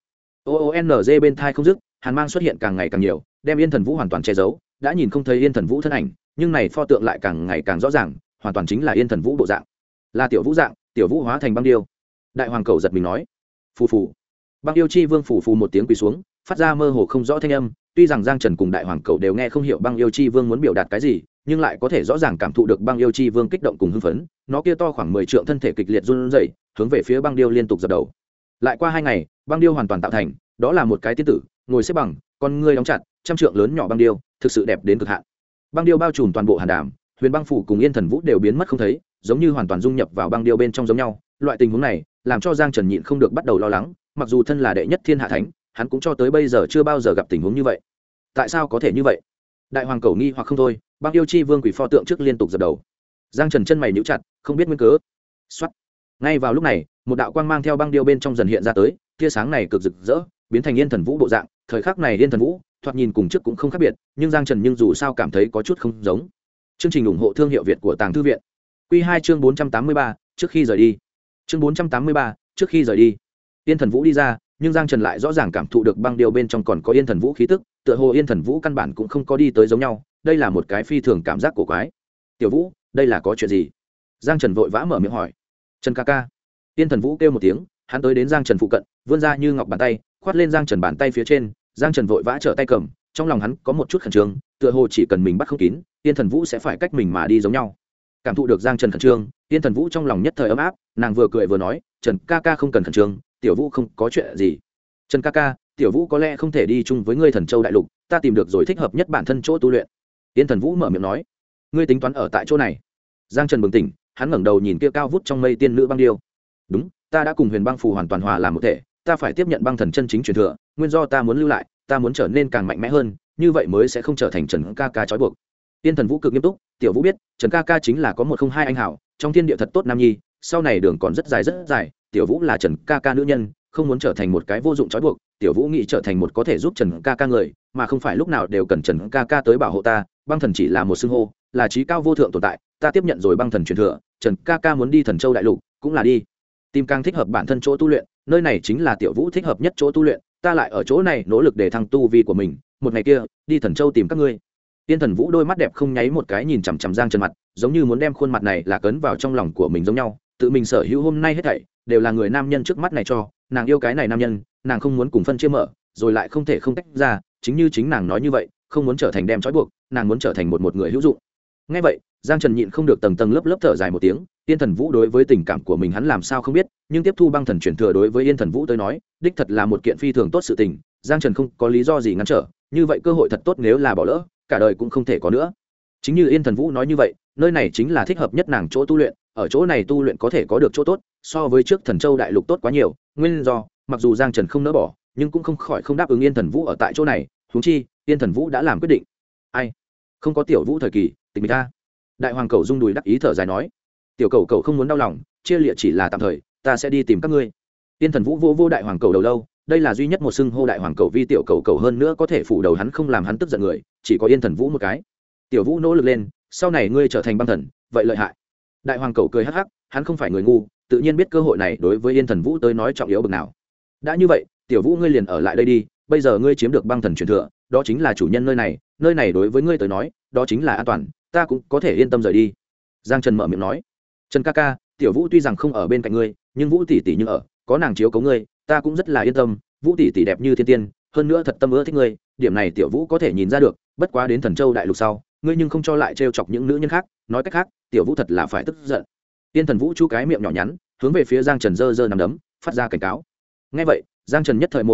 OONG bên thai không dứt, hàn mang xuất hiện càng ngày càng nhiều, đem Yên Thần Vũ hoàn toàn che giấu, đã nhìn không thấy Yên Thần Vũ thân ảnh, nhưng này pho tượng lại càng ngày càng rõ ràng, hoàn toàn chính là Yên Thần Vũ bộ dạng. Là Tiểu Vũ dạng, Tiểu Vũ hóa thành băng điêu. Đại hoàng cầu giật mình nói, phù phù. Băng yêu chi vương phù phù một tiếng quỳ xuống, phát ra mơ hồ không rõ thanh âm, tuy rằng Giang Trần cùng đại hoàng cầu đều nghe không hiểu băng yêu chi vương muốn biểu đạt cái gì, nhưng lại có thể rõ ràng cảm thụ được băng yêu chi vương kích động cùng hưng phấn, nó kia to khoảng 10 trượng thân thể kịch liệt run rẩy, hướng về phía băng điêu liên tục dập đầu. Lại qua 2 ngày, băng điêu hoàn toàn tạo thành, đó là một cái tiên tử, ngồi xếp bằng, con ngươi đóng chặt, 100 trượng lớn nhỏ băng điêu, thực sự đẹp đến cực hạn. Băng điêu bao trùm toàn bộ hàn đàm, huyền băng phủ cùng Yên Thần Vũ đều biến mất không thấy, giống như hoàn toàn dung nhập vào băng điêu bên trong giống nhau. Loại tình huống này làm cho Giang Trần nhịn không được bắt đầu lo lắng, mặc dù thân là đệ nhất thiên hạ thánh, hắn cũng cho tới bây giờ chưa bao giờ gặp tình huống như vậy. Tại sao có thể như vậy? Đại hoàng cầu nghi hoặc không thôi, băng yêu chi vương quỷ pho tượng trước liên tục dập đầu. Giang Trần chân mày nhíu chặt, không biết nguyên cớ. Soát. Ngay vào lúc này, một đạo quang mang theo băng điêu bên trong dần hiện ra tới, tia sáng này cực rực rỡ, biến thành Yên Thần Vũ bộ dạng. Thời khắc này Yên Thần Vũ thoạt nhìn cùng trước cũng không khác biệt, nhưng Giang Trần dù sao cảm thấy có chút không giống. Chương trình ủng hộ thương hiệu Việt của Tàng Thư viện. Quy 2 chương 483, trước khi rời đi. Chương 483, trước khi rời đi. Yên Thần Vũ đi ra, nhưng Giang Trần lại rõ ràng cảm thụ được băng điêu bên trong còn có Yên Thần Vũ khí tức, tựa hồ Yên Thần Vũ căn bản cũng không có đi tới giống nhau, đây là một cái phi thường cảm giác cổ quái. Tiểu Vũ, đây là có chuyện gì? Giang Trần vội vã mở miệng hỏi. Trần ca ca. Yên Thần Vũ kêu một tiếng, hắn tới đến Giang Trần phụ cận, vươn ra như ngọc bàn tay, khoát lên Giang Trần bàn tay phía trên. Giang Trần vội vã trở tay cầm, trong lòng hắn có một chút khẩn trương, tựa hồ chỉ cần mình bắt không kín, Yên Thần Vũ sẽ phải cách mình mà đi giống nhau. Cảm thụ được Giang Trần khẩn trương, Yên Thần Vũ trong lòng nhất thời ấm áp, nàng vừa cười vừa nói, Trần ca ca không cần khẩn trương, Tiểu Vũ không có chuyện gì. Trần ca ca, Tiểu Vũ có lẽ không thể đi chung với ngươi Thần Châu đại lục, ta tìm được rồi thích hợp nhất bản thân chỗ tu luyện. Yên Thần Vũ mở miệng nói, ngươi tính toán ở tại chỗ này? Giang Trần bừng tỉnh, hắn ngẩng đầu nhìn kia cao vút trong mây tiên nữ băng điêu. Đúng, ta đã cùng Huyền Băng Phù hoàn toàn hòa làm một thể, ta phải tiếp nhận băng thần chân chính truyền thừa, nguyên do ta muốn lưu lại, ta muốn trở nên càng mạnh mẽ hơn, như vậy mới sẽ không trở thành Trần ca ca trói buộc. Yên Thần Vũ cực nghiêm túc, Tiểu Vũ biết, Trần ca ca chính là có một không hai anh hảo, trong thiên địa thật tốt nam nhi, sau này đường còn rất dài, Tiểu Vũ là Trần ca ca nữ nhân, không muốn trở thành một cái vô dụng trói buộc, Tiểu Vũ nghĩ trở thành một có thể giúp Trần ca ca người, mà không phải lúc nào đều cần Trần ca ca tới bảo hộ ta, băng thần chỉ là một xưng hô, là trí cao vô thượng tồn tại, ta tiếp nhận rồi băng thần truyền thừa, Trần ca ca muốn đi Thần Châu đại lục, cũng là đi tìm càng thích hợp bản thân chỗ tu luyện, nơi này chính là Tiểu Vũ thích hợp nhất chỗ tu luyện, ta lại ở chỗ này nỗ lực để thăng tu vi của mình, một ngày kia đi Thần Châu tìm các ngươi. Tiên Thần Vũ đôi mắt đẹp không nháy một cái nhìn chằm chằm Giang Trần mặt, giống như muốn đem khuôn mặt này là cấn vào trong lòng của mình giống nhau, tự mình sở hữu hôm nay hết thảy đều là người nam nhân trước mắt này cho, nàng yêu cái này nam nhân, nàng không muốn cùng phân chia mở, rồi lại không thể không tách ra, chính như chính nàng nói như vậy, không muốn trở thành đem trói buộc, nàng muốn trở thành một người hữu dụng. Nghe vậy, Giang Trần nhịn không được tầng tầng lớp lớp thở dài một tiếng, Tiên Thần Vũ đối với tình cảm của mình hắn làm sao không biết, nhưng tiếp thu băng thần truyền thừa đối với Yên Thần Vũ tới nói, đích thật là một kiện phi thường tốt sự tình, Giang Trần không có lý do gì ngăn trở, như vậy cơ hội thật tốt nếu là bỏ lỡ, cả đời cũng không thể có nữa. Chính như Yên Thần Vũ nói như vậy, nơi này chính là thích hợp nhất nàng chỗ tu luyện, ở chỗ này tu luyện có thể có được chỗ tốt, so với trước Thần Châu đại lục tốt quá nhiều, nguyên do, mặc dù Giang Trần không nỡ bỏ, nhưng cũng không khỏi không đáp ứng Yên Thần Vũ ở tại chỗ này, huống chi, Yên Thần Vũ đã làm quyết định. Ai? Không có Tiểu Vũ thời kỳ, tình ta. Đại hoàng cầu rung đùi đắc ý thở dài nói, tiểu cầu cầu không muốn đau lòng, chia liệt chỉ là tạm thời, ta sẽ đi tìm các ngươi. Yên Thần Vũ vô đại hoàng cầu đầu lâu, đây là duy nhất một xưng hô đại hoàng cầu vi tiểu cầu cầu hơn nữa có thể phủ đầu hắn không làm hắn tức giận người, chỉ có Yên Thần Vũ một cái. Tiểu Vũ nỗ lực lên, sau này ngươi trở thành băng thần, vậy lợi hại. Đại hoàng cầu cười hắc hắc, hắn không phải người ngu, tự nhiên biết cơ hội này đối với Yên Thần Vũ tới nói trọng yếu bực nào. Đã như vậy, Tiểu Vũ ngươi liền ở lại đây đi, bây giờ ngươi chiếm được băng thần truyền thừa, đó chính là chủ nhân nơi này đối với ngươi tới nói, đó chính là an toàn, ta cũng có thể yên tâm rời đi. Giang Trần mở miệng nói, Trần ca ca, Tiểu Vũ tuy rằng không ở bên cạnh ngươi, nhưng Vũ tỷ tỷ nhưng ở, có nàng chiếu cố ngươi, ta cũng rất là yên tâm, Vũ tỷ tỷ đẹp như thiên tiên, hơn nữa thật tâm ưa thích ngươi, điểm này Tiểu Vũ có thể nhìn ra được, bất quá đến Thần Châu đại lục sau, ngươi nhưng không cho lại trêu chọc những nữ nhân khác, nói cách khác, Tiểu Vũ thật là phải tức giận. Tiên Thần Vũ chú cái miệng nhỏ nhắn, hướng về phía Giang Trần giơ nắm đấm, phát ra cảnh cáo. Nghe vậy, Giang Trần nhất thời mồ hôi,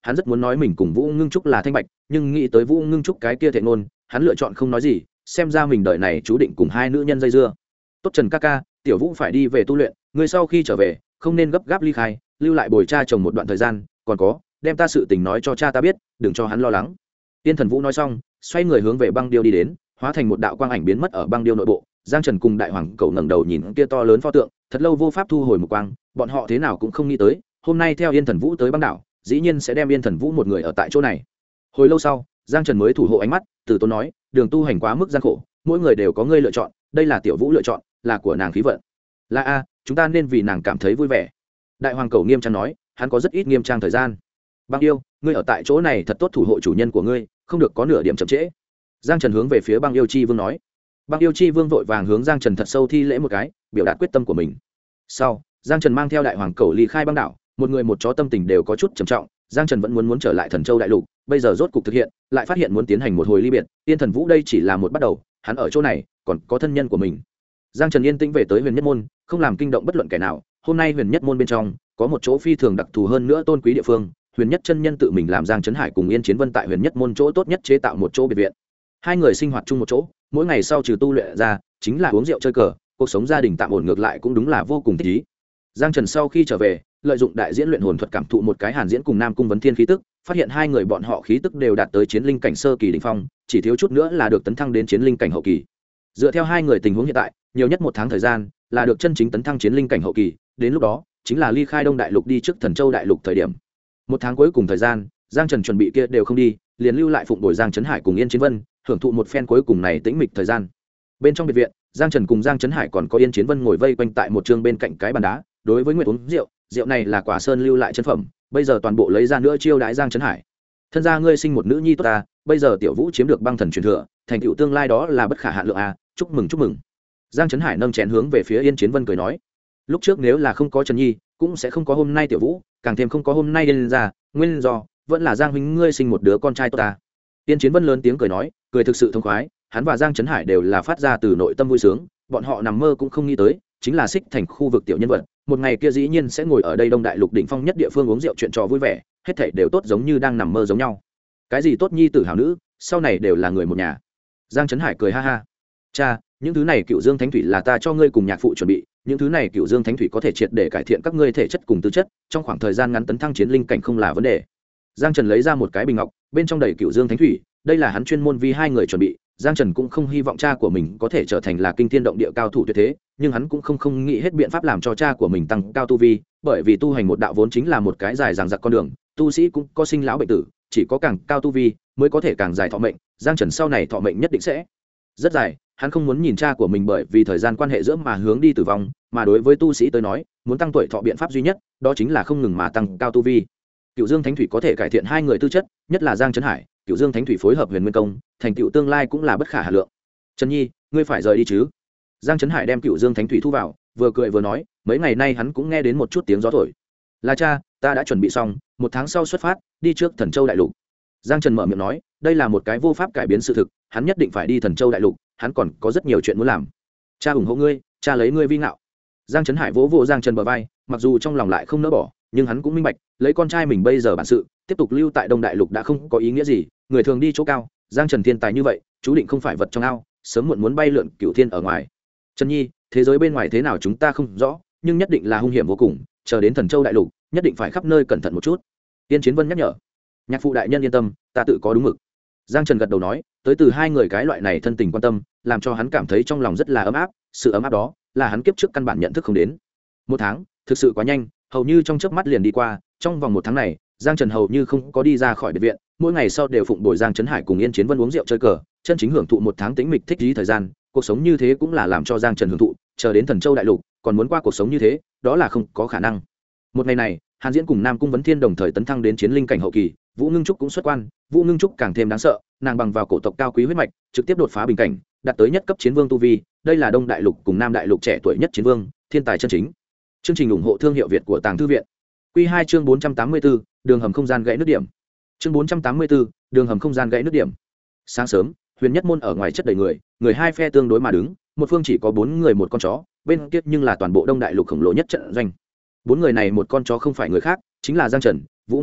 hắn rất muốn nói mình cùng Vũ Ngưng Trúc là thanh bạch, nhưng nghĩ tới Vũ Ngưng Trúc cái kia thệ ngôn, hắn lựa chọn không nói gì, xem ra mình đời này chú định cùng hai nữ nhân dây dưa. Tốt Trần ca ca, tiểu Vũ phải đi về tu luyện, ngươi sau khi trở về không nên gấp gáp ly khai, lưu lại bồi cha chồng một đoạn thời gian, còn có, đem ta sự tình nói cho cha ta biết, đừng cho hắn lo lắng. Tiên Thần Vũ nói xong, xoay người hướng về băng điêu đi đến, hóa thành một đạo quang ảnh biến mất ở băng điêu nội bộ. Giang Trần cùng Đại Hoàng Cẩu ngẩng đầu nhìn kia to lớn pho tượng, thật lâu vô pháp thu hồi một quang, bọn họ thế nào cũng không nghĩ tới, hôm nay theo Yên Thần Vũ tới băng đảo, dĩ nhiên sẽ đem Yên Thần Vũ một người ở tại chỗ này. Hồi lâu sau, Giang Trần mới thủ hộ ánh mắt, từ tốn nói, đường tu hành quá mức gian khổ, mỗi người đều có ngươi lựa chọn, đây là tiểu Vũ lựa chọn, là của nàng khí vận. Là a, chúng ta nên vì nàng cảm thấy vui vẻ. Đại Hoàng Cẩu nghiêm trang nói, hắn có rất ít nghiêm trang thời gian. Băng yêu, ngươi ở tại chỗ này thật tốt thủ hộ chủ nhân của ngươi, không được có nửa điểm chậm trễ. Giang Trần hướng về phía Băng Yêu Chi Vương nói. Băng Yêu Chi Vương vội vàng hướng Giang Trần thật sâu thi lễ một cái, biểu đạt quyết tâm của mình. Sau, Giang Trần mang theo Đại Hoàng Cẩu ly khai băng đảo, một người một chó tâm tình đều có chút trầm trọng. Giang Trần vẫn muốn trở lại Thần Châu đại lục, bây giờ rốt cục thực hiện, lại phát hiện muốn tiến hành một hồi ly biệt. Tiên Thần Vũ đây chỉ là một bắt đầu, hắn ở chỗ này còn có thân nhân của mình. Giang Trần yên tĩnh về tới Huyền Nhất Môn, không làm kinh động bất luận kẻ nào. Hôm nay Huyền Nhất Môn bên trong có một chỗ phi thường đặc thù hơn nữa tôn quý địa phương. Huyền Nhất chân nhân tự mình làm Giang Trấn Hải cùng Yên Chiến Vân tại Huyền Nhất Môn chỗ tốt nhất chế tạo một chỗ biệt viện. Hai người sinh hoạt chung một chỗ, mỗi ngày sau trừ tu luyện ra, chính là uống rượu chơi cờ, cuộc sống gia đình tạm ổn, ngược lại cũng đúng là vô cùng thích ý. Giang Trần sau khi trở về, lợi dụng đại diễn luyện hồn thuật cảm thụ một cái Hàn Diễn cùng Nam Cung Vấn Thiên khí tức, phát hiện hai người bọn họ khí tức đều đạt tới chiến linh cảnh sơ kỳ đỉnh phong, chỉ thiếu chút nữa là được tấn thăng đến chiến linh cảnh hậu kỳ. Dựa theo hai người tình huống hiện tại, nhiều nhất một tháng thời gian, là được chân chính tấn thăng chiến linh cảnh hậu kỳ, đến lúc đó, chính là ly khai Đông đại lục đi trước Thần Châu đại lục thời điểm. Một tháng cuối cùng thời gian, Giang Trần chuẩn bị kia đều không đi, liền lưu lại phụng bồi Giang Trấn Hải cùng Yên Chiến Vân, hưởng thụ một phen cuối cùng này tĩnh mịch thời gian. Bên trong biệt viện, Giang Trần cùng Giang Trấn Hải còn có Yên Chiến Vân ngồi vây quanh tại một trường bên cạnh cái bàn đá, đối với Nguyệt uống rượu, rượu này là Quả Sơn lưu lại chân phẩm, bây giờ toàn bộ lấy ra nữa chiêu đãi Giang Trấn Hải. Thân gia ngươi sinh một nữ nhi tốt ta, bây giờ tiểu Vũ chiếm được băng thần truyền thừa, thành tựu tương lai đó là bất khả hạn lượng a, chúc mừng chúc mừng. Giang Trấn Hải nâng chén hướng về phía Yên Chiến Vân cười nói, lúc trước nếu là không có Trần Nhi, cũng sẽ không có hôm nay tiểu Vũ, càng thêm không có hôm nay lên ra, nguyên do vẫn là Giang huynh ngươi sinh một đứa con trai tốt ta. Yên Chiến Vân lớn tiếng cười nói, cười thực sự thông khoái, hắn và Giang Trấn Hải đều là phát ra từ nội tâm vui sướng, bọn họ nằm mơ cũng không nghĩ tới, chính là Xích Thành khu vực tiểu nhân vật, một ngày kia dĩ nhiên sẽ ngồi ở đây Đông đại lục đỉnh phong nhất địa phương uống rượu chuyện trò vui vẻ, hết thảy đều tốt giống như đang nằm mơ giống nhau. Cái gì tốt nhi tử hảo nữ, sau này đều là người một nhà. Giang Trấn Hải cười ha ha. Cha, những thứ này Cựu Dương Thánh Thủy là ta cho ngươi cùng nhạc phụ chuẩn bị, những thứ này Cựu Dương Thánh Thủy có thể triệt để cải thiện các ngươi thể chất cùng tư chất, trong khoảng thời gian ngắn tấn thăng chiến linh cảnh không là vấn đề. Giang Trần lấy ra một cái bình ngọc, bên trong đầy Cựu Dương Thánh Thủy, đây là hắn chuyên môn vì hai người chuẩn bị. Giang Trần cũng không hy vọng cha của mình có thể trở thành là kinh thiên động địa cao thủ tuyệt thế, nhưng hắn cũng không nghĩ hết biện pháp làm cho cha của mình tăng cao tu vi, bởi vì tu hành một đạo vốn chính là một cái dài dằng dặc con đường, tu sĩ cũng có sinh lão bệnh tử, chỉ có càng cao tu vi mới có thể càng dài thọ mệnh. Giang Trần sau này thọ mệnh nhất định sẽ rất dài, hắn không muốn nhìn cha của mình bởi vì thời gian quan hệ giữa mà hướng đi tử vong, mà đối với tu sĩ tới nói, muốn tăng tuổi thọ biện pháp duy nhất, đó chính là không ngừng mà tăng cao tu vi. Cựu Dương Thánh Thủy có thể cải thiện hai người tư chất, nhất là Giang Trấn Hải, Cựu Dương Thánh Thủy phối hợp Huyền Nguyên Công, thành tựu tương lai cũng là bất khả hà lượng. Trần Nhi, ngươi phải rời đi chứ? Giang Trấn Hải đem Cựu Dương Thánh Thủy thu vào, vừa cười vừa nói, mấy ngày nay hắn cũng nghe đến một chút tiếng gió thổi. Là cha, ta đã chuẩn bị xong, một tháng sau xuất phát, đi trước Thần Châu đại lục. Giang Trần mở miệng nói, đây là một cái vô pháp cải biến sự thực, hắn nhất định phải đi Thần Châu đại lục, hắn còn có rất nhiều chuyện muốn làm. Cha ủng hộ ngươi, cha lấy ngươi vi ngạo. Giang Trấn Hải vỗ vỗ Giang Trần bờ vai, mặc dù trong lòng lại không nỡ bỏ, nhưng hắn cũng minh bạch, lấy con trai mình bây giờ bản sự, tiếp tục lưu tại Đông đại lục đã không có ý nghĩa gì, người thường đi chỗ cao, Giang Trần thiên tài như vậy, chú định không phải vật trong ao, sớm muộn muốn bay lượn cửu thiên ở ngoài. Trần Nhi, thế giới bên ngoài thế nào chúng ta không rõ, nhưng nhất định là hung hiểm vô cùng, chờ đến Thần Châu đại lục, nhất định phải khắp nơi cẩn thận một chút. Tiên Chiến Vân nhắc nhở. Nhạc phụ đại nhân yên tâm, ta tự có đúng mực. Giang Trần gật đầu nói, tới từ hai người cái loại này thân tình quan tâm, làm cho hắn cảm thấy trong lòng rất là ấm áp, sự ấm áp đó là hắn kiếp trước căn bản nhận thức không đến. Một tháng, thực sự quá nhanh, hầu như trong chớp mắt liền đi qua, trong vòng một tháng này, Giang Trần hầu như không có đi ra khỏi biệt viện, mỗi ngày sau đều phụng bồi Giang Trấn Hải cùng Yên Chiến Vân uống rượu chơi cờ, chân chính hưởng thụ một tháng tĩnh mịch thích trí thời gian, cuộc sống như thế cũng là làm cho Giang Trần hưởng thụ, chờ đến Thần Châu đại lục, còn muốn qua cuộc sống như thế, đó là không có khả năng. Một ngày này, Hàn Diễn cùng Nam Cung Vấn Thiên đồng thời tấn thăng đến chiến linh cảnh hậu kỳ, Vũ Ngưng Trúc cũng xuất quan, Vũ Ngưng Trúc càng thêm đáng sợ, nàng bằng vào cổ tộc cao quý huyết mạch, trực tiếp đột phá bình cảnh, đạt tới nhất cấp chiến vương tu vi, đây là Đông đại lục cùng Nam đại lục trẻ tuổi nhất chiến vương, thiên tài chân chính. Chương trình ủng hộ thương hiệu Việt của Tàng Thư viện. Quy 2 chương 484, đường hầm không gian gãy nước điểm. Chương 484, đường hầm không gian gãy nước điểm. Sáng sớm, Huyền Nhất Môn ở ngoài chất đầy người, người hai phe tương đối mà đứng, một phương chỉ có 4 người một con chó, bên kia nhưng là toàn bộ Đông đại lục khổng lồ nhất trận doanh. 4 người này một con chó không phải người khác, chính là Giang Trần, Vũ Ngưng Trúc,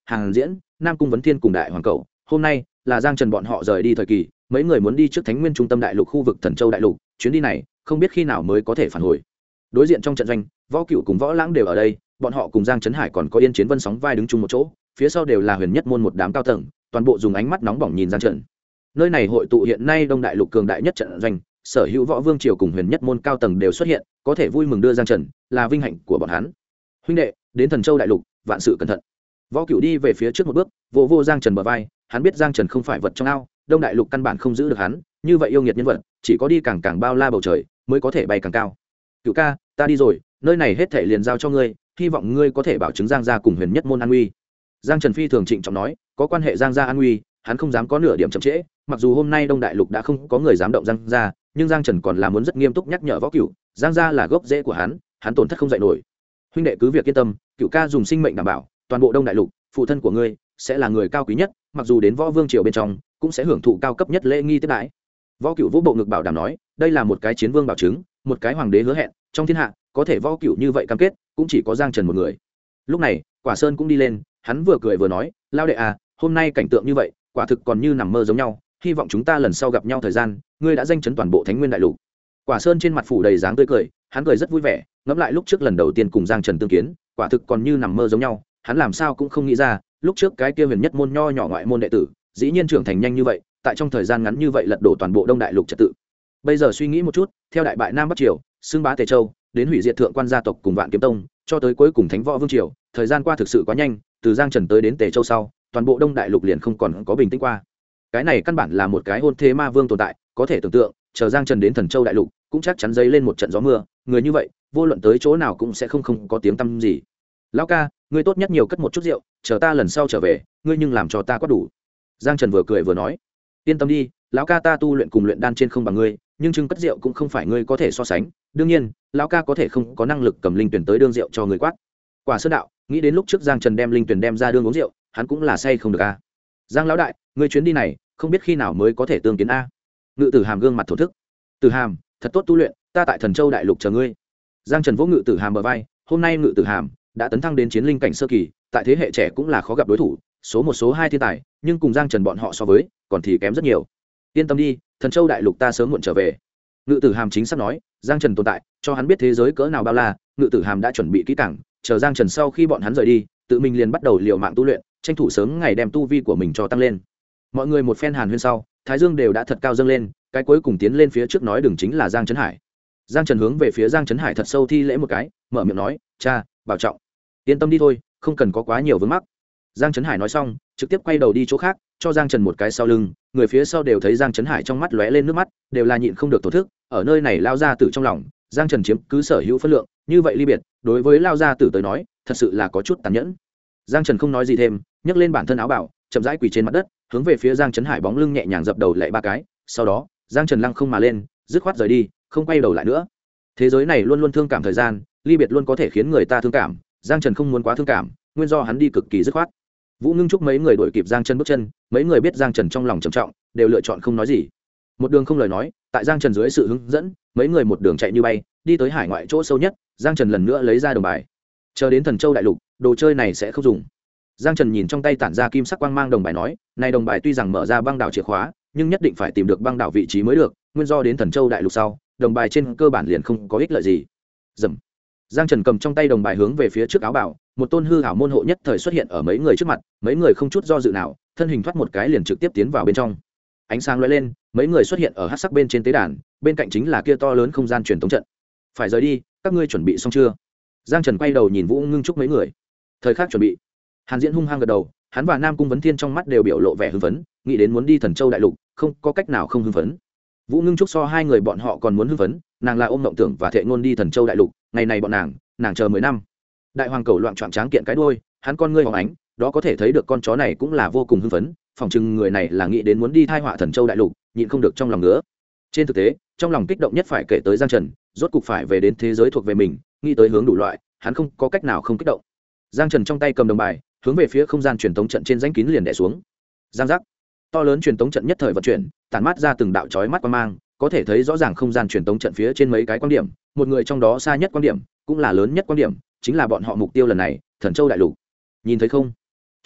Hàn Diễn, Nam Cung Vấn Thiên cùng Đại Hoàng Cầu. Hôm nay là Giang Trần bọn họ rời đi thời kỳ, mấy người muốn đi trước Thánh Nguyên trung tâm đại lục khu vực Thần Châu đại lục, chuyến đi này không biết khi nào mới có thể phản hồi. Đối diện trong trận doanh, Võ Cửu cùng Võ Lãng đều ở đây, bọn họ cùng Giang Trấn Hải còn có Yên Chiến Vân sóng vai đứng chung một chỗ, phía sau đều là Huyền Nhất môn một đám cao tầng, toàn bộ dùng ánh mắt nóng bỏng nhìn Giang Trần. Nơi này hội tụ hiện nay Đông đại lục cường đại nhất trận doanh, sở hữu Võ Vương triều cùng Huyền Nhất môn cao tầng đều xuất hiện, có thể vui mừng đưa Giang Trần, là vinh hạnh của bọn hắn. Huynh đệ, đến Thần Châu đại lục, vạn sự cẩn thận. Võ Cửu đi về phía trước một bước, vỗ vỗ Giang Trần bờ vai, hắn biết Giang Trần không phải vật trong ao, Đông đại lục căn bản không giữ được hắn, như vậy yêu nghiệt nhân vật, chỉ có đi càng càng bao la bầu trời, mới có thể bay càng cao. Cửu ca, ta đi rồi, nơi này hết thảy liền giao cho ngươi, hy vọng ngươi có thể bảo chứng Giang gia cùng Huyền Nhất môn an nguy. Giang Trần phi thường trịnh trọng nói, có quan hệ Giang gia an nguy, hắn không dám có nửa điểm chậm trễ, mặc dù hôm nay Đông đại lục đã không có người dám động Giang gia, nhưng Giang Trần còn là muốn rất nghiêm túc nhắc nhở Võ Cửu, Giang gia là gốc rễ của hắn tổn thất không dậy nổi. Huynh đệ cứ việc yên tâm, Cửu ca dùng sinh mệnh đảm bảo, toàn bộ Đông đại lục, phụ thân của ngươi sẽ là người cao quý nhất, mặc dù đến Võ Vương triều bên trong, cũng sẽ hưởng thụ cao cấp nhất lễ nghi tiếp đãi. Võ Cửu vỗ bộ ngực bảo đảm nói, đây là một cái chiến vương bảo chứng, một cái hoàng đế hứa hẹn, trong thiên hạ có thể Võ Cửu như vậy cam kết, cũng chỉ có Giang Trần một người. Lúc này, Quả Sơn cũng đi lên, hắn vừa cười vừa nói, lao đệ à, hôm nay cảnh tượng như vậy, quả thực còn như nằm mơ giống nhau, hy vọng chúng ta lần sau gặp nhau thời gian, ngươi đã danh chấn toàn bộ Thánh Nguyên đại lục. Quả Sơn trên mặt phủ đầy dáng tươi cười, hắn cười rất vui vẻ, ngẫm lại lúc trước lần đầu tiên cùng Giang Trần tương kiến, quả thực còn như nằm mơ giống nhau, hắn làm sao cũng không nghĩ ra, lúc trước cái kia Huyền Nhất môn nho nhỏ ngoại môn đệ tử, dĩ nhiên trưởng thành nhanh như vậy, tại trong thời gian ngắn như vậy lật đổ toàn bộ Đông đại lục trật tự. Bây giờ suy nghĩ một chút, theo đại bại Nam Bắc triều, xưng bá Tề Châu, đến hủy diệt thượng quan gia tộc cùng Vạn Kiếm Tông, cho tới cuối cùng Thánh Võ Vương triều, thời gian qua thực sự quá nhanh, từ Giang Trần tới đến Tề Châu sau, toàn bộ Đông đại lục liền không còn có bình tĩnh qua. Cái này căn bản là một cái hôn thế ma vương tồn tại, có thể tưởng tượng, chờ Giang Trần đến Thần Châu đại lục, cũng chắc chắn dấy lên một trận gió mưa, người như vậy, vô luận tới chỗ nào cũng sẽ không có tiếng tăm gì. Lão ca, ngươi tốt nhất nhiều cất một chút rượu, chờ ta lần sau trở về, ngươi nhưng làm cho ta quá đủ. Giang Trần vừa cười vừa nói, yên tâm đi, lão ca ta tu luyện cùng luyện đan trên không bằng ngươi, nhưng trưng cất rượu cũng không phải ngươi có thể so sánh, đương nhiên lão ca có thể không có năng lực cầm linh tuyển tới đương rượu cho người quát. Quả Sơn đạo nghĩ đến lúc trước Giang Trần đem linh tuyển đem ra đương uống rượu, hắn cũng là say không được a. Giang lão đại, ngươi chuyến đi này không biết khi nào mới có thể tương kiến a. Ngự Tử Hàm gương mặt thổ thức, Tử Hàm thật tốt tu luyện, ta tại Thần Châu đại lục chờ ngươi. Giang Trần vỗ Ngự Tử Hàm bờ vai, hôm nay Ngự Tử Hàm đã tấn thăng đến chiến linh cảnh sơ kỳ, tại thế hệ trẻ cũng là khó gặp đối thủ, số một số hai thiên tài, nhưng cùng Giang Trần bọn họ so với, còn thì kém rất nhiều. Yên tâm đi, Thần Châu đại lục ta sớm muộn trở về. Ngự Tử Hàm chính xác nói, Giang Trần tồn tại, cho hắn biết thế giới cỡ nào bao la, Ngự Tử Hàm đã chuẩn bị kỹ càng, chờ Giang Trần sau khi bọn hắn rời đi, tự mình liền bắt đầu liều mạng tu luyện, tranh thủ sớm ngày đem tu vi của mình cho tăng lên. Mọi người một phen hàn huyên sau, thái dương đều đã thật cao dâng lên, cái cuối cùng tiến lên phía trước nói đừng chính là Giang Trấn Hải. Giang Trần hướng về phía Giang Trấn Hải thật sâu thi lễ một cái, mở miệng nói, cha, bảo trọng. Yên tâm đi thôi, không cần có quá nhiều vướng mắc. Giang Trấn Hải nói xong, trực tiếp quay đầu đi chỗ khác, cho Giang Trần một cái sau lưng, người phía sau đều thấy Giang Trấn Hải trong mắt lóe lên nước mắt, đều là nhịn không được thổ thức, ở nơi này lao ra tử trong lòng, Giang Trần chiếm cứ sở hữu phân lượng, như vậy ly biệt, đối với lao gia tử tới nói, thật sự là có chút tàn nhẫn. Giang Trần không nói gì thêm, nhấc lên bản thân áo bảo, chậm rãi quỳ trên mặt đất, hướng về phía Giang Trấn Hải bóng lưng nhẹ nhàng dập đầu lạy ba cái, sau đó, Giang Trần lăng không mà lên, dứt khoát rời đi, không quay đầu lại nữa. Thế giới này luôn luôn thương cảm thời gian, ly biệt luôn có thể khiến người ta thương cảm, Giang Trần không muốn quá thương cảm, nguyên do hắn đi cực kỳ dứt khoát. Vũ Ngưng Trúc mấy người đuổi kịp Giang Trần bước chân, mấy người biết Giang Trần trong lòng trầm trọng, đều lựa chọn không nói gì. Một đường không lời nói, tại Giang Trần dưới sự hướng dẫn, mấy người một đường chạy như bay, đi tới hải ngoại chỗ sâu nhất, Giang Trần lần nữa lấy ra đồng bài. Chờ đến Thần Châu đại lục, đồ chơi này sẽ không dùng. Giang Trần nhìn trong tay tản ra kim sắc quang mang đồng bài nói, này đồng bài tuy rằng mở ra băng đảo chìa khóa, nhưng nhất định phải tìm được băng đảo vị trí mới được, nguyên do đến Thần Châu đại lục sau, đồng bài trên cơ bản liền không có ích lợi gì. Dầm. Giang Trần cầm trong tay đồng bài hướng về phía trước áo bảo, một tôn hư ảo môn hộ nhất thời xuất hiện ở mấy người trước mặt, mấy người không chút do dự nào, thân hình thoát một cái liền trực tiếp tiến vào bên trong. Ánh sáng lóe lên, mấy người xuất hiện ở hắc sắc bên trên tế đàn, bên cạnh chính là kia to lớn không gian truyền tống trận. Phải rời đi, các ngươi chuẩn bị xong chưa? Giang Trần quay đầu nhìn Vũ Ngưng Trúc mấy người. Thời khắc chuẩn bị. Hàn Diễn hung hăng gật đầu, hắn và Nam Cung Vấn Thiên trong mắt đều biểu lộ vẻ hưng phấn, nghĩ đến muốn đi Thần Châu đại lục, không có cách nào không hưng phấn. Vũ Ngưng Trúc so hai người bọn họ còn muốn hưng phấn, nàng là ôm mộng tưởng và thệ ngôn đi Thần Châu đại lục, ngày này bọn nàng chờ 10 năm. Đại Hoàng Cầu loạn choạng tráng kiện cái đuôi, hắn con ngươi hồng ánh, đó có thể thấy được con chó này cũng là vô cùng hưng phấn, phỏng chừng người này là nghĩ đến muốn đi thai họa Thần Châu đại lục, nhịn không được trong lòng nữa. Trên thực tế, trong lòng kích động nhất phải kể tới Giang Trần, rốt cục phải về đến thế giới thuộc về mình, nghĩ tới hướng đủ loại, hắn không có cách nào không kích động. Giang Trần trong tay cầm đồng bài, hướng về phía không gian truyền tống trận trên rãnh kín liền đè xuống. Giang giác. To lớn truyền tống trận nhất thời vận chuyển, tản mát ra từng đạo chói mắt quang mang, có thể thấy rõ ràng không gian truyền tống trận phía trên mấy cái quan điểm, một người trong đó xa nhất quan điểm, cũng là lớn nhất quan điểm, chính là bọn họ mục tiêu lần này, Thần Châu đại lục. Nhìn thấy không?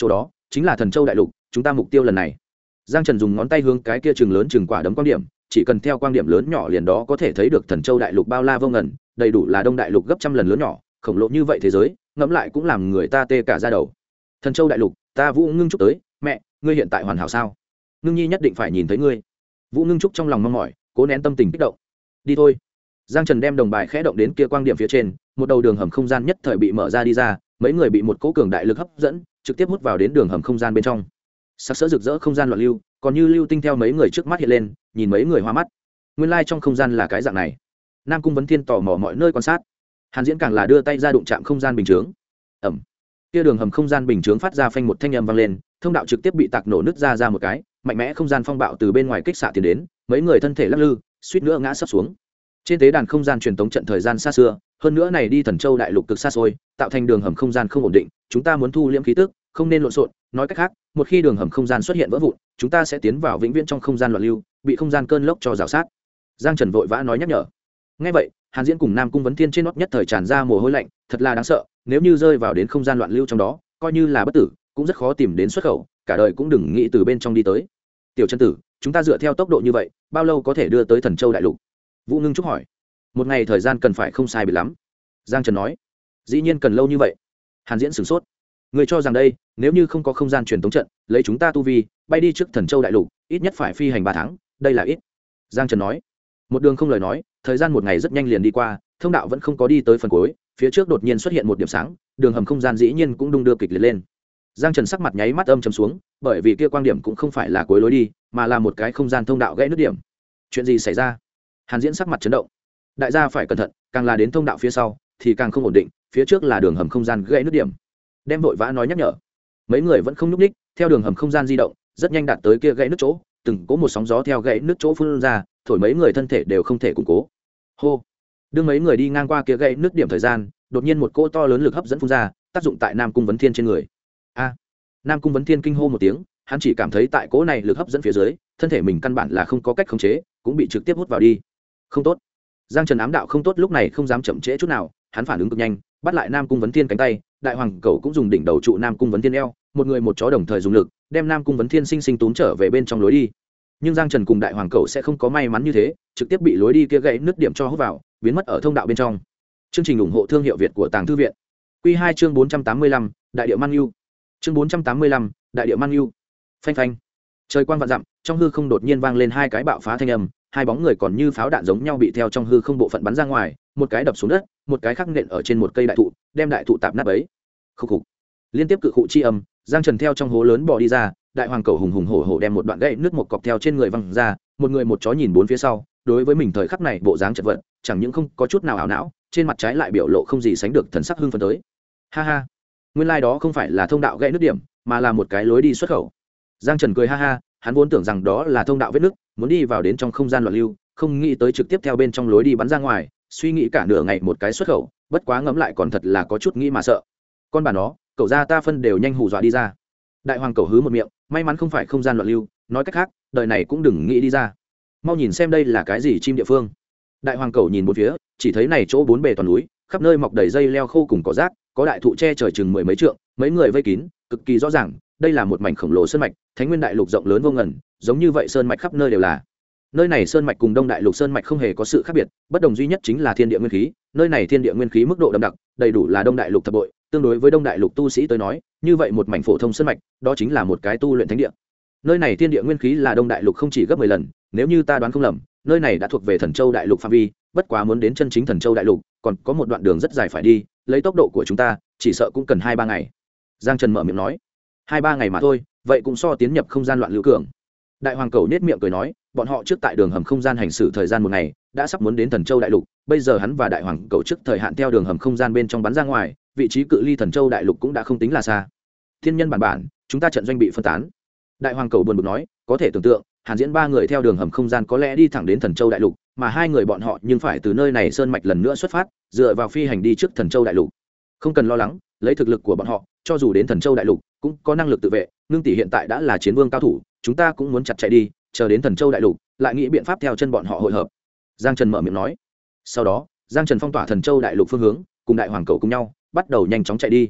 chỗ đó chính là Thần Châu đại lục, chúng ta mục tiêu lần này. Giang Trần dùng ngón tay hướng cái kia chừng lớn chừng quả đấm quang điểm, chỉ cần theo quang điểm lớn nhỏ liền đó có thể thấy được Thần Châu đại lục bao la vô ngần, đầy đủ là Đông đại lục gấp trăm lần lớn nhỏ, khổng lồ như vậy thế giới, ngẫm lại cũng làm người ta tê cả da đầu. Thần Châu đại lục, ta Vũ Ngưng Trúc tới, mẹ, ngươi hiện tại hoàn hảo sao? Ngưng Nhi nhất định phải nhìn thấy ngươi. Vũ Ngưng Trúc trong lòng mong mỏi, cố nén tâm tình kích động. Đi thôi. Giang Trần đem đồng bài khẽ động đến kia quang điểm phía trên, một đầu đường hầm không gian nhất thời bị mở ra đi ra, mấy người bị một cỗ cường đại lực hấp dẫn, trực tiếp hút vào đến đường hầm không gian bên trong. Sắc sỡ rực rỡ không gian loạn lưu, còn như lưu tinh theo mấy người trước mắt hiện lên, nhìn mấy người hoa mắt. Nguyên lai trong không gian là cái dạng này. Nam Cung Vấn Thiên tò mò mọi nơi quan sát. Hàn Diễn càng là đưa tay ra đụng chạm không gian bình chướng. Ầm. Kia đường hầm không gian bình chướng phát ra phanh một thanh âm vang lên, thông đạo trực tiếp bị tạc nổ nứt ra một cái, mạnh mẽ không gian phong bạo từ bên ngoài kích xạ tiến đến, mấy người thân thể lắc lư, suýt nữa ngã sấp xuống. Trên tế đàn không gian truyền tống trận thời gian xa xưa, hơn nữa này đi Thần Châu đại lục cực xa xôi, tạo thành đường hầm không gian không ổn định, chúng ta muốn thu liễm khí tức, không nên lộn xộn, nói cách khác, một khi đường hầm không gian xuất hiện vỡ vụn, chúng ta sẽ tiến vào vĩnh viễn trong không gian loạn lưu, bị không gian cơn lốc cho rào sát. Giang Trần vội vã nói nhắc nhở. Nghe vậy, Hàn Diễn cùng Nam Cung Vấn Thiên trên nót nhất thời tràn ra mồ hôi lạnh, thật là đáng sợ, nếu như rơi vào đến không gian loạn lưu trong đó, coi như là bất tử, cũng rất khó tìm đến xuất khẩu, cả đời cũng đừng nghĩ từ bên trong đi tới. Tiểu Chân Tử, chúng ta dựa theo tốc độ như vậy, bao lâu có thể đưa tới Thần Châu đại lục? Vũ Ngưng Trúc hỏi. Một ngày thời gian cần phải không sai biệt lắm. Giang Trần nói. Dĩ nhiên cần lâu như vậy. Hàn Diễn sửng sốt. Người cho rằng đây, nếu như không có không gian truyền tống trận, lấy chúng ta tu vi, bay đi trước Thần Châu đại lục, ít nhất phải phi hành 3 tháng, đây là ít. Giang Trần nói. Một đường không lời nói, thời gian một ngày rất nhanh liền đi qua, thông đạo vẫn không có đi tới phần cuối, phía trước đột nhiên xuất hiện một điểm sáng, đường hầm không gian dĩ nhiên cũng đung đưa kịch liệt lên. Giang Trần sắc mặt nháy mắt âm trầm xuống, bởi vì kia quang điểm cũng không phải là cuối lối đi, mà là một cái không gian thông đạo gãy nứt điểm. Chuyện gì xảy ra? Hàn Diễn sắc mặt chấn động. Đại gia phải cẩn thận, càng là đến thông đạo phía sau thì càng không ổn định, phía trước là đường hầm không gian gãy nứt điểm. Đem vội vã nói nhắc nhở. Mấy người vẫn không nhúc nhích, theo đường hầm không gian di động, rất nhanh đạt tới kia gãy nứt chỗ, từng có một sóng gió theo gãy nứt chỗ phun ra, thổi mấy người thân thể đều không thể củng cố. Hô. Đương mấy người đi ngang qua kia gãy nứt điểm thời gian, đột nhiên một cỗ to lớn lực hấp dẫn phun ra, tác dụng tại Nam Cung Vấn Thiên trên người. A. Nam Cung Vấn Thiên kinh hô một tiếng, hắn chỉ cảm thấy tại cỗ này lực hấp dẫn phía dưới, thân thể mình căn bản là không có cách khống chế, cũng bị trực tiếp hút vào đi. Không tốt. Giang Trần ám đạo không tốt, lúc này không dám chậm trễ chút nào, hắn phản ứng cực nhanh, bắt lại Nam Cung Vấn Thiên cánh tay, đại hoàng cẩu cũng dùng đỉnh đầu trụ Nam Cung Vấn Thiên eo, một người một chó đồng thời dùng lực, đem Nam Cung Vấn Thiên sinh sinh túm trở về bên trong lối đi. Nhưng Giang Trần cùng đại hoàng cẩu sẽ không có may mắn như thế, trực tiếp bị lối đi kia gãy nứt điểm cho hút vào, biến mất ở thông đạo bên trong. Chương trình ủng hộ thương hiệu Việt của Tàng Thư viện. Quy 2 chương 485, Đại địa Man Nhu. Chương 485, Đại địa Man Nhu. Phanh phanh. Trời quang vạn dặm, trong hư không đột nhiên vang lên hai cái bạo phá thanh âm, hai bóng người còn như pháo đạn giống nhau bị theo trong hư không bộ phận bắn ra ngoài, một cái đập xuống đất, một cái khác nện ở trên một cây đại thụ, đem đại thụ tạp nát bấy. Khục khục. Liên tiếp cự khụ chi âm, Giang Trần theo trong hố lớn bò đi ra, đại hoàng cẩu hùng hùng hổ hổ đem một đoạn gãy nước một cọc theo trên người văng ra, một người một chó nhìn bốn phía sau, đối với mình thời khắc này bộ dáng chật vật, chẳng những không có chút nào ảo não, trên mặt trái lại biểu lộ không gì sánh được thần sắc hưng phấn tới. Ha ha, nguyên lai đó không phải là thông đạo gãy nước điểm, mà là một cái lối đi xuất khẩu. Giang Trần cười ha ha, hắn vốn tưởng rằng đó là thông đạo vết nứt, muốn đi vào đến trong không gian loạn lưu, không nghĩ tới trực tiếp theo bên trong lối đi bắn ra ngoài, suy nghĩ cả nửa ngày một cái xuất khẩu, bất quá ngẫm lại còn thật là có chút nghĩ mà sợ. Con bà nó, cậu ra ta phân đều nhanh hù dọa đi ra. Đại hoàng cẩu hứ một miệng, may mắn không phải không gian loạn lưu, nói cách khác, đời này cũng đừng nghĩ đi ra. Mau nhìn xem đây là cái gì chim địa phương. Đại hoàng cẩu nhìn bốn phía, chỉ thấy này chỗ bốn bề toàn núi, khắp nơi mọc đầy dây leo khô cùng cỏ rác, có đại thụ che trời chừng mười mấy trượng, mấy người vây kín, cực kỳ rõ ràng, đây là một mảnh khổng lồ sơn mạch, Thánh Nguyên đại lục rộng lớn vô ngần, giống như vậy sơn mạch khắp nơi đều là. Nơi này sơn mạch cùng Đông đại lục sơn mạch không hề có sự khác biệt, bất đồng duy nhất chính là thiên địa nguyên khí, nơi này thiên địa nguyên khí mức độ đậm đặc, đầy đủ là Đông đại lục thập bội, tương đối với Đông đại lục tu sĩ tới nói, như vậy một mảnh phổ thông sơn mạch, đó chính là một cái tu luyện thánh địa. Nơi này thiên địa nguyên khí là Đông đại lục không chỉ gấp 10 lần, nếu như ta đoán không lầm, nơi này đã thuộc về Thần Châu đại lục phạm vi, bất quá muốn đến chân chính Thần Châu đại lục, còn có một đoạn đường rất dài phải đi, lấy tốc độ của chúng ta, chỉ sợ cũng cần 2-3 ngày. Giang Trần mở miệng nói. 2-3 ngày mà thôi, vậy cũng so tiến nhập không gian loạn lưu cường. Đại hoàng cẩu nết miệng cười nói, bọn họ trước tại đường hầm không gian hành xử thời gian một ngày, đã sắp muốn đến Thần Châu đại lục, bây giờ hắn và đại hoàng cẩu trước thời hạn theo đường hầm không gian bên trong bắn ra ngoài, vị trí cự ly Thần Châu đại lục cũng đã không tính là xa. Thiên nhân bản, chúng ta trận doanh bị phân tán. Đại hoàng cẩu buồn bực nói, có thể tưởng tượng, Hàn Diễn 3 người theo đường hầm không gian có lẽ đi thẳng đến Thần Châu đại lục, mà 2 người bọn họ nhưng phải từ nơi này sơn mạch lần nữa xuất phát, dựa vào phi hành đi trước Thần Châu đại lục. Không cần lo lắng, lấy thực lực của bọn họ, cho dù đến Thần Châu đại lục, cũng có năng lực tự vệ, Ngưng tỷ hiện tại đã là chiến vương cao thủ, chúng ta cũng muốn chặt chạy đi, chờ đến Thần Châu đại lục, lại nghĩ biện pháp theo chân bọn họ hội hợp. Giang Trần mở miệng nói. Sau đó, Giang Trần phong tỏa Thần Châu đại lục phương hướng, cùng đại hoàng cẩu cùng nhau, bắt đầu nhanh chóng chạy đi.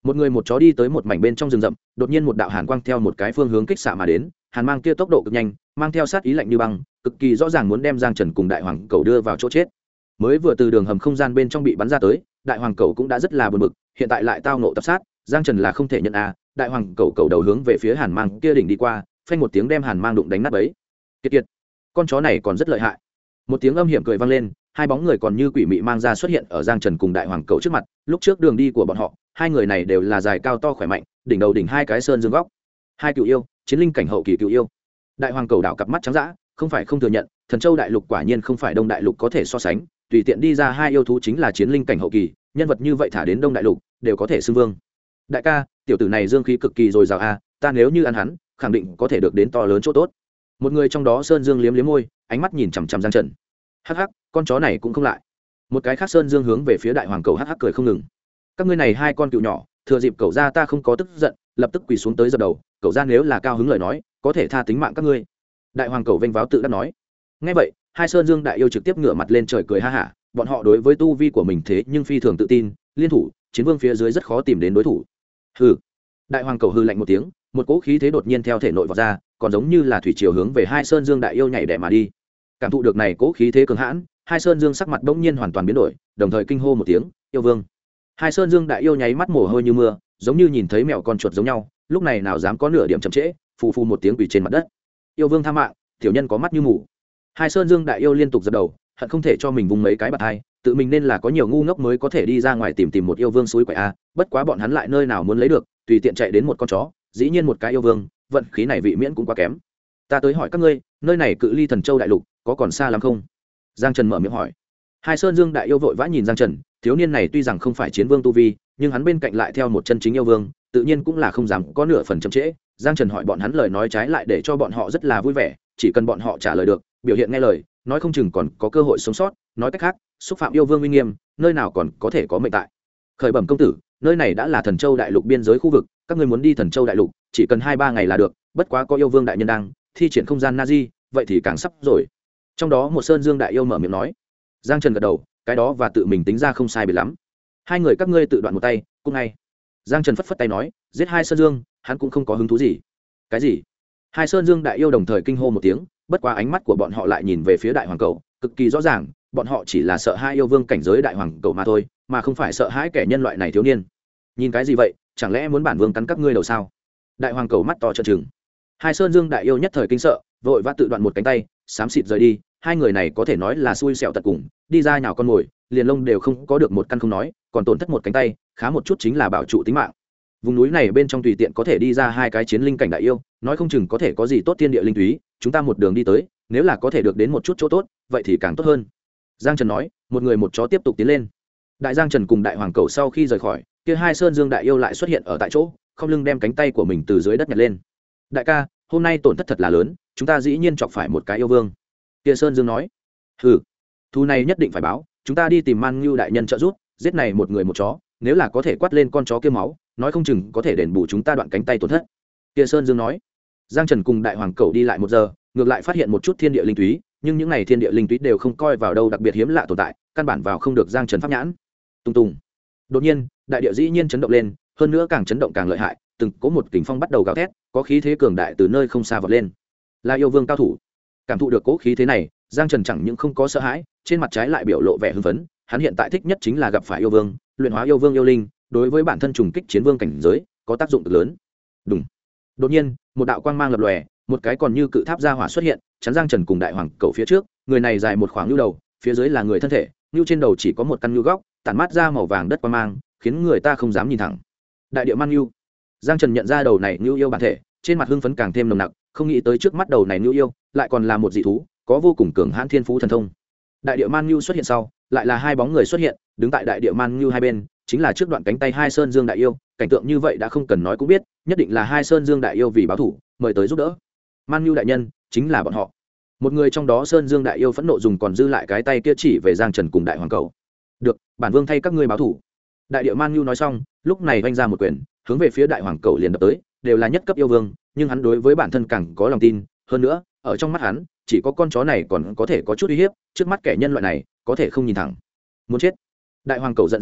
một người một chó đi tới một mảnh bên trong rừng rậm, đột nhiên một đạo hàn quang theo một cái phương hướng kích xạ mà đến, hàn mang kia tốc độ cực nhanh, mang theo sát ý lạnh như băng, cực kỳ rõ ràng muốn đem Giang Trần cùng đại hoàng cầu đưa vào chỗ chết. Mới vừa từ đường hầm không gian bên trong bị bắn ra tới, đại hoàng cầu cũng đã rất là buồn bực, hiện tại lại tao nộ tập sát, Giang Trần là không thể nhận a. Đại hoàng cầu đầu hướng về phía hàn mang kia đỉnh đi qua, phanh một tiếng đem hàn mang đụng đánh nát bấy. Kiệt kiệt, con chó này còn rất lợi hại. Một tiếng âm hiểm cười vang lên, hai bóng người còn như quỷ mị mang ra xuất hiện ở Giang Trần cùng đại hoàng cầu trước mặt. Lúc trước đường đi của bọn họ, hai người này đều là dài cao to khỏe mạnh, đỉnh đầu đỉnh hai cái sơn dương góc. Hai cựu yêu, chiến linh cảnh hậu kỳ cựu yêu. Đại hoàng cầu đảo cặp mắt trắng dã, không phải không thừa nhận, Thần Châu đại lục quả nhiên không phải Đông đại lục có thể so sánh, tùy tiện đi ra hai yêu thú chính là chiến linh cảnh hậu kỳ, nhân vật như vậy thả đến Đông đại lục đều có thể xưng vương. Đại ca, tiểu tử này dương khí cực kỳ dồi dào a, ta nếu như ăn hắn, khẳng định có thể được đến to lớn chỗ tốt. Một người trong đó sơn dương liếm liếm môi, ánh mắt nhìn chằm chằm Giang Trần. Hắc hắc, con chó này cũng không lại. Một cái khác sơn dương hướng về phía đại hoàng cầu hắc hắc cười không ngừng. Các ngươi này hai con cựu nhỏ, thừa dịp cậu ra ta không có tức giận, lập tức quỳ xuống tới dập đầu, cậu ra nếu là cao hứng lời nói, có thể tha tính mạng các ngươi. Đại hoàng cầu vênh váo tự đắc nói. Nghe vậy, hai sơn dương đại yêu trực tiếp ngửa mặt lên trời cười ha hả, bọn họ đối với tu vi của mình thế nhưng phi thường tự tin, liên thủ, chiến vương phía dưới rất khó tìm đến đối thủ. Hừ. Đại hoàng cầu hừ lạnh một tiếng, một cỗ khí thế đột nhiên theo thể nội vọt ra, còn giống như là thủy triều hướng về hai sơn dương đại yêu nhảy đẻ mà đi. Cảm thụ được này cỗ khí thế cường hãn, hai sơn dương sắc mặt bỗng nhiên hoàn toàn biến đổi, đồng thời kinh hô một tiếng, yêu vương. Hai sơn dương đại yêu nháy mắt mồ hôi như mưa, giống như nhìn thấy mèo con chuột giống nhau, lúc này nào dám có nửa điểm chậm trễ, phù phù một tiếng quỳ trên mặt đất. Yêu vương tha mạng, tiểu nhân có mắt như mù. Hai sơn dương đại yêu liên tục dập đầu, hận không thể cho mình vùng mấy cái bạt hai, tự mình nên là có nhiều ngu ngốc mới có thể đi ra ngoài tìm một yêu vương suối quậy a, bất quá bọn hắn lại nơi nào muốn lấy được, tùy tiện chạy đến một con chó, dĩ nhiên một cái yêu vương, vận khí này vị miễn cũng quá kém. Ta tới hỏi các ngươi, nơi này cự ly Thần Châu đại lục có còn xa lắm không? Giang Trần mở miệng hỏi. Hai sơn dương đại yêu vội vã nhìn Giang Trần, thiếu niên này tuy rằng không phải chiến vương tu vi, nhưng hắn bên cạnh lại theo một chân chính yêu vương, tự nhiên cũng là không dám có nửa phần chậm trễ. Giang Trần hỏi bọn hắn lời nói trái lại để cho bọn họ rất là vui vẻ, chỉ cần bọn họ trả lời được, biểu hiện nghe lời, nói không chừng còn có cơ hội sống sót. Nói cách khác, xúc phạm yêu vương uy nghiêm, nơi nào còn có thể có mệnh tại. Khởi bẩm công tử, nơi này đã là Thần Châu đại lục biên giới khu vực, các ngươi muốn đi Thần Châu đại lục, chỉ cần 2-3 ngày là được, bất quá có yêu vương đại nhân đang thi triển không gian Nazi, vậy thì càng sắp rồi. Trong đó một sơn dương đại yêu mở miệng nói. Giang Trần gật đầu, cái đó và tự mình tính ra không sai biệt lắm. Hai người các ngươi tự đoạn một tay, cũng ngay. Giang Trần phất phất tay nói, giết hai sơn dương, hắn cũng không có hứng thú gì. Cái gì? Hai sơn dương đại yêu đồng thời kinh hô một tiếng, bất quá ánh mắt của bọn họ lại nhìn về phía đại hoàng cầu, cực kỳ rõ ràng, bọn họ chỉ là sợ hai yêu vương cảnh giới đại hoàng cầu mà thôi, mà không phải sợ hãi kẻ nhân loại này thiếu niên. Nhìn cái gì vậy, chẳng lẽ muốn bản vương cắn các ngươi đầu sao? Đại hoàng cầu mắt to trợn trừng. Hai sơn dương đại yêu nhất thời kinh sợ, vội vã tự đoạn một cánh tay, xám xịt rời đi. Hai người này có thể nói là xui xẻo tận cùng, đi ra nhào con mồi, liền lông đều không có được một căn không nói, còn tổn thất một cánh tay, khá một chút chính là bảo trụ tính mạng. Vùng núi này bên trong tùy tiện có thể đi ra hai cái chiến linh cảnh đại yêu, nói không chừng có thể có gì tốt thiên địa linh túy, chúng ta một đường đi tới, nếu là có thể được đến một chút chỗ tốt, vậy thì càng tốt hơn. Giang Trần nói, một người một chó tiếp tục tiến lên. Đại Giang Trần cùng đại hoàng cầu sau khi rời khỏi, kia hai sơn dương đại yêu lại xuất hiện ở tại chỗ, không lưng đem cánh tay của mình từ dưới đất nhặt lên. Đại ca, hôm nay tổn thất thật là lớn, chúng ta dĩ nhiên chọc phải một cái yêu vương. Kia sơn dương nói, hừ, thù này nhất định phải báo, chúng ta đi tìm Man Ngưu đại nhân trợ giúp, giết này một người một chó, nếu là có thể quát lên con chó kia máu, nói không chừng có thể đền bù chúng ta đoạn cánh tay tổn thất. Kia sơn dương nói. Giang Trần cùng đại hoàng cầu đi lại 1 giờ, ngược lại phát hiện một chút thiên địa linh túy, nhưng những này thiên địa linh túy đều không coi vào đâu đặc biệt hiếm lạ tồn tại, căn bản vào không được Giang Trần pháp nhãn. Tung tung. Đột nhiên, đại địa dĩ nhiên chấn động lên, hơn nữa càng chấn động càng lợi hại, từng có một kình phong bắt đầu gào thét, có khí thế cường đại từ nơi không xa vọt lên. Là yêu vương cao thủ. Cảm thụ được cố khí thế này, Giang Trần chẳng những không có sợ hãi, trên mặt trái lại biểu lộ vẻ hưng phấn, hắn hiện tại thích nhất chính là gặp phải yêu vương, luyện hóa yêu vương yêu linh, đối với bản thân trùng kích chiến vương cảnh giới, có tác dụng cực lớn. Đùng. Đột nhiên, một đạo quang mang lập lòe, một cái còn như cự tháp gia hỏa xuất hiện, chắn Giang Trần cùng đại hoàng cầu phía trước, người này dài một khoảng nhu đầu, phía dưới là người thân thể, nhu trên đầu chỉ có một căn nhu góc, tản mát ra màu vàng đất quang mang, khiến người ta không dám nhìn thẳng. Đại địa man nhu. Giang Trần nhận ra đầu này nhu yêu bản thể, trên mặt hưng phấn càng thêm nồng nặc, không nghĩ tới trước mắt đầu này nhu yêu, lại còn là một dị thú, có vô cùng cường hãn thiên phú thần thông. Đại địa man nhu xuất hiện sau, lại là hai bóng người xuất hiện, đứng tại đại địa man nhu hai bên, chính là trước đoạn cánh tay hai sơn dương đại yêu, cảnh tượng như vậy đã không cần nói cũng biết, nhất định là hai sơn dương đại yêu vì báo thủ, mời tới giúp đỡ. Man nhu đại nhân, chính là bọn họ. Một người trong đó sơn dương đại yêu phẫn nộ dùng còn dư lại cái tay kia chỉ về Giang Trần cùng đại hoàng cầu. Được, bản vương thay các ngươi báo thủ. Đại địa man nhu nói xong, lúc này vung ra một quyền, hướng về phía đại hoàng cầu liền đập tới, đều là nhất cấp yêu vương, nhưng hắn đối với bản thân càng có lòng tin, hơn nữa, ở trong mắt hắn, chỉ có con chó này còn có thể có chút uy hiếp, trước mắt kẻ nhân loại này, có thể không nhìn thẳng. Muốn chết. Đại hoàng cầu giận dữ,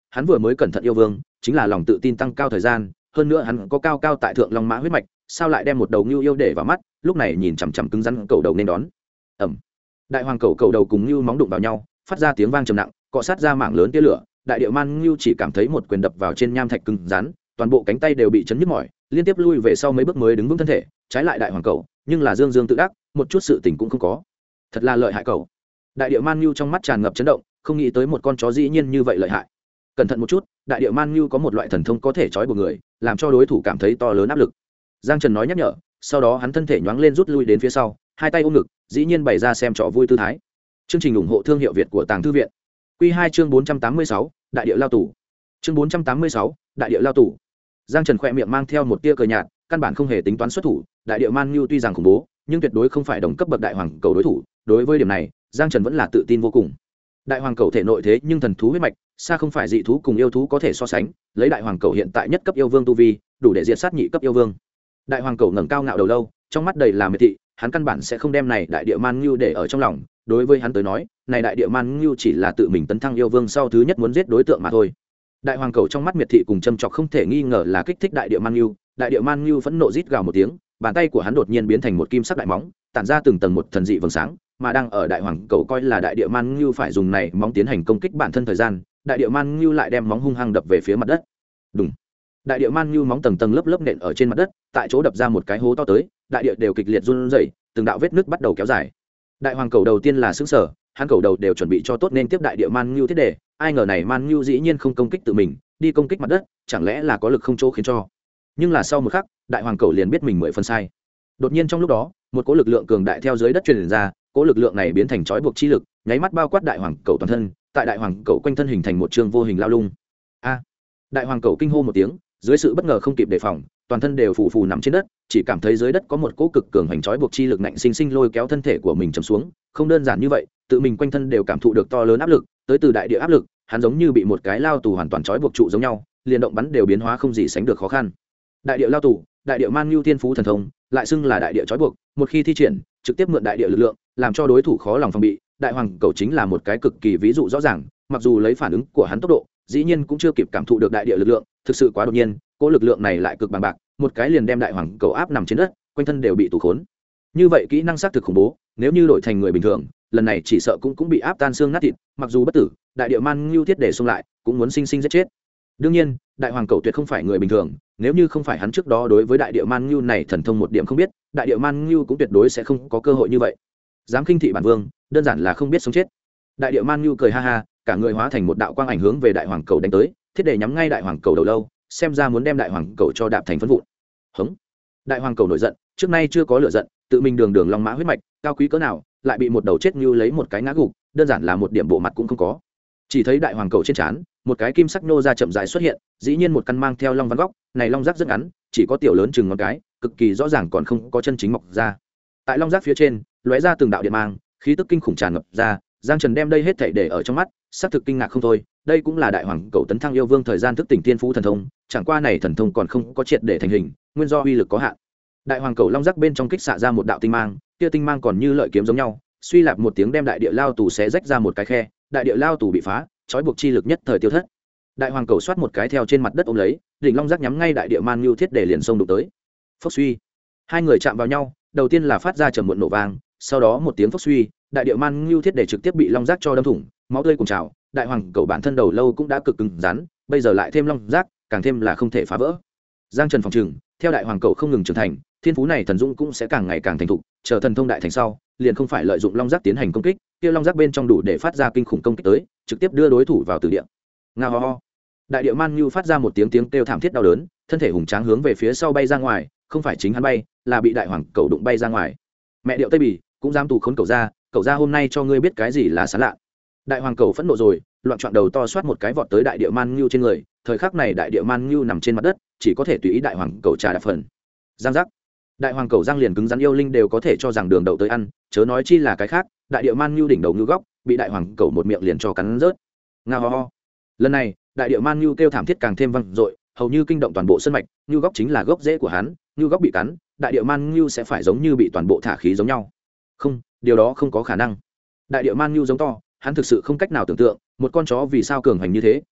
hắn vừa mới cẩn thận yêu vương chính là lòng tự tin tăng cao thời gian, hơn nữa hắn có cao cao tại thượng long mã huyết mạch, sao lại đem một đầu ngưu yêu để vào mắt, lúc này nhìn chằm chằm cứng rắn cầu đầu nên đón. Ẩm. Đại hoàng cầu đầu cùng ngưu móng đụng vào nhau, phát ra tiếng vang trầm nặng, cọ sát ra mảng lớn tia lửa. Đại địa man ngưu chỉ cảm thấy một quyền đập vào trên nham thạch cứng rắn, toàn bộ cánh tay đều bị chấn nhức mỏi, liên tiếp lui về sau mấy bước mới đứng vững thân thể. Trái lại đại hoàng cầu, nhưng là dương dương tự đắc, một chút sự tình cũng không có. Thật là lợi hại cầu. Đại địa man ngưu trong mắt tràn ngập chấn động, không nghĩ tới một con chó dĩ nhiên như vậy lợi hại. Cẩn thận một chút, đại địa man ngưu có một loại thần thông có thể trói buộc người, làm cho đối thủ cảm thấy to lớn áp lực. Giang Trần nói nhắc nhở, sau đó hắn thân thể nhoáng lên rút lui đến phía sau, hai tay ôm ngực, dĩ nhiên bày ra xem trò vui tư thái. Chương trình ủng hộ thương hiệu Việt của Tàng Thư viện. Quy 2 chương 486, đại địa lao tù. Chương 486, đại địa lao tù. Giang Trần khẽ miệng mang theo một tia cười nhạt, căn bản không hề tính toán xuất thủ, đại địa man ngưu tuy rằng khủng bố, nhưng tuyệt đối không phải đồng cấp bậc đại hoàng cầu đối thủ, đối với điểm này, Giang Trần vẫn là tự tin vô cùng. Đại hoàng cầu thể nội thế nhưng thần thú huyết mạch, xa không phải dị thú cùng yêu thú có thể so sánh, lấy đại hoàng cầu hiện tại nhất cấp yêu vương tu vi, đủ để diệt sát nhị cấp yêu vương. Đại hoàng cầu ngẩng cao ngạo đầu lâu, trong mắt đầy là miệt thị, hắn căn bản sẽ không đem này đại địa man ngưu để ở trong lòng, đối với hắn tới nói, này đại địa man ngưu chỉ là tự mình tấn thăng yêu vương sau thứ nhất muốn giết đối tượng mà thôi. Đại hoàng cầu trong mắt miệt thị cùng châm chọc không thể nghi ngờ là kích thích đại địa man ngưu, đại địa man ngưu phẫn nộ rít gào một tiếng, bàn tay của hắn đột nhiên biến thành một kim sắc đại móng, tản ra từng tầng một thần dị vầng sáng, mà đang ở đại hoàng cầu coi là đại địa man ngưu phải dùng này móng tiến hành công kích bản thân thời gian, đại địa man ngưu lại đem móng hung hăng đập về phía mặt đất. Đùng. Đại địa man ngưu móng tầng tầng lớp lớp nện ở trên mặt đất, tại chỗ đập ra một cái hố to tới, đại địa đều kịch liệt run rẩy, từng đạo vết nứt bắt đầu kéo dài. Đại hoàng cầu đầu tiên là sững sờ, hắn cầu đầu đều chuẩn bị cho tốt nên tiếp đại địa man ngưu thiết đề, ai ngờ này man ngưu dĩ nhiên không công kích tự mình, đi công kích mặt đất, chẳng lẽ là có lực không chỗ khiến cho. Nhưng là sau một khắc, đại hoàng cầu liền biết mình mười phần sai. Đột nhiên trong lúc đó, một cỗ lực lượng cường đại theo dưới đất truyền ra, cỗ lực lượng này biến thành trói buộc chi lực, nháy mắt bao quát đại hoàng cầu toàn thân, tại đại hoàng cầu quanh thân hình thành một trường vô hình lao lung. A! Đại hoàng cầu kinh hô một tiếng, dưới sự bất ngờ không kịp đề phòng, toàn thân đều phù phù nằm trên đất, chỉ cảm thấy dưới đất có một cỗ cực cường hành trói buộc chi lực nạnh sinh sinh lôi kéo thân thể của mình trầm xuống, không đơn giản như vậy, tự mình quanh thân đều cảm thụ được to lớn áp lực, tới từ đại địa áp lực, hắn giống như bị một cái lao tù hoàn toàn trói buộc trụ giống nhau, liền động bắn đều biến hóa không gì sánh được khó khăn. Đại địa lao tù, đại địa man ngưu thiên phú thần thông, lại xưng là đại địa trói buộc, một khi thi triển, trực tiếp mượn đại địa lực lượng, làm cho đối thủ khó lòng phòng bị. Đại hoàng cầu chính là một cái cực kỳ ví dụ rõ ràng, mặc dù lấy phản ứng của hắn tốc độ, dĩ nhiên cũng chưa kịp cảm thụ được đại địa lực lượng, thực sự quá đột nhiên, cỗ lực lượng này lại cực bằng bạc, một cái liền đem đại hoàng cầu áp nằm trên đất, quanh thân đều bị tù khốn. Như vậy kỹ năng xác thực khủng bố, nếu như đổi thành người bình thường, lần này chỉ sợ cũng bị áp tan xương nát thịt, mặc dù bất tử, đại địa man ngưu thiết để xông lại, cũng muốn sinh sinh giết chết. Đương nhiên, đại hoàng cầu tuyệt không phải người bình thường, nếu như không phải hắn trước đó đối với đại địa man ngưu này thần thông một điểm không biết, đại địa man ngưu cũng tuyệt đối sẽ không có cơ hội như vậy. Dám khinh thị bản vương, đơn giản là không biết sống chết. Đại địa man ngưu cười ha ha, cả người hóa thành một đạo quang ảnh hướng về đại hoàng cầu đánh tới, thiết để nhắm ngay đại hoàng cầu đầu lâu, xem ra muốn đem đại hoàng cầu cho đạp thành phân vụn. Hống! Đại hoàng cầu nổi giận, trước nay chưa có lửa giận, tự mình đường long mã huyết mạch, cao quý cỡ nào, lại bị một đầu chết ngưu lấy một cái ngã gục, đơn giản là một điểm bộ mặt cũng không có. Chỉ thấy đại hoàng cầu trên trán, một cái kim sắc nô ra chậm rãi xuất hiện, dĩ nhiên một căn mang theo long văn góc, này long giác rất ngắn, chỉ có tiểu lớn chừng ngón cái, cực kỳ rõ ràng còn không có chân chính mọc ra. Tại long giác phía trên, lóe ra từng đạo điện mang, khí tức kinh khủng tràn ngập ra, Giang Trần đem đây hết thảy để ở trong mắt, xác thực kinh ngạc không thôi, đây cũng là đại hoàng cầu tấn thăng yêu vương thời gian thức tỉnh tiên phú thần thông, chẳng qua này thần thông còn không có triệt để thành hình, nguyên do uy lực có hạn. Đại hoàng cầu long giác bên trong kích xạ ra một đạo tinh mang, kia tinh mang còn như lợi kiếm giống nhau, suy lạp một tiếng đem đại địa lao tù xé rách ra một cái khe, đại địa lao tù bị phá, trói buộc chi lực nhất thời tiêu thất. Đại hoàng cầu xoát một cái theo trên mặt đất ôm lấy, đỉnh long giác nhắm ngay đại địa man nhu thiết để liền xông đụng tới. Phốc suy, hai người chạm vào nhau, đầu tiên là phát ra trầm muộn nổ vang, sau đó một tiếng phốc suy, đại địa man nhu thiết để trực tiếp bị long giác cho đâm thủng, máu tươi cùng trào. Đại hoàng cầu bản thân đầu lâu cũng đã cực cứng rắn, bây giờ lại thêm long giác, càng thêm là không thể phá vỡ. Giang Trần phòng trừng, theo đại hoàng cầu không ngừng trưởng thành, thiên phú này thần dũng cũng sẽ càng ngày càng thành thục, chờ thần thông đại thành sau, liền không phải lợi dụng long giác tiến hành công kích, kia long giác bên trong đủ để phát ra kinh khủng công kích tới, trực tiếp đưa đối thủ vào tử địa. Nga ho ho. Đại địa man nhu phát ra một tiếng kêu thảm thiết đau đớn, thân thể hùng tráng hướng về phía sau bay ra ngoài, không phải chính hắn bay, là bị đại hoàng cầu đụng bay ra ngoài. Mẹ điệu Tây Bỉ, cũng dám tù khốn cậu ra hôm nay cho ngươi biết cái gì là xá lạ. Đại hoàng cầu phẫn nộ rồi, loạn trọn đầu to xoát một cái vọt tới đại địa man nhu trên người, thời khắc này đại địa man nhu nằm trên mặt đất, chỉ có thể tùy ý đại hoàng cầu trà đạp phần. Giang giác. Đại hoàng cầu răng liền cứng rắn yêu linh đều có thể cho rằng đường đậu tới ăn, chớ nói chi là cái khác. Đại địa man nhu đỉnh đầu nhu góc, bị đại hoàng cầu một miệng liền cho cắn rớt. Nga ho ho. Lần này, đại địa man nhu kêu thảm thiết càng thêm vang dội, hầu như kinh động toàn bộ sân mạch. Nhu góc chính là gốc rễ của hắn, nhu góc bị cắn, đại địa man nhu sẽ phải giống như bị toàn bộ thả khí giống nhau. Không, điều đó không có khả năng. Đại địa man nhu giống to, hắn thực sự không cách nào tưởng tượng, một con chó vì sao cường hành như thế,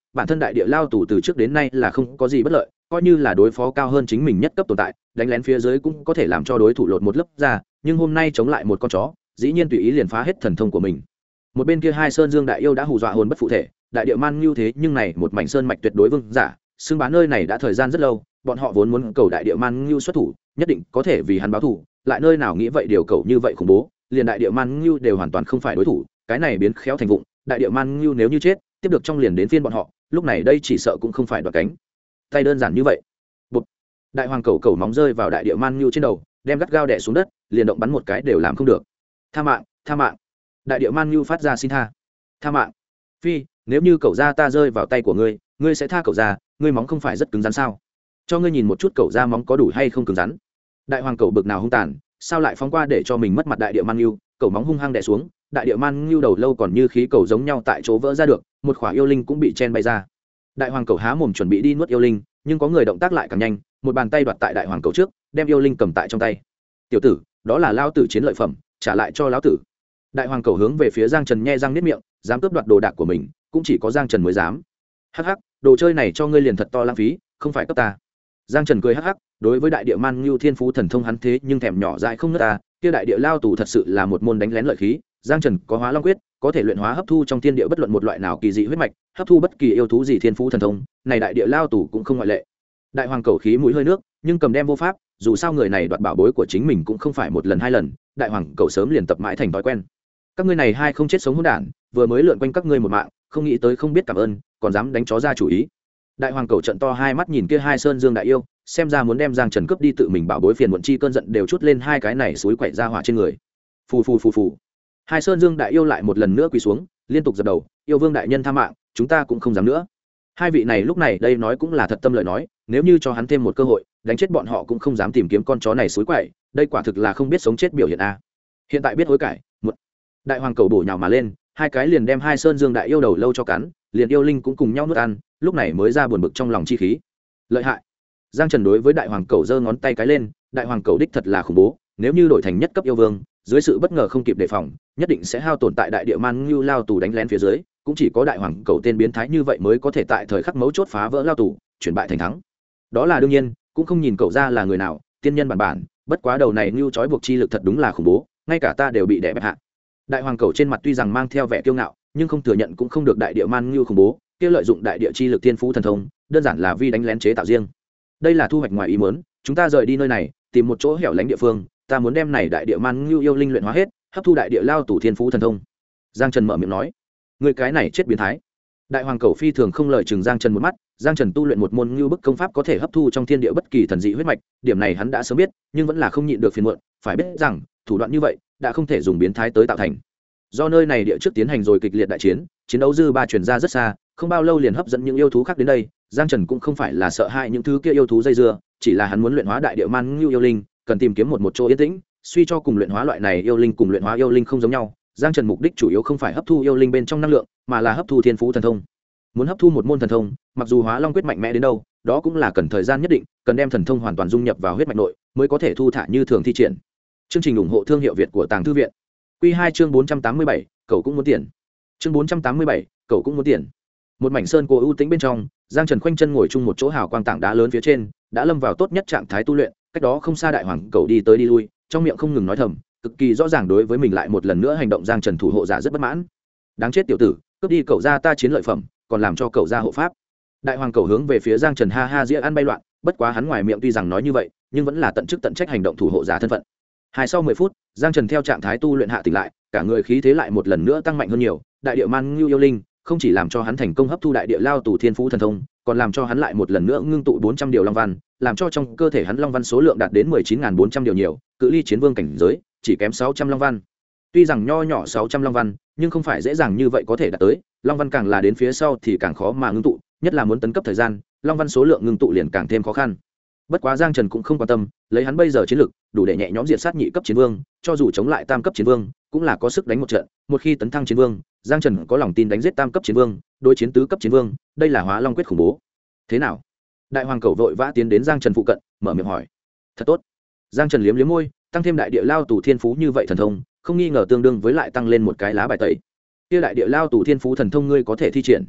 bản thân đại địa lao tù từ trước đến nay là không có gì bất lợi, coi như là đối phó cao hơn chính mình nhất cấp tồn tại, đánh lén phía dưới cũng có thể làm cho đối thủ lột một lớp ra, nhưng hôm nay chống lại một con chó, dĩ nhiên tùy ý liền phá hết thần thông của mình. Một bên kia hai sơn dương đại yêu đã hù dọa hồn bất phụ thể, đại địa man ngưu thế nhưng này một mảnh sơn mạch tuyệt đối vương giả, xưng bá nơi này đã thời gian rất lâu, bọn họ vốn muốn cầu đại địa man ngưu xuất thủ, nhất định có thể vì hắn báo thù, lại nơi nào nghĩ vậy điều cầu như vậy khủng bố, liền đại địa man ngưu đều hoàn toàn không phải đối thủ, cái này biến khéo thành vụng, đại địa man ngưu nếu như chết, tiếp được trong liền đến phiên bọn họ, lúc này đây chỉ sợ cũng không phải đoạt cánh tay đơn giản như vậy. Bụt. Đại hoàng cầu cầu móng rơi vào đại địa man ngưu trên đầu, đem gắt gao đè xuống đất, liền động bắn một cái đều làm không được. Tha mạng, tha mạng. Đại địa man ngưu phát ra xin tha. Tha mạng. Phi, nếu như cậu ra ta rơi vào tay của ngươi, ngươi sẽ tha cậu ra, ngươi móng không phải rất cứng rắn sao? Cho ngươi nhìn một chút cậu ra móng có đủ hay không cứng rắn. Đại hoàng cầu bực nào hung tàn, sao lại phóng qua để cho mình mất mặt đại địa man ngưu, cậu móng hung hăng đè xuống, đại địa man ngưu đầu lâu còn như khí cầu giống nhau tại chỗ vỡ ra được, một khỏa yêu linh cũng bị chen bay ra. Đại hoàng cầu há mồm chuẩn bị đi nuốt yêu linh, nhưng có người động tác lại càng nhanh, một bàn tay đoạt tại đại hoàng cầu trước, đem yêu linh cầm tại trong tay. Tiểu tử, đó là lao tử chiến lợi phẩm, trả lại cho lão tử. Đại hoàng cầu hướng về phía Giang Trần nhe răng niết miệng, dám cướp đoạt đồ đạc của mình, cũng chỉ có Giang Trần mới dám. Hắc hắc, đồ chơi này cho ngươi liền thật to lãng phí, không phải cấp ta. Giang Trần cười hắc hắc, đối với đại địa man ngưu thiên phú thần thông hắn thế nhưng thèm nhỏ dại không nứt ta, kia đại địa lao tù thật sự là một môn đánh lén lợi khí. Giang Trần có Hóa Long quyết, có thể luyện hóa hấp thu trong thiên địa bất luận một loại nào kỳ dị huyết mạch, hấp thu bất kỳ yêu thú gì thiên phú thần thông, này đại địa lao tù cũng không ngoại lệ. Đại hoàng cầu khí mũi hơi nước, nhưng cầm đem vô pháp, dù sao người này đoạt bảo bối của chính mình cũng không phải một lần hai lần, đại hoàng cầu sớm liền tập mãi thành thói quen. Các ngươi này hai không chết sống hỗn đản, vừa mới lượn quanh các ngươi một mạng, không nghĩ tới không biết cảm ơn, còn dám đánh chó ra chủ ý. Đại hoàng cầu trận to hai mắt nhìn kia hai sơn dương đại yêu, xem ra muốn đem Giang Trần cướp đi tự mình bảo bối phiền muộn chi cơn giận đều chút lên hai cái này suối quậy ra hỏa trên người. Phù phù phù phù. Hai sơn dương đại yêu lại một lần nữa quỳ xuống, liên tục dập đầu, yêu vương đại nhân tha mạng, chúng ta cũng không dám nữa. Hai vị này lúc này đây nói cũng là thật tâm lời nói, nếu như cho hắn thêm một cơ hội, đánh chết bọn họ cũng không dám tìm kiếm con chó này suối quậy, đây quả thực là không biết sống chết biểu hiện a. Hiện tại biết hối cải, một đại hoàng cầu bổ nhào mà lên, hai cái liền đem hai sơn dương đại yêu đầu lâu cho cắn, liền yêu linh cũng cùng nhau nuốt ăn, lúc này mới ra buồn bực trong lòng chi khí. Lợi hại. Giang Trần đối với đại hoàng cầu giơ ngón tay cái lên, đại hoàng cầu đích thật là khủng bố, nếu như đổi thành nhất cấp yêu vương, dưới sự bất ngờ không kịp đề phòng, nhất định sẽ hao tổn tại đại địa man ngưu lao tù đánh lén phía dưới, cũng chỉ có đại hoàng cầu tên biến thái như vậy mới có thể tại thời khắc mấu chốt phá vỡ lao tù, chuyển bại thành thắng. Đó là đương nhiên, cũng không nhìn cậu ra là người nào, tiên nhân bản bản, bất quá đầu này ngưu trói buộc chi lực thật đúng là khủng bố, ngay cả ta đều bị đè bẹp hạ. Đại hoàng cầu trên mặt tuy rằng mang theo vẻ kiêu ngạo, nhưng không thừa nhận cũng không được đại địa man ngưu khủng bố, kia lợi dụng đại địa chi lực tiên phú thần thông, đơn giản là vi đánh lén chế tạo riêng. Đây là thu hoạch ngoài ý muốn, chúng ta rời đi nơi này, tìm một chỗ hẻo lánh địa phương, ta muốn đem này đại địa man ngưu yêu linh luyện hóa hết, hấp thu đại địa lao tù thiên phú thần thông. Giang Trần mở miệng nói, người cái này chết biến thái. Đại hoàng cầu phi thường không lời chừng Giang Trần một mắt, Giang Trần tu luyện một môn ngưu bức công pháp có thể hấp thu trong thiên địa bất kỳ thần dị huyết mạch, điểm này hắn đã sớm biết, nhưng vẫn là không nhịn được phiền muộn, phải biết rằng, thủ đoạn như vậy đã không thể dùng biến thái tới tạo thành. Do nơi này địa trước tiến hành rồi kịch liệt đại chiến, chiến đấu dư ba truyền ra rất xa, không bao lâu liền hấp dẫn những yêu thú khác đến đây. Giang Trần cũng không phải là sợ hãi những thứ kia yêu thú dây dưa, chỉ là hắn muốn luyện hóa đại địa man ngưu yêu linh, cần tìm kiếm một chỗ yên tĩnh, suy cho cùng luyện hóa loại này yêu linh cùng luyện hóa yêu linh không giống nhau. Giang Trần mục đích chủ yếu không phải hấp thu yêu linh bên trong năng lượng, mà là hấp thu thiên phú thần thông. Muốn hấp thu một môn thần thông, mặc dù Hóa Long quyết mạnh mẽ đến đâu, đó cũng là cần thời gian nhất định, cần đem thần thông hoàn toàn dung nhập vào huyết mạch nội, mới có thể thu thả như thường thi triển. Chương trình ủng hộ thương hiệu Việt của Tàng Thư viện. Quy 2 chương 487, cậu cũng muốn tiền. Chương 487, cậu cũng muốn tiền. Một mảnh sơn cô ưu tĩnh bên trong, Giang Trần khoanh chân ngồi chung một chỗ hào quang tảng đá lớn phía trên, đã lâm vào tốt nhất trạng thái tu luyện, cách đó không xa đại hoàng cậu đi tới đi lui, trong miệng không ngừng nói thầm, cực kỳ rõ ràng đối với mình lại một lần nữa hành động. Giang Trần thủ hộ giả rất bất mãn. Đáng chết tiểu tử, cướp đi cậu ra ta chiến lợi phẩm, còn làm cho cậu ra hộ pháp. Đại hoàng cậu hướng về phía Giang Trần ha ha dĩa ăn bay loạn, bất quá hắn ngoài miệng tuy rằng nói như vậy, nhưng vẫn là tận chức tận trách hành động thủ hộ giả thân phận. Sau 10 phút, Giang Trần theo trạng thái tu luyện hạ tỉnh lại, cả người khí thế lại một lần nữa tăng mạnh hơn nhiều. Đại địa man ngưu yêu linh không chỉ làm cho hắn thành công hấp thu đại địa lao tù thiên phú thần thông, còn làm cho hắn lại một lần nữa ngưng tụ 400 điều long văn, làm cho trong cơ thể hắn long văn số lượng đạt đến 19.400 điều nhiều, cự ly chiến vương cảnh giới chỉ kém 600 long văn. Tuy rằng nho nhỏ 600 long văn, nhưng không phải dễ dàng như vậy có thể đạt tới, long văn càng là đến phía sau thì càng khó mà ngưng tụ, nhất là muốn tấn cấp thời gian, long văn số lượng ngưng tụ liền càng thêm khó khăn. Bất quá Giang Trần cũng không quan tâm, lấy hắn bây giờ chiến lực, đủ để nhẹ nhõm diệt sát nhị cấp chiến vương, cho dù chống lại tam cấp chiến vương, cũng là có sức đánh một trận. Một khi tấn thăng chiến vương, Giang Trần có lòng tin đánh giết tam cấp chiến vương, đối chiến tứ cấp chiến vương, đây là Hóa Long quyết khủng bố. Thế nào? Đại hoàng cầu vội vã tiến đến Giang Trần phụ cận, mở miệng hỏi. Thật tốt. Giang Trần liếm liếm môi, tăng thêm đại địa lao tù thiên phú như vậy thần thông, không nghi ngờ tương đương với lại tăng lên một cái lá bài tẩy. Kia đại địa lao tù thiên phú thần thông ngươi có thể thi triển.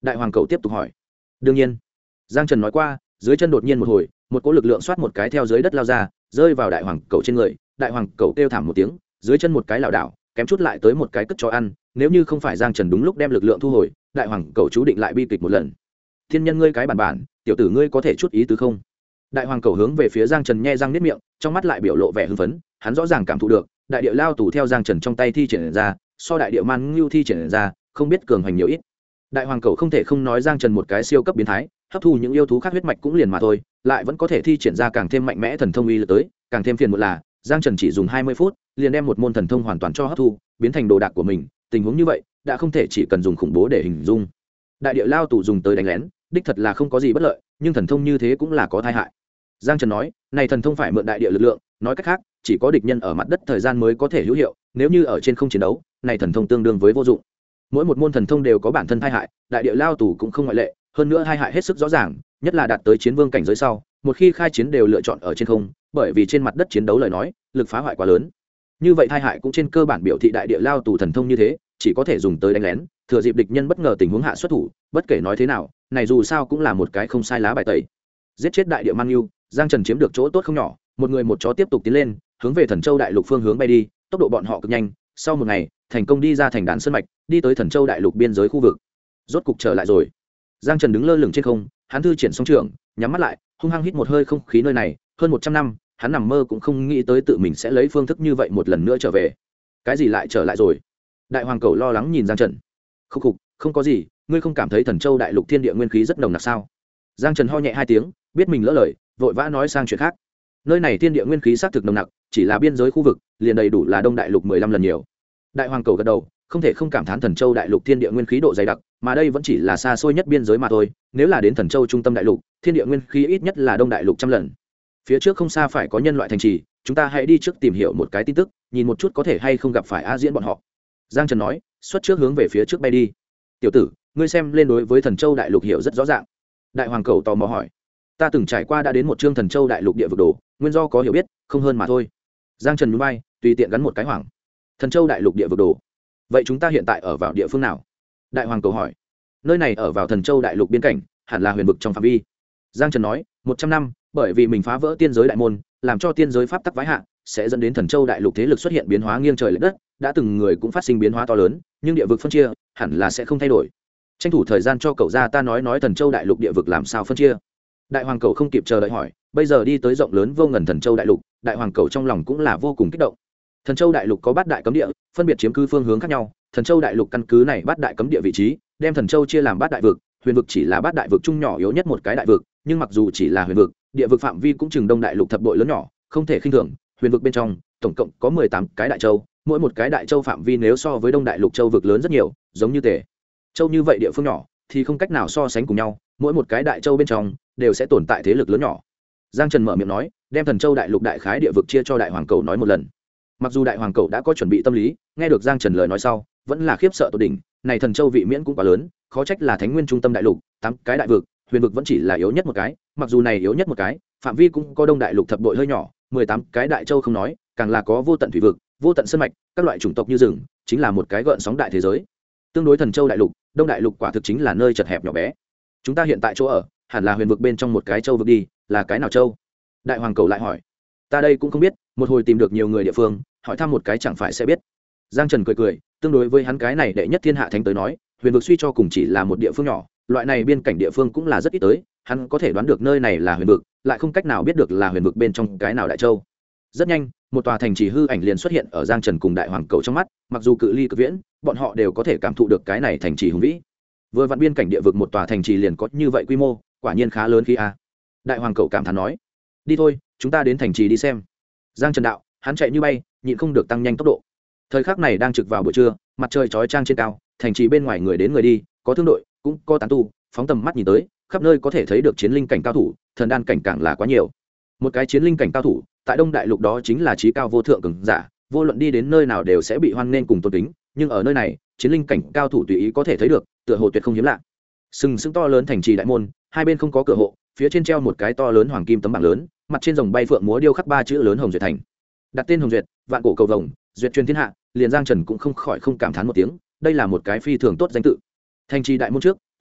Đại hoàng cầu tiếp tục hỏi. Đương nhiên. Giang Trần nói qua, dưới chân đột nhiên một hồi, một cỗ lực lượng xoát một cái theo dưới đất lao ra, rơi vào đại hoàng cầu trên người. Đại hoàng cầu kêu thảm một tiếng, dưới chân một cái lảo đảo, kém chút lại tới một cái cất cho ăn. Nếu như không phải Giang Trần đúng lúc đem lực lượng thu hồi, đại hoàng cầu chú định lại bi kịch một lần. Thiên nhân ngươi cái bản, tiểu tử ngươi có thể chút ý tứ không? Đại hoàng cầu hướng về phía Giang Trần nhe răng niết miệng, trong mắt lại biểu lộ vẻ hưng phấn. Hắn rõ ràng cảm thụ được, đại địa lao tù theo Giang Trần trong tay thi triển ra, so đại địa man ngưu thi triển ra, không biết cường hành nhiều ít. Đại hoàng cầu không thể không nói Giang Trần một cái siêu cấp biến thái, hấp thu những yêu thú khác huyết mạch cũng liền mà thôi, lại vẫn có thể thi triển ra càng thêm mạnh mẽ thần thông uy lực tới, càng thêm phiền một là, Giang Trần chỉ dùng 20 phút, liền đem một môn thần thông hoàn toàn cho hấp thu, biến thành đồ đạc của mình, tình huống như vậy, đã không thể chỉ cần dùng khủng bố để hình dung. Đại địa lao tù dùng tới đánh lén, đích thật là không có gì bất lợi, nhưng thần thông như thế cũng là có tai hại. Giang Trần nói, này thần thông phải mượn đại địa lực lượng, nói cách khác, chỉ có địch nhân ở mặt đất thời gian mới có thể hữu hiệu, nếu như ở trên không chiến đấu, này thần thông tương đương với vô dụng. Mỗi một môn thần thông đều có bản thân tai hại, đại địa lao tù cũng không ngoại lệ, hơn nữa tai hại hết sức rõ ràng, nhất là đạt tới chiến vương cảnh giới sau, một khi khai chiến đều lựa chọn ở trên không, bởi vì trên mặt đất chiến đấu lời nói, lực phá hoại quá lớn. Như vậy tai hại cũng trên cơ bản biểu thị đại địa lao tù thần thông như thế, chỉ có thể dùng tới đánh lén, thừa dịp địch nhân bất ngờ tình huống hạ xuất thủ, bất kể nói thế nào, này dù sao cũng là một cái không sai lá bài tẩy. Giết chết đại địa man yêu, Giang Trần chiếm được chỗ tốt không nhỏ, một người một chó tiếp tục tiến lên, hướng về Thần Châu đại lục phương hướng bay đi, tốc độ bọn họ cực nhanh, sau một ngày, thành công đi ra thành đàn sơn mạch, đi tới Thần Châu đại lục biên giới khu vực. Rốt cục trở lại rồi. Giang Trần đứng lơ lửng trên không, hắn thư triển song trường, nhắm mắt lại, hung hăng hít một hơi không khí nơi này, hơn 100 năm, hắn nằm mơ cũng không nghĩ tới tự mình sẽ lấy phương thức như vậy một lần nữa trở về. Cái gì lại trở lại rồi? Đại hoàng cầu lo lắng nhìn Giang Trần. Khục khục, không có gì, ngươi không cảm thấy Thần Châu đại lục thiên địa nguyên khí rất nồng nặc sao? Giang Trần ho nhẹ hai tiếng, biết mình lỡ lời, vội vã nói sang chuyện khác. Nơi này thiên địa nguyên khí xác thực nồng nặc, chỉ là biên giới khu vực, liền đầy đủ là Đông đại lục 15 lần nhiều. Đại hoàng cầu gật đầu, không thể không cảm thán Thần Châu đại lục thiên địa nguyên khí độ dày đặc, mà đây vẫn chỉ là xa xôi nhất biên giới mà thôi, nếu là đến Thần Châu trung tâm đại lục, thiên địa nguyên khí ít nhất là Đông đại lục trăm lần. Phía trước không xa phải có nhân loại thành trì, chúng ta hãy đi trước tìm hiểu một cái tin tức, nhìn một chút có thể hay không gặp phải A Diễn bọn họ. Giang Trần nói, xuất trước hướng về phía trước bay đi. Tiểu tử, ngươi xem lên đối với Thần Châu đại lục hiểu rất rõ ràng. Đại hoàng cầu tò mò hỏi, ta từng trải qua đã đến một chương Thần Châu đại lục địa vực đồ, nguyên do có hiểu biết, không hơn mà thôi. Giang Trần nhún vai, tùy tiện gắn một cái hoàng. Thần Châu đại lục địa vực đồ. Vậy chúng ta hiện tại ở vào địa phương nào? Đại hoàng cầu hỏi. Nơi này ở vào Thần Châu đại lục biên cảnh, hẳn là huyền vực trong phạm vi. Giang Trần nói, 100 năm, bởi vì mình phá vỡ tiên giới đại môn, làm cho tiên giới pháp tắc vãi hạ, sẽ dẫn đến Thần Châu đại lục thế lực xuất hiện biến hóa nghiêng trời lệch đất, đã từng người cũng phát sinh biến hóa to lớn, nhưng địa vực phân chia hẳn là sẽ không thay đổi. Tranh thủ thời gian cho cậu ra ta nói Thần Châu đại lục địa vực làm sao phân chia. Đại hoàng cầu không kịp chờ đợi hỏi, bây giờ đi tới rộng lớn vô ngần Thần Châu đại lục, đại hoàng cầu trong lòng cũng là vô cùng kích động. Thần Châu đại lục có bát đại cấm địa, phân biệt chiếm cứ phương hướng khác nhau. Thần Châu đại lục căn cứ này bát đại cấm địa vị trí, đem Thần Châu chia làm bát đại vực, huyền vực chỉ là bát đại vực trung nhỏ yếu nhất một cái đại vực, nhưng mặc dù chỉ là huyền vực, địa vực phạm vi cũng chừng Đông đại lục thập bội lớn nhỏ, không thể khinh thường. Huyền vực bên trong, tổng cộng có 18 cái đại châu, mỗi một cái đại châu phạm vi nếu so với Đông đại lục châu vực lớn rất nhiều, giống như Tề Châu như vậy địa phương nhỏ thì không cách nào so sánh cùng nhau, mỗi một cái đại châu bên trong đều sẽ tồn tại thế lực lớn nhỏ. Giang Trần mở miệng nói, đem Thần Châu đại lục đại khái địa vực chia cho đại hoàng cầu nói một lần. Mặc dù đại hoàng cầu đã có chuẩn bị tâm lý, nghe được Giang Trần lời nói sau, vẫn là khiếp sợ tột đỉnh, này Thần Châu vị miễn cũng quá lớn, khó trách là Thánh Nguyên trung tâm đại lục, 8 cái đại vực, huyền vực vẫn chỉ là yếu nhất một cái, mặc dù này yếu nhất một cái, phạm vi cũng có Đông đại lục thập bội hơi nhỏ, 18 cái đại châu không nói, càng là có vô tận thủy vực, vô tận sơn mạch, các loại chủng tộc như rừng, chính là một cái gợn sóng đại thế giới. Tương đối Thần Châu đại lục, Đông đại lục quả thực chính là nơi chật hẹp nhỏ bé. Chúng ta hiện tại chỗ ở, hẳn là huyền vực bên trong một cái châu vực đi, là cái nào châu? Đại hoàng cầu lại hỏi. Ta đây cũng không biết, một hồi tìm được nhiều người địa phương, hỏi thăm một cái chẳng phải sẽ biết. Giang Trần cười cười, tương đối với hắn cái này đệ nhất thiên hạ thánh tới nói, huyền vực suy cho cùng chỉ là một địa phương nhỏ, loại này biên cảnh địa phương cũng là rất ít tới, hắn có thể đoán được nơi này là huyền vực, lại không cách nào biết được là huyền vực bên trong cái nào đại châu. Rất nhanh, một tòa thành trì hư ảnh liền xuất hiện ở Giang Trần cùng đại hoàng cầu trong mắt, mặc dù cự ly cực viễn, bọn họ đều có thể cảm thụ được cái này thành trì hùng vĩ. Vừa vặn biên cảnh địa vực một tòa thành trì liền có như vậy quy mô, quả nhiên khá lớn khi a. Đại hoàng cầu cảm thán nói, đi thôi, chúng ta đến thành trì đi xem. Giang Trần đạo, hắn chạy như bay, nhịn không được tăng nhanh tốc độ. Thời khắc này đang trực vào buổi trưa, mặt trời chói chang trên cao, thành trì bên ngoài người đến người đi, có thương đội, cũng có tán tu, phóng tầm mắt nhìn tới, khắp nơi có thể thấy được chiến linh cảnh cao thủ, thần đan cảnh càng là quá nhiều. Một cái chiến linh cảnh cao thủ, tại Đông đại lục đó chính là chí cao vô thượng cường giả, vô luận đi đến nơi nào đều sẽ bị hoan nghênh cùng tôn kính, nhưng ở nơi này, chiến linh cảnh cao thủ tùy ý có thể thấy được, tựa hồ tuyệt không hiếm lạ. Sừng sững to lớn thành trì đại môn, hai bên không có cửa hộ, phía trên treo một cái to lớn hoàng kim tấm bảng lớn, mặt trên rồng bay phượng múa điêu khắc 3 chữ lớn Hồng Duyệt thành. Đặt tên Hồng Duyệt, vạn cổ cầu vồng, duyệt truyền thiên hạ, liền Giang Trần cũng không khỏi không cảm thán một tiếng, đây là một cái phi thường tốt danh tự. Thành trì đại môn trước,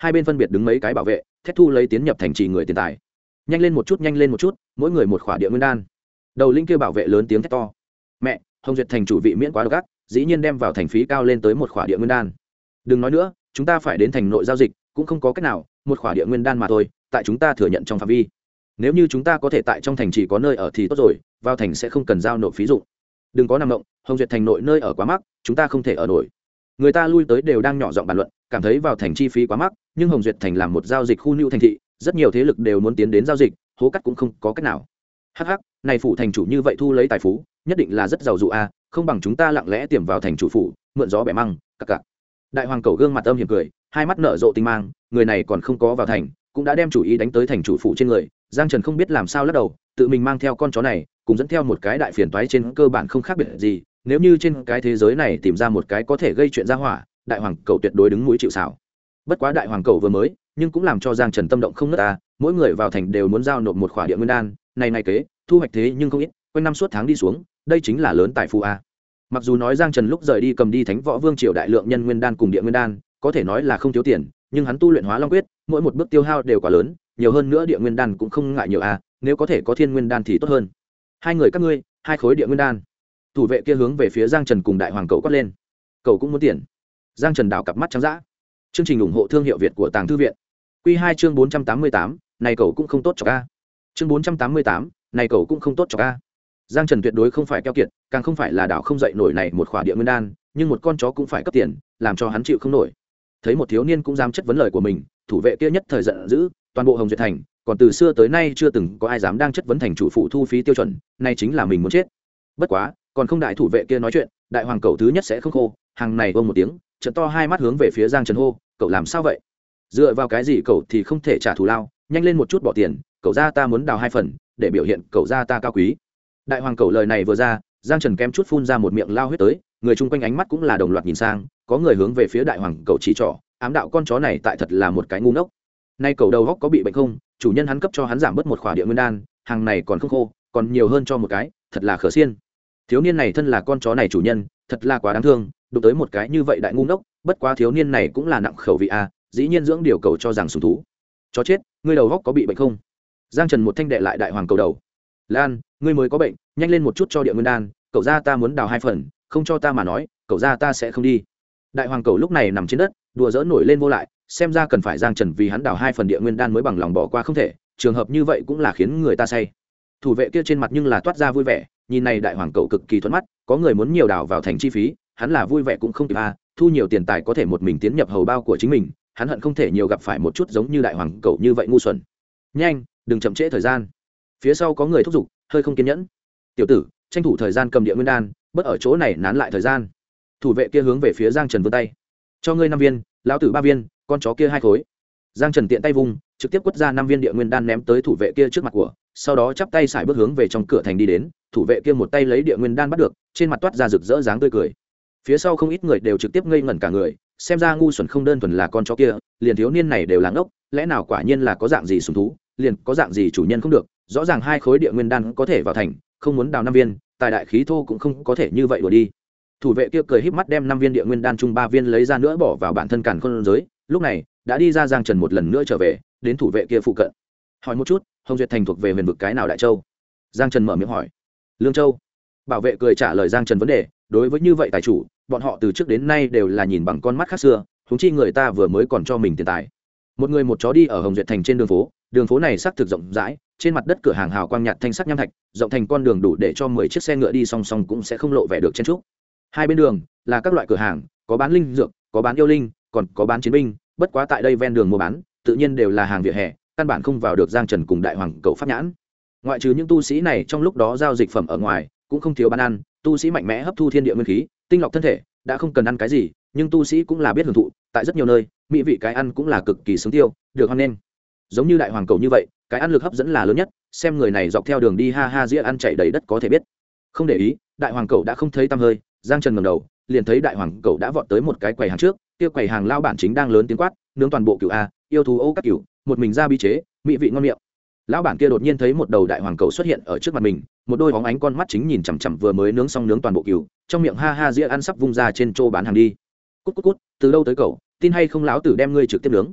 hai bên phân biệt đứng mấy cái bảo vệ thét thu lấy tiến nhập thành trì người tiền tài. Nhanh lên một chút, nhanh lên một chút, mỗi người một khỏa địa nguyên đan. Đầu linh kia bảo vệ lớn tiếng thét to. Mẹ, Hồng Duyệt thành chủ vị miễn quá độc ác, dĩ nhiên đem vào thành phí cao lên tới một khỏa địa nguyên đan. Đừng nói nữa, chúng ta phải đến thành nội giao dịch, cũng không có cách nào, một khỏa địa nguyên đan mà thôi, tại chúng ta thừa nhận trong phạm vi. Nếu như chúng ta có thể tại trong thành chỉ có nơi ở thì tốt rồi, vào thành sẽ không cần giao nộp phí dụng. Đừng có nằm động, Hồng Duyệt thành nội nơi ở quá mắc, chúng ta không thể ở nổi. Người ta lui tới đều đang nhỏ giọng bàn luận, cảm thấy vào thành chi phí quá mắc, nhưng Hồng Duyệt thành làm một giao dịch khu lưu thành thị, rất nhiều thế lực đều muốn tiến đến giao dịch, hố cắt cũng không có cách nào. Hắc hắc, này phủ thành chủ như vậy thu lấy tài phú, nhất định là rất giàu dụ a, không bằng chúng ta lặng lẽ tiềm vào thành chủ phủ, mượn gió bẻ măng, cặc cặc. Đại hoàng cầu gương mặt âm hiểm cười, hai mắt nở rộ tinh mang, người này còn không có vào thành, cũng đã đem chủ ý đánh tới thành chủ phủ trên người. Giang Trần không biết làm sao lắc đầu, tự mình mang theo con chó này, cùng dẫn theo một cái đại phiền toái trên cơ bản không khác biệt gì. Nếu như trên cái thế giới này tìm ra một cái có thể gây chuyện ra hỏa, đại hoàng cầu tuyệt đối đứng mũi chịu sào. Bất quá đại hoàng cầu vừa mới, nhưng cũng làm cho Giang Trần tâm động không ngớt ta, mỗi người vào thành đều muốn giao nộp một khỏa địa nguyên đan, này kế, thu hoạch thế nhưng không ít, quanh năm suốt tháng đi xuống, đây chính là lớn tài phú a. Mặc dù nói Giang Trần lúc rời đi cầm đi Thánh Võ Vương triều đại lượng nhân nguyên đan cùng địa nguyên đan, có thể nói là không thiếu tiền, nhưng hắn tu luyện Hóa Long quyết, mỗi một bước tiêu hao đều quá lớn, nhiều hơn nữa địa nguyên đan cũng không ngại nhiều a, nếu có thể có thiên nguyên đan thì tốt hơn. Hai người các ngươi, hai khối địa nguyên đan. Thủ vệ kia hướng về phía Giang Trần cùng đại hoàng cậu quát lên. Cậu cũng muốn tiền. Giang Trần đảo cặp mắt trắng dã. Chương trình ủng hộ thương hiệu Việt của Tàng Thư viện. Quy 2 chương 488, này cậu cũng không tốt cho a. Chương 488, này cậu cũng không tốt cho a. Giang Trần tuyệt đối không phải keo kiệt, càng không phải là đảo không dậy nổi này một khỏa địa nguyên đan, nhưng một con chó cũng phải cấp tiền, làm cho hắn chịu không nổi. Thấy một thiếu niên cũng dám chất vấn lời của mình, thủ vệ kia nhất thời giận dữ, toàn bộ Hồng Duyệt thành, còn từ xưa tới nay chưa từng có ai dám đang chất vấn thành chủ phụ thu phí tiêu chuẩn, này chính là mình muốn chết. Bất quá, còn không đại thủ vệ kia nói chuyện, đại hoàng cậu thứ nhất sẽ không khô, hàng này ôm một tiếng, trợn to hai mắt hướng về phía Giang Trần hô, cậu làm sao vậy? Dựa vào cái gì cậu thì không thể trả thù lao, nhanh lên một chút bỏ tiền, cậu ra ta muốn đào hai phần, để biểu hiện cậu ra ta cao quý. Đại hoàng cậu lời này vừa ra, Giang Trần kém chút phun ra một miệng lao huyết tới, người chung quanh ánh mắt cũng là đồng loạt nhìn sang, có người hướng về phía đại hoàng cậu chỉ trỏ, ám đạo con chó này tại thật là một cái ngu ngốc. Nay cậu đầu góc có bị bệnh không? Chủ nhân hắn cấp cho hắn giảm bớt một khỏa địa nguyên đan, hàng này còn không khô, còn nhiều hơn cho một cái, thật là khở xiên. Thiếu niên này thân là con chó này chủ nhân, thật là quá đáng thương, đụng tới một cái như vậy đại ngu ngốc, bất quá thiếu niên này cũng là nặng khẩu vị a, dĩ nhiên dưỡng điều cầu cho rằng sủng thú. Chó chết, ngươi đầu góc có bị bệnh không? Giang Trần một thanh đệ lại đại hoàng cầu đầu. Lan, ngươi mới có bệnh, nhanh lên một chút cho địa nguyên đan, cậu ra ta muốn đào hai phần, không cho ta mà nói, cậu ra ta sẽ không đi. Đại hoàng cầu lúc này nằm trên đất, đùa dỡ nổi lên vô lại, xem ra cần phải Giang Trần vì hắn đào hai phần địa nguyên đan mới bằng lòng bỏ qua không thể, trường hợp như vậy cũng là khiến người ta say. Thủ vệ kia trên mặt nhưng là toát ra vui vẻ, nhìn này đại hoàng cầu cực kỳ thuận mắt, có người muốn nhiều đào vào thành chi phí, hắn là vui vẻ cũng không kịp a, thu nhiều tiền tài có thể một mình tiến nhập hầu bao của chính mình, hắn hận không thể nhiều gặp phải một chút giống như đại hoàng cầu như vậy ngu xuẩn. Nhanh, đừng chậm trễ thời gian. Phía sau có người thúc giục, hơi không kiên nhẫn. Tiểu tử, tranh thủ thời gian cầm địa nguyên đan, bất ở chỗ này nán lại thời gian. Thủ vệ kia hướng về phía Giang Trần vươn tay. Cho ngươi 5 viên, lão tử 3 viên, con chó kia 2 khối. Giang Trần tiện tay vung, trực tiếp quất ra 5 viên địa nguyên đan ném tới thủ vệ kia trước mặt của, sau đó chắp tay xài bước hướng về trong cửa thành đi đến, thủ vệ kia một tay lấy địa nguyên đan bắt được, trên mặt toát ra rực rỡ dáng tươi cười. Phía sau không ít người đều trực tiếp ngây ngẩn cả người, xem ra ngu xuẩn không đơn thuần là con chó kia, liền thiếu niên này đều là ngốc, lẽ nào quả nhiên là có dạng gì sủng thú, liền có dạng gì chủ nhân không được, rõ ràng 2 khối địa nguyên đan có thể vào thành, không muốn đào 5 viên, tài đại khí thô cũng không có thể như vậy đùa đi. Thủ vệ kia cười híp mắt đem 5 viên địa nguyên đan chung 3 viên lấy ra nữa bỏ vào bản thân càn khôn giới, lúc này đã đi ra Giang Trần một lần nữa trở về, đến thủ vệ kia phụ cận. Hỏi một chút, Hồng Duyệt thành thuộc về huyền vực cái nào đại châu? Giang Trần mở miệng hỏi. Lương Châu. Bảo vệ cười trả lời Giang Trần vấn đề, đối với như vậy tài chủ, bọn họ từ trước đến nay đều là nhìn bằng con mắt khác xưa, huống chi người ta vừa mới còn cho mình tiền tài. Một người một chó đi ở Hồng Duyệt thành trên đường phố này xác thực rộng rãi, trên mặt đất cửa hàng hào quang nhạt thanh sắc nham thạch, rộng thành con đường đủ để cho 10 chiếc xe ngựa đi song song cũng sẽ không lộ vẻ được chen trúc. Hai bên đường là các loại cửa hàng, có bán linh dược, có bán yêu linh, còn có bán chiến binh, bất quá tại đây ven đường mua bán, tự nhiên đều là hàng vỉa hè, căn bản không vào được Giang Trần cùng đại hoàng cầu pháp nhãn. Ngoại trừ những tu sĩ này trong lúc đó giao dịch phẩm ở ngoài, cũng không thiếu bán ăn, tu sĩ mạnh mẽ hấp thu thiên địa nguyên khí, tinh lọc thân thể, đã không cần ăn cái gì, nhưng tu sĩ cũng là biết hưởng thụ, tại rất nhiều nơi, mỹ vị cái ăn cũng là cực kỳ sướng tiêu, được hoan nghênh. Giống như đại hoàng cầu như vậy, cái ăn lực hấp dẫn là lớn nhất, xem người này dọc theo đường đi ha ha dĩa ăn chạy đầy đất có thể biết. Không để ý, đại hoàng cầu đã không thấy tăm hơi, Giang Trần ngẩng đầu, liền thấy đại hoàng cầu đã vọt tới một cái quầy hàng trước, kia quầy hàng lao bản chính đang lớn tiếng quát, nướng toàn bộ cừu a, yêu thú ô các cừu, một mình ra bi chế, mỹ vị ngon miệng. Lão bản kia đột nhiên thấy một đầu đại hoàng cầu xuất hiện ở trước mặt mình, một đôi bóng ánh con mắt chính nhìn chằm chằm vừa mới nướng xong nướng toàn bộ cừu, trong miệng ha ha dĩa ăn sắp vung ra trên chỗ bán hàng đi. Cút cút cút, từ đâu tới cậu, tin hay không lão tử đem ngươi trực tiếp nướng.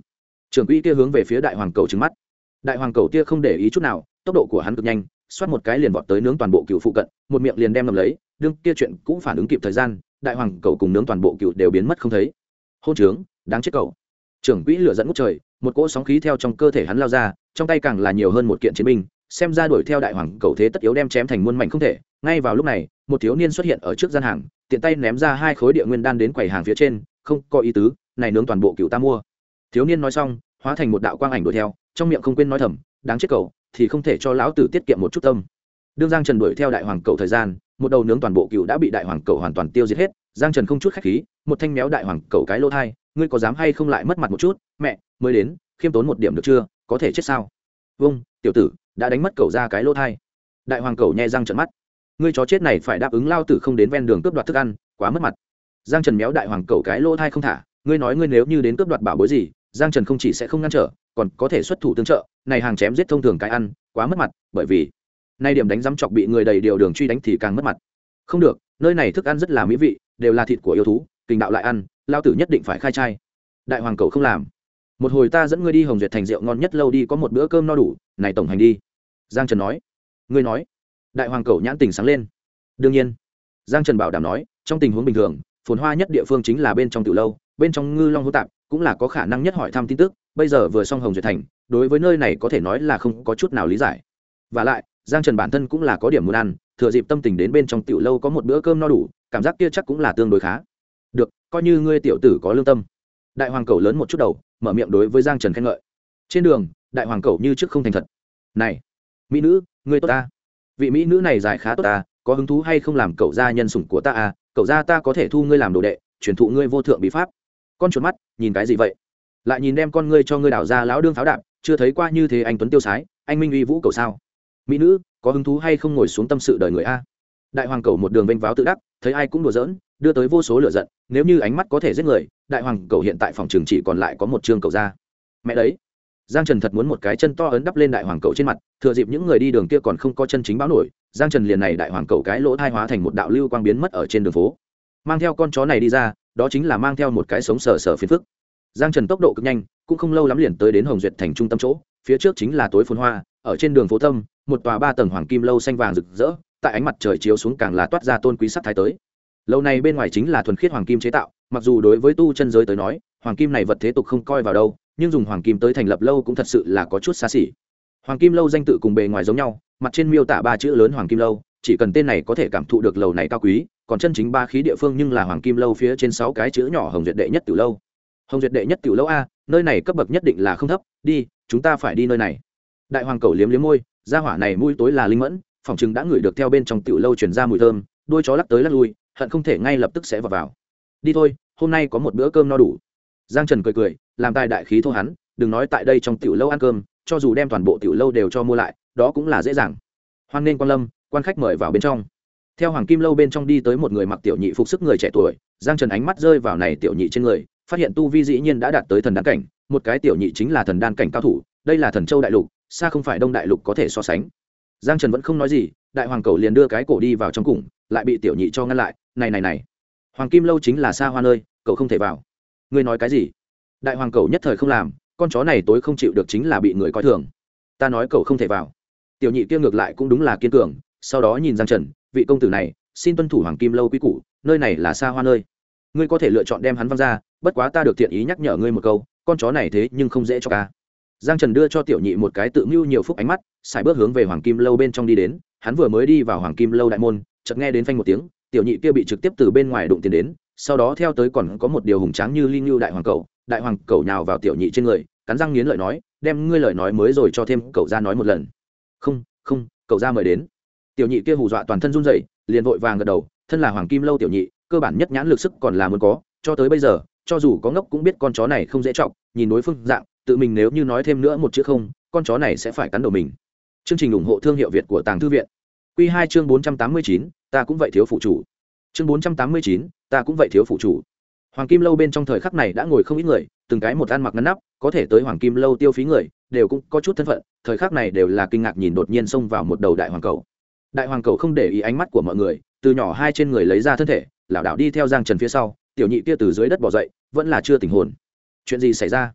trưởng quỹ kia hướng về phía đại hoàng cầu trừng mắt. Đại hoàng cầu kia không để ý chút nào, tốc độ của hắn cực nhanh, xoát một cái liền vọt tới nướng toàn bộ cựu phụ cận, một miệng liền đem ngầm lấy. Đương kia chuyện cũng phản ứng kịp thời gian, đại hoàng cầu cùng nướng toàn bộ cựu đều biến mất không thấy. Hôn trướng, đáng chết cậu. Trưởng quỹ lửa dẫn ngút trời, một cỗ sóng khí theo trong cơ thể hắn lao ra, trong tay càng là nhiều hơn một kiện chiến binh, xem ra đuổi theo đại hoàng cầu thế tất yếu đem chém thành muôn mảnh không thể. Ngay vào lúc này, một thiếu niên xuất hiện ở trước gian hàng, tiện tay ném ra 2 khối địa nguyên đan đến quầy hàng phía trên, không có ý tứ, này nướng toàn bộ cựu ta mua. Thiếu niên nói xong, hóa thành một đạo quang ảnh đuổi theo, trong miệng không quên nói thầm, đáng chết cậu, thì không thể cho lão tử tiết kiệm một chút tâm. Đương Giang Trần đuổi theo đại hoàng cầu thời gian, một đầu nướng toàn bộ cựu đã bị đại hoàng cầu hoàn toàn tiêu diệt hết. Giang Trần không chút khách khí, một thanh méo đại hoàng cầu cái lỗ thai, ngươi có dám hay không lại mất mặt một chút? Mẹ, mới đến, khiêm tốn một điểm được chưa? Có thể chết sao? Vâng, tiểu tử, đã đánh mất cầu ra cái lỗ thai. Đại hoàng cầu nhe răng trợn mắt, ngươi chó chết này phải đáp ứng lao tử không đến ven đường cướp đoạt thức ăn, quá mất mặt. Giang Trần méo đại hoàng cầu cái lỗ thai không thả, ngươi nói ngươi nếu như đến cướp đoạt bảo bối gì, Giang Trần không chỉ sẽ không ngăn trở, còn có thể xuất thủ tương trợ, này hàng chém giết thông thường cái ăn, quá mất mặt, bởi vì nay điểm đánh giấm chọc bị người đầy điều đường truy đánh thì càng mất mặt. Không được, nơi này thức ăn rất là mỹ vị, đều là thịt của yêu thú, kình đạo lại ăn, lao tử nhất định phải khai trai. Đại hoàng cầu không làm, một hồi ta dẫn ngươi đi Hồng Duyệt thành rượu ngon nhất lâu đi có một bữa cơm no đủ, này tổng hành đi. Giang Trần nói. Ngươi nói. Đại hoàng cầu nhãn tình sáng lên. Đương nhiên. Giang Trần bảo đảm nói, trong tình huống bình thường, phồn hoa nhất địa phương chính là bên trong tiểu lâu, bên trong ngư long hữu tạp, cũng là có khả năng nhất hỏi thăm tin tức. Bây giờ vừa xong Hồng Duyệt thành, đối với nơi này có thể nói là không có chút nào lý giải. Và lại, Giang Trần bản thân cũng là có điểm muốn ăn, thừa dịp tâm tình đến bên trong tiểu lâu có một bữa cơm no đủ, cảm giác kia chắc cũng là tương đối khá. Được, coi như ngươi tiểu tử có lương tâm. Đại hoàng cầu lớn một chút đầu, mở miệng đối với Giang Trần khen ngợi. Trên đường, đại hoàng cầu như trước không thành thật. Này, mỹ nữ, ngươi tốt ta. Vị mỹ nữ này dài khá tốt ta, có hứng thú hay không làm cậu gia nhân sủng của ta à? Cậu gia ta có thể thu ngươi làm đồ đệ, truyền thụ ngươi vô thượng bí pháp. Con chuột mắt, nhìn cái gì vậy? Lại nhìn đem con ngươi cho ngươi đảo ra lão đương pháo đạp, chưa thấy qua như thế anh tuấn tiêu sái, anh minh uy vũ cậu sao? Mỹ nữ, có hứng thú hay không ngồi xuống tâm sự đời người a? Đại hoàng cầu một đường vênh váo tự đắc, thấy ai cũng đùa giỡn, đưa tới vô số lửa giận. Nếu như ánh mắt có thể giết người, đại hoàng cầu hiện tại phòng trường chỉ còn lại có một trương cầu ra. Mẹ đấy, Giang Trần thật muốn một cái chân to ấn đắp lên đại hoàng cầu trên mặt, thừa dịp những người đi đường kia còn không có chân chính báo nổi, Giang Trần liền này đại hoàng cầu cái lỗ thai hóa thành một đạo lưu quang biến mất ở trên đường phố. Mang theo con chó này đi ra, đó chính là mang theo một cái sống sờ sờ phiền phức. Giang Trần tốc độ cực nhanh, cũng không lâu lắm liền tới đến Hồng Duyệt thành trung tâm chỗ, phía trước chính là tối phồn hoa, ở trên đường phố Tâm, một tòa 3 tầng hoàng kim lâu xanh vàng rực rỡ, tại ánh mặt trời chiếu xuống càng là toát ra tôn quý sắc thái tới. Lâu này bên ngoài chính là thuần khiết hoàng kim chế tạo, mặc dù đối với tu chân giới tới nói, hoàng kim này vật thế tục không coi vào đâu, nhưng dùng hoàng kim tới thành lập lâu cũng thật sự là có chút xa xỉ. Hoàng kim lâu danh tự cùng bề ngoài giống nhau, mặt trên miêu tả 3 chữ lớn hoàng kim lâu, chỉ cần tên này có thể cảm thụ được lầu này cao quý, còn chân chính ba khí địa phương nhưng là hoàng kim lâu phía trên 6 cái chữ nhỏ Hồng Duyệt đệ nhất tiểu lâu. Hồng Duyệt đệ nhất tiểu lâu a, nơi này cấp bậc nhất định là không thấp, đi, chúng ta phải đi nơi này. Đại hoàng cầu liếm liếm môi, gia hỏa này mũi tối là linh mẫn, phòng chừng đã ngửi được theo bên trong tiểu lâu truyền ra mùi thơm, đuôi chó lắc tới lắc lui, hận không thể ngay lập tức sẽ vào. Đi thôi, hôm nay có một bữa cơm no đủ. Giang Trần cười cười, làm tài đại khí thô hắn, đừng nói tại đây trong tiểu lâu ăn cơm, cho dù đem toàn bộ tiểu lâu đều cho mua lại, đó cũng là dễ dàng. Hoan nghênh quan lâm, quan khách mời vào bên trong. Theo hoàng kim lâu bên trong đi tới một người mặc tiểu nhị phục sức người trẻ tuổi, Giang Trần ánh mắt rơi vào này tiểu nhị trên người, phát hiện tu vi dĩ nhiên đã đạt tới thần đan cảnh, một cái tiểu nhị chính là thần đan cảnh cao thủ, đây là Thần Châu đại lục, xa không phải Đông đại lục có thể so sánh. Giang Trần vẫn không nói gì, đại hoàng cầu liền đưa cái cổ đi vào trong cùng, lại bị tiểu nhị cho ngăn lại, này, hoàng kim lâu chính là xa hoa nơi, cậu không thể vào. Ngươi nói cái gì? Đại hoàng cầu nhất thời không làm, con chó này tối không chịu được chính là bị người coi thường. Ta nói cậu không thể vào. Tiểu nhị kia ngược lại cũng đúng là kiên cường, sau đó nhìn Giang Trần, vị công tử này, xin tuân thủ hoàng kim lâu quy củ, nơi này là xa hoa nơi, ngươi có thể lựa chọn đem hắn văng ra, bất quá ta được thiện ý nhắc nhở ngươi một câu, con chó này thế nhưng không dễ cho ca. Giang Trần đưa cho tiểu nhị một cái tự mưu nhiều phúc ánh mắt, xài bước hướng về hoàng kim lâu bên trong đi đến. Hắn vừa mới đi vào hoàng kim lâu đại môn, chợt nghe đến phanh một tiếng, tiểu nhị kia bị trực tiếp từ bên ngoài đụng tiền đến, sau đó theo tới còn có một điều hùng tráng như linh lưu đại hoàng cầu nhào vào tiểu nhị trên người, cắn răng nghiến lợi nói, đem ngươi lời nói mới rồi cho thêm cậu ra nói một lần. Không, cậu ra mời đến. Tiểu nhị kia hù dọa toàn thân run rẩy, liền vội vàng gật đầu, thân là hoàng kim lâu tiểu nhị, cơ bản nhất nhãn lực sức còn là muốn có, cho tới bây giờ, cho dù có ngốc cũng biết con chó này không dễ trọng, nhìn đối phương dạng, tự mình nếu như nói thêm nữa một chữ không, con chó này sẽ phải cắn đầu mình. Chương trình ủng hộ thương hiệu Việt của Tàng Thư viện. Quy 2 chương 489, ta cũng vậy thiếu phụ chủ. Chương 489, ta cũng vậy thiếu phụ chủ. Hoàng kim lâu bên trong thời khắc này đã ngồi không ít người, từng cái một ăn mặc ngăn nắp, có thể tới hoàng kim lâu tiêu phí người, đều cũng có chút thân phận, thời khắc này đều là kinh ngạc nhìn đột nhiên xông vào một đầu đại hoàng cầu. Đại hoàng cầu không để ý ánh mắt của mọi người, từ nhỏ hai trên người lấy ra thân thể, lảo đảo đi theo Giang Trần phía sau, tiểu nhị kia từ dưới đất bò dậy, vẫn là chưa tỉnh hồn. Chuyện gì xảy ra?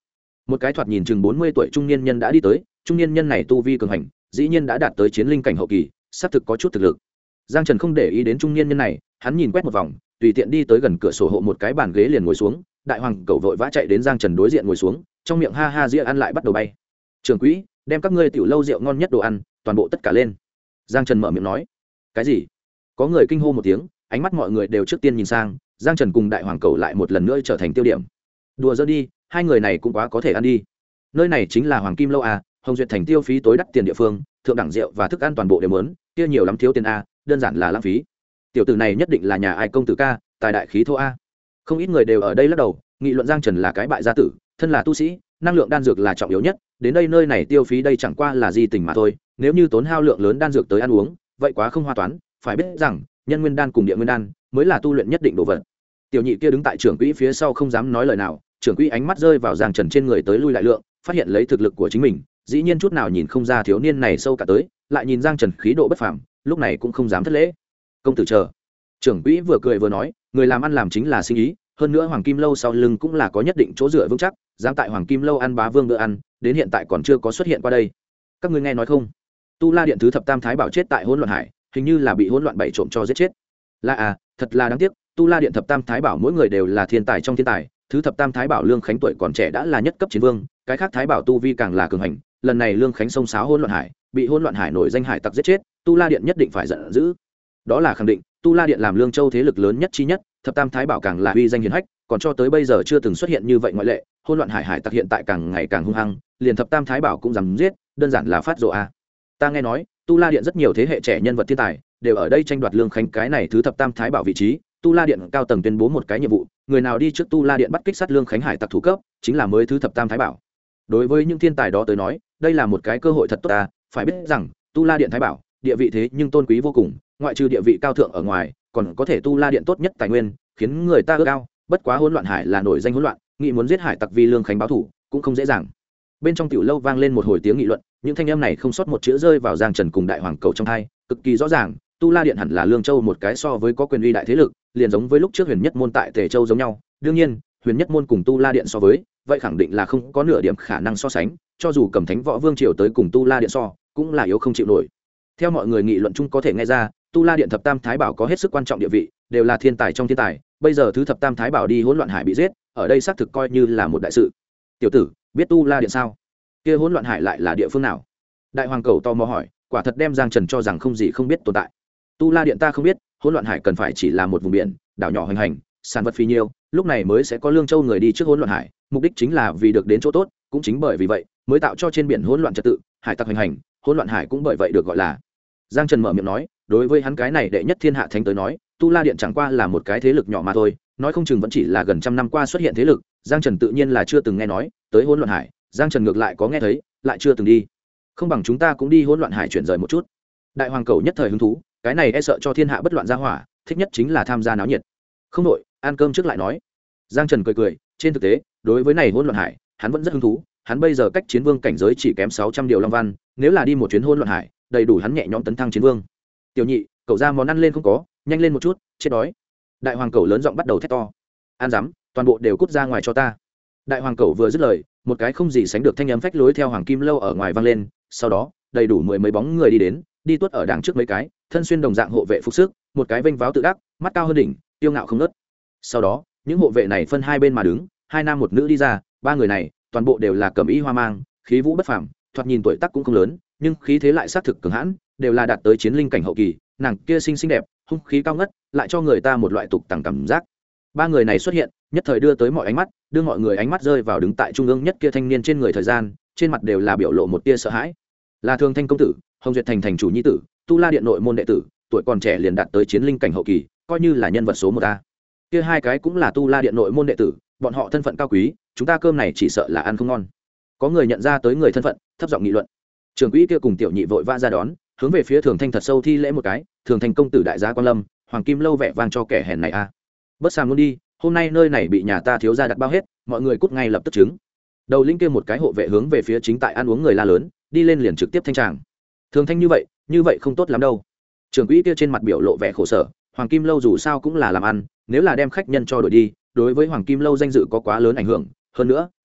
một cái thoạt nhìn chừng 40 tuổi trung niên nhân đã đi tới. Trung niên nhân này tu vi cường hành, dĩ nhiên đã đạt tới chiến linh cảnh hậu kỳ, xác thực có chút thực lực. Giang Trần không để ý đến trung niên nhân này, hắn nhìn quét một vòng, tùy tiện đi tới gần cửa sổ hộ một cái bàn ghế liền ngồi xuống. Đại hoàng cẩu vội vã chạy đến Giang Trần đối diện ngồi xuống, trong miệng ha ha dĩa ăn lại bắt đầu bay. Trưởng quỹ, đem các ngươi tiểu lâu rượu ngon nhất đồ ăn toàn bộ tất cả lên. Giang Trần mở miệng nói. Cái gì? Có người kinh hô một tiếng, ánh mắt mọi người đều trước tiên nhìn sang. Giang Trần cùng đại hoàng cẩu lại một lần nữa trở thành tiêu điểm. Đùa giỡn đi, hai người này cũng quá có thể ăn đi. Nơi này chính là Hoàng Kim lâu à, Hồng Duyệt thành tiêu phí tối đắt tiền địa phương, thượng đẳng rượu và thức ăn toàn bộ đều muốn, kia nhiều lắm thiếu tiền a, đơn giản là lãng phí. Tiểu tử này nhất định là nhà ai công tử ca, tài đại khí thô a. Không ít người đều ở đây lắc đầu, nghị luận Giang Trần là cái bại gia tử, thân là tu sĩ, năng lượng đan dược là trọng yếu nhất, đến đây nơi này tiêu phí đây chẳng qua là di tình mà thôi, nếu như tốn hao lượng lớn đan dược tới ăn uống, vậy quá không hoa toán, phải biết rằng, nhân nguyên đan cùng địa nguyên đan mới là tu luyện nhất định đồ vật. Tiểu nhị kia đứng tại trưởng quỹ phía sau không dám nói lời nào, trưởng quỹ ánh mắt rơi vào Giang Trần trên người tới lui lại lượng, phát hiện lấy thực lực của chính mình, dĩ nhiên chút nào nhìn không ra thiếu niên này sâu cả tới, lại nhìn Giang Trần khí độ bất phàm, lúc này cũng không dám thất lễ. Công tử chờ. Trưởng quỹ vừa cười vừa nói, người làm ăn làm chính là sinh ý, hơn nữa Hoàng Kim lâu sau lưng cũng là có nhất định chỗ dựa vững chắc, dám tại Hoàng Kim lâu ăn bá vương bữa ăn, đến hiện tại còn chưa có xuất hiện qua đây. Các ngươi nghe nói không? Tu La điện thứ thập tam thái bảo chết tại Hỗn Loạn Hải, hình như là bị Hỗn Loạn bảy trộm cho giết chết. Là à, thật là đáng tiếc, Tu La điện thập tam thái bảo mỗi người đều là thiên tài trong thiên tài, thứ thập tam thái bảo Lương Khánh tuổi còn trẻ đã là nhất cấp chiến vương, cái khác thái bảo tu vi càng là cường hành, lần này Lương Khánh xông xáo Hỗn Loạn Hải, bị Hỗn Loạn Hải nổi danh hải tặc giết chết, Tu La điện nhất định phải giận dữ. Đó là khẳng định, Tu La điện làm Lương Châu thế lực lớn nhất chi nhất, thập tam thái bảo càng là uy danh hiển hách, còn cho tới bây giờ chưa từng xuất hiện như vậy ngoại lệ. Hỗn Loạn Hải hải tặc hiện tại càng ngày càng hung hăng, liền thập tam thái bảo cũng dám giết, đơn giản là phát rồ a. Ta nghe nói, Tu La điện rất nhiều thế hệ trẻ nhân vật thiên tài đều ở đây tranh đoạt Lương Khánh cái này thứ thập tam thái bảo vị trí. Tu La điện cao tầng tuyên bố một cái nhiệm vụ, người nào đi trước Tu La điện bắt kích sát Lương Khánh hải tặc thủ cấp, chính là mới thứ thập tam thái bảo. Đối với những thiên tài đó tới nói, đây là một cái cơ hội thật tốt ta, phải biết rằng, Tu La điện thái bảo, địa vị thế nhưng tôn quý vô cùng, ngoại trừ địa vị cao thượng ở ngoài, còn có thể Tu La điện tốt nhất tài nguyên, khiến người ta ước ao. Bất quá Hỗn Loạn Hải là nổi danh hỗn loạn, nghĩ muốn giết hải tặc vì Lương Khánh báo thủ, cũng không dễ dàng. Bên trong tiểu lâu vang lên một hồi tiếng nghị luận, những thanh âm này không sót một chữ rơi vào Giang Trần cùng đại hoàng cầu trong tai, cực kỳ rõ ràng. Tu La điện hẳn là Lương Châu một cái so với có quyền uy đại thế lực, liền giống với lúc trước Huyền Nhất môn tại Tề Châu giống nhau. Đương nhiên, Huyền Nhất môn cùng Tu La điện so với, vậy khẳng định là không có nửa điểm khả năng so sánh, cho dù Cầm Thánh Võ Vương triều tới cùng Tu La điện so, cũng là yếu không chịu nổi. Theo mọi người nghị luận chung có thể nghe ra, Tu La điện thập tam thái bảo có hết sức quan trọng địa vị, đều là thiên tài trong thiên tài, bây giờ thứ thập tam thái bảo đi Hỗn Loạn Hải bị giết, ở đây xác thực coi như là một đại sự. Tiểu tử, biết Tu La điện sao? Kia Hỗn Loạn Hải lại là địa phương nào? Đại hoàng cầu tò mò hỏi, quả thật đem Giang Trần cho rằng không gì không biết tồn tại. Tu La điện ta không biết, Hỗn Loạn Hải cần phải chỉ là một vùng biển, đảo nhỏ hoành hành, sản vật phi nhiêu, lúc này mới sẽ có Lương Châu người đi trước Hỗn Loạn Hải, mục đích chính là vì được đến chỗ tốt, cũng chính bởi vì vậy, mới tạo cho trên biển hỗn loạn trật tự, hải tặc hoành hành, Hỗn Loạn Hải cũng bởi vậy được gọi là. Giang Trần mở miệng nói, đối với hắn cái này đệ nhất thiên hạ thánh tới nói, Tu La điện chẳng qua là một cái thế lực nhỏ mà thôi, nói không chừng vẫn chỉ là gần trăm năm qua xuất hiện thế lực, Giang Trần tự nhiên là chưa từng nghe nói, tới Hỗn Loạn Hải, Giang Trần ngược lại có nghe thấy, lại chưa từng đi. Không bằng chúng ta cũng đi Hỗn Loạn Hải chuyển rời một chút. Đại hoàng cầu nhất thời hứng thú, cái này e sợ cho thiên hạ bất loạn ra hỏa, thích nhất chính là tham gia náo nhiệt. Không nội, ăn cơm trước lại nói. Giang Trần cười cười, trên thực tế, đối với này Hỗn Loạn Hải, hắn vẫn rất hứng thú, hắn bây giờ cách chiến vương cảnh giới chỉ kém 600 điều long văn, nếu là đi một chuyến Hỗn Loạn Hải, đầy đủ hắn nhẹ nhõm tấn thăng chiến vương. Tiểu nhị, cậu ra món ăn lên không có, nhanh lên một chút, chết đói. Đại hoàng cầu lớn giọng bắt đầu thét to. Ăn dám, toàn bộ đều cút ra ngoài cho ta. Đại hoàng cầu vừa dứt lời, một cái không gì sánh được thanh âm phách lối theo Hoàng Kim lâu ở ngoài vang lên, sau đó, đầy đủ mười mấy bóng người đi đến, đi tuốt ở đằng trước mấy cái, thân xuyên đồng dạng hộ vệ phục sức, một cái vênh váo tự đắc, mắt cao hơn đỉnh, tiêu ngạo không ngớt. Sau đó, những hộ vệ này phân hai bên mà đứng, hai nam một nữ đi ra, ba người này, toàn bộ đều là cẩm y hoa mang, khí vũ bất phàm, thoạt nhìn tuổi tác cũng không lớn, nhưng khí thế lại sát thực cường hãn, đều là đạt tới chiến linh cảnh hậu kỳ, nàng kia xinh xinh đẹp, hung khí cao ngất, lại cho người ta một loại tục tằng cảm giác. Ba người này xuất hiện, nhất thời đưa tới mọi ánh mắt, đưa mọi người ánh mắt rơi vào đứng tại trung ương nhất kia thanh niên trên người thời gian, trên mặt đều là biểu lộ một tia sợ hãi. Là Thường Thanh công tử, Hồng Duyệt thành thành chủ nhi tử, Tu La điện nội môn đệ tử, tuổi còn trẻ liền đạt tới chiến linh cảnh hậu kỳ, coi như là nhân vật số 1 a. Kia hai cái cũng là Tu La điện nội môn đệ tử, bọn họ thân phận cao quý, chúng ta cơm này chỉ sợ là ăn không ngon. Có người nhận ra tới người thân phận, thấp giọng nghị luận. Trưởng quỹ kia cùng tiểu nhị vội vã ra đón, hướng về phía Thường Thanh thật sâu thi lễ một cái, Thường Thanh công tử đại gia quan lâm, Hoàng Kim lâu vẻ vang cho kẻ hèn này a. Bớt sàm luôn đi, hôm nay nơi này bị nhà ta thiếu gia đặt bao hết, mọi người cút ngay lập tức chứng. Đầu linh kia một cái hộ vệ hướng về phía chính tại ăn uống người la lớn, đi lên liền trực tiếp thanh tràng. Thường Thanh như vậy không tốt lắm đâu. Trưởng quỹ kia trên mặt biểu lộ vẻ khổ sở, Hoàng Kim lâu dù sao cũng là làm ăn, nếu là đem khách nhân cho đổi đi, đối với Hoàng Kim lâu danh dự có quá lớn ảnh hưởng, hơn nữa,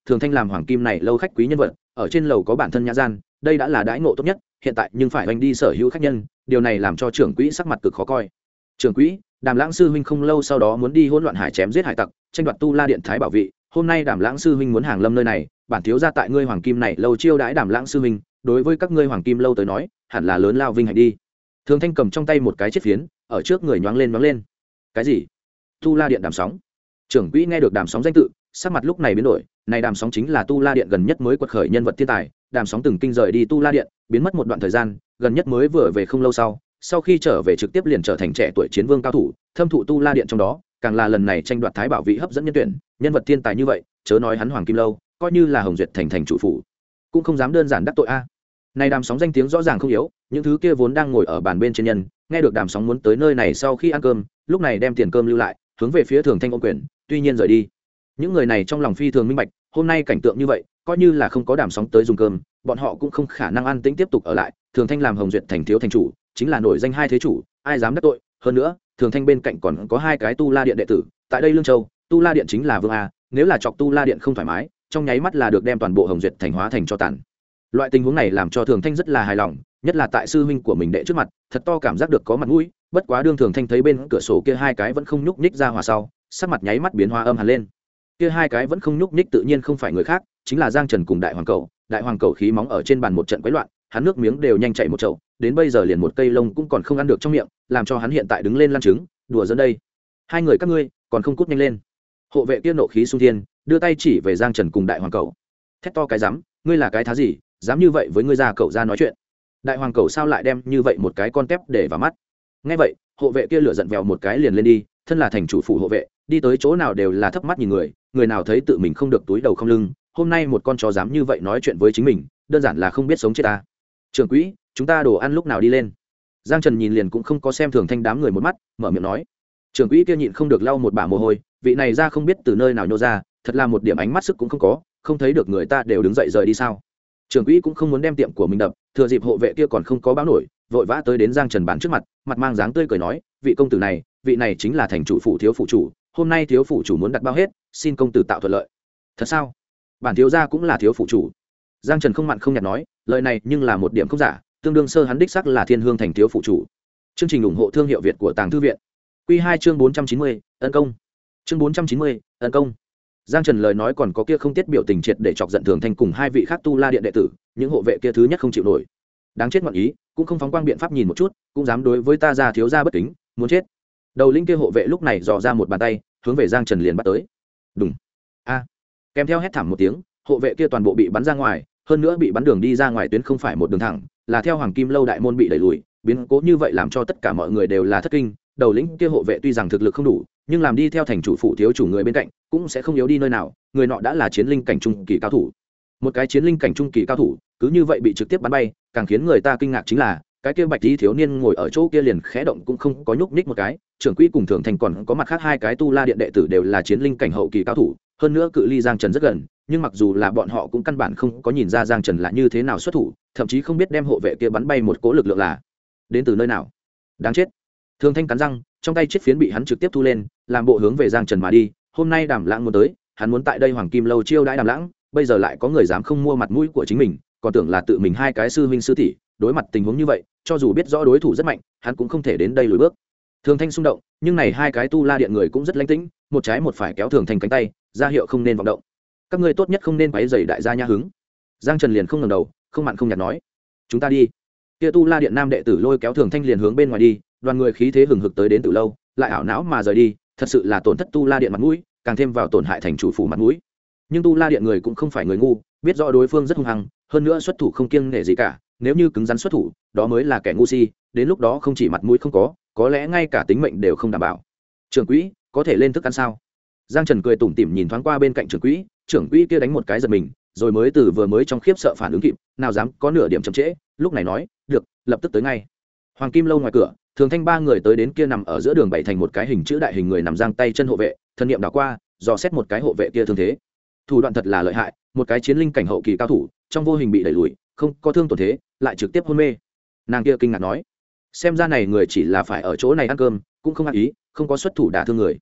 Thường Thanh làm hoàng kim này lâu khách quý nhân vật, ở trên lầu có bản thân nhã gian, đây đã là đãi ngộ tốt nhất, hiện tại nhưng phải oanh đi sở hữu khách nhân, điều này làm cho trưởng quỹ sắc mặt cực khó coi. Trưởng quỹ, Đàm Lãng sư huynh không lâu sau đó muốn đi hỗn loạn hải chém giết hải tặc, tranh đoạt Tu La Điện thái bảo vị, hôm nay Đàm Lãng sư huynh muốn hàng lâm nơi này, bản thiếu gia tại ngươi hoàng kim này lâu chiêu đãi Đàm Lãng sư huynh, đối với các ngươi hoàng kim lâu tới nói, hẳn là lớn lao vinh hạnh đi. Thường Thanh cầm trong tay một cái chiếc phiến, ở trước người nhoáng lên. Cái gì? Tu La Điện Đàm Sóng? Trưởng quỹ nghe được Đàm Sóng danh tự, sắc mặt lúc này biến đổi, này Đàm Sóng chính là Tu La Điện gần nhất mới quật khởi nhân vật thiên tài, Đàm Sóng từng kinh rời đi Tu La Điện, biến mất một đoạn thời gian, gần nhất mới vừa về không lâu sau khi trở về trực tiếp liền trở thành trẻ tuổi chiến vương cao thủ, thâm thụ Tu La Điện trong đó, càng là lần này tranh đoạt thái bảo vị hấp dẫn nhân tuyển, nhân vật thiên tài như vậy, chớ nói hắn hoàng kim lâu, coi như là Hồng Duyệt thành chủ phủ, cũng không dám đơn giản đắc tội a. Này Đàm Sóng danh tiếng rõ ràng không yếu, những thứ kia vốn đang ngồi ở bàn bên trên nhân, nghe được Đàm Sóng muốn tới nơi này sau khi ăn cơm, lúc này đem tiền cơm lưu lại, hướng về phía Thường Thanh ôm quyền, tuy nhiên rời đi. Những người này trong lòng phi thường minh bạch, hôm nay cảnh tượng như vậy, coi như là không có Đàm Sóng tới dùng cơm, bọn họ cũng không khả năng an tĩnh tiếp tục ở lại. Thường Thanh làm Hồng Duyệt thành thiếu thành chủ, chính là nổi danh hai thế chủ, ai dám đắc tội. Hơn nữa, Thường Thanh bên cạnh còn có hai cái Tu La Điện đệ tử, tại đây Lương Châu, Tu La Điện chính là vương a, nếu là chọc Tu La Điện không thoải mái, trong nháy mắt là được đem toàn bộ Hồng Duyệt thành hóa thành cho tàn. Loại tình huống này làm cho Thường Thanh rất là hài lòng, nhất là tại sư huynh của mình đệ trước mặt, thật to cảm giác được có mặt mũi. Bất quá đương Thường Thanh thấy bên cửa sổ kia hai cái vẫn không nhúc nhích ra hòa sau, sắc mặt nháy mắt biến hóa âm hẳn lên. Kia hai cái vẫn không nhúc nhích tự nhiên không phải người khác, chính là Giang Trần cùng Đại Hoàng Cẩu. Đại Hoàng Cẩu khí móng ở trên bàn một trận quấy loạn, hắn nước miếng đều nhanh chảy một chậu, đến bây giờ liền một cây lông cũng còn không ăn được trong miệng, làm cho hắn hiện tại đứng lên lăn trứng, đùa giỡn đây. Hai người các ngươi, còn không cút nhanh lên. Hộ vệ kia nộ khí xung thiên, đưa tay chỉ về Giang Trần cùng Đại Hoàng Cẩu. Thét to cái rắm, ngươi là cái thá gì, dám như vậy với ngươi ra cậu ra nói chuyện. Đại Hoàng Cẩu sao lại đem như vậy một cái con tép để vào mắt. Nghe vậy, hộ vệ kia lửa giận vèo một cái liền lên đi, thân là thành chủ phủ hộ vệ, đi tới chỗ nào đều là thấp mắt nhìn người, người nào thấy tự mình không được túi đầu không lưng, hôm nay một con chó dám như vậy nói chuyện với chính mình, đơn giản là không biết sống chết ta. Trưởng quỹ, chúng ta đồ ăn lúc nào đi lên? Giang Trần nhìn liền cũng không có xem Thường Thanh đám người một mắt, mở miệng nói. Trưởng quỹ kia nhịn không được lau một bả mồ hôi, vị này ra không biết từ nơi nào nhô ra, thật là một điểm ánh mắt sức cũng không có, không thấy được người ta đều đứng dậy rời đi sao? Trưởng quỹ cũng không muốn đem tiệm của mình đập, thừa dịp hộ vệ kia còn không có báo nổi, vội vã tới đến Giang Trần bán trước mặt, mặt mang dáng tươi cười nói, vị công tử này, vị này chính là thành chủ phủ thiếu phủ chủ, hôm nay thiếu phủ chủ muốn đặt bao hết, xin công tử tạo thuận lợi. Thật sao? Bản thiếu gia cũng là thiếu phủ chủ. Giang Trần không mặn không nhạt nói, lời này nhưng là một điểm không giả, tương đương sơ hắn đích xác là Thiên Hương thành thiếu phụ chủ. Chương trình ủng hộ thương hiệu Việt của Tàng Thư viện. Quy 2 chương 490, ân công. Chương 490, ân công. Giang Trần lời nói còn có kia không tiết biểu tình triệt để chọc giận Thường Thanh cùng hai vị khác Tu La Điện đệ tử, những hộ vệ kia thứ nhất không chịu nổi. Đáng chết ngọn ý, cũng không phóng quang biện pháp nhìn một chút, cũng dám đối với ta gia thiếu gia bất kính, muốn chết. Đầu linh kia hộ vệ lúc này dò ra một bàn tay, hướng về Giang Trần liền bắt tới. Đùng. A. Kèm theo hét thảm một tiếng, hộ vệ kia toàn bộ bị bắn ra ngoài, hơn nữa bị bắn đường đi ra ngoài tuyến không phải một đường thẳng, là theo Hoàng Kim lâu đại môn bị đẩy lùi, biến cố như vậy làm cho tất cả mọi người đều là thất kinh. Đầu lĩnh kia hộ vệ tuy rằng thực lực không đủ, nhưng làm đi theo thành chủ phủ thiếu chủ người bên cạnh, cũng sẽ không yếu đi nơi nào, người nọ đã là chiến linh cảnh trung kỳ cao thủ. Một cái chiến linh cảnh trung kỳ cao thủ, cứ như vậy bị trực tiếp bắn bay, càng khiến người ta kinh ngạc chính là, cái kia bạch tí thiếu niên ngồi ở chỗ kia liền khẽ động cũng không có nhúc nhích một cái. Trưởng quỹ cùng Thường Thanh còn có mặt khác hai cái Tu La Điện đệ tử đều là chiến linh cảnh hậu kỳ cao thủ, hơn nữa cự ly Giang Trần rất gần, nhưng mặc dù là bọn họ cũng căn bản không có nhìn ra Giang Trần là như thế nào xuất thủ, thậm chí không biết đem hộ vệ kia bắn bay một cỗ lực lượng là đến từ nơi nào. Đáng chết. Thường Thanh cắn răng, trong tay chiếc phiến bị hắn trực tiếp thu lên, làm bộ hướng về Giang Trần mà đi. Hôm nay Đàm Lãng muốn tới, hắn muốn tại đây Hoàng Kim lâu chiêu đãi Đàm Lãng, bây giờ lại có người dám không mua mặt mũi của chính mình, còn tưởng là tự mình hai cái sư huynh sư tỷ, đối mặt tình huống như vậy, cho dù biết rõ đối thủ rất mạnh, hắn cũng không thể đến đây lùi bước. Thường Thanh xung động, nhưng này hai cái Tu La Điện người cũng rất lãnh tĩnh, một trái một phải kéo Thường Thanh cánh tay, ra hiệu không nên vọng động. Các ngươi tốt nhất không nên quấy rầy đại gia nha hứng. Giang Trần liền không ngẩng đầu, không mặn không nhạt nói, chúng ta đi. Kia Tu La Điện nam đệ tử lôi kéo Thường Thanh liền hướng bên ngoài đi, đoàn người khí thế hừng hực tới đến từ lâu, lại ảo não mà rời đi, thật sự là tổn thất Tu La Điện mặt mũi, càng thêm vào tổn hại thành chủ phủ mặt mũi. Nhưng Tu La Điện người cũng không phải người ngu, biết rõ đối phương rất hung hăng, hơn nữa xuất thủ không kiêng nể gì cả, nếu như cứng rắn xuất thủ, đó mới là kẻ ngu si, đến lúc đó không chỉ mặt mũi không có lẽ ngay cả tính mệnh đều không đảm bảo. Trưởng quỹ, có thể lên thức ăn sao? Giang Trần cười tủm tỉm nhìn thoáng qua bên cạnh trưởng quỹ kia đánh một cái giật mình, rồi mới vừa mới trong khiếp sợ phản ứng kịp, nào dám có nửa điểm chậm trễ, lúc này nói, được, lập tức tới ngay. Hoàng Kim lâu ngoài cửa, Thường Thanh ba người tới đến kia nằm ở giữa đường bảy thành một cái hình chữ đại hình người nằm giang tay chân hộ vệ, thân niệm đảo qua, dò xét một cái hộ vệ kia thương thế. Thủ đoạn thật là lợi hại, một cái chiến linh cảnh hậu kỳ cao thủ, trong vô hình bị đẩy lùi, không có thương tổn thế, lại trực tiếp hôn mê. Nàng kia kinh ngạc nói, xem ra này người chỉ là phải ở chỗ này ăn cơm, cũng không ác ý, không có xuất thủ đả thương người.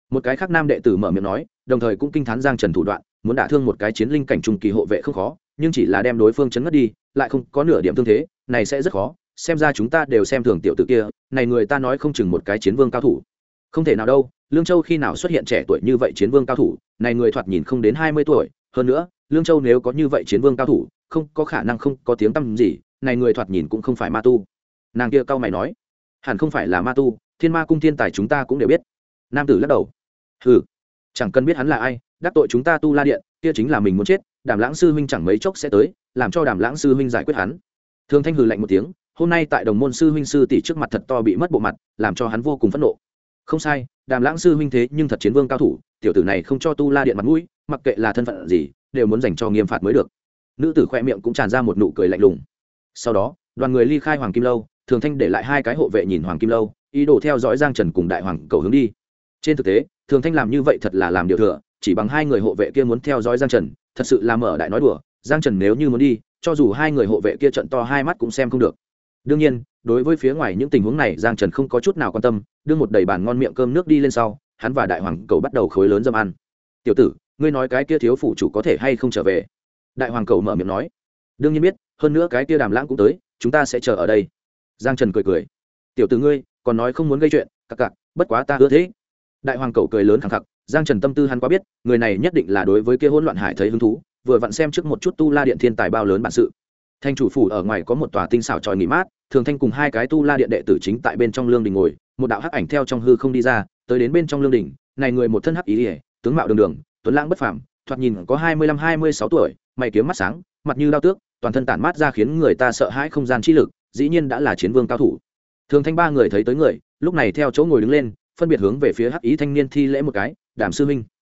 một cái khác nam đệ tử mở miệng nói, đồng thời cũng kinh thán Giang Trần thủ đoạn, muốn đả thương một cái chiến linh cảnh trung kỳ hộ vệ không khó, nhưng chỉ là đem đối phương chấn ngất đi, lại không có nửa điểm thương thế, này sẽ rất khó. Xem ra chúng ta đều xem thường tiểu tử kia, này người ta nói không chừng một cái chiến vương cao thủ. Không thể nào đâu, Lương Châu khi nào xuất hiện trẻ tuổi như vậy chiến vương cao thủ, này người thoạt nhìn không đến 20 tuổi, hơn nữa, Lương Châu nếu có như vậy chiến vương cao thủ, không có khả năng không có tiếng tăm gì, này người thoạt nhìn cũng không phải ma tu. Nàng kia cau mày nói, hẳn không phải là ma tu, Thiên Ma cung thiên tài chúng ta cũng đều biết. Nam tử lắc đầu, hừ, chẳng cần biết hắn là ai, đắc tội chúng ta Tu La Điện, kia chính là mình muốn chết. Đàm Lãng sư huynh chẳng mấy chốc sẽ tới, làm cho Đàm Lãng sư huynh giải quyết hắn. Thường Thanh hừ lạnh một tiếng, hôm nay tại đồng môn sư huynh sư tỷ trước mặt thật to bị mất bộ mặt, làm cho hắn vô cùng phẫn nộ. Không sai, Đàm Lãng sư huynh thế nhưng thật chiến vương cao thủ, tiểu tử này không cho Tu La Điện mặt mũi, mặc kệ là thân phận gì, đều muốn dành cho nghiêm phạt mới được. Nữ tử khoe miệng cũng tràn ra một nụ cười lạnh lùng. Sau đó, đoàn người ly khai Hoàng Kim lâu, Thường Thanh để lại hai cái hộ vệ nhìn Hoàng Kim lâu, ý đồ theo dõi Giang Trần cùng Đại Hoàng cầu hướng đi. Trên thực tế, Thường Thanh làm như vậy thật là làm điều thừa, chỉ bằng hai người hộ vệ kia muốn theo dõi Giang Trần, thật sự là mở đại nói đùa. Giang Trần nếu như muốn đi, cho dù hai người hộ vệ kia trận to hai mắt cũng xem không được. Đương nhiên, đối với phía ngoài những tình huống này Giang Trần không có chút nào quan tâm, đưa một đầy bàn ngon miệng cơm nước đi lên sau, hắn và Đại Hoàng cầu bắt đầu khối lớn dâm ăn. "Tiểu tử, ngươi nói cái kia thiếu phủ chủ có thể hay không trở về?" Đại Hoàng cầu mở miệng nói. "Đương nhiên biết, hơn nữa cái kia Đàm Lãng cũng tới, chúng ta sẽ chờ ở đây." Giang Trần cười cười. "Tiểu tử ngươi, còn nói không muốn gây chuyện, cặc cặc, bất quá ta ưa thế." Đại Hoàng cầu cười lớn khẳng khặc, Giang Trần tâm tư hắn quá biết, người này nhất định là đối với kia hỗn loạn hải thấy hứng thú, vừa vặn xem trước một chút Tu La Điện thiên tài bao lớn bản sự. Thanh chủ phủ ở ngoài có một tòa tinh xảo tròi nghỉ mát, Thường Thanh cùng hai cái Tu La Điện đệ tử chính tại bên trong lương đình ngồi, một đạo hắc ảnh theo trong hư không đi ra, tới đến bên trong lương đình, này người một thân hắc ý, tướng mạo đường đường, tuấn lãng bất phàm, thoạt nhìn có 25-26 tuổi, mày kiếm mắt sáng, mặt như đao tước, toàn thân tản mát ra khiến người ta sợ hãi không gian chi lực, dĩ nhiên đã là chiến vương cao thủ. Thường Thanh ba người thấy tới người, lúc này theo chỗ ngồi đứng lên, phân biệt hướng về phía hắc ý thanh niên thi lễ một cái, Đàm sư huynh.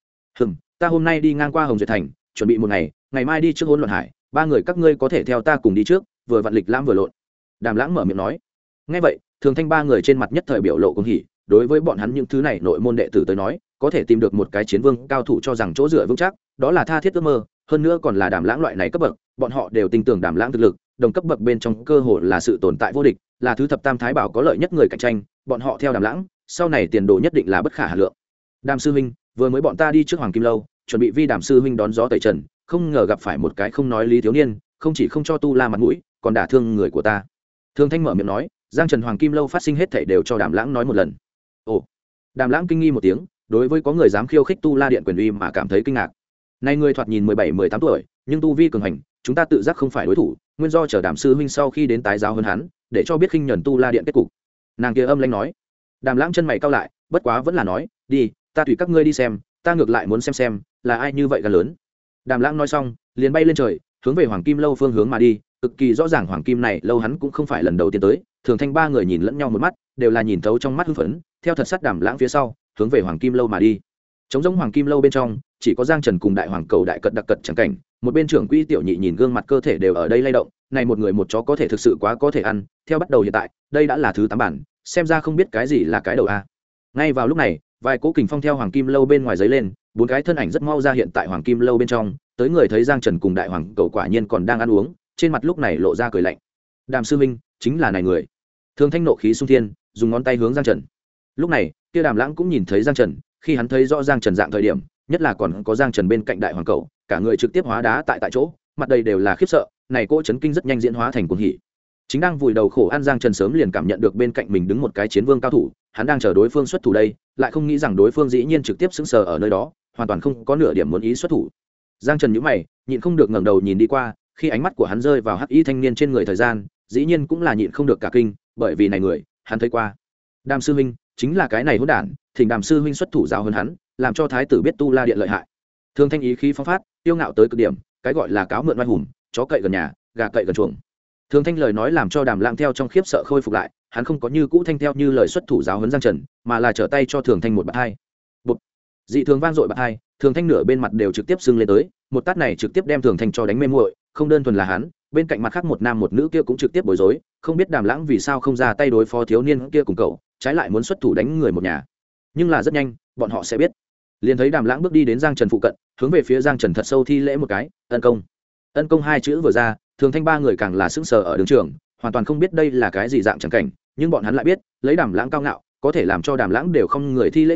Ta hôm nay đi ngang qua Hồng Duyệt thành, chuẩn bị một ngày, ngày mai đi trước hỗn loạn hải, ba người các ngươi có thể theo ta cùng đi trước, vừa vặn lịch lãm vừa lộn. Đàm Lãng mở miệng nói. Nghe vậy, Thường Thanh ba người trên mặt nhất thời biểu lộ cuồng hỉ, đối với bọn hắn những thứ này nội môn đệ tử tới nói, có thể tìm được một cái chiến vương cao thủ cho rằng chỗ dựa vững chắc, đó là tha thiết ước mơ, hơn nữa còn là Đàm Lãng loại này cấp bậc, bọn họ đều tin tưởng Đàm Lãng thực lực, đồng cấp bậc bên trong cơ hội là sự tồn tại vô địch, là thứ thập tam thái bảo có lợi nhất người cạnh tranh, bọn họ theo Đàm Lãng, sau này tiền đồ nhất định là bất khả hà lượng. Đàm sư huynh, vừa mới bọn ta đi trước Hoàng Kim lâu, chuẩn bị vi Đàm sư huynh đón gió tẩy trần, không ngờ gặp phải một cái không nói lý thiếu niên, không chỉ không cho Tu La mặt mũi, còn đả thương người của ta. Thường Thanh mở miệng nói, Giang Trần Hoàng Kim lâu phát sinh hết thảy đều cho Đàm Lãng nói một lần. Ồ. Đàm Lãng kinh nghi một tiếng, đối với có người dám khiêu khích Tu La Điện quyền uy mà cảm thấy kinh ngạc. Này người thoạt nhìn 17-18 tuổi, nhưng tu vi cường hành, chúng ta tự giác không phải đối thủ, nguyên do chờ Đàm sư huynh sau khi đến tái giáo hơn hắn, để cho biết khinh nhẫn Tu La Điện kết cục. Nàng kia âm lãnh nói. Đàm Lãng chân mày cau lại, bất quá vẫn là nói, đi, ta tùy các ngươi đi xem, ta ngược lại muốn xem là ai như vậy gan lớn. Đàm Lãng nói xong, liền bay lên trời, hướng về Hoàng Kim lâu phương hướng mà đi, cực kỳ rõ ràng Hoàng Kim này lâu hắn cũng không phải lần đầu tiên tới. Thường Thanh ba người nhìn lẫn nhau một mắt, đều là nhìn thấu trong mắt hưng phấn, theo thật sát Đàm Lãng phía sau, hướng về Hoàng Kim lâu mà đi. Trống rỗng Hoàng Kim lâu bên trong, chỉ có Giang Trần cùng Đại Hoàng cầu đại cật đặc cật chẳng cảnh, một bên trưởng quỹ tiểu nhị nhìn gương mặt cơ thể đều ở đây lay động, này một người một chó có thể thực sự quá có thể ăn, theo bắt đầu hiện tại, đây đã là thứ 8 bản, xem ra không biết cái gì là cái đầu a. Ngay vào lúc này, vài cỗ kình phong theo Hoàng Kim lâu bên ngoài giấy lên, bốn cái thân ảnh rất mau ra hiện tại Hoàng Kim lâu bên trong, tới người thấy Giang Trần cùng Đại Hoàng cầu quả nhiên còn đang ăn uống, trên mặt lúc này lộ ra cười lạnh. Đàm sư minh, chính là này người. Thường Thanh nộ khí xung thiên, dùng ngón tay hướng Giang Trần. Lúc này, kia Đàm Lãng cũng nhìn thấy Giang Trần, khi hắn thấy rõ Giang Trần dạng thời điểm, nhất là còn có Giang Trần bên cạnh Đại Hoàng cầu, cả người trực tiếp hóa đá tại chỗ, mặt đầy đều là khiếp sợ, này cỗ chấn kinh rất nhanh diễn hóa thành cuồng hỉ. Chính đang vùi đầu khổ ăn Giang Trần sớm liền cảm nhận được bên cạnh mình đứng một cái chiến vương cao thủ, hắn đang chờ đối phương xuất thủ đây, lại không nghĩ rằng đối phương dĩ nhiên trực tiếp sững sờ ở nơi đó, hoàn toàn không có nửa điểm muốn ý xuất thủ. Giang Trần nhíu mày, nhịn không được ngẩng đầu nhìn đi qua, khi ánh mắt của hắn rơi vào hắc y thanh niên trên người thời gian, dĩ nhiên cũng là nhịn không được cả kinh, bởi vì này người, hắn thấy qua. Đàm sư huynh, chính là cái này hỗn đản, thỉnh Đàm sư huynh xuất thủ giáo hơn hắn, làm cho thái tử biết Tu La Điện lợi hại. Thường Thanh ý khí phong phát, tiêu ngạo tới cực điểm, cái gọi là cáo mượn oai hùng, chó cậy gần nhà, gà cậy gần chuồng. Thường Thanh lời nói làm cho Đàm Lãng theo trong khiếp sợ khôi phục lại, hắn không có như cũ thanh theo như lời xuất thủ giáo huấn Giang Trần, mà là trở tay cho Thường Thanh một bạt hai. Bụp. Dị thường vang dội bạt hai, Thường Thanh nửa bên mặt đều trực tiếp sưng lên tới, một tát này trực tiếp đem Thường Thanh cho đánh mê muội, không đơn thuần là hắn, bên cạnh mặt khác một nam một nữ kia cũng trực tiếp bối rối, không biết Đàm Lãng vì sao không ra tay đối phó thiếu niên kia cùng cậu, trái lại muốn xuất thủ đánh người một nhà. Nhưng là rất nhanh, bọn họ sẽ biết. Liền thấy Đàm Lãng bước đi đến Giang Trần phụ cận, hướng về phía Giang Trần thật sâu thi lễ một cái, ân công. Ân công hai chữ vừa ra, Thường Thanh ba người càng là sững sờ ở đường trường, hoàn toàn không biết đây là cái gì dạng chẳng cảnh, nhưng bọn hắn lại biết, lấy Đàm Lãng cao ngạo, có thể làm cho Đàm Lãng đều không người thi lễ người,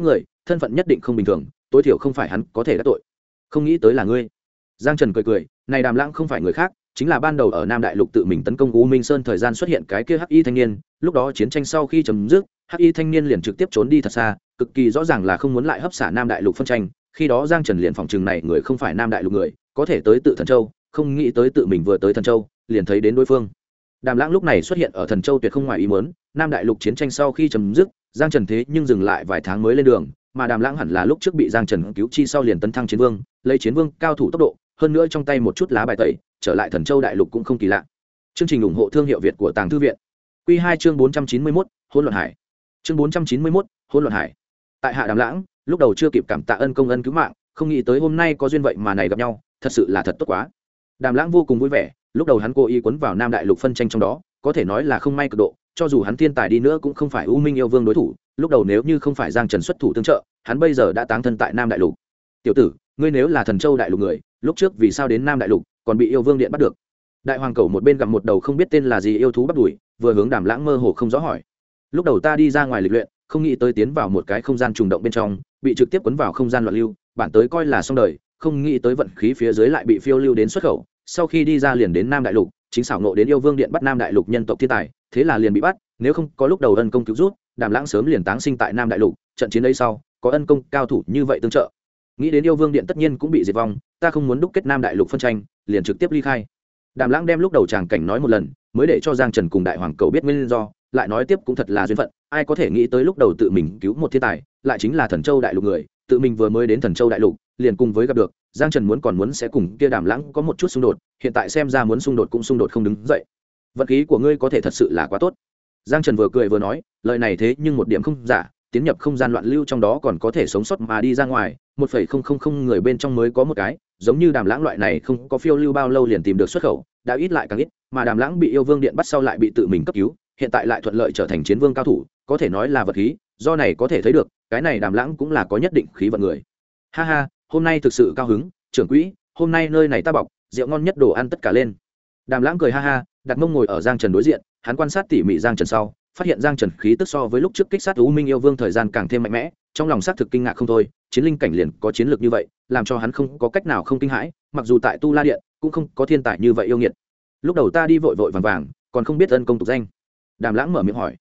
thân phận nhất định không bình thường, tối thiểu không phải hắn có thể đắc tội. Không nghĩ tới là ngươi. Giang Trần cười cười, này Đàm Lãng không phải người khác, chính là ban đầu ở Nam Đại Lục tự mình tấn công U Minh Sơn thời gian xuất hiện cái kia Hắc Y thanh niên, lúc đó chiến tranh sau khi chấm dứt, Hắc Y thanh niên liền trực tiếp trốn đi thật xa, cực kỳ rõ ràng là không muốn lại hấp xả Nam Đại Lục phân tranh, khi đó Giang Trần liền phòng trừng này người không phải Nam Đại Lục người, có thể tới tự Thần Châu, không nghĩ tới tự mình vừa tới Thần Châu, liền thấy đến đối phương. Đàm Lãng lúc này xuất hiện ở Thần Châu tuyệt không ngoài ý muốn, Nam Đại Lục chiến tranh sau khi chấm dứt, Giang Trần thế nhưng dừng lại vài tháng mới lên đường, mà Đàm Lãng hẳn là lúc trước bị Giang Trần cứu chi sau liền tấn thăng chiến vương, lấy chiến vương cao thủ tốc độ, hơn nữa trong tay một chút lá bài tẩy, trở lại Thần Châu Đại Lục cũng không kỳ lạ. Chương trình ủng hộ thương hiệu Việt của Tàng Thư viện. Quy 2 chương 491, Hỗn Loạn Hải. Chương 491, Hỗn Loạn Hải. Tại hạ Đàm Lãng, lúc đầu chưa kịp cảm tạ ân công ân cứu mạng, không nghĩ tới hôm nay có duyên vậy mà này gặp nhau, thật sự là thật tốt quá. Đàm Lãng vô cùng vui vẻ, lúc đầu hắn cố ý cuốn vào Nam Đại Lục phân tranh trong đó, có thể nói là không may cực độ, cho dù hắn thiên tài đi nữa cũng không phải U Minh yêu vương đối thủ, lúc đầu nếu như không phải Giang Trần xuất thủ tương trợ, hắn bây giờ đã táng thân tại Nam Đại Lục. Tiểu tử, ngươi nếu là Thần Châu Đại Lục người, lúc trước vì sao đến Nam Đại Lục, còn bị yêu vương điện bắt được? Đại hoàng cầu một bên gặm một đầu không biết tên là gì yêu thú bắt đuổi, vừa hướng Đàm Lãng mơ hồ không rõ hỏi. Lúc đầu ta đi ra ngoài lịch luyện, không nghĩ tới tiến vào một cái không gian trùng động bên trong, bị trực tiếp cuốn vào không gian loạn lưu, bản tới coi là xong đời, không nghĩ tới vận khí phía dưới lại bị phiêu lưu đến xuất khẩu, sau khi đi ra liền đến Nam Đại Lục, chính xảo nộ đến yêu vương điện bắt Nam Đại Lục nhân tộc thiên tài, thế là liền bị bắt, nếu không có lúc đầu ân công cứu rút, Đàm Lãng sớm liền táng sinh tại Nam Đại Lục, trận chiến ấy sau, có ân công cao thủ như vậy tương trợ, nghĩ đến yêu vương điện tất nhiên cũng bị diệt vong, ta không muốn đúc kết Nam Đại Lục phân tranh, liền trực tiếp ly khai. Đàm Lãng đem lúc đầu tràng cảnh nói một lần, mới để cho Giang Trần cùng Đại Hoàng Cầu biết nguyên do, lại nói tiếp cũng thật là duyên phận, ai có thể nghĩ tới lúc đầu tự mình cứu một thiên tài, lại chính là Thần Châu Đại Lục người, tự mình vừa mới đến Thần Châu Đại Lục, liền cùng với gặp được, Giang Trần muốn sẽ cùng kia Đàm Lãng có một chút xung đột, hiện tại xem ra muốn xung đột cũng xung đột không đứng dậy. Vận khí của ngươi có thể thật sự là quá tốt. Giang Trần vừa cười vừa nói, lời này thế nhưng một điểm không giả, tiến nhập không gian loạn lưu trong đó còn có thể sống sót mà đi ra ngoài, 1,000 người bên trong mới có một cái, giống như Đàm Lãng loại này không có phiêu lưu bao lâu liền tìm được xuất khẩu, đã ít lại càng ít, mà Đàm Lãng bị yêu vương điện bắt sau lại bị tự mình cấp cứu, hiện tại lại thuận lợi trở thành chiến vương cao thủ, có thể nói là vật khí, do này có thể thấy được, cái này Đàm Lãng cũng là có nhất định khí vận người. Ha ha, hôm nay thực sự cao hứng, trưởng quỹ, hôm nay nơi này ta bọc, rượu ngon nhất đồ ăn tất cả lên. Đàm Lãng cười ha ha, đặt mông ngồi ở Giang Trần đối diện, hắn quan sát tỉ mỉ Giang Trần sau, phát hiện Giang Trần khí tức so với lúc trước kích sát U Minh yêu vương thời gian càng thêm mạnh mẽ, trong lòng xác thực kinh ngạc không thôi, chiến linh cảnh liền có chiến lược như vậy, làm cho hắn không có cách nào không kinh hãi, mặc dù tại Tu La Điện cũng không có thiên tài như vậy yêu nghiệt. Lúc đầu ta đi vội vội vàng vàng, còn không biết ân công tục danh. Đàm Lãng mở miệng hỏi.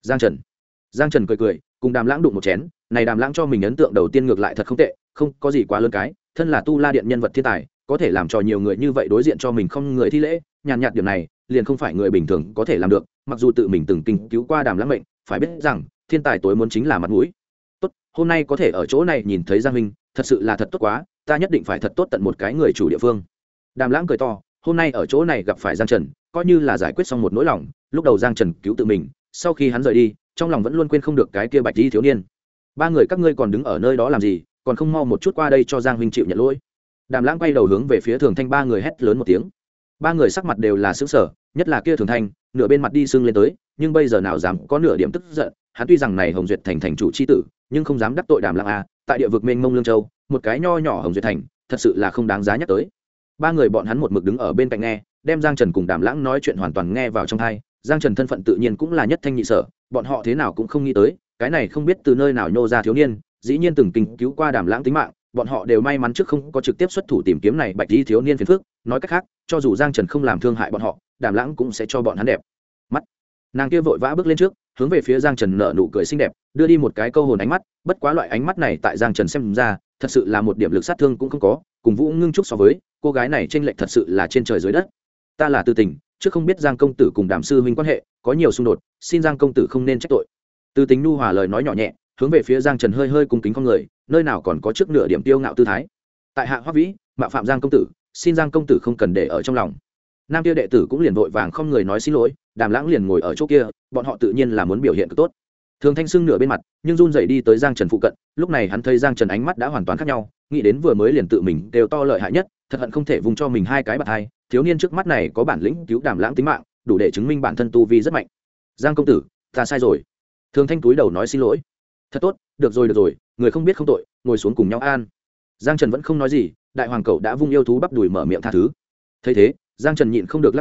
Giang Trần cười cười, cùng Đàm Lãng đụng một chén, này Đàm Lãng cho mình ấn tượng đầu tiên ngược lại thật không tệ, không có gì quá lớn cái, thân là Tu La Điện nhân vật thiên tài, có thể làm cho nhiều người như vậy đối diện cho mình không người thi lễ, nhàn nhạt điểm này, liền không phải người bình thường có thể làm được, mặc dù tự mình từng kinh cứu qua Đàm Lãng mệnh, phải biết rằng, thiên tài tối muốn chính là mặt mũi. Tốt, hôm nay có thể ở chỗ này nhìn thấy Giang huynh, thật sự là thật tốt quá, ta nhất định phải thật tốt tận một cái người chủ địa phương. Đàm Lãng cười to, hôm nay ở chỗ này gặp phải Giang Trần, coi như là giải quyết xong một nỗi lòng, lúc đầu Giang Trần cứu tự mình, sau khi hắn rời đi, trong lòng vẫn luôn quên không được cái kia bạch y thiếu niên. Ba người các ngươi còn đứng ở nơi đó làm gì, còn không mau một chút qua đây cho Giang huynh chịu nhận lỗi. Đàm Lãng quay đầu hướng về phía Thường Thanh ba người hét lớn một tiếng. Ba người sắc mặt đều là sững sờ, nhất là kia Thường Thanh, nửa bên mặt đi sưng lên tới, nhưng bây giờ nào dám có nửa điểm tức giận, hắn tuy rằng này Hồng Duyệt thành thành chủ chi tử, nhưng không dám đắc tội Đàm Lãng a, tại địa vực mênh mông lương châu, một cái nho nhỏ Hồng Duyệt thành, thật sự là không đáng giá nhắc tới. Ba người bọn hắn một mực đứng ở bên cạnh nghe, đem Giang Trần cùng Đàm Lãng nói chuyện hoàn toàn nghe vào trong tai. Giang Trần thân phận tự nhiên cũng là nhất thanh nhị sở, bọn họ thế nào cũng không nghĩ tới, cái này không biết từ nơi nào nhô ra thiếu niên, dĩ nhiên từng kinh cứu qua Đàm Lãng tính mạng, bọn họ đều may mắn trước không có trực tiếp xuất thủ tìm kiếm này bạch y thiếu niên phiền phức, nói cách khác, cho dù Giang Trần không làm thương hại bọn họ, Đàm Lãng cũng sẽ cho bọn hắn đẹp mắt. Nàng kia vội vã bước lên trước, hướng về phía Giang Trần nở nụ cười xinh đẹp, đưa đi một cái câu hồn ánh mắt, bất quá loại ánh mắt này tại Giang Trần xem ra, thật sự là một điểm lực sát thương cũng không có, cùng Vũ Ngưng Trúc so với, cô gái này chênh lệch thật sự là trên trời dưới đất. Ta là Tư Tình, trước không biết Giang công tử cùng Đàm sư huynh quan hệ có nhiều xung đột, xin Giang công tử không nên trách tội. Tư Tình nu hòa lời nói nhỏ nhẹ, hướng về phía Giang Trần hơi hơi cung kính con người, nơi nào còn có trước nửa điểm tiêu ngạo tư thái. Tại hạ Hoắc Vĩ, mạo phạm Giang công tử, xin Giang công tử không cần để ở trong lòng. Nam kia đệ tử cũng liền vội vàng không người nói xin lỗi, Đàm Lãng liền ngồi ở chỗ kia, bọn họ tự nhiên là muốn biểu hiện cực tốt. Thường Thanh sưng nửa bên mặt, nhưng run rẩy đi tới Giang Trần phụ cận, lúc này hắn thấy Giang Trần ánh mắt đã hoàn toàn khác nhau, nghĩ đến vừa mới liền tự mình đều to lợi hại nhất, thật hận không thể vùng cho mình hai cái bạt hai, thiếu niên trước mắt này có bản lĩnh cứu Đàm Lãng tính mạng, đủ để chứng minh bản thân tu vi rất mạnh. Giang công tử, ta sai rồi. Thường Thanh túi đầu nói xin lỗi. Thật tốt, được rồi, người không biết không tội, ngồi xuống cùng nhau an. Giang Trần vẫn không nói gì, đại hoàng cậu đã vung yêu thú bắp đùi mở miệng tha thứ. Thấy thế, Giang Trần nhịn không được lắc đầu,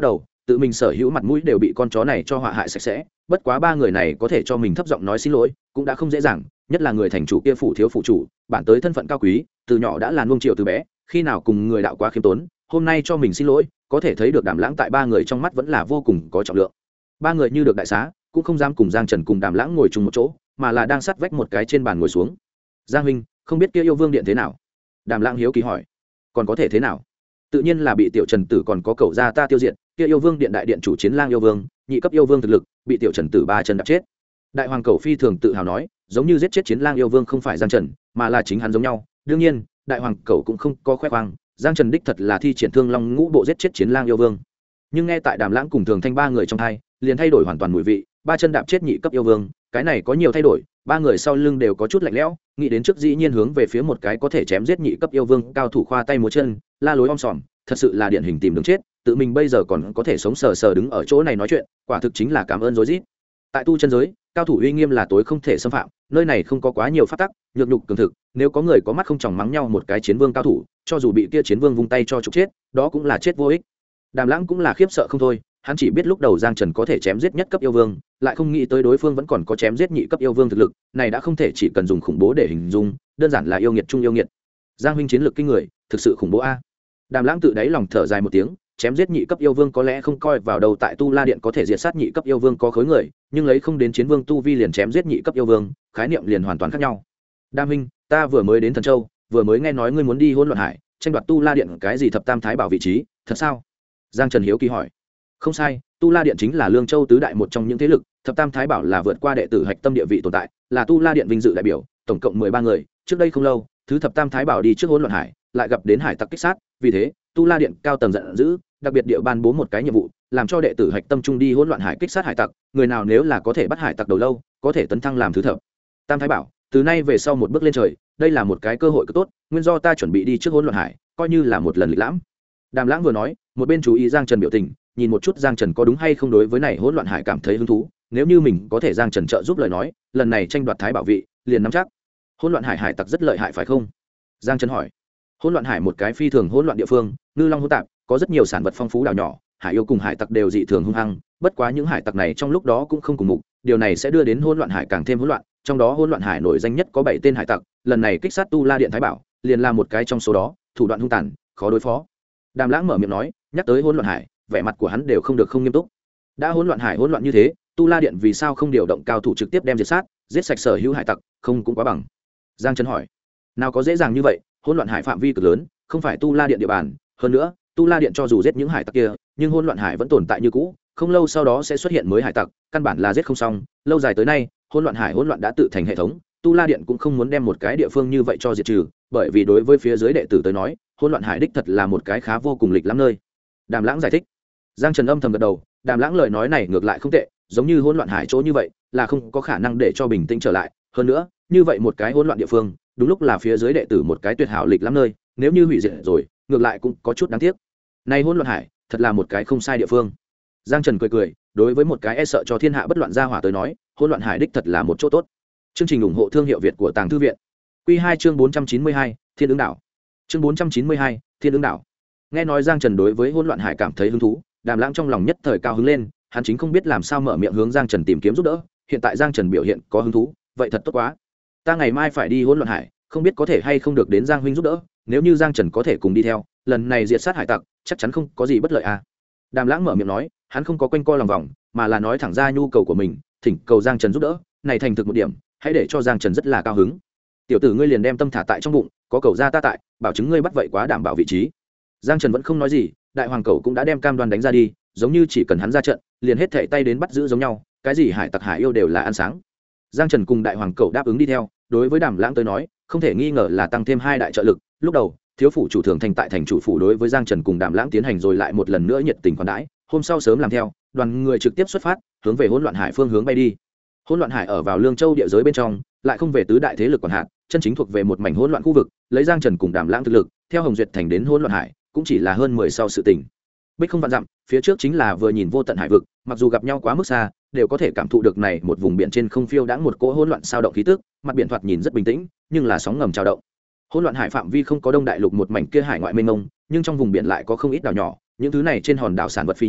tự mình sở hữu mặt mũi đều bị con chó này cho họa hại sạch sẽ. Bất quá ba người này có thể cho mình thấp giọng nói xin lỗi cũng đã không dễ dàng, nhất là người thành chủ kia phủ thiếu phụ chủ, bản tới thân phận cao quý, từ nhỏ đã là nuông chiều từ bé, khi nào cùng người đạo quá khiêm tốn, hôm nay cho mình xin lỗi, có thể thấy được Đàm Lãng tại ba người trong mắt vẫn là vô cùng có trọng lượng. Ba người như được đại xá, cũng không dám cùng Giang Trần cùng Đàm Lãng ngồi chung một chỗ, mà là đang sát vách một cái trên bàn ngồi xuống. Giang huynh, không biết kia yêu vương điện thế nào? Đàm Lãng hiếu kỳ hỏi. Còn có thể thế nào? Tự nhiên là bị tiểu Trần tử còn có cậu gia ta tiêu diệt, kia yêu vương điện đại điện chủ Chiến Lang yêu vương, nhị cấp yêu vương thực lực, bị tiểu Trần tử ba chân đạp chết. Đại hoàng cầu phi thường tự hào nói, giống như giết chết Chiến Lang yêu vương không phải Giang Trần, mà là chính hắn giống nhau. Đương nhiên, đại hoàng cầu cũng không có khoe khoang, Giang Trần đích thật là thi triển Thương Long ngũ bộ giết chết Chiến Lang yêu vương. Nhưng nghe tại Đàm Lãng cùng Thường Thanh ba người trong hai, liền thay đổi hoàn toàn mùi vị, ba chân đạp chết nhị cấp yêu vương, cái này có nhiều thay đổi, ba người sau lưng đều có chút lạnh lẽo, nghĩ đến trước dĩ nhiên hướng về phía một cái có thể chém giết nhị cấp yêu vương cao thủ khoa tay múa chân, la lối om sòm, thật sự là điển hình tìm đường chết, tự mình bây giờ còn có thể sống sờ sờ đứng ở chỗ này nói chuyện, quả thực chính là cảm ơn rối rít. Tại tu chân giới, cao thủ uy nghiêm là tối không thể xâm phạm, nơi này không có quá nhiều pháp tắc, nhược nhục cường thực, nếu có người có mắt không tròng mắng nhau một cái chiến vương cao thủ, cho dù bị kia chiến vương vung tay cho trục chết, đó cũng là chết vô ích. Đàm Lãng cũng là khiếp sợ không thôi, hắn chỉ biết lúc đầu Giang Trần có thể chém giết nhất cấp yêu vương, lại không nghĩ tới đối phương vẫn còn có chém giết nhị cấp yêu vương thực lực, này đã không thể chỉ cần dùng khủng bố để hình dung, đơn giản là yêu nghiệt trung yêu nghiệt. Giang huynh chiến lược kinh người, thực sự khủng bố a. Đàm Lãng tự đáy lòng thở dài một tiếng, chém giết nhị cấp yêu vương có lẽ không coi vào đầu, tại Tu La điện có thể diệt sát nhị cấp yêu vương có khối người, nhưng lấy không đến chiến vương tu vi liền chém giết nhị cấp yêu vương, khái niệm liền hoàn toàn khác nhau. Đàm huynh, ta vừa mới đến Thần Châu, vừa mới nghe nói ngươi muốn đi Hỗn Loạn Hải, tranh đoạt Tu La điện cái gì thập tam thái bảo vị trí, thật sao? Giang Trần hiếu kỳ hỏi. Không sai, Tu La điện chính là Lương Châu tứ đại một trong những thế lực, thập tam thái bảo là vượt qua đệ tử hạch tâm địa vị tồn tại, là Tu La điện vinh dự đại biểu, tổng cộng 13 người, trước đây không lâu, thứ thập tam thái bảo đi trước Hỗn Loạn Hải, lại gặp đến hải tặc kích sát, vì thế, Tu La điện cao tầng giận dữ, đặc biệt địa ban bố một cái nhiệm vụ, làm cho đệ tử hạch tâm trung đi Hỗn Loạn Hải kích sát hải tặc, người nào nếu là có thể bắt hải tặc đầu lâu, có thể tấn thăng làm thứ thập tam thái bảo, từ nay về sau một bước lên trời, đây là một cái cơ hội cực tốt, nguyên do ta chuẩn bị đi trước Hỗn Loạn Hải, coi như là một lần lịch lãm. Đàm Lãng vừa nói, một bên chú ý Giang Trần biểu tình, nhìn một chút Giang Trần có đúng hay không đối với này Hỗn Loạn Hải cảm thấy hứng thú, nếu như mình có thể Giang Trần trợ giúp lời nói, lần này tranh đoạt thái bảo vị, liền nắm chắc. Hỗn Loạn Hải hải tặc rất lợi hại phải không? Giang Trần hỏi. Hỗn Loạn Hải một cái phi thường hỗn loạn địa phương, ngư long hỗn tạp, có rất nhiều sản vật phong phú đảo nhỏ, hải yêu cùng hải tặc đều dị thường hung hăng, bất quá những hải tặc này trong lúc đó cũng không cùng mục, điều này sẽ đưa đến Hỗn Loạn Hải càng thêm hỗn loạn, trong đó Hỗn Loạn Hải nổi danh nhất có 7 tên hải tặc, lần này kích sát Tu La điện thái bảo, liền là một cái trong số đó, thủ đoạn hung tàn, khó đối phó. Đàm Lãng mở miệng nói, nhắc tới Hỗn Loạn Hải, vẻ mặt của hắn đều không được không nghiêm túc. Đã Hỗn Loạn Hải hỗn loạn như thế, Tu La điện vì sao không điều động cao thủ trực tiếp đem diệt sát, giết sạch sở hữu hải tặc, không cũng quá bằng? Giang Trần hỏi. Nào có dễ dàng như vậy, Hỗn Loạn Hải phạm vi cực lớn, không phải Tu La điện địa bàn, hơn nữa, Tu La điện cho dù giết những hải tặc kia, nhưng Hỗn Loạn Hải vẫn tồn tại như cũ, không lâu sau đó sẽ xuất hiện mới hải tặc, căn bản là giết không xong, lâu dài tới nay, Hỗn Loạn Hải hỗn loạn đã tự thành hệ thống, Tu La điện cũng không muốn đem một cái địa phương như vậy cho diệt trừ, bởi vì đối với phía dưới đệ tử tới nói, Hỗn Loạn Hải đích thật là một cái khá vô cùng lịch lắm nơi. Đàm Lãng giải thích. Giang Trần âm thầm gật đầu, Đàm Lãng lời nói này ngược lại không tệ, giống như Hỗn Loạn Hải chỗ như vậy, là không có khả năng để cho bình tĩnh trở lại, hơn nữa, như vậy một cái hỗn loạn địa phương, đúng lúc là phía dưới đệ tử một cái tuyệt hảo lịch lắm nơi, nếu như hủy diệt rồi, ngược lại cũng có chút đáng tiếc. Này Hỗn Loạn Hải, thật là một cái không sai địa phương. Giang Trần cười cười, đối với một cái e sợ cho thiên hạ bất loạn gia hỏa tới nói, Hỗn Loạn Hải đích thật là một chỗ tốt. Chương trình ủng hộ thương hiệu Việt của Tàng Thư viện. Quy 2 chương 492, Thiên ứng đảo. Chương 492, Thiên ứng đảo. Nghe nói Giang Trần đối với Hỗn Loạn Hải cảm thấy hứng thú, Đàm Lãng trong lòng nhất thời cao hứng lên, hắn chính không biết làm sao mở miệng hướng Giang Trần tìm kiếm giúp đỡ, hiện tại Giang Trần biểu hiện có hứng thú, vậy thật tốt quá. Ta ngày mai phải đi Hỗn Loạn Hải, không biết có thể hay không được đến Giang huynh giúp đỡ, nếu như Giang Trần có thể cùng đi theo, lần này diệt sát hải tặc, chắc chắn không có gì bất lợi à. Đàm Lãng mở miệng nói, hắn không có quanh co lòng vòng, mà là nói thẳng ra nhu cầu của mình, thỉnh cầu Giang Trần giúp đỡ, này thành thực một điểm, hãy để cho Giang Trần rất là cao hứng. Tiểu tử ngươi liền đem tâm thả tại trong bụng, có cầu ra ta tại, bảo chứng ngươi bắt vậy quá đảm bảo vị trí. Giang Trần vẫn không nói gì, đại hoàng cầu cũng đã đem cam đoan đánh ra đi, giống như chỉ cần hắn ra trận, liền hết thảy tay đến bắt giữ giống nhau, cái gì hải tặc hải yêu đều là ăn sáng. Giang Trần cùng đại hoàng cầu đáp ứng đi theo, đối với Đàm Lãng tới nói, không thể nghi ngờ là tăng thêm hai đại trợ lực. Lúc đầu, thiếu phủ chủ thường thành tại thành chủ phủ đối với Giang Trần cùng Đàm Lãng tiến hành rồi lại một lần nữa nhiệt tình khoản đãi, hôm sau sớm làm theo, đoàn người trực tiếp xuất phát, hướng về Hỗn Loạn Hải phương hướng bay đi. Hỗn Loạn Hải ở vào Lương Châu địa giới bên trong, lại không về tứ đại thế lực quản hạt, chân chính thuộc về một mảnh hỗn loạn khu vực, lấy Giang Trần cùng Đàm Lãng thực lực, theo Hồng Duyệt thành đến Hỗn Loạn Hải, cũng chỉ là hơn 10 sau sự tình. Bích không vạn dặm, phía trước chính là vừa nhìn vô tận hải vực, mặc dù gặp nhau quá mức xa, đều có thể cảm thụ được này một vùng biển trên không phiêu đãng một cỗ hỗn loạn sao động khí tức, mặt biển thoạt nhìn rất bình tĩnh, nhưng là sóng ngầm trào động. Hỗn Loạn Hải phạm vi không có Đông Đại Lục một mảnh kia hải ngoại mênh mông, nhưng trong vùng biển lại có không ít đảo nhỏ, những thứ này trên hòn đảo sản vật phi nhiêu,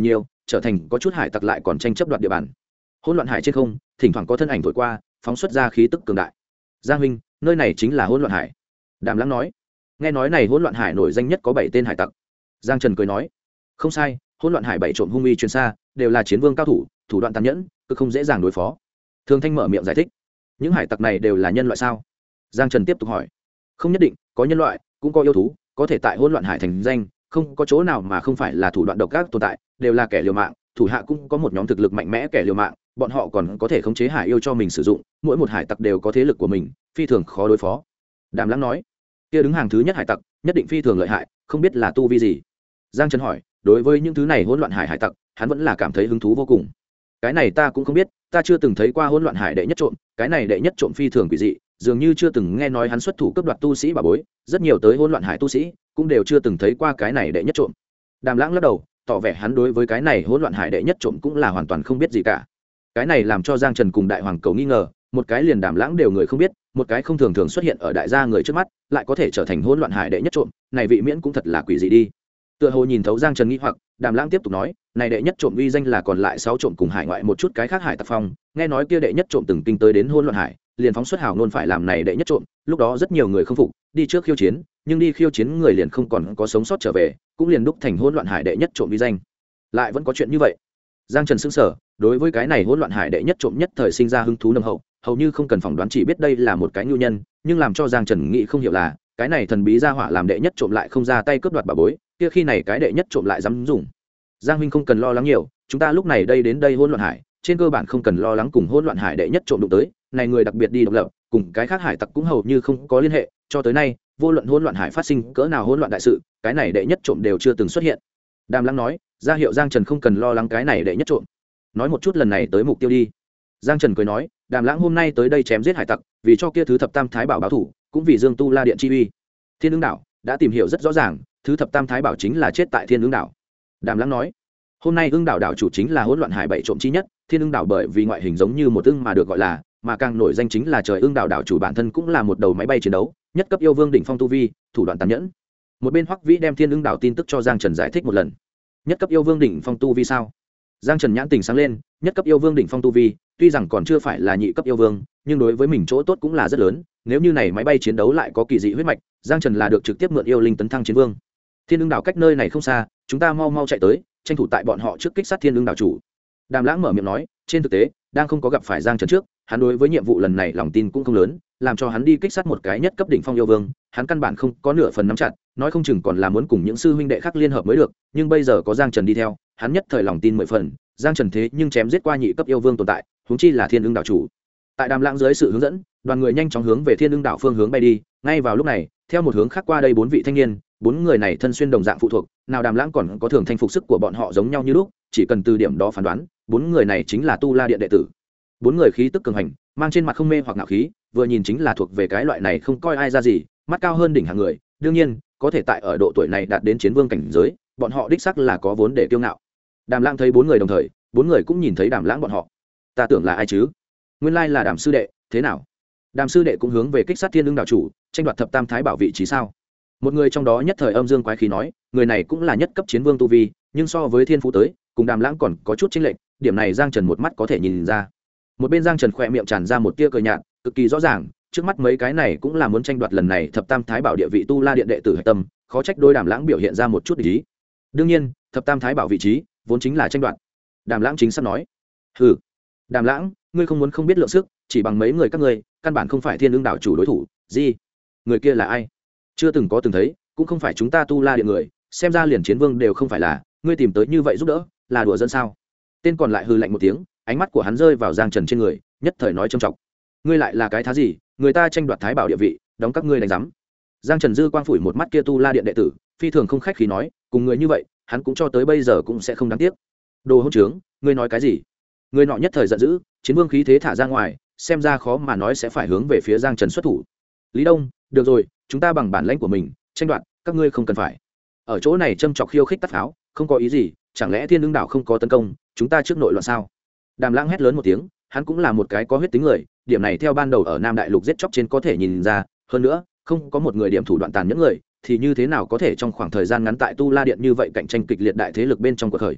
trở thành có chút hải tặc lại còn tranh chấp đoạt địa bàn. Hỗn loạn hải trên không thỉnh thoảng có thân ảnh thổi qua, phóng xuất ra khí tức cường đại. Giang huynh, nơi này chính là hỗn loạn hải. Đàm Lãng nói. Nghe nói này hỗn loạn hải nổi danh nhất có 7 tên hải tặc. Giang Trần cười nói. Không sai, hỗn loạn hải 7 trộm hung uy truyền xa, đều là chiến vương cao thủ, thủ đoạn tàn nhẫn, cực không dễ dàng đối phó. Thường Thanh mở miệng giải thích. Những hải tặc này đều là nhân loại sao? Giang Trần tiếp tục hỏi. Không nhất định, có nhân loại, cũng có yêu thú, có thể tại hỗn loạn hải thành danh, không có chỗ nào mà không phải là thủ đoạn độc ác tồn tại, đều là kẻ liều mạng, thủ hạ cũng có một nhóm thực lực mạnh mẽ kẻ liều mạng, bọn họ còn có thể khống chế hải yêu cho mình sử dụng, mỗi một hải tặc đều có thế lực của mình, phi thường khó đối phó. Đàm Lãng nói. Kia đứng hàng thứ nhất hải tặc, nhất định phi thường lợi hại, không biết là tu vi gì? Giang Trần hỏi. Đối với những thứ này hỗn loạn hải hải tặc, hắn vẫn là cảm thấy hứng thú vô cùng. Cái này ta cũng không biết, ta chưa từng thấy qua hỗn loạn hải đệ nhất trộm, cái này đệ nhất trộm phi thường quỷ dị, dường như chưa từng nghe nói hắn xuất thủ cướp đoạt tu sĩ bà bối, rất nhiều tới hỗn loạn hải tu sĩ cũng đều chưa từng thấy qua cái này đệ nhất trộm. Đàm Lãng lắc đầu, tỏ vẻ hắn đối với cái này hỗn loạn hải đệ nhất trộm cũng là hoàn toàn không biết gì cả. Cái này làm cho Giang Trần cùng Đại Hoàng Cầu nghi ngờ, một cái liền Đàm Lãng đều người không biết, một cái không thường thường xuất hiện ở đại gia người trước mắt, lại có thể trở thành hỗn loạn hải đệ nhất trộm, này vị miễn cũng thật là quỷ dị đi. Tựa hồ nhìn thấu Giang Trần nghi hoặc, Đàm Lãng tiếp tục nói, này đệ nhất trộm uy danh là còn lại 6 trộm cùng hải ngoại một chút cái khác hải tặc phong, nghe nói kia đệ nhất trộm từng kinh tới đến hỗn loạn hải, liền phóng xuất hào nôn phải làm này đệ nhất trộm, lúc đó rất nhiều người không phục, đi trước khiêu chiến, nhưng đi khiêu chiến người liền không còn có sống sót trở về, cũng liền đúc thành hỗn loạn hải đệ nhất trộm uy danh. Lại vẫn có chuyện như vậy. Giang Trần sững sờ, đối với cái này hỗn loạn hải đệ nhất trộm nhất thời sinh ra hứng thú nồng hậu, hầu như không cần phỏng đoán chỉ biết đây là một cái nhu nhân, nhưng làm cho Giang Trần nghĩ không hiểu là, cái này thần bí gia hỏa làm đệ nhất trộm lại không ra tay cướp đoạt bà bối, kia khi này cái đệ nhất trộm lại dám dùng. Giang huynh không cần lo lắng nhiều, chúng ta lúc này đến đây hỗn loạn hải, trên cơ bản không cần lo lắng cùng hỗn loạn hải đệ nhất trộm đụng tới, này người đặc biệt đi độc lập, cùng cái khác hải tặc cũng hầu như không có liên hệ, cho tới nay, vô luận hỗn loạn hải phát sinh cỡ nào hỗn loạn đại sự, cái này đệ nhất trộm đều chưa từng xuất hiện. Đàm Lãng nói, ra hiệu Giang Trần không cần lo lắng cái này đệ nhất trộm. Nói một chút lần này tới mục tiêu đi. Giang Trần cười nói, Đàm Lãng hôm nay tới đây chém giết hải tặc, vì cho kia thứ thập tam thái bảo báo thủ, cũng vì Dương Tu La Điện chi uy. Thiên Ưng Đảo đã tìm hiểu rất rõ ràng, thứ thập tam thái bảo chính là chết tại Thiên Ưng Đảo. Đàm Lãng nói, hôm nay Ưng Đảo đảo chủ chính là hỗn loạn hải 7 trộm chi nhất, Thiên Ưng Đảo bởi vì ngoại hình giống như một ưng mà được gọi là, mà càng nổi danh chính là trời Ưng Đảo đảo chủ bản thân cũng là một đầu máy bay chiến đấu, nhất cấp yêu vương đỉnh phong tu vi, thủ đoạn tàn nhẫn. Một bên Hoắc Vĩ đem Thiên Ưng Đảo tin tức cho Giang Trần giải thích một lần. Nhất cấp yêu vương đỉnh phong tu vi sao? Giang Trần nhãn tình sáng lên, nhất cấp yêu vương đỉnh phong tu vi, tuy rằng còn chưa phải là nhị cấp yêu vương, nhưng đối với mình chỗ tốt cũng là rất lớn, nếu như này máy bay chiến đấu lại có kỳ dị huyết mạch, Giang Trần là được trực tiếp mượn yêu linh tấn thăng chiến vương. Thiên Ưng Đảo cách nơi này không xa, chúng ta mau mau chạy tới, tranh thủ tại bọn họ trước kích sát Thiên Ưng Đảo chủ. Đàm Lãng mở miệng nói, trên thực tế, đang không có gặp phải Giang Trần trước, hắn đối với nhiệm vụ lần này lòng tin cũng không lớn, làm cho hắn đi kích sát một cái nhất cấp đỉnh phong yêu vương, hắn căn bản không có nửa phần nắm chặt, nói không chừng còn là muốn cùng những sư huynh đệ khác liên hợp mới được, nhưng bây giờ có Giang Trần đi theo, hắn nhất thời lòng tin 10 phần, Giang Trần thế nhưng chém giết qua nhị cấp yêu vương tồn tại, huống chi là Thiên Ưng Đảo chủ. Tại Đàm Lãng dưới sự hướng dẫn, đoàn người nhanh chóng hướng về Thiên Ưng Đảo phương hướng bay đi, ngay vào lúc này, theo một hướng khác qua đây 4 vị thanh niên, 4 người này thân xuyên đồng dạng phụ thuộc, nào Đàm Lãng còn có thường thanh phục sức của bọn họ giống nhau như lúc, chỉ cần từ điểm đó phán đoán, 4 người này chính là Tu La Điện đệ tử. 4 người khí tức cường hành, mang trên mặt không mê hoặc ngạo khí, vừa nhìn chính là thuộc về cái loại này không coi ai ra gì, mắt cao hơn đỉnh hàng người, đương nhiên, có thể tại ở độ tuổi này đạt đến chiến vương cảnh giới, bọn họ đích xác là có vốn để kiêu ngạo. Đàm Lãng thấy 4 người đồng thời, 4 người cũng nhìn thấy Đàm Lãng bọn họ. Ta tưởng là ai chứ? Nguyên lai là Đàm sư đệ, thế nào? Đàm sư đệ cũng hướng về kích sát Thiên Ưng Đảo chủ, tranh đoạt thập tam thái bảo vị trí sao? Một người trong đó nhất thời âm dương quái khí nói, người này cũng là nhất cấp chiến vương tu vi, nhưng so với Thiên Phú tới, cùng Đàm Lãng còn có chút chênh lệch, điểm này Giang Trần một mắt có thể nhìn ra. Một bên Giang Trần khỏe miệng tràn ra một tia cười nhạt, cực kỳ rõ ràng, trước mắt mấy cái này cũng là muốn tranh đoạt lần này thập tam thái bảo địa vị Tu La Điện đệ tử hạch tâm, khó trách đôi Đàm Lãng biểu hiện ra một chút ý. Đương nhiên, thập tam thái bảo vị trí vốn chính là tranh đoạt. Đàm Lãng chính xác nói. Hừ, Đàm Lãng, ngươi không muốn không biết lượng sức, chỉ bằng mấy người các ngươi, căn bản không phải Thiên Ưng Đảo chủ đối thủ. Gì? Người kia là ai? Chưa từng có từng thấy, cũng không phải chúng ta Tu La Điện người, xem ra liền chiến vương đều không phải là, ngươi tìm tới như vậy giúp đỡ, là đùa dân sao? Tên còn lại hừ lạnh một tiếng, ánh mắt của hắn rơi vào Giang Trần trên người, nhất thời nói trầm trọng. Ngươi lại là cái thá gì? Người ta tranh đoạt thái bảo địa vị, đóng các ngươi đánh rắm. Giang Trần dư quang phủi một mắt kia Tu La Điện đệ tử, phi thường không khách khí nói, cùng người như vậy, hắn cũng cho tới bây giờ cũng sẽ không đáng tiếc. Đồ hỗn trướng, ngươi nói cái gì? Người nọ nhất thời giận dữ, chiến vương khí thế thả ra ngoài, xem ra khó mà nói sẽ phải hướng về phía Giang Trần xuất thủ. Lý Đông, được rồi, chúng ta bằng bản lãnh của mình tranh đoạt, các ngươi không cần phải ở chỗ này châm chọc khiêu khích tắt pháo, không có ý gì, chẳng lẽ Thiên Ưng Đảo không có tấn công, chúng ta trước nội loạn sao? Đàm Lãng hét lớn một tiếng, hắn cũng là một cái có huyết tính người, điểm này theo ban đầu ở Nam Đại Lục giết chóc trên có thể nhìn ra, hơn nữa, không có một người điểm thủ đoạn tàn nhẫn người, thì như thế nào có thể trong khoảng thời gian ngắn tại Tu La Điện như vậy cạnh tranh kịch liệt đại thế lực bên trong cuộc khởi.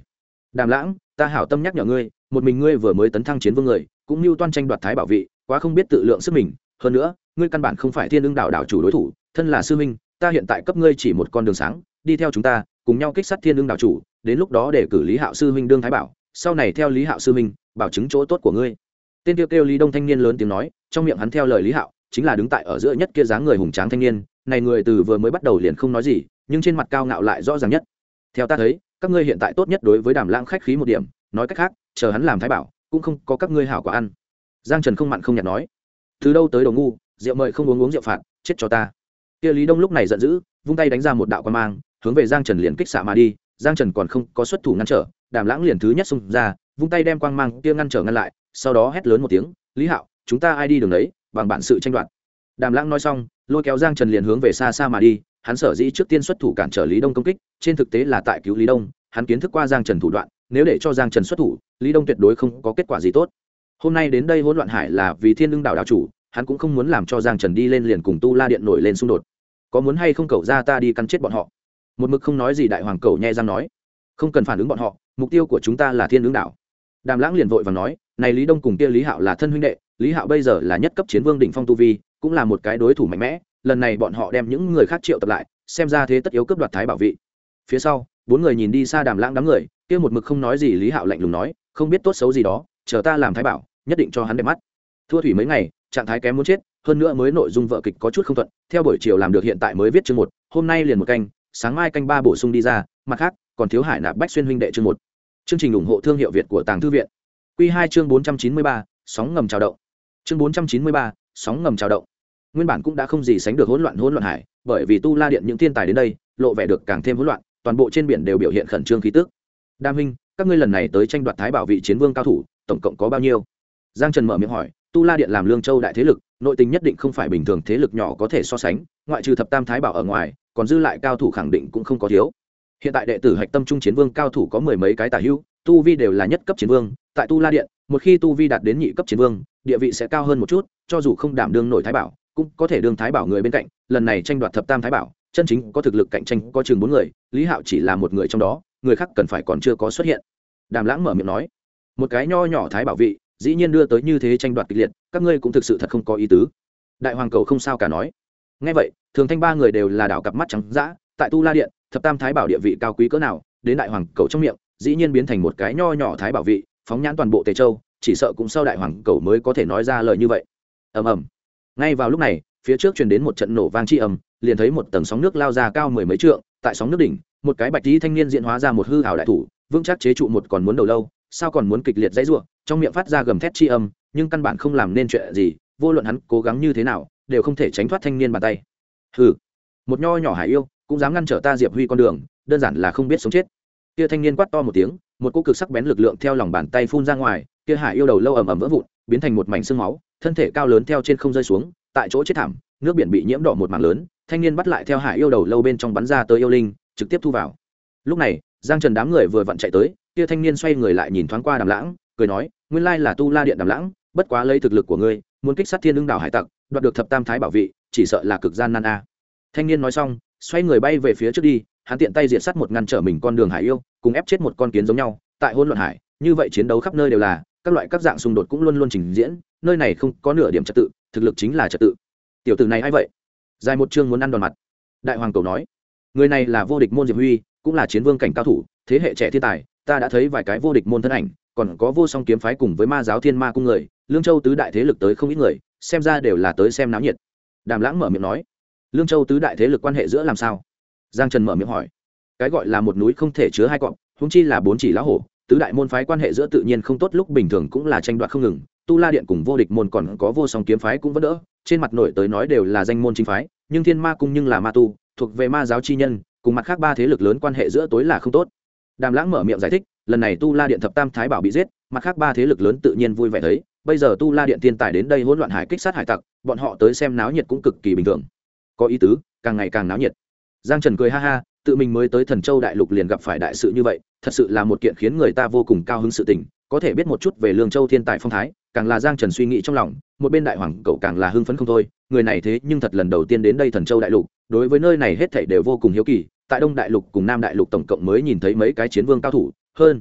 Đàm Lãng, ta hảo tâm nhắc nhở ngươi, một mình ngươi vừa mới tấn thăng chiến vương người, cũng mưu toan tranh đoạt thái bảo vị, quá không biết tự lượng sức mình. Hơn nữa, ngươi căn bản không phải Thiên Ưng Đảo đảo chủ đối thủ, thân là sư huynh, ta hiện tại cấp ngươi chỉ một con đường sáng, đi theo chúng ta, cùng nhau kích sát Thiên Ưng Đảo chủ, đến lúc đó để cử Lý Hạo sư huynh đương thái bảo, sau này theo Lý Hạo sư huynh, bảo chứng chỗ tốt của ngươi. Tên kêu Lý Đông thanh niên lớn tiếng nói, trong miệng hắn theo lời Lý Hạo, chính là đứng tại ở giữa nhất kia dáng người hùng tráng thanh niên, này người từ vừa mới bắt đầu liền không nói gì, nhưng trên mặt cao ngạo lại rõ ràng nhất. Theo ta thấy, các ngươi hiện tại tốt nhất đối với Đàm Lãng khách khí một điểm, nói cách khác, chờ hắn làm thái bảo, cũng không có các ngươi hảo quả ăn. Giang Trần không mặn không nhạt nói, từ đâu tới đồ ngu, rượu mời không uống rượu phạt, chết cho ta. Kia Lý Đông lúc này giận dữ, vung tay đánh ra một đạo quang mang, hướng về Giang Trần liền kích xạ mà đi. Giang Trần còn không có xuất thủ ngăn trở, Đàm Lãng liền thứ nhất xung ra, vung tay đem quang mang kia ngăn trở ngăn lại, sau đó hét lớn một tiếng, Lý Hạo, chúng ta ai đi đường đấy, bằng bản sự tranh đoạt. Đàm Lãng nói xong, lôi kéo Giang Trần liền hướng về xa xa mà đi. Hắn sở dĩ trước tiên xuất thủ cản trở Lý Đông công kích, trên thực tế là tại cứu Lý Đông. Hắn kiến thức qua Giang Trần thủ đoạn, nếu để cho Giang Trần xuất thủ, Lý Đông tuyệt đối không có kết quả gì tốt. Hôm nay đến đây hỗn loạn hải là vì Thiên Ưng Đảo đảo chủ, hắn cũng không muốn làm cho Giang Trần đi lên liền cùng Tu La Điện nổi lên xung đột. Có muốn hay không cậu ra ta đi cắn chết bọn họ? Một mực không nói gì đại hoàng cẩu nhe răng nói, không cần phản ứng bọn họ, mục tiêu của chúng ta là Thiên Ưng Đảo. Đàm Lãng liền vội vàng nói, này Lý Đông cùng kia Lý Hạo là thân huynh đệ, Lý Hạo bây giờ là nhất cấp chiến vương đỉnh phong tu vi, cũng là một cái đối thủ mạnh mẽ, lần này bọn họ đem những người khác triệu tập lại, xem ra thế tất yếu cướp đoạt thái bảo vị. Phía sau, bốn người nhìn đi xa Đàm Lãng đám người, kia một mực không nói gì Lý Hạo lạnh lùng nói, không biết tốt xấu gì đó, chờ ta làm thái bảo, nhất định cho hắn đẹp mắt. Thua thủy mấy ngày, trạng thái kém muốn chết, hơn nữa mới nội dung vợ kịch có chút không thuận, theo buổi chiều làm được hiện tại mới viết chương 1, hôm nay liền một canh, sáng mai canh 3 bổ sung đi ra, mặt khác, còn thiếu Hải Nạp Bách xuyên huynh đệ chương 1. Chương trình ủng hộ thương hiệu Việt của Tàng Thư viện. Quy 2 chương 493, sóng ngầm chào động. Chương 493, sóng ngầm chào động. Nguyên bản cũng đã không gì sánh được hỗn loạn hải, bởi vì Tu La Điện những thiên tài đến đây, lộ vẻ được càng thêm hỗn loạn, toàn bộ trên biển đều biểu hiện khẩn trương khí tức. Đam huynh, các ngươi lần này tới tranh đoạt thái bảo vị chiến vương cao thủ, tổng cộng có bao nhiêu? Giang Trần mở miệng hỏi. Tu La Điện làm Lương Châu đại thế lực, nội tình nhất định không phải bình thường thế lực nhỏ có thể so sánh, ngoại trừ thập tam thái bảo ở ngoài, còn dư lại cao thủ khẳng định cũng không có thiếu. Hiện tại đệ tử hạch tâm trung chiến vương cao thủ có mười mấy cái tả hữu, tu vi đều là nhất cấp chiến vương, tại Tu La Điện, một khi tu vi đạt đến nhị cấp chiến vương, địa vị sẽ cao hơn một chút, cho dù không đảm đương nổi thái bảo, cũng có thể đương thái bảo người bên cạnh. Lần này tranh đoạt thập tam thái bảo, chân chính có thực lực cạnh tranh có chừng 4 người, Lý Hạo chỉ là một người trong đó, người khác cần phải còn chưa có xuất hiện. Đàm Lãng mở miệng nói, một cái nho nhỏ thái bảo vị, dĩ nhiên đưa tới như thế tranh đoạt kịch liệt, các ngươi cũng thực sự thật không có ý tứ. Đại hoàng cầu không sao cả nói. Nghe vậy, Thường Thanh ba người đều là đảo cặp mắt trắng dã, tại Tu La Điện, thập tam thái bảo địa vị cao quý cỡ nào, đến đại hoàng cầu trong miệng, dĩ nhiên biến thành một cái nho nhỏ thái bảo vị, phóng nhãn toàn bộ Tề Châu, chỉ sợ cũng sau đại hoàng cầu mới có thể nói ra lời như vậy. Ầm ầm. Ngay vào lúc này, phía trước truyền đến một trận nổ vang chi ầm, liền thấy một tầng sóng nước lao ra cao mười mấy trượng, tại sóng nước đỉnh, một cái bạch y thanh niên diễn hóa ra một hư ảo đại thủ, vững chắc chế trụ một còn muốn đầu lâu, sao còn muốn kịch liệt dãy rủa, trong miệng phát ra gầm thét chi âm, nhưng căn bản không làm nên chuyện gì, vô luận hắn cố gắng như thế nào, đều không thể tránh thoát thanh niên bàn tay. Hừ, một nho nhỏ hải yêu, cũng dám ngăn trở ta Diệp Huy con đường, đơn giản là không biết sống chết. Kia thanh niên quát to một tiếng, một cỗ cực sắc bén lực lượng theo lòng bàn tay phun ra ngoài, kia hải yêu đầu lâu ầm ầm vỡ vụn, biến thành một mảnh xương máu, thân thể cao lớn theo trên không rơi xuống, tại chỗ chết thảm, nước biển bị nhiễm đỏ một mảng lớn, thanh niên bắt lại theo hải yêu đầu lâu bên trong bắn ra tới yêu linh, trực tiếp thu vào. Lúc này, Giang Trần đám người vừa vặn chạy tới, kia thanh niên xoay người lại nhìn thoáng qua Đàm Lãng, cười nói, nguyên lai là Tu La Điện Đàm Lãng, bất quá lấy thực lực của ngươi, muốn kích sát Thiên Ưng Đảo hải tặc, đoạt được thập tam thái bảo vị, chỉ sợ là cực gian nan a. Thanh niên nói xong, xoay người bay về phía trước đi, hắn tiện tay diệt sát một ngăn trở mình con đường hải yêu, cùng ép chết một con kiến giống nhau, tại hỗn loạn hải, như vậy chiến đấu khắp nơi đều là, các loại các dạng xung đột cũng luôn luôn trình diễn, nơi này không có nửa điểm trật tự, thực lực chính là trật tự. Tiểu tử này ai vậy? Dài một chương muốn ăn đòn mặt. Đại hoàng cầu nói, người này là vô địch môn Diệp Huy, cũng là chiến vương cảnh cao thủ, thế hệ trẻ thiên tài, ta đã thấy vài cái vô địch môn thân ảnh, còn có vô song kiếm phái cùng với ma giáo thiên ma cung người, Lương Châu tứ đại thế lực tới không ít người, xem ra đều là tới xem náo nhiệt. Đàm Lãng mở miệng nói, Lương Châu tứ đại thế lực quan hệ giữa làm sao? Giang Trần mở miệng hỏi, cái gọi là một núi không thể chứa hai cọp, huống chi là bốn chỉ lão hổ, tứ đại môn phái quan hệ giữa tự nhiên không tốt, lúc bình thường cũng là tranh đoạt không ngừng. Tu La Điện cùng vô địch môn còn có vô song kiếm phái cũng vẫn đỡ, trên mặt nổi tới nói đều là danh môn chính phái, nhưng thiên ma cung nhưng là ma tu, thuộc về ma giáo chi nhân, cùng mặt khác ba thế lực lớn quan hệ giữa tối là không tốt. Đàm Lãng mở miệng giải thích, lần này Tu La Điện thập tam thái bảo bị giết, mặt khác ba thế lực lớn tự nhiên vui vẻ thấy, bây giờ Tu La Điện tiên tài đến đây hỗn loạn hải kích sát hải tặc, bọn họ tới xem náo nhiệt cũng cực kỳ bình thường. Có ý tứ, càng ngày càng náo nhiệt. Giang Trần cười ha ha, tự mình mới tới Thần Châu đại lục liền gặp phải đại sự như vậy, thật sự là một kiện khiến người ta vô cùng cao hứng sự tình, có thể biết một chút về Lương Châu thiên tài phong thái, càng là Giang Trần suy nghĩ trong lòng, một bên đại hoàng cậu càng là hưng phấn không thôi, người này thế nhưng thật lần đầu tiên đến đây Thần Châu đại lục, đối với nơi này hết thảy đều vô cùng hiếu kỳ, tại Đông đại lục cùng Nam đại lục tổng cộng mới nhìn thấy mấy cái chiến vương cao thủ, hơn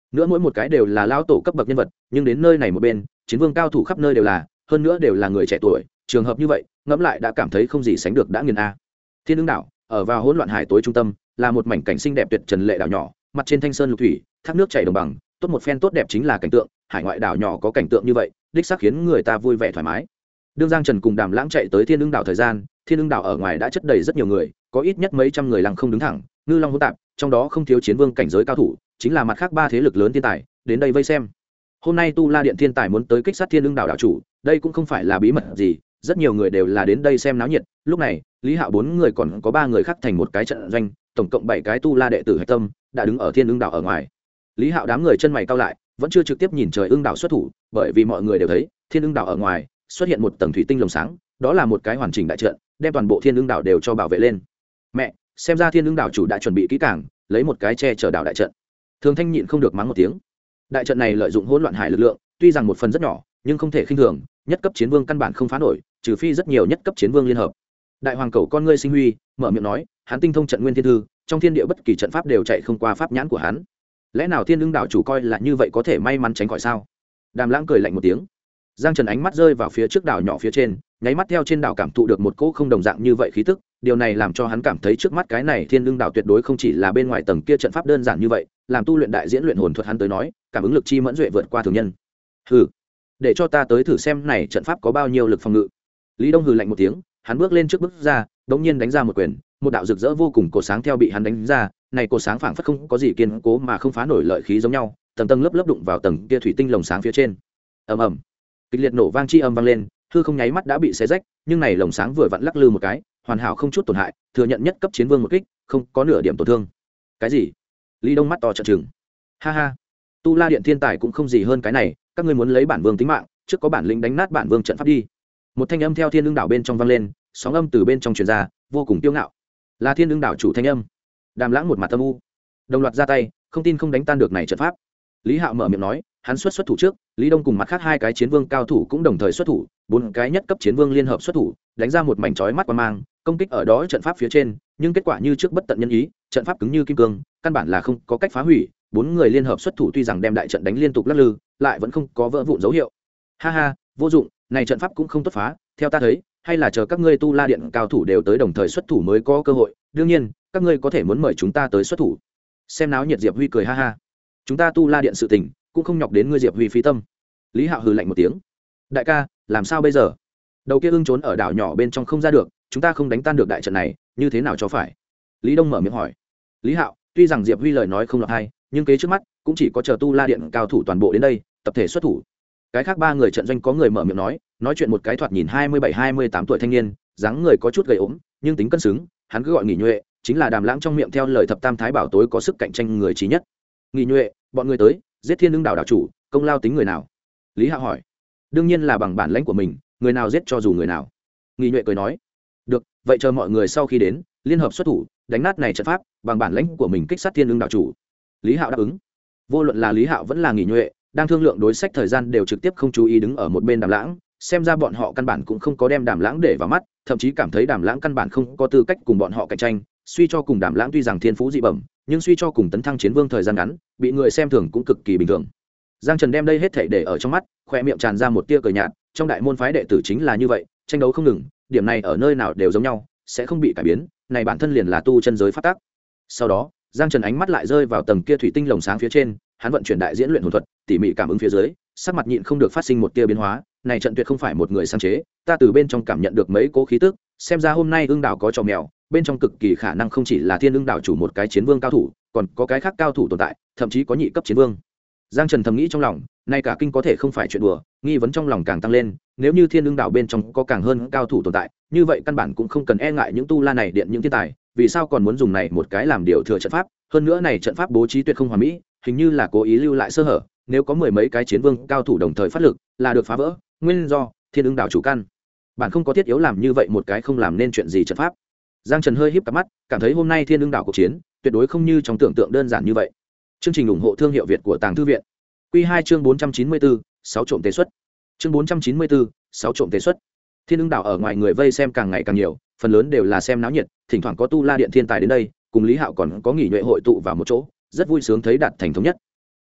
nữa mỗi một cái đều là lao tổ cấp bậc nhân vật, nhưng đến nơi này một bên chiến vương cao thủ khắp nơi đều là, hơn nữa đều là người trẻ tuổi, trường hợp như vậy ngẫm lại đã cảm thấy không gì sánh được đã nghiền a. Thiên Ưng đảo ở vào hỗn loạn hải tối trung tâm, là một mảnh cảnh xinh đẹp tuyệt trần lệ đảo nhỏ, mặt trên thanh sơn lục thủy, thác nước chảy đồng bằng, tốt một phen tốt đẹp chính là cảnh tượng. Hải ngoại đảo nhỏ có cảnh tượng như vậy, đích xác khiến người ta vui vẻ thoải mái. Đương Giang Trần cùng Đàm Lãng chạy tới Thiên Ưng đảo thời gian, Thiên Ưng đảo ở ngoài đã chất đầy rất nhiều người, có ít nhất mấy trăm người lăng không đứng thẳng, ngư long hỗn tạp, trong đó không thiếu chiến vương cảnh giới cao thủ, chính là mặt khác ba thế lực lớn thiên tài đến đây vây xem. Hôm nay Tu La Điện thiên tài muốn tới kích sát Thiên Ưng đảo đảo chủ, đây cũng không phải là bí mật gì, rất nhiều người đều là đến đây xem náo nhiệt. Lúc này Lý Hạo bốn người còn có ba người khác thành một cái trận doanh, tổng cộng 7 cái Tu La đệ tử hạch tâm đã đứng ở Thiên Ưng đảo ở ngoài. Lý Hạo đám người chân mày cau lại, vẫn chưa trực tiếp nhìn trời ưng đảo xuất thủ, bởi vì mọi người đều thấy Thiên Ưng đảo ở ngoài xuất hiện một tầng thủy tinh lồng sáng, đó là một cái hoàn chỉnh đại trận, đem toàn bộ Thiên Ưng đảo đều cho bảo vệ lên. Mẹ, xem ra Thiên Ưng đảo chủ đã chuẩn bị kỹ càng, lấy một cái che chở đảo đại trận. Thường Thanh nhịn không được mắng một tiếng. Đại trận này lợi dụng hỗn loạn hải lực lượng, tuy rằng một phần rất nhỏ, nhưng không thể khinh thường, nhất cấp chiến vương căn bản không phá nổi, trừ phi rất nhiều nhất cấp chiến vương liên hợp. Đại hoàng cầu con ngươi sinh huy, mở miệng nói, hắn tinh thông trận nguyên thiên thư, trong thiên địa bất kỳ trận pháp đều chạy không qua pháp nhãn của hắn. Lẽ nào Thiên Ưng đảo chủ coi là như vậy có thể may mắn tránh khỏi sao? Đàm Lãng cười lạnh một tiếng. Giang Trần ánh mắt rơi vào phía trước đảo nhỏ phía trên, nháy mắt theo trên đảo cảm thụ được một cỗ không đồng dạng như vậy khí tức, điều này làm cho hắn cảm thấy trước mắt cái này Thiên Ưng đảo tuyệt đối không chỉ là bên ngoài tầng kia trận pháp đơn giản như vậy, làm tu luyện đại diễn luyện hồn thuật hắn tới nói, cảm ứng lực chi mẫn duệ vượt qua thường nhân. Hừ, để cho ta tới thử xem này trận pháp có bao nhiêu lực phòng ngự. Lý Đông hừ lạnh một tiếng, hắn bước lên trước bước ra, đống nhiên đánh ra một quyền, một đạo rực rỡ vô cùng cột sáng theo bị hắn đánh ra, này cột sáng phảng phất không có gì kiên cố mà không phá nổi lợi khí giống nhau, tầng tầng lớp lớp đụng vào tầng kia thủy tinh lồng sáng phía trên. Ầm ầm, kịch liệt nổ vang chi âm vang lên, hư không nháy mắt đã bị xé rách, nhưng này lồng sáng vừa vặn lắc lư một cái, hoàn hảo không chút tổn hại, thừa nhận nhất cấp chiến vương một kích, không có nửa điểm tổn thương. Cái gì? Lý Đông mắt to trợn trừng. Ha ha, Tu La Điện thiên tài cũng không gì hơn cái này, các ngươi muốn lấy bản vương tính mạng, trước có bản lĩnh đánh nát bản vương trận pháp đi. Một thanh âm theo Thiên Ưng đảo bên trong vang lên, sóng âm từ bên trong truyền ra, vô cùng kiêu ngạo. Là Thiên Ưng đảo chủ thanh âm. Đàm Lãng một mặt âm u, đồng loạt ra tay, không tin không đánh tan được này trận pháp. Lý Hạo mở miệng nói, hắn xuất thủ trước, Lý Đông cùng mặt khác hai cái chiến vương cao thủ cũng đồng thời xuất thủ, bốn cái nhất cấp chiến vương liên hợp xuất thủ, đánh ra một mảnh chói mắt quang mang, công kích ở đó trận pháp phía trên, nhưng kết quả như trước bất tận nhân ý, trận pháp cứng như kim cương, căn bản là không có cách phá hủy. Bốn người liên hợp xuất thủ tuy rằng đem đại trận đánh liên tục lắc lư, lại vẫn không có vỡ vụn dấu hiệu. Ha ha, vô dụng, này trận pháp cũng không tốt phá, theo ta thấy, hay là chờ các ngươi Tu La Điện cao thủ đều tới đồng thời xuất thủ mới có cơ hội, đương nhiên, các ngươi có thể muốn mời chúng ta tới xuất thủ. Xem náo nhiệt Diệp Huy cười ha ha. Chúng ta Tu La Điện sự tình, cũng không nhọc đến ngươi Diệp Huy phí tâm. Lý Hạo hừ lạnh một tiếng. Đại ca, làm sao bây giờ? Đầu kia ưng trốn ở đảo nhỏ bên trong không ra được, chúng ta không đánh tan được đại trận này, như thế nào cho phải? Lý Đông mở miệng hỏi. Lý Hạo, tuy rằng Diệp Huy lời nói không lọt hay, nhưng kế trước mắt cũng chỉ có chờ Tu La Điện cao thủ toàn bộ đến đây, tập thể xuất thủ. Cái khác ba người trận doanh có người mở miệng nói chuyện một cái thoạt nhìn 27-28 tuổi thanh niên, dáng người có chút gầy ốm, nhưng tính cân xứng, hắn cứ gọi Nghỉ Nhuệ, chính là Đàm Lãng trong miệng theo lời thập tam thái bảo tối có sức cạnh tranh người trí nhất. Nghỉ Nhuệ, bọn người tới, giết Thiên Ưng đảo đảo chủ, công lao tính người nào? Lý Hạo hỏi. Đương nhiên là bằng bản lãnh của mình, người nào giết cho dù người nào. Nghỉ Nhuệ cười nói. Được, vậy chờ mọi người sau khi đến, liên hợp xuất thủ, đánh nát này trận pháp, bằng bản lãnh của mình kích sát Thiên Ưng đảo chủ. Lý Hạo đáp ứng. Vô luận là Lý Hạo vẫn là Nghỉ Nhuệ, đang thương lượng đối sách thời gian đều trực tiếp không chú ý đứng ở một bên Đàm Lãng, xem ra bọn họ căn bản cũng không có đem Đàm Lãng để vào mắt, thậm chí cảm thấy Đàm Lãng căn bản không có tư cách cùng bọn họ cạnh tranh. Suy cho cùng Đàm Lãng tuy rằng thiên phú dị bẩm, nhưng suy cho cùng tấn thăng chiến vương thời gian ngắn, bị người xem thường cũng cực kỳ bình thường. Giang Trần đem đây hết thảy để ở trong mắt, khoe miệng tràn ra một tia cười nhạt, trong đại môn phái đệ tử chính là như vậy, tranh đấu không ngừng, điểm này ở nơi nào đều giống nhau, sẽ không bị cải biến, này bản thân liền là tu chân giới pháp tắc. Sau đó, Giang Trần ánh mắt lại rơi vào tầng kia thủy tinh lồng sáng phía trên, hắn vận chuyển đại diễn luyện hồn thuật, tỉ mỉ cảm ứng phía dưới, sắc mặt nhịn không được phát sinh một tia biến hóa, này trận tuyệt không phải một người sáng chế, ta từ bên trong cảm nhận được mấy cố khí tức, xem ra hôm nay Ưng đảo có trò mèo, bên trong cực kỳ khả năng không chỉ là Thiên Ưng đảo chủ một cái chiến vương cao thủ, còn có cái khác cao thủ tồn tại, thậm chí có nhị cấp chiến vương. Giang Trần thầm nghĩ trong lòng, nay cả kinh có thể không phải chuyện đùa, nghi vấn trong lòng càng tăng lên, nếu như Thiên Ưng đảo bên trong có càng hơn cao thủ tồn tại, như vậy căn bản cũng không cần e ngại những tu la này điện những thiên tài, vì sao còn muốn dùng này một cái làm điều thừa trận pháp, hơn nữa này trận pháp bố trí tuyệt không hoàn mỹ, hình như là cố ý lưu lại sơ hở, nếu có mười mấy cái chiến vương cao thủ đồng thời phát lực, là được phá vỡ, nguyên do Thiên Ưng đảo chủ căn bản không có thiết yếu làm như vậy một cái không làm nên chuyện gì trận pháp. Giang Trần hơi híp cặp mắt, cảm thấy hôm nay Thiên Ưng đảo cuộc chiến tuyệt đối không như trong tưởng tượng đơn giản như vậy. Chương trình ủng hộ thương hiệu Việt của Tàng Thư viện. Quy 2 chương 494, 6 trộm tế xuất. Chương 494, 6 trộm tế xuất. Thiên Ưng đảo ở ngoài người vây xem càng ngày càng nhiều, phần lớn đều là xem náo nhiệt, thỉnh thoảng có Tu La Điện thiên tài đến đây, cùng Lý Hạo còn có Nghỉ Nhuệ hội tụ vào một chỗ, rất vui sướng thấy đạt thành thống nhất.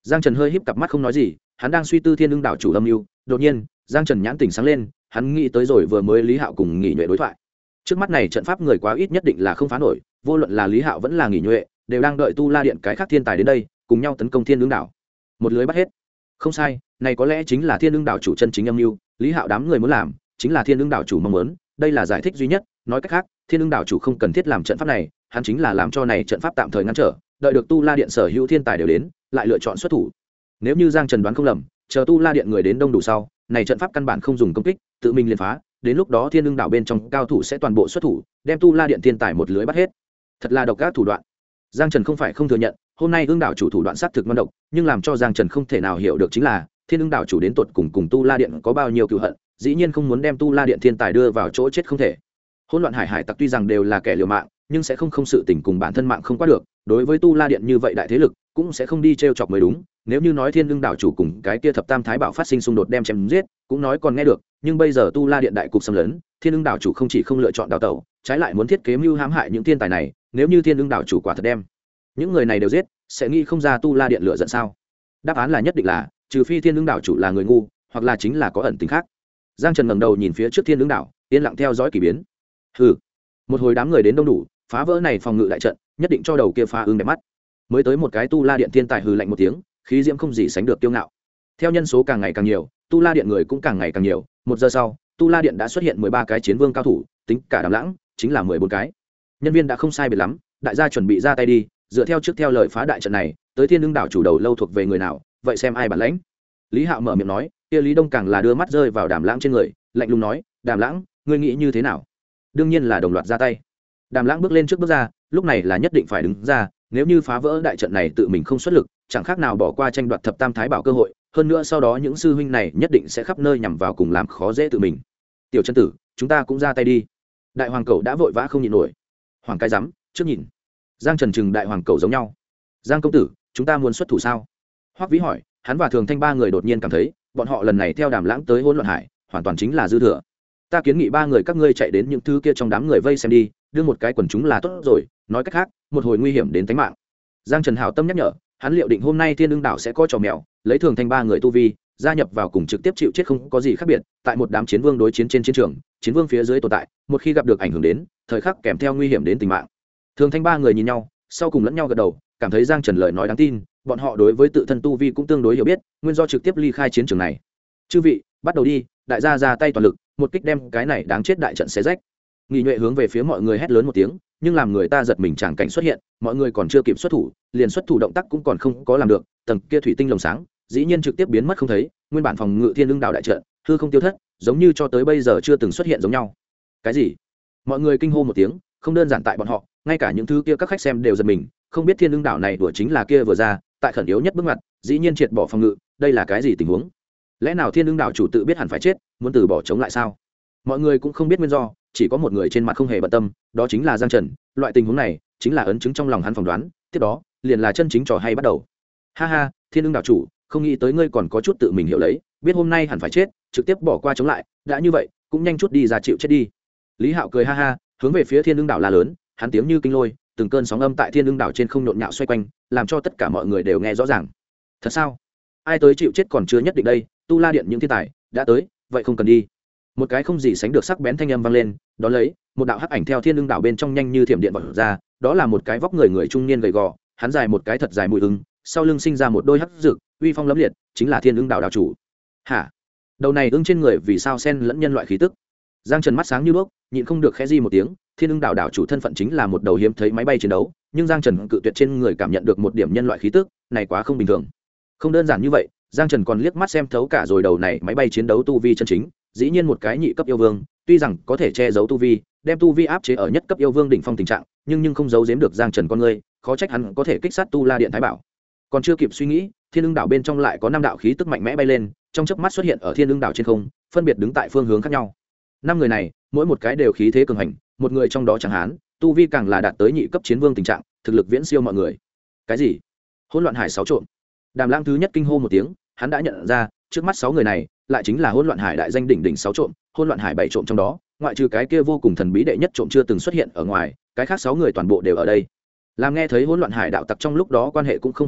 Giang Trần hơi híp cặp mắt không nói gì, hắn đang suy tư thiên ưng đảo chủ âm mưu. Đột nhiên Giang Trần nhãn tỉnh sáng lên, hắn nghĩ tới rồi vừa mới Lý Hạo cùng Nghỉ Nhuệ đối thoại. Trước mắt này trận pháp người quá ít nhất định là không phá nổi, vô luận là Lý Hạo vẫn là Nghỉ Nhuệ đều đang đợi Tu La Điện cái khác thiên tài đến đây cùng nhau tấn công thiên ưng đảo, một lưới bắt hết. Không sai, này có lẽ chính là thiên ưng đảo chủ chân chính âm mưu. Lý Hạo đám người muốn làm chính là thiên ưng đảo chủ mong muốn, đây là giải thích duy nhất. Nói cách khác, thiên ưng đảo chủ không cần thiết làm trận pháp này, hắn chính là làm cho này trận pháp tạm thời ngăn trở, đợi được Tu La Điện sở hữu thiên tài đều đến lại lựa chọn xuất thủ. Nếu như Giang Trần đoán không lầm, chờ Tu La Điện người đến đông đủ sau, này trận pháp căn bản không dùng công kích, tự mình liền phá, đến lúc đó thiên ưng đảo bên trong cao thủ sẽ toàn bộ xuất thủ, đem Tu La Điện thiên tài một lưới bắt hết. Thật là độc ác thủ đoạn. Giang Trần không phải không thừa nhận, hôm nay ưng đảo chủ thủ đoạn sát thực ngon độc, nhưng làm cho Giang Trần không thể nào hiểu được chính là thiên ưng đảo chủ đến tột cùng Tu La Điện có bao nhiêu cừu hận, dĩ nhiên không muốn đem Tu La Điện thiên tài đưa vào chỗ chết không thể. Hỗn loạn hải tặc tuy rằng đều là kẻ liều mạng, nhưng sẽ không sự tình cùng bản thân mạng không qua được, đối với Tu La Điện như vậy đại thế lực cũng sẽ không đi trêu chọc mới đúng. Nếu như nói thiên ưng đảo chủ cùng cái kia thập tam thái bảo phát sinh xung đột đem chém giết cũng nói còn nghe được, nhưng bây giờ Tu La Điện đại cục xâm lấn, thiên ưng đảo chủ không chỉ không lựa chọn đào tẩu, trái lại muốn thiết kế mưu hãm hại những thiên tài này. Nếu như thiên ưng đảo chủ quả thật đem những người này đều giết, sẽ nghĩ không ra Tu La Điện lựa giận sao? Đáp án là nhất định là trừ phi thiên ưng đảo chủ là người ngu, hoặc là chính là có ẩn tình khác. Giang Trần ngẩng đầu nhìn phía trước thiên ưng đảo, yên lặng theo dõi kỳ biến. Hừ, một hồi đám người đến đông đủ, phá vỡ này phòng ngự đại trận, nhất định cho đầu kia phá ưng đẹp mắt. Mới tới một cái Tu La Điện thiên tài hừ lạnh một tiếng, khí diễm không gì sánh được kiêu ngạo. Theo nhân số càng ngày càng nhiều, Tu La Điện người cũng càng ngày càng nhiều. Một giờ sau, Tu La Điện đã xuất hiện 13 cái chiến vương cao thủ, tính cả Đàm Lãng chính là 14 cái. Nhân viên đã không sai biệt lắm, đại gia chuẩn bị ra tay đi. Dựa theo trước theo lời phá đại trận này, tới thiên ưng đảo chủ đầu lâu thuộc về người nào, vậy xem ai bản lãnh. Lý Hạo mở miệng nói, kia Lý Đông càng là đưa mắt rơi vào Đàm Lãng trên người, lạnh lùng nói, Đàm Lãng, ngươi nghĩ như thế nào? Đương nhiên là đồng loạt ra tay. Đàm Lãng bước lên trước bước ra, lúc này là nhất định phải đứng ra, nếu như phá vỡ đại trận này tự mình không xuất lực, chẳng khác nào bỏ qua tranh đoạt thập tam thái bảo cơ hội, hơn nữa sau đó những sư huynh này nhất định sẽ khắp nơi nhằm vào cùng làm khó dễ tự mình. Tiểu chân tử, chúng ta cũng ra tay đi. Đại hoàng cẩu đã vội vã không nhịn nổi. Hoàng cái rắm, trước nhìn. Giang Trần trừng đại hoàng cẩu giống nhau. Giang công tử, chúng ta muốn xuất thủ sao? Hoắc Vĩ hỏi, hắn và Thường Thanh ba người đột nhiên cảm thấy, bọn họ lần này theo Đàm Lãng tới Hỗn Loạn Hải, hoàn toàn chính là dư thừa. Ta kiến nghị ba người các ngươi chạy đến những thứ kia trong đám người vây xem đi, đưa một cái quần chúng là tốt rồi, nói cách khác, một hồi nguy hiểm đến tính mạng. Giang Trần hảo tâm nhắc nhở, hắn liệu định hôm nay thiên ưng đảo sẽ có trò mèo, lấy Thường Thanh ba người tu vi gia nhập vào cùng trực tiếp chịu chết không có gì khác biệt. Tại một đám chiến vương đối chiến trên chiến trường, chiến vương phía dưới tồn tại, một khi gặp được ảnh hưởng đến thời khắc kèm theo nguy hiểm đến tính mạng. Thường Thanh ba người nhìn nhau, sau cùng lẫn nhau gật đầu, cảm thấy Giang Trần lời nói đáng tin, bọn họ đối với tự thân tu vi cũng tương đối hiểu biết, nguyên do trực tiếp ly khai chiến trường này. Chư vị, bắt đầu đi, đại gia ra tay toàn lực, một kích đem cái này đáng chết đại trận xé rách. Nghị Nhuệ hướng về phía mọi người hét lớn một tiếng, nhưng làm người ta giật mình chẳng cảnh xuất hiện, mọi người còn chưa kịp xuất thủ, liền xuất thủ động tác cũng còn không có làm được, tầng kia thủy tinh lồng sáng dĩ nhiên trực tiếp biến mất không thấy, nguyên bản phòng ngự thiên ưng đảo đại trận hư không tiêu thất, giống như cho tới bây giờ chưa từng xuất hiện giống nhau. Cái gì? Mọi người kinh hô một tiếng, không đơn giản tại bọn họ, ngay cả những thứ kia các khách xem đều giật mình, không biết thiên ưng đảo này đùa chính là kia vừa ra, tại khẩn yếu nhất bước ngoặt, dĩ nhiên triệt bỏ phòng ngự, đây là cái gì tình huống? Lẽ nào thiên ưng đảo chủ tự biết hẳn phải chết, muốn từ bỏ chống lại sao? Mọi người cũng không biết nguyên do, chỉ có một người trên mặt không hề bận tâm, đó chính là Giang Trần. Loại tình huống này chính là ấn chứng trong lòng hắn phỏng đoán, tiếp đó liền là chân chính trò hay bắt đầu. Ha ha, thiên ưng đảo chủ, không nghĩ tới ngươi còn có chút tự mình hiểu lấy, biết hôm nay hẳn phải chết, trực tiếp bỏ qua chống lại, đã như vậy cũng nhanh chút đi ra chịu chết đi. Lý Hạo cười ha ha, hướng về phía thiên ưng đảo la lớn, hắn tiếng như kinh lôi, từng cơn sóng âm tại thiên ưng đảo trên không nhộn nhạo xoay quanh, làm cho tất cả mọi người đều nghe rõ ràng. Thật sao? Ai tới chịu chết còn chưa nhất định đây, Tu La Điện những thiên tài đã tới, vậy không cần đi. Một cái không gì sánh được sắc bén thanh âm vang lên, đó lấy một đạo hắc ảnh theo thiên ưng đảo bên trong nhanh như thiểm điện vọt ra, đó là một cái vóc người trung niên gầy gò, hắn dài một cái thật dài mũi ưng, sau lưng sinh ra một đôi hắc rực, uy phong lẫm liệt, chính là thiên ưng đảo đảo chủ. Hả? Đầu này ưng trên người vì sao xen lẫn nhân loại khí tức? Giang Trần mắt sáng như đuốc, nhịn không được khẽ di một tiếng, thiên ưng đảo đảo chủ thân phận chính là một đầu hiếm thấy máy bay chiến đấu, nhưng Giang Trần cự tuyệt trên người cảm nhận được một điểm nhân loại khí tức, này quá không bình thường. Không đơn giản như vậy, Giang Trần còn liếc mắt xem thấu cả rồi đầu này máy bay chiến đấu tu vi chân chính, dĩ nhiên một cái nhị cấp yêu vương, tuy rằng có thể che giấu tu vi, đem tu vi áp chế ở nhất cấp yêu vương đỉnh phong tình trạng, nhưng không giấu giếm được Giang Trần con người, khó trách hắn có thể kích sát Tu La Điện Thái Bảo. Còn chưa kịp suy nghĩ, thiên ưng đảo bên trong lại có 5 đạo khí tức mạnh mẽ bay lên, trong chớp mắt xuất hiện ở thiên ưng đảo trên không, phân biệt đứng tại phương hướng khác nhau. 5 người này, mỗi một cái đều khí thế cường hành, một người trong đó chẳng hán, tu vi càng là đạt tới nhị cấp chiến vương tình trạng, thực lực viễn siêu mọi người. Cái gì? Hỗn Loạn Hải 6 trộm. Đàm Lãng thứ nhất kinh hô một tiếng, hắn đã nhận ra, trước mắt 6 người này, lại chính là Hỗn Loạn Hải đại danh đỉnh đỉnh 6 trộm, Hỗn Loạn Hải 7 trộm trong đó, ngoại trừ cái kia vô cùng thần bí đệ nhất trộm chưa từng xuất hiện ở ngoài, cái khác 6 người toàn bộ đều ở đây. Làm nghe thấy Hỗn Loạn Hải đạo tặc trong lúc đó quan hệ cũng không hòa hợp,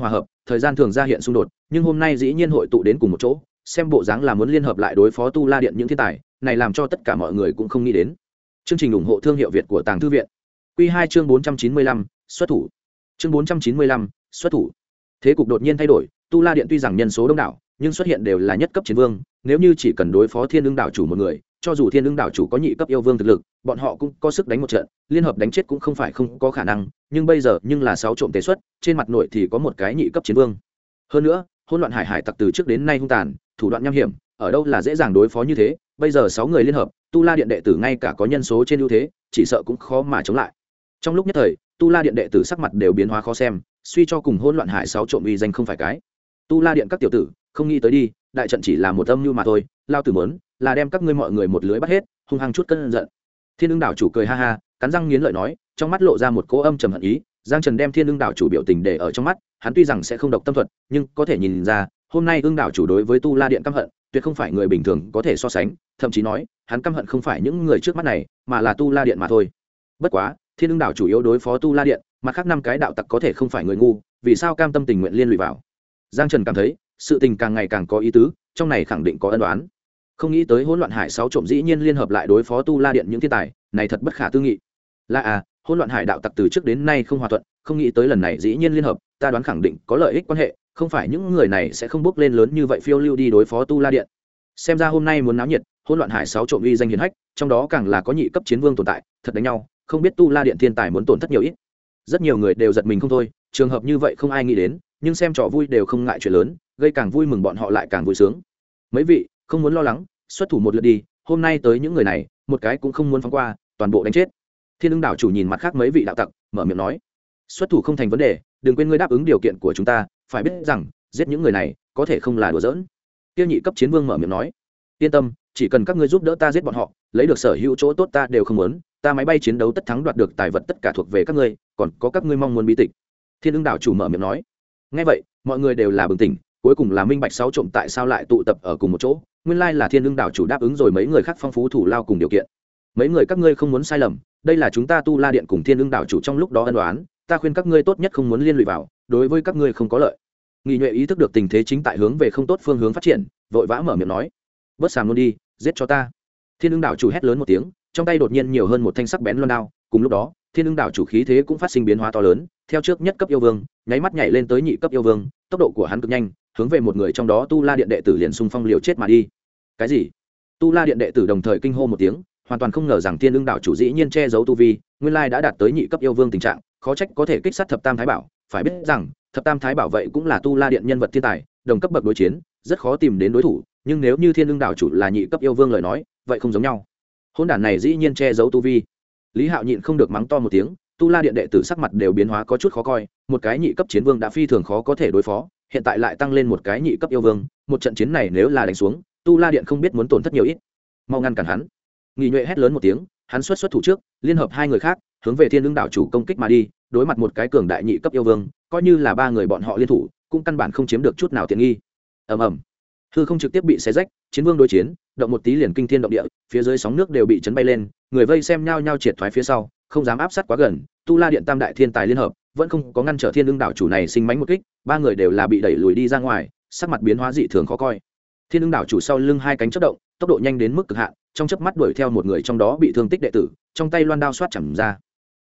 thời gian thường ra hiện xung đột nhưng hôm nay dĩ nhiên hội tụ đến cùng một chỗ, xem bộ dáng là muốn liên hợp lại đối phó Tu La Điện những thiên tài này, làm cho tất cả mọi người cũng không nghĩ đến. Chương trình ủng hộ thương hiệu Việt của Tàng Thư viện. Quy 2 chương 495, xuất thủ. Chương 495, xuất thủ. Thế cục đột nhiên thay đổi, Tu La Điện tuy rằng nhân số đông đảo, nhưng xuất hiện đều là nhất cấp chiến vương, nếu như chỉ cần đối phó Thiên Ưng đảo chủ một người, cho dù Thiên Ưng đảo chủ có nhị cấp yêu vương thực lực, bọn họ cũng có sức đánh một trận, liên hợp đánh chết cũng không phải không có khả năng, nhưng bây giờ nhưng là 6 trộm tế xuất, trên mặt nội thì có một cái nhị cấp chiến vương. Hơn nữa, hỗn loạn hải tặc từ trước đến nay hung tàn, thủ đoạn nham hiểm, ở đâu là dễ dàng đối phó như thế, bây giờ 6 người liên hợp, Tu La Điện đệ tử ngay cả có nhân số trên ưu thế, chỉ sợ cũng khó mà chống lại. Trong lúc nhất thời, Tu La Điện đệ tử sắc mặt đều biến hóa khó xem, suy cho cùng hỗn loạn hải 6 trộm uy danh không phải cái. Tu La Điện các tiểu tử, không nghĩ tới đi, đại trận chỉ là một âm mưu mà thôi, lao tử muốn là đem các ngươi mọi người một lưới bắt hết, hung hăng chút cơn giận. Thiên Ưng đảo chủ cười ha ha, cắn răng nghiến lợi nói, trong mắt lộ ra một cỗ âm trầm hận ý. Giang Trần đem Thiên Ưng đảo chủ biểu tình để ở trong mắt, hắn tuy rằng sẽ không độc tâm thuật, nhưng có thể nhìn ra, hôm nay Ưng đảo chủ đối với Tu La Điện căm hận, tuyệt không phải người bình thường có thể so sánh, thậm chí nói, hắn căm hận không phải những người trước mắt này, mà là Tu La Điện mà thôi. Bất quá, Thiên Ưng đảo chủ yếu đối phó Tu La Điện, mặt khác 5 cái đạo tặc có thể không phải người ngu, vì sao cam tâm tình nguyện liên lụy vào. Giang Trần cảm thấy, sự tình càng ngày càng có ý tứ, trong này khẳng định có ân oán. Không nghĩ tới hỗn loạn hải 6 trộm dĩ nhiên liên hợp lại đối phó Tu La Điện những thiên tài, này thật bất khả tư nghị. Là hỗn loạn hải đạo tặc từ trước đến nay không hòa thuận, không nghĩ tới lần này dĩ nhiên liên hợp, ta đoán khẳng định có lợi ích quan hệ, không phải những người này sẽ không bước lên lớn như vậy phiêu lưu đi đối phó Tu La Điện. Xem ra hôm nay muốn náo nhiệt, hỗn loạn hải 6 trộm uy danh hiển hách, trong đó càng là có nhị cấp chiến vương tồn tại, thật đánh nhau, không biết Tu La Điện thiên tài muốn tổn thất nhiều ít. Rất nhiều người đều giật mình không thôi, trường hợp như vậy không ai nghĩ đến, nhưng xem trò vui đều không ngại chuyện lớn, gây càng vui mừng bọn họ lại càng vui sướng. Mấy vị không muốn lo lắng, xuất thủ một lượt đi, hôm nay tới những người này, một cái cũng không muốn phóng qua, toàn bộ đánh chết. Thiên Ưng đảo chủ nhìn mặt khác mấy vị đạo tặc, mở miệng nói, xuất thủ không thành vấn đề, đừng quên ngươi đáp ứng điều kiện của chúng ta, phải biết rằng giết những người này có thể không là đùa giỡn. Tiêu nhị cấp chiến vương mở miệng nói, yên tâm, chỉ cần các ngươi giúp đỡ ta giết bọn họ, lấy được sở hữu chỗ tốt ta đều không muốn, ta máy bay chiến đấu tất thắng đoạt được tài vật tất cả thuộc về các ngươi, còn có các ngươi mong muốn bí tịch. Thiên Ưng đảo chủ mở miệng nói. Nghe vậy, mọi người đều là bừng tỉnh, cuối cùng là minh bạch 6 trộm tại sao lại tụ tập ở cùng một chỗ, nguyên lai là Thiên Ưng đảo chủ đáp ứng rồi mấy người khác phong phú thủ lao cùng điều kiện. Mấy người các ngươi không muốn sai lầm, đây là chúng ta Tu La Điện cùng Thiên Ưng đảo chủ trong lúc đó ân oán, ta khuyên các ngươi tốt nhất không muốn liên lụy vào, đối với các ngươi không có lợi. Nghị Nhuệ ý thức được tình thế chính tại hướng về không tốt phương hướng phát triển, vội vã mở miệng nói, bớt sàm luôn đi, giết cho ta. Thiên Ưng đảo chủ hét lớn một tiếng, trong tay đột nhiên nhiều hơn một thanh sắc bén loan đao, cùng lúc đó Thiên Ưng đảo chủ khí thế cũng phát sinh biến hóa to lớn, theo trước nhất cấp yêu vương nháy mắt nhảy lên tới nhị cấp yêu vương, tốc độ của hắn cực nhanh, hướng về một người trong đó Tu La Điện đệ tử liền xung phong liều chết mà đi. Cái gì? Tu La Điện đệ tử đồng thời kinh hô một tiếng, hoàn toàn không ngờ rằng Thiên Ưng đảo chủ dĩ nhiên che giấu tu vi, nguyên lai đã đạt tới nhị cấp yêu vương tình trạng, khó trách có thể kích sát thập tam thái bảo. Phải biết rằng thập tam thái bảo vậy cũng là Tu La Điện nhân vật thiên tài, đồng cấp bậc đối chiến rất khó tìm đến đối thủ, nhưng nếu như Thiên Ưng đảo chủ là nhị cấp yêu vương lời nói, vậy không giống nhau. Hỗn đản này dĩ nhiên che giấu tu vi. Lý Hạo nhịn không được mắng to một tiếng, Tu La Điện đệ tử sắc mặt đều biến hóa có chút khó coi, một cái nhị cấp chiến vương đã phi thường khó có thể đối phó, hiện tại lại tăng lên một cái nhị cấp yêu vương, một trận chiến này nếu là đánh xuống, Tu La Điện không biết muốn tổn thất nhiều ít. Mau ngăn cản hắn. Nghị Nhuệ hét lớn một tiếng, hắn xuất thủ trước, liên hợp 2 người khác, hướng về Thiên Ưng đảo chủ công kích mà đi, đối mặt một cái cường đại nhị cấp yêu vương, coi như là 3 người bọn họ liên thủ, cũng căn bản không chiếm được chút nào tiện nghi. Ầm ầm. Hư không trực tiếp bị xé rách, chiến vương đối chiến, động một tí liền kinh thiên động địa, phía dưới sóng nước đều bị chấn bay lên, người vây xem nhao nhao triệt thoái phía sau, không dám áp sát quá gần. Tu La Điện tam đại thiên tài liên hợp, vẫn không có ngăn trở Thiên Ưng đảo chủ này sinh mánh một kích, 3 người đều là bị đẩy lùi đi ra ngoài, sắc mặt biến hóa dị thường khó coi. Thiên Ưng đảo chủ sau lưng 2 cánh chớp động, tốc độ nhanh đến mức cực hạn, trong chớp mắt đuổi theo một người trong đó bị thương tích đệ tử, trong tay loan đao xoát chầm ra.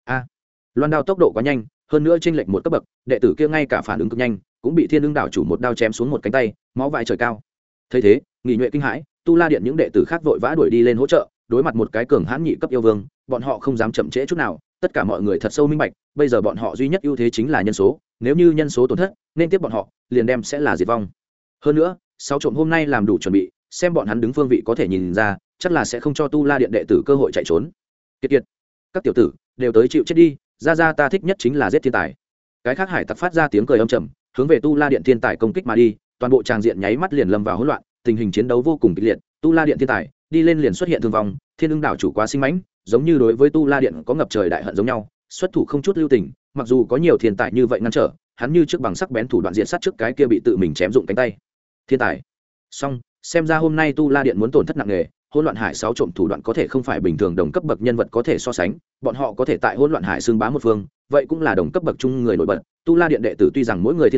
Loan đao tốc độ quá nhanh, hơn nữa chênh lệch một cấp bậc, đệ tử kia ngay cả phản ứng cực nhanh, cũng bị Thiên Ưng đảo chủ một đao chém xuống một cánh tay, máu vãi trời cao. Thấy thế, Nghị Nhuệ kinh hãi, Tu La Điện những đệ tử khác vội vã đuổi đi lên hỗ trợ, đối mặt một cái cường hãn nhị cấp yêu vương, bọn họ không dám chậm trễ chút nào, tất cả mọi người thật sâu minh bạch, bây giờ bọn họ duy nhất ưu thế chính là nhân số, nếu như nhân số tổn thất, nên tiếp bọn họ, liền đem sẽ là diệt vong. Hơn nữa, 6 trộm hôm nay làm đủ chuẩn bị, xem bọn hắn đứng phương vị có thể nhìn ra, chắc là sẽ không cho Tu La Điện đệ tử cơ hội chạy trốn. Kiệt, các tiểu tử đều tới chịu chết đi, ra ta thích nhất chính là giết thiên tài. Cái khác hải tặc phát ra tiếng cười âm trầm, hướng về Tu La Điện thiên tài công kích mà đi, toàn bộ tràng diện nháy mắt liền lâm vào hỗn loạn, tình hình chiến đấu vô cùng kịch liệt. Tu La Điện thiên tài đi lên liền xuất hiện thương vong, Thiên Ưng đảo chủ quá sinh mãnh, giống như đối với Tu La Điện có ngập trời đại hận giống nhau, xuất thủ không chút lưu tình, mặc dù có nhiều thiên tài như vậy ngăn trở, hắn như trước bằng sắc bén thủ đoạn diện sát trước cái kia bị tự mình chém dụng cánh tay. Thiên tài. Xong, xem ra hôm nay Tu La Điện muốn tổn thất nặng nề, hỗn loạn hải 6 trộm thủ đoạn có thể không phải bình thường đồng cấp bậc nhân vật có thể so sánh, bọn họ có thể tại hỗn loạn hải xương bá một phương, vậy cũng là đồng cấp bậc trung người nổi bật. Tu La Điện đệ tử tuy rằng mỗi người thiên tài,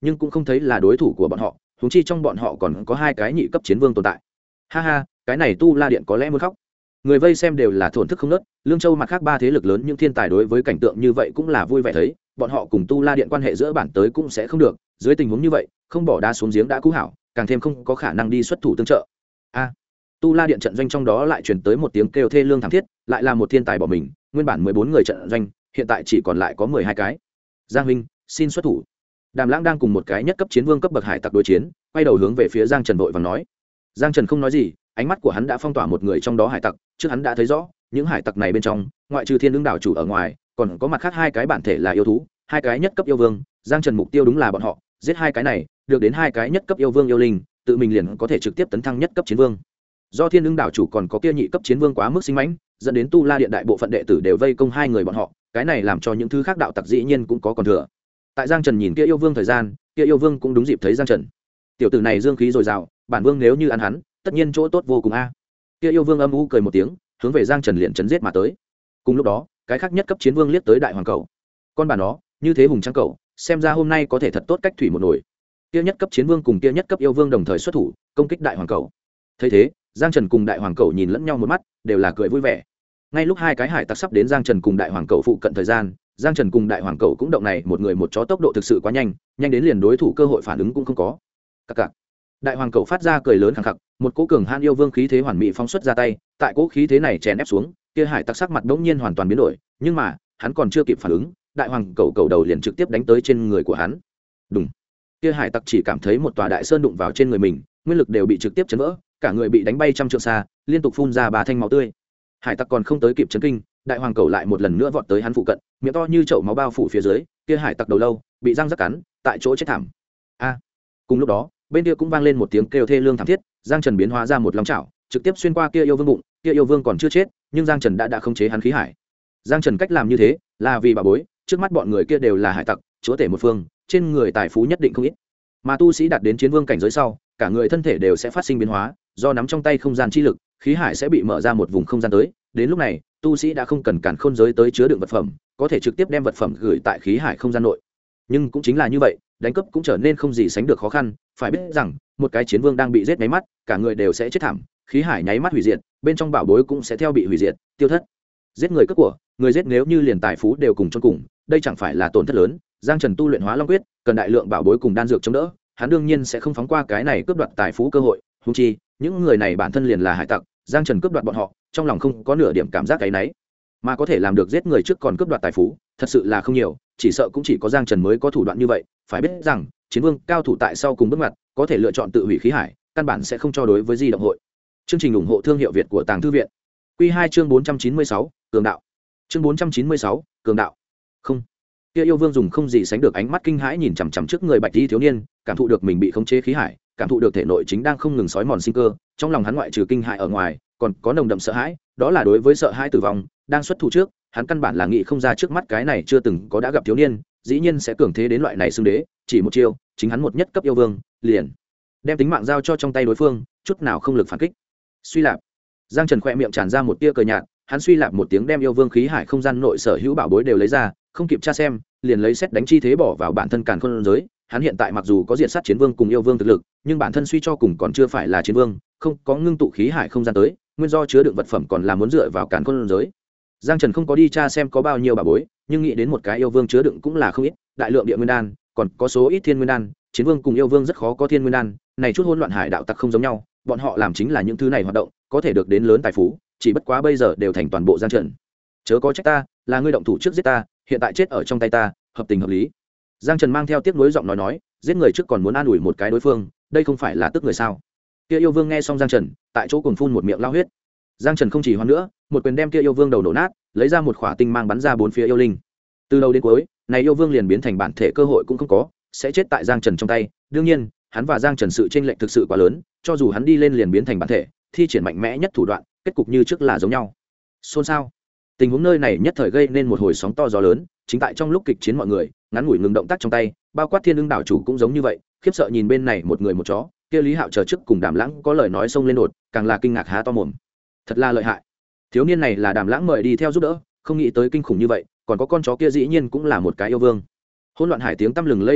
nhưng cũng không thấy là đối thủ của bọn họ, huống chi trong bọn họ còn có hai cái nhị cấp chiến vương tồn tại. Ha ha, cái này Tu La Điện có lẽ muốn khóc. Người vây xem đều là thổn thức không nớt, Lương Châu mặt khác ba thế lực lớn những thiên tài đối với cảnh tượng như vậy cũng là vui vẻ thấy, bọn họ cùng Tu La Điện quan hệ giữa bản tới cũng sẽ không được, dưới tình huống như vậy, không bỏ đá xuống giếng đã cứu hảo, càng thêm không có khả năng đi xuất thủ tương trợ. A, Tu La Điện trận doanh trong đó lại truyền tới một tiếng kêu thê lương thảm thiết, lại là một thiên tài bỏ mình, nguyên bản 14 người trận doanh, hiện tại chỉ còn lại có 12 cái. Giang huynh, xin xuất thủ. Đàm Lãng đang cùng một cái nhất cấp chiến vương cấp bậc hải tặc đối chiến, quay đầu hướng về phía Giang Trần vội vàng nói. Giang Trần không nói gì, ánh mắt của hắn đã phong tỏa một người trong đó hải tặc, trước hắn đã thấy rõ, những hải tặc này bên trong, ngoại trừ Thiên Lương đảo chủ ở ngoài, còn có mặt khác hai cái bản thể là yêu thú, hai cái nhất cấp yêu vương, Giang Trần mục tiêu đúng là bọn họ, giết hai cái này, được đến hai cái nhất cấp yêu vương yêu linh, tự mình liền có thể trực tiếp tấn thăng nhất cấp chiến vương. Do Thiên Lương đảo chủ còn có kia nhị cấp chiến vương quá mức sinh mãnh, dẫn đến Tu La Điện đại bộ phận đệ tử đều vây công hai người bọn họ, cái này làm cho những thứ khác đạo tặc dĩ nhiên cũng có còn thừa. Tại Giang Trần nhìn kia yêu vương thời gian, kia yêu vương cũng đúng dịp thấy Giang Trần. Tiểu tử này dương khí dồi dào, bản vương nếu như ăn hắn, tất nhiên chỗ tốt vô cùng a. Kia yêu vương âm u cười một tiếng, hướng về Giang Trần liền chấn giết mà tới. Cùng lúc đó, cái khác nhất cấp chiến vương liếc tới đại hoàng cầu. Con bà nó, như thế hùng trắng cầu, xem ra hôm nay có thể thật tốt cách thủy một nồi. Kia nhất cấp chiến vương cùng kia nhất cấp yêu vương đồng thời xuất thủ, công kích đại hoàng cầu. Thấy thế, Giang Trần cùng đại hoàng cầu nhìn lẫn nhau một mắt, đều là cười vui vẻ. Ngay lúc hai cái hải tặc sắp đến Giang Trần cùng đại hoàng cầu phụ cận thời gian, Giang Trần cùng đại hoàng cầu cũng động này, một người một chó tốc độ thực sự quá nhanh, nhanh đến liền đối thủ cơ hội phản ứng cũng không có. Cặc cặc. Đại hoàng cầu phát ra cười lớn khẳng khặc, một cỗ cường han yêu vương khí thế hoàn mỹ phóng xuất ra tay, tại cỗ khí thế này chèn ép xuống, kia hải tặc sắc mặt bỗng nhiên hoàn toàn biến đổi, nhưng mà, hắn còn chưa kịp phản ứng, đại hoàng cầu đầu liền trực tiếp đánh tới trên người của hắn. Đùng. Kia hải tặc chỉ cảm thấy một tòa đại sơn đụng vào trên người mình, nguyên lực đều bị trực tiếp chấn vỡ, cả người bị đánh bay trăm trượng xa, liên tục phun ra ba thanh máu tươi. Hải tặc còn không tới kịp chấn kinh, đại hoàng cầu lại một lần nữa vọt tới hắn phụ cận, miệng to như chậu máu bao phủ phía dưới, kia hải tặc đầu lâu bị răng rắc cắn, tại chỗ chết thảm. A. Cùng lúc đó, bên kia cũng vang lên một tiếng kêu thê lương thảm thiết, Giang Trần biến hóa ra một long chảo, trực tiếp xuyên qua kia yêu vương bụng, kia yêu vương còn chưa chết, nhưng Giang Trần đã khống chế hắn khí hải. Giang Trần cách làm như thế, là vì bà bối, trước mắt bọn người kia đều là hải tặc, chúa tể một phương, trên người tài phú nhất định không ít. Mà tu sĩ đạt đến chiến vương cảnh giới sau, cả người thân thể đều sẽ phát sinh biến hóa, do nắm trong tay không gian chi lực, khí hải sẽ bị mở ra một vùng không gian tới, đến lúc này, tu sĩ đã không cần cản khôn giới tới chứa đựng vật phẩm, có thể trực tiếp đem vật phẩm gửi tại khí hải không gian nội. Nhưng cũng chính là như vậy, đánh cướp cũng trở nên không gì sánh được khó khăn, phải biết rằng, một cái chiến vương đang bị giết nháy mắt, cả người đều sẽ chết thảm, khí hải nháy mắt hủy diệt, bên trong bảo bối cũng sẽ theo bị hủy diệt, tiêu thất. Giết người cướp của, người giết nếu như liền tài phú đều cùng chôn cùng, đây chẳng phải là tổn thất lớn. Giang Trần tu luyện Hóa Long quyết, cần đại lượng bảo bối cùng đan dược chống đỡ, hắn đương nhiên sẽ không phóng qua cái này cướp đoạt tài phú cơ hội, huống chi, những người này bản thân liền là hải tặc, Giang Trần cướp đoạt bọn họ, trong lòng không có nửa điểm cảm giác cái nấy, mà có thể làm được giết người trước còn cướp đoạt tài phú, thật sự là không nhiều, chỉ sợ cũng chỉ có Giang Trần mới có thủ đoạn như vậy. Phải biết rằng, chiến vương cao thủ tại sau cùng bước ngoặt, có thể lựa chọn tự hủy khí hải, căn bản sẽ không cho đối với di động hội. Chương trình ủng hộ thương hiệu Việt của Tàng Thư viện. Quy 2 chương 496, cường đạo. Chương 496, cường đạo. Không. Kia yêu vương dùng không gì sánh được ánh mắt kinh hãi nhìn chằm chằm trước người bạch y thiếu niên, cảm thụ được mình bị khống chế khí hải, cảm thụ được thể nội chính đang không ngừng sói mòn sinh cơ, trong lòng hắn ngoại trừ kinh hãi ở ngoài, còn có nồng đậm sợ hãi, đó là đối với sợ hãi tử vong, đang xuất thủ trước, hắn căn bản là nghĩ không ra trước mắt cái này chưa từng có đã gặp thiếu niên, dĩ nhiên sẽ cường thế đến loại này xưng đế, chỉ một chiêu, chính hắn một nhất cấp yêu vương, liền đem tính mạng giao cho trong tay đối phương, chút nào không lực phản kích. Suy lạp. Giang Trần khẽ miệng tràn ra một tia cười nhạt, hắn suy lạp một tiếng đem yêu vương khí hải không gian nội sở hữu bảo bối đều lấy ra, không kịp tra xem, liền lấy xét đánh chi thế bỏ vào bản thân càn khôn giới. Hắn hiện tại mặc dù có diệt sát chiến vương cùng yêu vương thực lực, nhưng bản thân suy cho cùng còn chưa phải là chiến vương, không có ngưng tụ khí hải không gian tới, nguyên do chứa đựng vật phẩm còn là muốn dựa vào càn khôn giới. Giang Trần không có đi tra xem có bao nhiêu bảo bối, nhưng nghĩ đến một cái yêu vương chứa đựng cũng là không ít, đại lượng địa nguyên đan, còn có số ít thiên nguyên đan, chiến vương cùng yêu vương rất khó có thiên nguyên đan, này chút hỗn loạn hải đạo tặc không giống nhau, bọn họ làm chính là những thứ này hoạt động, có thể được đến lớn tài phú, chỉ bất quá bây giờ đều thành toàn bộ Giang Trần. Chớ có trách ta, là ngươi động thủ trước giết ta, hiện tại chết ở trong tay ta, hợp tình hợp lý. Giang Trần mang theo tiếc nuối giọng nói, giết người trước còn muốn an ủi một cái đối phương, đây không phải là tức người sao? Kia yêu vương nghe xong Giang Trần, tại chỗ cùng phun một miệng lao huyết. Giang Trần không chỉ hoan nữa, một quyền đem kia yêu vương đầu nổ nát, lấy ra một khỏa tinh mang bắn ra bốn phía yêu linh. Từ đầu đến cuối, này yêu vương liền biến thành bản thể cơ hội cũng không có, sẽ chết tại Giang Trần trong tay. Đương nhiên, hắn và Giang Trần sự chênh lệch thực sự quá lớn, cho dù hắn đi lên liền biến thành bản thể, thi triển mạnh mẽ nhất thủ đoạn, kết cục như trước là giống nhau. Xôn xao. Tình huống nơi này nhất thời gây nên một hồi sóng to gió lớn, chính tại trong lúc kịch chiến mọi người, ngắn ngủi ngừng động tác trong tay, bao quát Thiên Ưng đảo chủ cũng giống như vậy, khiếp sợ nhìn bên này một người một chó, kia Lý Hạo chờ trước cùng Đàm Lãng có lời nói xông lên đột, càng là kinh ngạc há to mồm. Thật là lợi hại. Thiếu niên này là Đàm Lãng mời đi theo giúp đỡ, không nghĩ tới kinh khủng như vậy, còn có con chó kia dĩ nhiên cũng là một cái yêu vương. Hỗn loạn hải tiếng tăm lừng lây đạo tặc,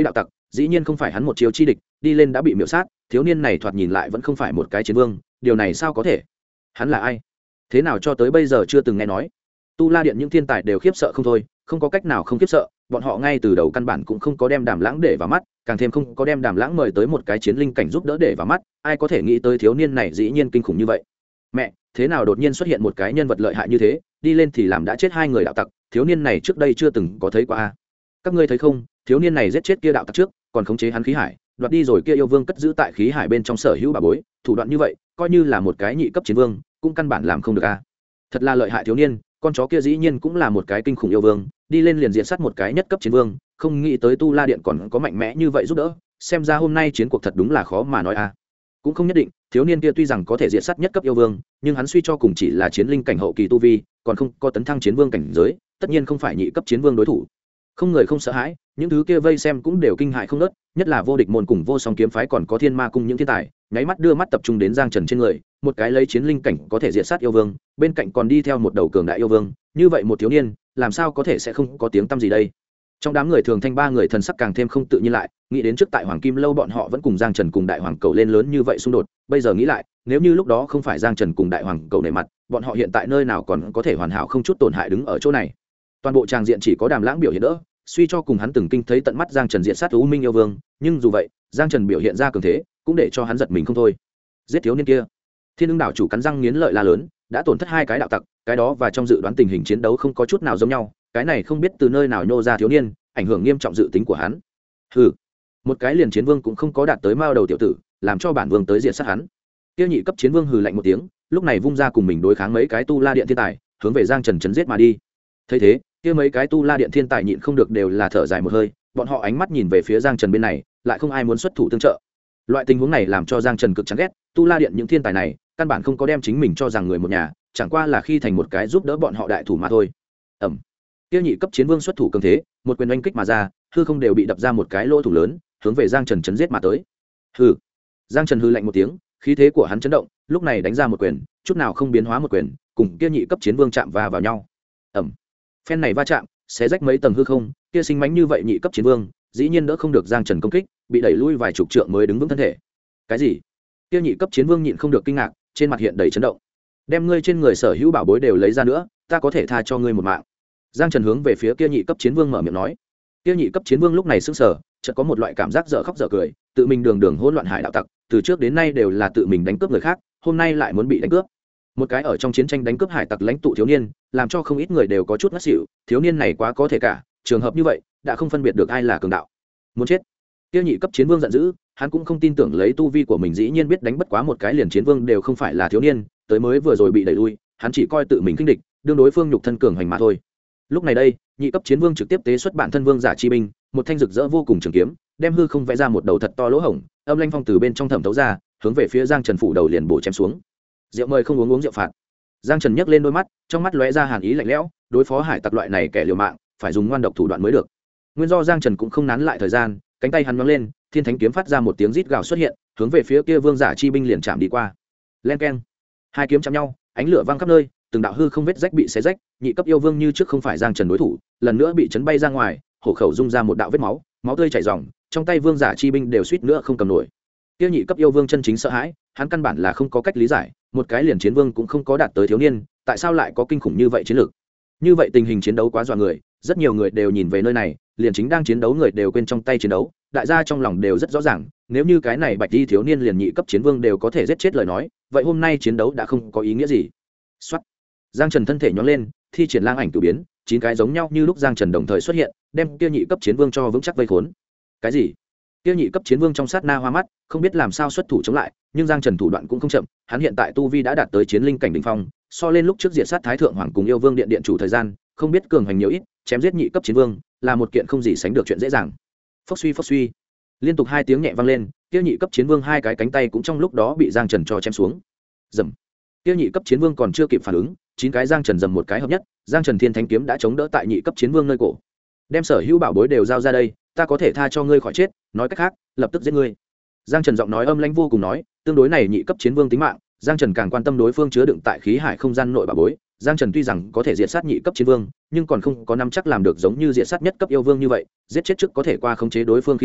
dĩ nhiên không phải hắn một chiều chi địch, đi lên đã bị miểu sát, thiếu niên này thoạt nhìn lại vẫn không phải một cái chiến vương, điều này sao có thể? Hắn là ai? Thế nào cho tới bây giờ chưa từng nghe nói? Tu La Điện những thiên tài đều khiếp sợ không thôi, không có cách nào không khiếp sợ, bọn họ ngay từ đầu căn bản cũng không có đem Đàm Lãng để vào mắt, càng thêm không có đem Đàm Lãng mời tới một cái chiến linh cảnh giúp đỡ để vào mắt, ai có thể nghĩ tới thiếu niên này dĩ nhiên kinh khủng như vậy. Mẹ, thế nào đột nhiên xuất hiện một cái nhân vật lợi hại như thế, đi lên thì làm đã chết hai người đạo tặc, thiếu niên này trước đây chưa từng có thấy qua a. Các ngươi thấy không, thiếu niên này giết chết kia đạo tặc trước, còn khống chế hắn khí hải, đoạt đi rồi kia yêu vương cất giữ tại khí hải bên trong sở hữu bà bối, thủ đoạn như vậy, coi như là một cái nhị cấp chiến vương, cũng căn bản làm không được a. Thật là lợi hại thiếu niên, con chó kia dĩ nhiên cũng là một cái kinh khủng yêu vương, đi lên liền diện sát một cái nhất cấp chiến vương, không nghĩ tới Tu La Điện còn có mạnh mẽ như vậy giúp đỡ, xem ra hôm nay chiến cuộc thật đúng là khó mà nói a. Cũng không nhất định, thiếu niên kia tuy rằng có thể diện sát nhất cấp yêu vương, nhưng hắn suy cho cùng chỉ là chiến linh cảnh hậu kỳ tu vi, còn không có tấn thăng chiến vương cảnh giới, tất nhiên không phải nhị cấp chiến vương đối thủ. Không người không sợ hãi, những thứ kia vây xem cũng đều kinh hại không nớt, nhất là vô địch môn cùng vô song kiếm phái còn có thiên ma cung những thiên tài, nháy mắt đưa mắt tập trung đến Giang Trần trên người, một cái lấy chiến linh cảnh có thể diệt sát yêu vương, bên cạnh còn đi theo một đầu cường đại yêu vương, như vậy một thiếu niên, làm sao có thể sẽ không có tiếng tăm gì đây? Trong đám người thường thanh ba người thần sắc càng thêm không tự nhiên lại, nghĩ đến trước tại Hoàng Kim lâu bọn họ vẫn cùng Giang Trần cùng Đại Hoàng Cầu lên lớn như vậy xung đột, bây giờ nghĩ lại, nếu như lúc đó không phải Giang Trần cùng Đại Hoàng Cầu nể mặt, bọn họ hiện tại nơi nào còn có thể hoàn hảo không chút tổn hại đứng ở chỗ này. Toàn bộ tràng diện chỉ có Đàm Lãng biểu hiện đỡ, suy cho cùng hắn từng kinh thấy tận mắt Giang Trần diện sát U Minh yêu vương, nhưng dù vậy, Giang Trần biểu hiện ra cường thế, cũng để cho hắn giật mình không thôi. Giết thiếu niên kia. Thiên Ưng đảo chủ cắn răng nghiến lợi la lớn, đã tổn thất hai cái đạo tặc, cái đó và trong dự đoán tình hình chiến đấu không có chút nào giống nhau, cái này không biết từ nơi nào nhô ra thiếu niên, ảnh hưởng nghiêm trọng dự tính của hắn. Hừ, một cái liền chiến vương cũng không có đạt tới mao đầu tiểu tử, làm cho bản vương tới diện sát hắn. Kia nhị cấp chiến vương hừ lạnh một tiếng, lúc này vung ra cùng mình đối kháng mấy cái Tu La Điện thiên tài, hướng về Giang Trần chấn giết mà đi. Thấy thế, kia mấy cái Tu La Điện thiên tài nhịn không được đều là thở dài một hơi, bọn họ ánh mắt nhìn về phía Giang Trần bên này, lại không ai muốn xuất thủ tương trợ. Loại tình huống này làm cho Giang Trần cực chán ghét, Tu La Điện những thiên tài này, căn bản không có đem chính mình cho rằng người một nhà, chẳng qua là khi thành một cái giúp đỡ bọn họ đại thủ mà thôi. Ầm. Kia nhị cấp chiến vương xuất thủ cường thế, một quyền oanh kích mà ra, hư không đều bị đập ra một cái lỗ thủ lớn, hướng về Giang Trần chấn giết mà tới. Hừ. Giang Trần hừ lạnh một tiếng, khí thế của hắn chấn động, lúc này đánh ra một quyền, chút nào không biến hóa một quyền, cùng kia nhị cấp chiến vương chạm vào nhau. Ầm. Phen này va chạm, xé rách mấy tầng hư không, kia sinh mãnh như vậy nhị cấp chiến vương, dĩ nhiên đỡ không được Giang Trần công kích, bị đẩy lui vài chục trượng mới đứng vững thân thể. Cái gì? Kia nhị cấp chiến vương nhịn không được kinh ngạc, trên mặt hiện đầy chấn động. Đem ngươi trên người sở hữu bảo bối đều lấy ra nữa, ta có thể tha cho ngươi một mạng. Giang Trần hướng về phía kia nhị cấp chiến vương mở miệng nói. Kia nhị cấp chiến vương lúc này sững sờ, chợt có một loại cảm giác dở khóc dở cười, tự mình đường đường hỗn loạn hải đạo tặc, từ trước đến nay đều là tự mình đánh cướp người khác, hôm nay lại muốn bị đánh cướp. Một cái ở trong chiến tranh đánh cướp hải tặc lãnh tụ thiếu niên, làm cho không ít người đều có chút ngất xỉu, thiếu niên này quá có thể cả, trường hợp như vậy, đã không phân biệt được ai là cường đạo. Muốn chết. Kia nhị cấp chiến vương giận dữ, hắn cũng không tin tưởng lấy tu vi của mình dĩ nhiên biết đánh bất quá một cái liền chiến vương đều không phải là thiếu niên, tới mới vừa rồi bị đẩy lui, hắn chỉ coi tự mình khinh địch, đương đối phương nhục thân cường hành mà thôi. Lúc này đây, nhị cấp chiến vương trực tiếp tế xuất bản thân vương giả chi binh, một thanh rực rỡ vô cùng trường kiếm, đem hư không vẽ ra một đầu thật to lỗ hổng, âm lanh phong từ bên trong thẩm thấu ra, hướng về phía Giang Trần phủ đầu liền bổ chém xuống. Rượu mời không uống rượu phạt. Giang Trần nhấc lên đôi mắt, trong mắt lóe ra hàn ý lạnh lẽo, đối phó hải tặc loại này kẻ liều mạng, phải dùng ngoan độc thủ đoạn mới được. Nguyên do Giang Trần cũng không nán lại thời gian, cánh tay hắn nhấc lên, thiên thánh kiếm phát ra một tiếng rít gào xuất hiện, hướng về phía kia vương giả chi binh liền chạm đi qua. Len keng. Hai kiếm chạm nhau, ánh lửa vang khắp nơi, từng đạo hư không vết rách bị xé rách, nhị cấp yêu vương như trước không phải Giang Trần đối thủ, lần nữa bị chấn bay ra ngoài, hổ khẩu rung ra một đạo vết máu, máu tươi chảy ròng, trong tay vương giả chi binh đều suýt nữa không cầm nổi. Tiêu nhị cấp yêu vương chân chính sợ hãi, hắn căn bản là không có cách lý giải, một cái liền chiến vương cũng không có đạt tới thiếu niên, tại sao lại có kinh khủng như vậy chiến lược? Như vậy tình hình chiến đấu quá dọa người, rất nhiều người đều nhìn về nơi này, liền chính đang chiến đấu người đều quên trong tay chiến đấu, đại gia trong lòng đều rất rõ ràng, nếu như cái này bạch y thiếu niên liền nhị cấp chiến vương đều có thể giết chết lời nói, vậy hôm nay chiến đấu đã không có ý nghĩa gì. Soát. Giang Trần thân thể nhón lên, thi triển lang ảnh cửu biến, 9 cái giống nhau như lúc Giang Trần đồng thời xuất hiện, đem kia nhị cấp chiến vương cho vững chắc vây khốn. Cái gì? Kia nhị cấp chiến vương trong sát na hoa mắt, không biết làm sao xuất thủ chống lại, nhưng Giang Trần thủ đoạn cũng không chậm, hắn hiện tại tu vi đã đạt tới chiến linh cảnh đỉnh phong, so lên lúc trước diệt sát thái thượng hoàng cùng yêu vương điện điện chủ thời gian, không biết cường hành nhiều ít, chém giết nhị cấp chiến vương, là một kiện không gì sánh được chuyện dễ dàng. Phốc suy, liên tục 2 tiếng nhẹ vang lên, kia nhị cấp chiến vương 2 cái cánh tay cũng trong lúc đó bị Giang Trần cho chém xuống. Rầm. Kia nhị cấp chiến vương còn chưa kịp phản ứng, 9 cái Giang Trần dầm một cái hợp nhất, Giang Trần thiên thánh kiếm đã chống đỡ tại nhị cấp chiến vương nơi cổ. Đem sở hữu bảo bối đều giao ra đây, ta có thể tha cho ngươi khỏi chết, nói cách khác, lập tức giết ngươi. Giang Trần giọng nói âm lãnh vô cùng nói, tương đối này nhị cấp chiến vương tính mạng, Giang Trần càng quan tâm đối phương chứa đựng tại khí hải không gian nội bảo bối. Giang Trần tuy rằng có thể diệt sát nhị cấp chiến vương, nhưng còn không có nắm chắc làm được giống như diệt sát nhất cấp yêu vương như vậy, giết chết trước có thể qua khống chế đối phương khí hải,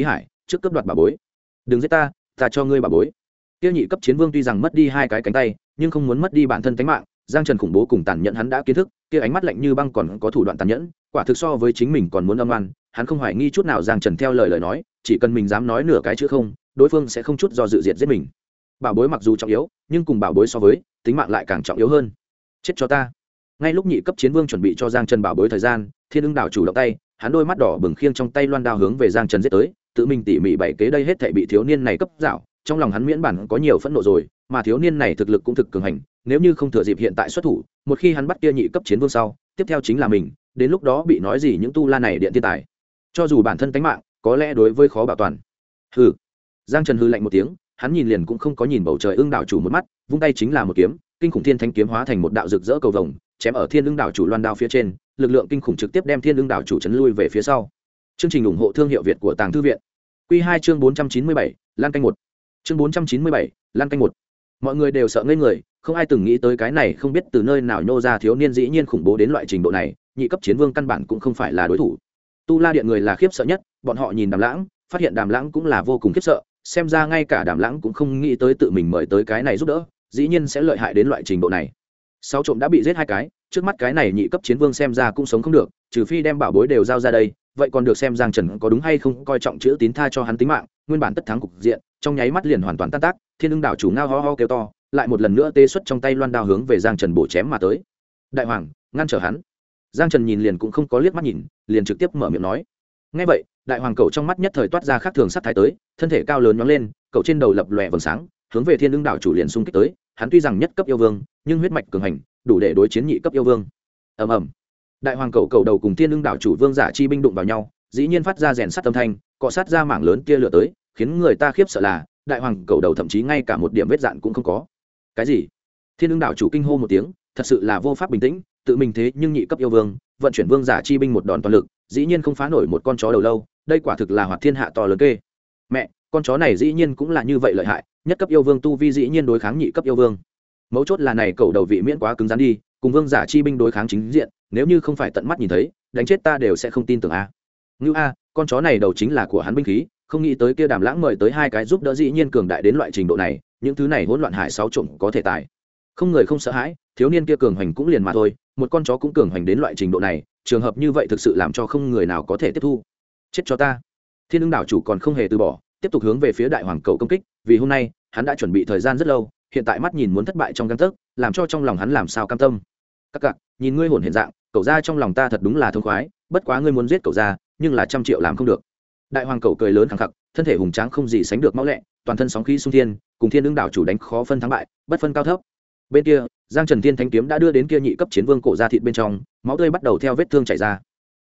trước cướp đoạt bảo bối. Đừng giết ta, ta cho ngươi bảo bối. Kia nhị cấp chiến vương tuy rằng mất đi hai cái cánh tay, nhưng không muốn mất đi bản thân tính mạng. Giang Trần khủng bố cùng tàn nhẫn hắn đã kiến thức, kia ánh mắt lạnh như băng còn có thủ đoạn tàn nhẫn, quả thực so với chính mình còn muốn âm oan. Hắn không hoài nghi chút nào Giang Trần theo lời nói, chỉ cần mình dám nói nửa cái chữ không, đối phương sẽ không chút do dự diệt giết mình. Bảo bối mặc dù trọng yếu, nhưng cùng bảo bối so với, tính mạng lại càng trọng yếu hơn. Chết cho ta. Ngay lúc nhị cấp chiến vương chuẩn bị cho Giang Trần bảo bối thời gian, Thiên Ưng đảo chủ động tay, hắn đôi mắt đỏ bừng khiêng trong tay loan đao hướng về Giang Trần giết tới, tự mình tỉ mỉ bày kế đây hết thảy bị thiếu niên này cấp dạo, trong lòng hắn miễn bản có nhiều phẫn nộ rồi, mà thiếu niên này thực lực cũng thực cường hành, nếu như không thừa dịp hiện tại xuất thủ, một khi hắn bắt kia nhị cấp chiến vương sau, tiếp theo chính là mình, đến lúc đó bị nói gì những tu la này điện thiên tài, cho dù bản thân tánh mạng, có lẽ đối với khó bảo toàn. Hừ. Giang Trần hừ lạnh một tiếng, hắn nhìn liền cũng không có nhìn bầu trời Ưng đảo chủ một mắt, vung tay chính là một kiếm, kinh khủng thiên thánh kiếm hóa thành một đạo rực rỡ cầu vồng, chém ở Thiên Ưng đảo chủ loan đao phía trên, lực lượng kinh khủng trực tiếp đem Thiên Ưng đảo chủ chấn lui về phía sau. Chương trình ủng hộ thương hiệu Việt của Tàng Thư viện. Quy 2 chương 497, Lan canh 1. Chương 497, Lan canh 1. Mọi người đều sợ ngây người, không ai từng nghĩ tới cái này không biết từ nơi nào nhô ra thiếu niên dĩ nhiên khủng bố đến loại trình độ này, nhị cấp chiến vương căn bản cũng không phải là đối thủ. Tu La điện người là khiếp sợ nhất, bọn họ nhìn Đàm Lãng, phát hiện Đàm Lãng cũng là vô cùng khiếp sợ, xem ra ngay cả Đàm Lãng cũng không nghĩ tới tự mình mời tới cái này giúp đỡ, dĩ nhiên sẽ lợi hại đến loại trình độ này. Sáu trộm đã bị giết hai cái, trước mắt cái này nhị cấp chiến vương xem ra cũng sống không được, trừ phi đem bảo bối đều giao ra đây, vậy còn được xem Giang Trần có đúng hay không coi trọng chữ tín tha cho hắn tính mạng, nguyên bản tất thắng cục diện, trong nháy mắt liền hoàn toàn tan tác. Thiên Ưng đảo chủ ngao ho ho kêu to, lại một lần nữa tê xuất trong tay loan đao hướng về Giang Trần bổ chém mà tới. Đại hoàng, ngăn trở hắn. Giang Trần nhìn liền cũng không có liếc mắt nhìn, liền trực tiếp mở miệng nói. Nghe vậy, đại hoàng cẩu trong mắt nhất thời toát ra khác thường sắc thái tới, thân thể cao lớn nhón lên, cẩu trên đầu lập lòe vầng sáng, hướng về Thiên Ưng đảo chủ liền xung kích tới. Hắn tuy rằng nhất cấp yêu vương, nhưng huyết mạch cường hành, đủ để đối chiến nhị cấp yêu vương. Ầm ầm. Đại hoàng cẩu đầu cùng Thiên Ưng đảo chủ vương giả chi binh đụng vào nhau, dĩ nhiên phát ra rèn sắt âm thanh, cọ sát ra mảng lớn tia lửa tới, khiến người ta khiếp sợ là đại hoàng cẩu đầu thậm chí ngay cả một điểm vết dạn cũng không có. Cái gì? Thiên Ưng đảo chủ kinh hô một tiếng, thật sự là vô pháp bình tĩnh, tự mình thế nhưng nhị cấp yêu vương, vận chuyển vương giả chi binh một đòn toàn lực, dĩ nhiên không phá nổi một con chó đầu lâu, đây quả thực là hoạt thiên hạ to lớn kê. Mẹ, con chó này dĩ nhiên cũng là như vậy lợi hại, nhất cấp yêu vương tu vi dĩ nhiên đối kháng nhị cấp yêu vương. Mấu chốt là này cẩu đầu vị miễn quá cứng rắn đi, cùng vương giả chi binh đối kháng chính diện, nếu như không phải tận mắt nhìn thấy, đánh chết ta đều sẽ không tin tưởng a. Ngưu a, con chó này đầu chính là của hắn binh khí, không nghĩ tới kia Đàm Lãng mời tới hai cái giúp đỡ dĩ nhiên cường đại đến loại trình độ này, những thứ này hỗn loạn hải sáu trộm có thể tài. Không người không sợ hãi, thiếu niên kia cường hành cũng liền mà thôi, một con chó cũng cường hành đến loại trình độ này, trường hợp như vậy thực sự làm cho không người nào có thể tiếp thu. Chết cho ta. Thiên Ưng đảo chủ còn không hề từ bỏ, tiếp tục hướng về phía đại hoàng cầu công kích, vì hôm nay, hắn đã chuẩn bị thời gian rất lâu, hiện tại mắt nhìn muốn thất bại trong gang tấc, làm cho trong lòng hắn làm sao cam tâm. Các cặc, nhìn ngươi hồn hiện dạng, cậu ra trong lòng ta thật đúng là thông khoái, bất quá ngươi muốn giết cậu ra, nhưng là 100 triệu làm không được. Đại hoàng cậu cười lớn khẳng khặc, thân thể hùng tráng không gì sánh được mau lẹ, toàn thân sóng khí xung thiên, cùng Thiên Ưng đảo chủ đánh khó phân thắng bại, bất phân cao thấp. Bên kia, Giang Trần Thiên Thánh kiếm đã đưa đến kia nhị cấp chiến vương cổ ra thịt bên trong, máu tươi bắt đầu theo vết thương chảy ra.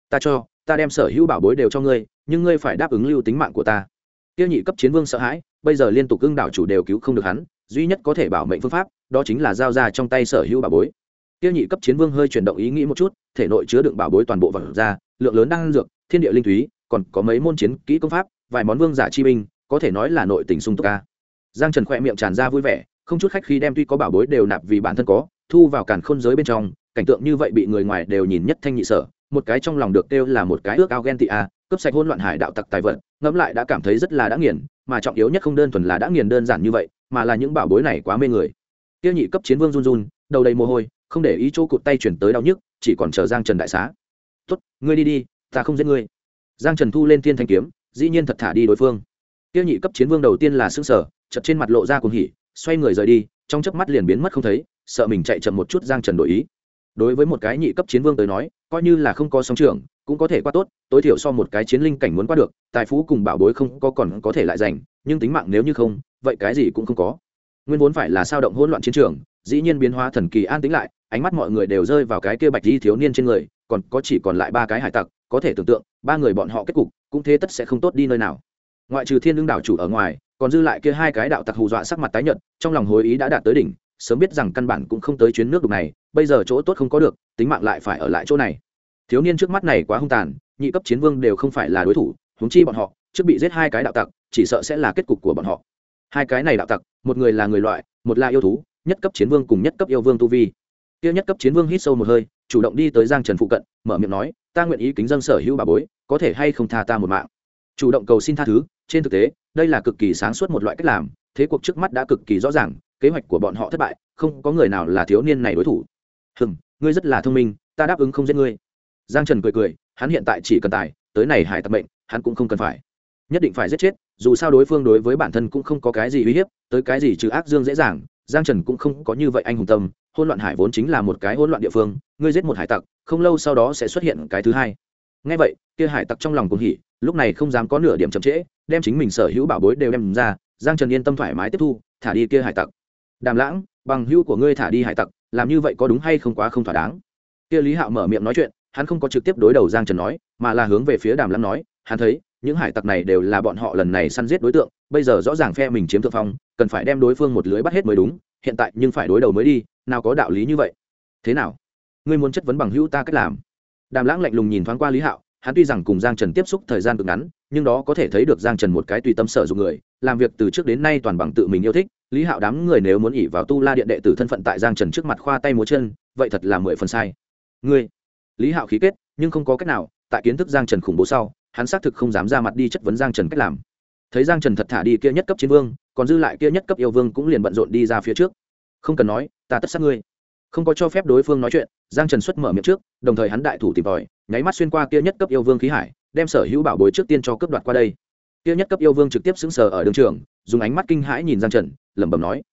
Ta đem sở hữu bảo bối đều cho ngươi, nhưng ngươi phải đáp ứng lưu tính mạng của ta. Kia nhị cấp chiến vương sợ hãi, bây giờ liên tục Ưng đảo chủ đều cứu không được hắn, duy nhất có thể bảo mệnh phương pháp, đó chính là giao ra trong tay sở hữu bảo bối. Kia nhị cấp chiến vương hơi chuyển động ý nghĩ một chút, thể nội chứa đựng bảo bối toàn bộ vật ra, lượng lớn đan dược, thiên địa linh thúy, còn có mấy môn chiến kỹ công pháp, vài món vương giả chi binh, có thể nói là nội tình sung túc a. Giang Trần khẽ miệng tràn ra vui vẻ, không chút khách khí đem tuy có bảo bối đều nạp vì bản thân có, thu vào càn khôn giới bên trong, cảnh tượng như vậy bị người ngoài đều nhìn nhất thanh nhị sở, một cái trong lòng được kêu là một cái ước ao ghen tị a, cướp sạch hỗn loạn hải đạo tặc tài vận, ngẫm lại đã cảm thấy rất là đã nghiền, mà trọng yếu nhất không đơn thuần là đã nghiền đơn giản như vậy, mà là những bảo bối này quá mê người. Tiêu nhị cấp chiến vương run run, đầu đầy mồ hôi, không để ý chỗ cụt tay chuyển tới đau nhức, chỉ còn chờ Giang Trần đại xá. "Tốt, ngươi đi đi, ta không giết ngươi." Giang Trần thu lên Thiên Thanh kiếm, dĩ nhiên thật thả đi đối phương. Tiêu nhị cấp chiến vương đầu tiên là sững sờ, chợt trên mặt lộ ra cuồng hỉ, xoay người rời đi, trong chớp mắt liền biến mất không thấy, sợ mình chạy chậm một chút Giang Trần đổi ý. Đối với một cái nhị cấp chiến vương tới nói, coi như là không có song trưởng, cũng có thể qua tốt, tối thiểu so một cái chiến linh cảnh muốn qua được, tài phú cùng bảo bối không có còn có thể lại giành, nhưng tính mạng nếu như không, vậy cái gì cũng không có. Nguyên vốn phải là sao động hỗn loạn chiến trường, dĩ nhiên biến hóa thần kỳ an tĩnh lại, ánh mắt mọi người đều rơi vào cái kia bạch y thiếu niên trên người, còn có chỉ còn lại ba cái hải tặc, có thể tưởng tượng, ba người bọn họ kết cục cũng thế tất sẽ không tốt đi nơi nào. Ngoại trừ Thiên Ưng đảo chủ ở ngoài, còn dư lại kia hai cái đạo tặc hù dọa sắc mặt tái nhợt, trong lòng hối ý đã đạt tới đỉnh, sớm biết rằng căn bản cũng không tới chuyến nước đục này, bây giờ chỗ tốt không có được, tính mạng lại phải ở lại chỗ này. Thiếu niên trước mắt này quá hung tàn, nhị cấp chiến vương đều không phải là đối thủ, huống chi bọn họ trước bị giết hai cái đạo tặc, chỉ sợ sẽ là kết cục của bọn họ. Hai cái này đạo tặc, một người là người loại, một là yêu thú, nhất cấp chiến vương cùng nhất cấp yêu vương tu vi. Kia nhất cấp chiến vương hít sâu một hơi, chủ động đi tới Giang Trần phụ cận, mở miệng nói, ta nguyện ý kính dâng sở hữu bảo bối, có thể hay không tha ta một mạng. chủ động cầu xin tha thứ. Trên thực tế đây là cực kỳ sáng suốt một loại cách làm, thế cuộc trước mắt đã cực kỳ rõ ràng, kế hoạch của bọn họ thất bại, không có người nào là thiếu niên này đối thủ. Ngươi rất là thông minh, ta đáp ứng không giết ngươi. Giang Trần cười cười, hắn hiện tại chỉ cần tài, tới này hải tặc mệnh hắn cũng không cần phải nhất định phải giết chết, dù sao đối phương đối với bản thân cũng không có cái gì uy hiếp, tới cái gì trừ ác dương dễ dàng. Giang Trần cũng không có như vậy anh hùng tâm, hỗn loạn hải vốn chính là một cái hỗn loạn địa phương, ngươi giết một hải tặc, không lâu sau đó sẽ xuất hiện cái thứ hai. Nghe vậy, kia hải tặc trong lòng cuồng hỉ, lúc này không dám có nửa điểm chậm trễ, đem chính mình sở hữu bảo bối đều đem ra. Giang Trần yên tâm thoải mái tiếp thu, thả đi kia hải tặc. Đàm Lãng, bằng hữu của ngươi thả đi hải tặc, làm như vậy có đúng hay không quá không thỏa đáng? Kia Lý Hạo mở miệng nói chuyện, hắn không có trực tiếp đối đầu Giang Trần nói, mà là hướng về phía Đàm Lãng nói, hắn thấy những hải tặc này đều là bọn họ lần này săn giết đối tượng, bây giờ rõ ràng phe mình chiếm thượng phong, cần phải đem đối phương một lưới bắt hết mới đúng, hiện tại nhưng phải đối đầu mới đi, nào có đạo lý như vậy. Thế nào, ngươi muốn chất vấn bằng hữu ta cách làm? Đàm Lãng lạnh lùng nhìn thoáng qua Lý Hạo, hắn tuy rằng cùng Giang Trần tiếp xúc thời gian cực ngắn, nhưng đó có thể thấy được Giang Trần một cái tùy tâm sở dụng người, làm việc từ trước đến nay toàn bằng tự mình yêu thích. Lý Hạo đám người nếu muốn ỷ vào Tu La Điện đệ tử thân phận tại Giang Trần trước mặt khoa tay múa chân, vậy thật là 10 phần sai. Ngươi, Lý Hạo khí kết, nhưng không có cách nào, tại kiến thức Giang Trần khủng bố sau, hắn xác thực không dám ra mặt đi chất vấn Giang Trần cách làm. Thấy Giang Trần thật thả đi kia nhất cấp chiến vương, còn dư lại kia nhất cấp yêu vương cũng liền bận rộn đi ra phía trước. Không cần nói, ta tất sát ngươi. Không có cho phép đối phương nói chuyện, Giang Trần xuất mở miệng trước, đồng thời hắn đại thủ tìm tòi, nháy mắt xuyên qua kia nhất cấp yêu vương khí hải, đem sở hữu bảo bối trước tiên cho cướp đoạt qua đây. Kia nhất cấp yêu vương trực tiếp sững sờ ở đường trường, dùng ánh mắt kinh hãi nhìn Giang Trần, lẩm bẩm nói,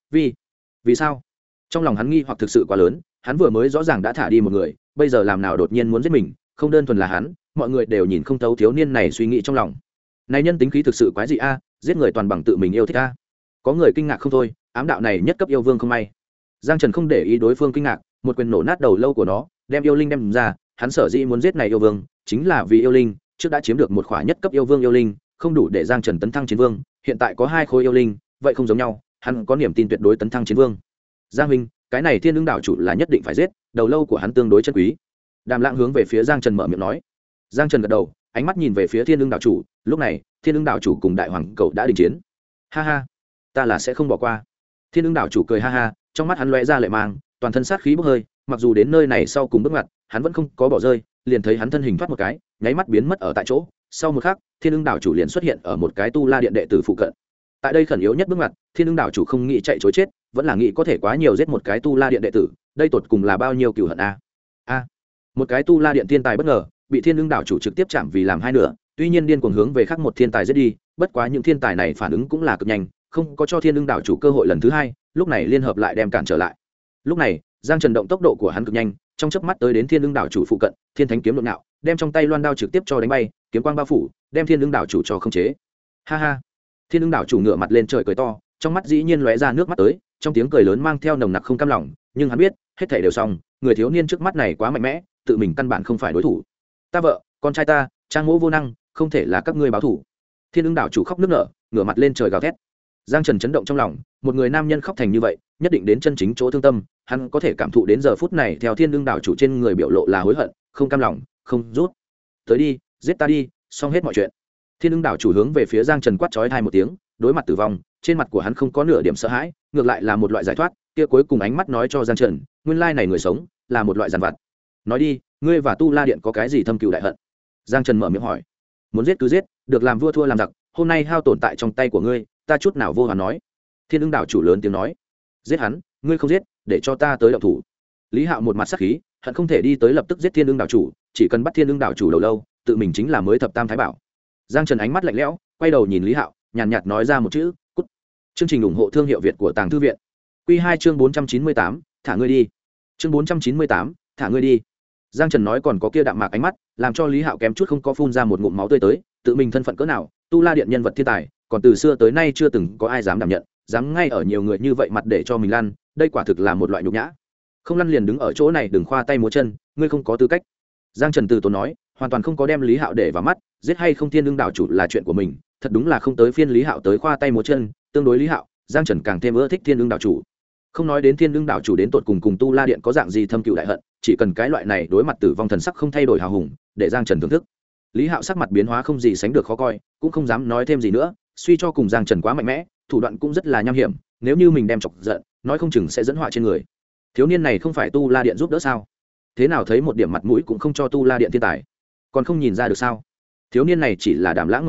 vì sao? Trong lòng hắn nghi hoặc thực sự quá lớn, hắn vừa mới rõ ràng đã thả đi một người, bây giờ làm nào đột nhiên muốn giết mình, không đơn thuần là hắn, mọi người đều nhìn không thấu thiếu niên này suy nghĩ trong lòng. Này nhân tính khí thực sự quái dị a, giết người toàn bằng tự mình yêu thích a. Có người kinh ngạc không thôi, ám đạo này nhất cấp yêu vương không may. Giang Trần không để ý đối phương kinh ngạc, một quyền nổ nát đầu lâu của nó, đem yêu linh đem ra, hắn sở dĩ muốn giết này yêu vương, chính là vì yêu linh, trước đã chiếm được một khỏa nhất cấp yêu vương yêu linh, không đủ để Giang Trần tấn thăng chiến vương, hiện tại có 2 khối yêu linh, vậy không giống nhau, hắn có niềm tin tuyệt đối tấn thăng chiến vương. Giang huynh, cái này Thiên Ưng đảo chủ là nhất định phải giết, đầu lâu của hắn tương đối chân quý. Đàm Lãng hướng về phía Giang Trần mở miệng nói. Giang Trần gật đầu, ánh mắt nhìn về phía Thiên Ưng đảo chủ, lúc này, Thiên Ưng đảo chủ cùng đại hoàng cậu đã đình chiến. Ha ha, ta là sẽ không bỏ qua. Thiên Ưng đảo chủ cười ha ha, trong mắt hắn lóe ra lệ mang, toàn thân sát khí bốc hơi, mặc dù đến nơi này sau cùng bước ngoặt, hắn vẫn không có bỏ rơi, liền thấy hắn thân hình thoát một cái, nháy mắt biến mất ở tại chỗ. Sau một khắc, Thiên Ưng đảo chủ liền xuất hiện ở một cái Tu La Điện đệ tử phụ cận. Tại đây khẩn yếu nhất bước ngoặt, Thiên Ưng đảo chủ không nghĩ chạy trối chết, vẫn là nghĩ có thể quá nhiều giết một cái Tu La Điện đệ tử, đây tột cùng là bao nhiêu cừu hận a. Một cái Tu La Điện thiên tài bất ngờ bị Thiên Ưng đảo chủ trực tiếp chạm vì làm hai nửa, tuy nhiên điên cuồng hướng về khác một thiên tài giết đi, bất quá những thiên tài này phản ứng cũng là cực nhanh, không có cho Thiên Ưng đảo chủ cơ hội lần thứ hai, lúc này liên hợp lại đem cản trở lại. Lúc này, Giang Trần động tốc độ của hắn cực nhanh, trong chớp mắt tới đến Thiên Ưng đảo chủ phụ cận, Thiên Thánh kiếm đột nạo, đem trong tay loan đao trực tiếp cho đánh bay, kiếm quang bao phủ, đem Thiên Ưng đảo chủ cho khống chế. Ha ha. Thiên Ưng đảo chủ ngửa mặt lên trời cười to, trong mắt dĩ nhiên lóe ra nước mắt tới, trong tiếng cười lớn mang theo nồng nặc không cam lòng, nhưng hắn biết, hết thảy đều xong, người thiếu niên trước mắt này quá mạnh mẽ, tự mình căn bản không phải đối thủ. Ta vợ, con trai ta, Trang Mỗ vô năng, không thể là các ngươi báo thủ. Thiên Ưng đảo chủ khóc nức nở, ngửa mặt lên trời gào thét. Giang Trần chấn động trong lòng, một người nam nhân khóc thành như vậy, nhất định đến chân chính chỗ thương tâm, hắn có thể cảm thụ đến giờ phút này theo Thiên Ưng đảo chủ trên người biểu lộ là hối hận, không cam lòng, không rút. Tới đi, giết ta đi, xong hết mọi chuyện. Thiên Ưng đảo chủ hướng về phía Giang Trần quát chói tai một tiếng, đối mặt tử vong, trên mặt của hắn không có nửa điểm sợ hãi, ngược lại là một loại giải thoát, kia cuối cùng ánh mắt nói cho Giang Trần, nguyên lai này người sống là một loại giàn vặt. Nói đi, ngươi và Tu La Điện có cái gì thâm cừu đại hận? Giang Trần mở miệng hỏi. Muốn giết cứ giết, được làm vua thua làm giặc, hôm nay hao tổn tại trong tay của ngươi, ta chút nào vô hoàn nói. Thiên Ưng đảo chủ lớn tiếng nói. Giết hắn, ngươi không giết, để cho ta tới động thủ. Lý Hạo một mặt sắc khí, hận không thể đi tới lập tức giết Thiên Ưng đảo chủ, chỉ cần bắt Thiên Ưng đảo chủ đầu lâu, tự mình chính là mới thập tam thái bảo. Giang Trần ánh mắt lạnh lẽo, quay đầu nhìn Lý Hạo, nhàn nhạt nói ra một chữ, cút. Chương trình ủng hộ thương hiệu Việt của Tàng Thư viện. Quy 2 chương 498, thả ngươi đi. Chương 498, thả ngươi đi. Giang Trần nói còn có kia đạm mạc ánh mắt, làm cho Lý Hạo kém chút không có phun ra một ngụm máu tươi tới, tự mình thân phận cỡ nào, Tu La Điện nhân vật thiên tài, còn từ xưa tới nay chưa từng có ai dám đảm nhận, dám ngay ở nhiều người như vậy mặt để cho mình lăn, đây quả thực là một loại nhục nhã. Không lăn liền đứng ở chỗ này đừng khoa tay múa chân, ngươi không có tư cách. Giang Trần từ tốn nói, hoàn toàn không có đem Lý Hạo để vào mắt, giết hay không Thiên Ưng đảo chủ là chuyện của mình, thật đúng là không tới phiên Lý Hạo tới khoa tay múa chân, tương đối Lý Hạo, Giang Trần càng thêm ưa thích Thiên Ưng đảo chủ. Không nói đến Thiên Ưng đảo chủ đến tột cùng Tu La Điện có dạng gì thâm cừu đại hận, chỉ cần cái loại này đối mặt tử vong thần sắc không thay đổi hào hùng, để Giang Trần thưởng thức. Lý Hạo sắc mặt biến hóa không gì sánh được khó coi, cũng không dám nói thêm gì nữa, suy cho cùng Giang Trần quá mạnh mẽ, thủ đoạn cũng rất là nham hiểm, nếu như mình đem chọc giận, nói không chừng sẽ dẫn họa trên người. Thiếu niên này không phải Tu La Điện giúp đỡ sao? Thế nào thấy một điểm mặt mũi cũng không cho Tu La Điện thiên tài, còn không nhìn ra được sao? Thiếu niên này chỉ là Đàm Lãng mời tới,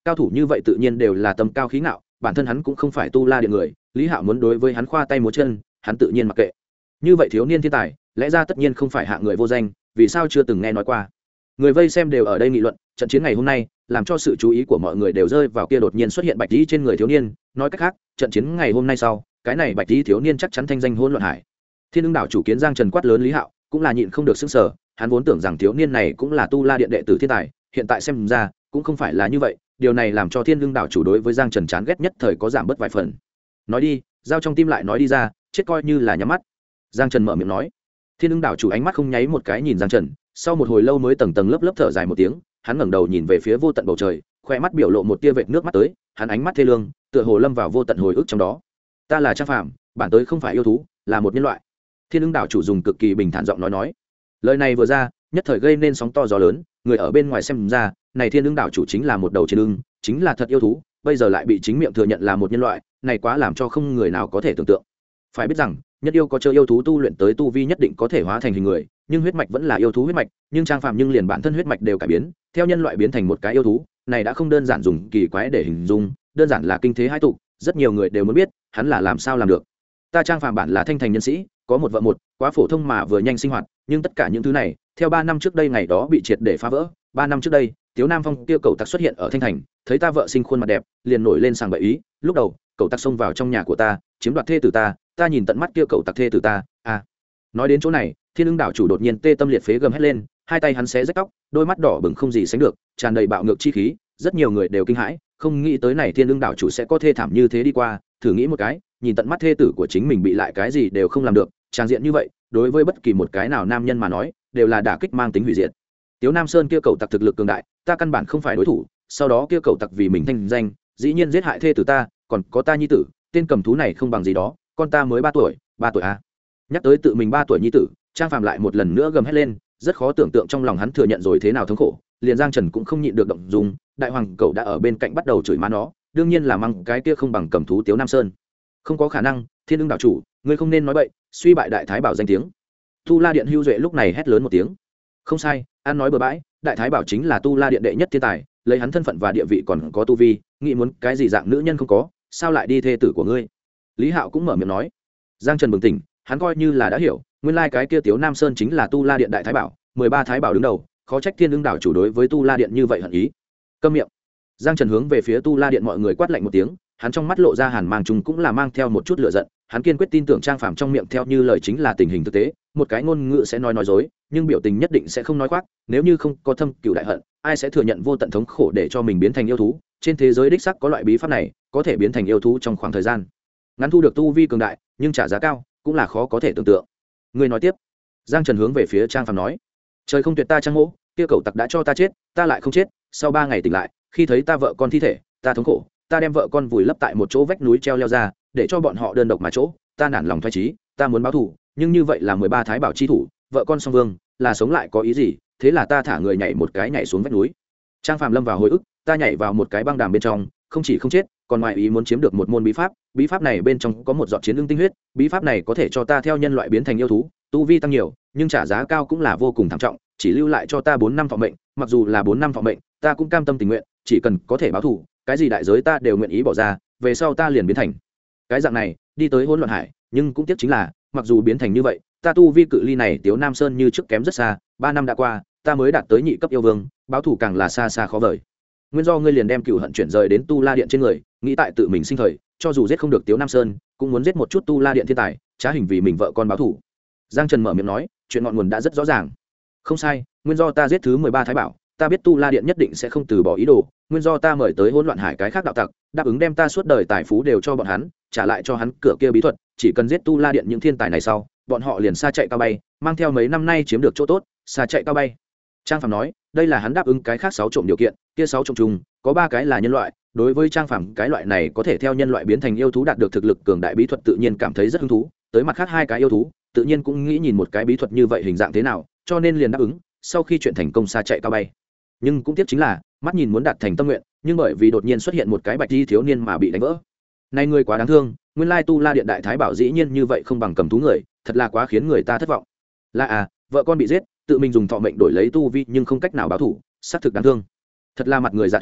cao thủ như vậy tự nhiên đều là tầm cao khí ngạo, bản thân hắn cũng không phải tu la điện người, Lý Hạo muốn đối với hắn khoa tay múa chân, hắn tự nhiên mặc kệ. Như vậy thiếu niên thiên tài, lẽ ra tất nhiên không phải hạng người vô danh, vì sao chưa từng nghe nói qua. Người vây xem đều ở đây nghị luận, trận chiến ngày hôm nay làm cho sự chú ý của mọi người đều rơi vào kia đột nhiên xuất hiện bạch tí trên người thiếu niên, nói cách khác, trận chiến ngày hôm nay sau, cái này bạch tí thiếu niên chắc chắn thanh danh hỗn loạn hải. Thiên Ưng đảo chủ kiến Giang Trần quát lớn Lý Hạo, cũng là nhịn không được sững sờ, hắn vốn tưởng rằng thiếu niên này cũng là tu la điện đệ tử thiên tài, hiện tại xem ra cũng không phải là như vậy, điều này làm cho Thiên Ưng đảo chủ đối với Giang Trần chán ghét nhất thời có giảm bớt vài phần. Nói đi, giao trong tim lại nói đi ra, chết coi như là nhắm mắt. Giang Trần mở miệng nói. Thiên Ưng đảo chủ ánh mắt không nháy một cái nhìn Giang Trần, sau một hồi lâu mới tầng tầng lớp lớp thở dài một tiếng, hắn ngẩng đầu nhìn về phía vô tận bầu trời, khoe mắt biểu lộ một tia vệt nước mắt tới, hắn ánh mắt thê lương, tựa hồ lâm vào vô tận hồi ức trong đó. Ta là Trang Phàm, bản tới không phải yêu thú, là một nhân loại. Thiên Ưng đảo chủ dùng cực kỳ bình thản giọng nói. Lời này vừa ra, nhất thời gây nên sóng to gió lớn, người ở bên ngoài xem ra, này Thiên Ưng đảo chủ chính là một đầu trên ưng, chính là thật yêu thú, bây giờ lại bị chính miệng thừa nhận là một nhân loại, này quá làm cho không người nào có thể tưởng tượng. Phải biết rằng, nhất yêu có chơi yêu thú tu luyện tới tu vi nhất định có thể hóa thành hình người, nhưng huyết mạch vẫn là yêu thú huyết mạch, nhưng Trang Phàm nhưng liền bản thân huyết mạch đều cải biến, theo nhân loại biến thành một cái yêu thú, này đã không đơn giản dùng kỳ quái để hình dung, đơn giản là kinh thế hai tụ, rất nhiều người đều muốn biết, hắn là làm sao làm được. Ta Trang Phàm bản là thanh thành nhân sĩ, có một vợ một, quá phổ thông mà vừa nhanh sinh hoạt, nhưng tất cả những thứ này, theo 3 năm trước đây ngày đó bị triệt để phá vỡ, 3 năm trước đây, Tiếu Nam Phong kia cậu tặc xuất hiện ở thanh thành, thấy ta vợ sinh khuôn mặt đẹp, liền nổi lên sàng bậy ý, lúc đầu, cậu tặc xông vào trong nhà của ta, chiếm đoạt thê tử ta nhìn tận mắt kia cậu tặc thê tử ta. Nói đến chỗ này, Thiên Ưng đảo chủ đột nhiên tê tâm liệt phế gầm hét lên, hai tay hắn xé rách tóc, đôi mắt đỏ bừng không gì sánh được, tràn đầy bạo ngược chi khí, rất nhiều người đều kinh hãi, không nghĩ tới này Thiên Ưng đảo chủ sẽ có thê thảm như thế đi qua, thử nghĩ một cái, nhìn tận mắt thê tử của chính mình bị lại cái gì đều không làm được, trang diện như vậy, đối với bất kỳ một cái nào nam nhân mà nói, đều là đả kích mang tính hủy diệt. Tiếu Nam Sơn kia cậu tặc thực lực cường đại, ta căn bản không phải đối thủ, sau đó kia cậu tặc vì mình thanh danh, dĩ nhiên giết hại thê tử ta, còn có ta nhi tử, tên cầm thú này không bằng gì đó, con ta mới 3 tuổi, 3 tuổi à? Nhắc tới tự mình 3 tuổi nhi tử, Trang Phàm lại một lần nữa gầm hét lên, rất khó tưởng tượng trong lòng hắn thừa nhận rồi thế nào thống khổ, liền Giang Trần cũng không nhịn được động dung, đại hoàng cậu đã ở bên cạnh bắt đầu chửi má nó, đương nhiên là mang cái kia không bằng cầm thú Tiếu Nam Sơn. Không có khả năng, Thiên Ưng đảo chủ, ngươi không nên nói bậy, suy bại đại thái bảo danh tiếng. Tu La điện Hưu Duệ lúc này hét lớn một tiếng. Không sai, an nói bừa bãi, đại thái bảo chính là Tu La điện đệ nhất thiên tài, lấy hắn thân phận và địa vị còn có tu vi, nghĩ muốn cái gì dạng nữ nhân không có, sao lại đi thê tử của ngươi? Lý Hạo cũng mở miệng nói. Giang Trần bừng tỉnh, hắn coi như là đã hiểu, nguyên lai cái kia Tiếu Nam Sơn chính là Tu La điện đại thái bảo, 13 thái bảo đứng đầu, khó trách Thiên Ưng đảo chủ đối với Tu La điện như vậy hận ý. Câm miệng. Giang Trần hướng về phía Tu La điện mọi người quát lạnh một tiếng, hắn trong mắt lộ ra hàn mang trùng cũng là mang theo một chút lửa giận, hắn kiên quyết tin tưởng Trang Phàm trong miệng theo như lời chính là tình hình thực tế, một cái ngôn ngữ sẽ nói dối, nhưng biểu tình nhất định sẽ không nói khoác, nếu như không có thâm cừu đại hận, ai sẽ thừa nhận vô tận thống khổ để cho mình biến thành yêu thú, trên thế giới đích xác có loại bí pháp này, có thể biến thành yêu thú trong khoảng thời gian ngắn thu được tu vi cường đại, nhưng trả giá cao, cũng là khó có thể tưởng tượng. Người nói tiếp. Giang Trần hướng về phía Trang Phàm nói, trời không tuyệt ta Trang Mỗ, kia cậu tặc đã cho ta chết, ta lại không chết, sau 3 ngày tỉnh lại, khi thấy ta vợ con thi thể, ta thống khổ, ta đem vợ con vùi lấp tại một chỗ vách núi treo leo ra, để cho bọn họ đơn độc mà chỗ, ta nản lòng thoái chí, ta muốn báo thù, nhưng như vậy là 13 thái bảo chi thủ, vợ con song vương, là sống lại có ý gì? Thế là ta thả người nhảy một cái nhảy xuống vách núi. Trang Phàm lâm vào hồi ức, ta nhảy vào một cái băng đàm bên trong, không chỉ không chết, còn ngoài ý muốn chiếm được một môn bí pháp này bên trong có một giọt chiến ưng tinh huyết, bí pháp này có thể cho ta theo nhân loại biến thành yêu thú, tu vi tăng nhiều, nhưng trả giá cao cũng là vô cùng thảm trọng, chỉ lưu lại cho ta 4 năm thọ mệnh, mặc dù là 4 năm thọ mệnh, ta cũng cam tâm tình nguyện, chỉ cần có thể báo thù, cái gì đại giới ta đều nguyện ý bỏ ra, về sau ta liền biến thành cái dạng này, đi tới hỗn loạn hải, nhưng cũng tiếc chính là, mặc dù biến thành như vậy, ta tu vi cự ly này Tiếu Nam Sơn như trước kém rất xa, 3 năm đã qua, ta mới đạt tới nhị cấp yêu vương, báo thù càng là xa xa khó vời. Nguyên do ngươi liền đem cựu hận chuyển rời đến Tu La điện trên người, nghĩ tại tự mình sinh thời, cho dù giết không được Tiếu Nam Sơn, cũng muốn giết một chút Tu La điện thiên tài, trá hình vì mình vợ con báo thù. Giang Trần mở miệng nói, chuyện ngọn nguồn đã rất rõ ràng. Không sai, nguyên do ta giết thứ 13 thái bảo, ta biết Tu La điện nhất định sẽ không từ bỏ ý đồ, nguyên do ta mời tới hỗn loạn hải cái khác đạo tặc, đáp ứng đem ta suốt đời tài phú đều cho bọn hắn, trả lại cho hắn cửa kia bí thuật, chỉ cần giết Tu La điện những thiên tài này sau, bọn họ liền xa chạy cao bay, mang theo mấy năm nay chiếm được chỗ tốt, xa chạy cao bay. Trang Phàm nói, đây là hắn đáp ứng cái khác 6 trộm điều kiện, kia 6 trộm chung, có 3 cái là nhân loại, đối với Trang Phàm cái loại này có thể theo nhân loại biến thành yêu thú đạt được thực lực cường đại bí thuật tự nhiên cảm thấy rất hứng thú, tới mặt khác 2 cái yêu thú, tự nhiên cũng nghĩ nhìn một cái bí thuật như vậy hình dạng thế nào, cho nên liền đáp ứng, sau khi chuyện thành công xa chạy cao bay. Nhưng cũng tiếc chính là, mắt nhìn muốn đạt thành tâm nguyện, nhưng bởi vì đột nhiên xuất hiện một cái bạch y thiếu niên mà bị đánh vỡ. Này người quá đáng thương, nguyên lai Tu La điện đại thái bảo dĩ nhiên như vậy không bằng cầm thú người, thật là quá khiến người ta thất vọng. Là vợ con bị giết, tự mình dùng thọ mệnh đổi lấy tu vi nhưng không cách nào báo thù, xác thực đáng thương. Thật là mặt người giả thú,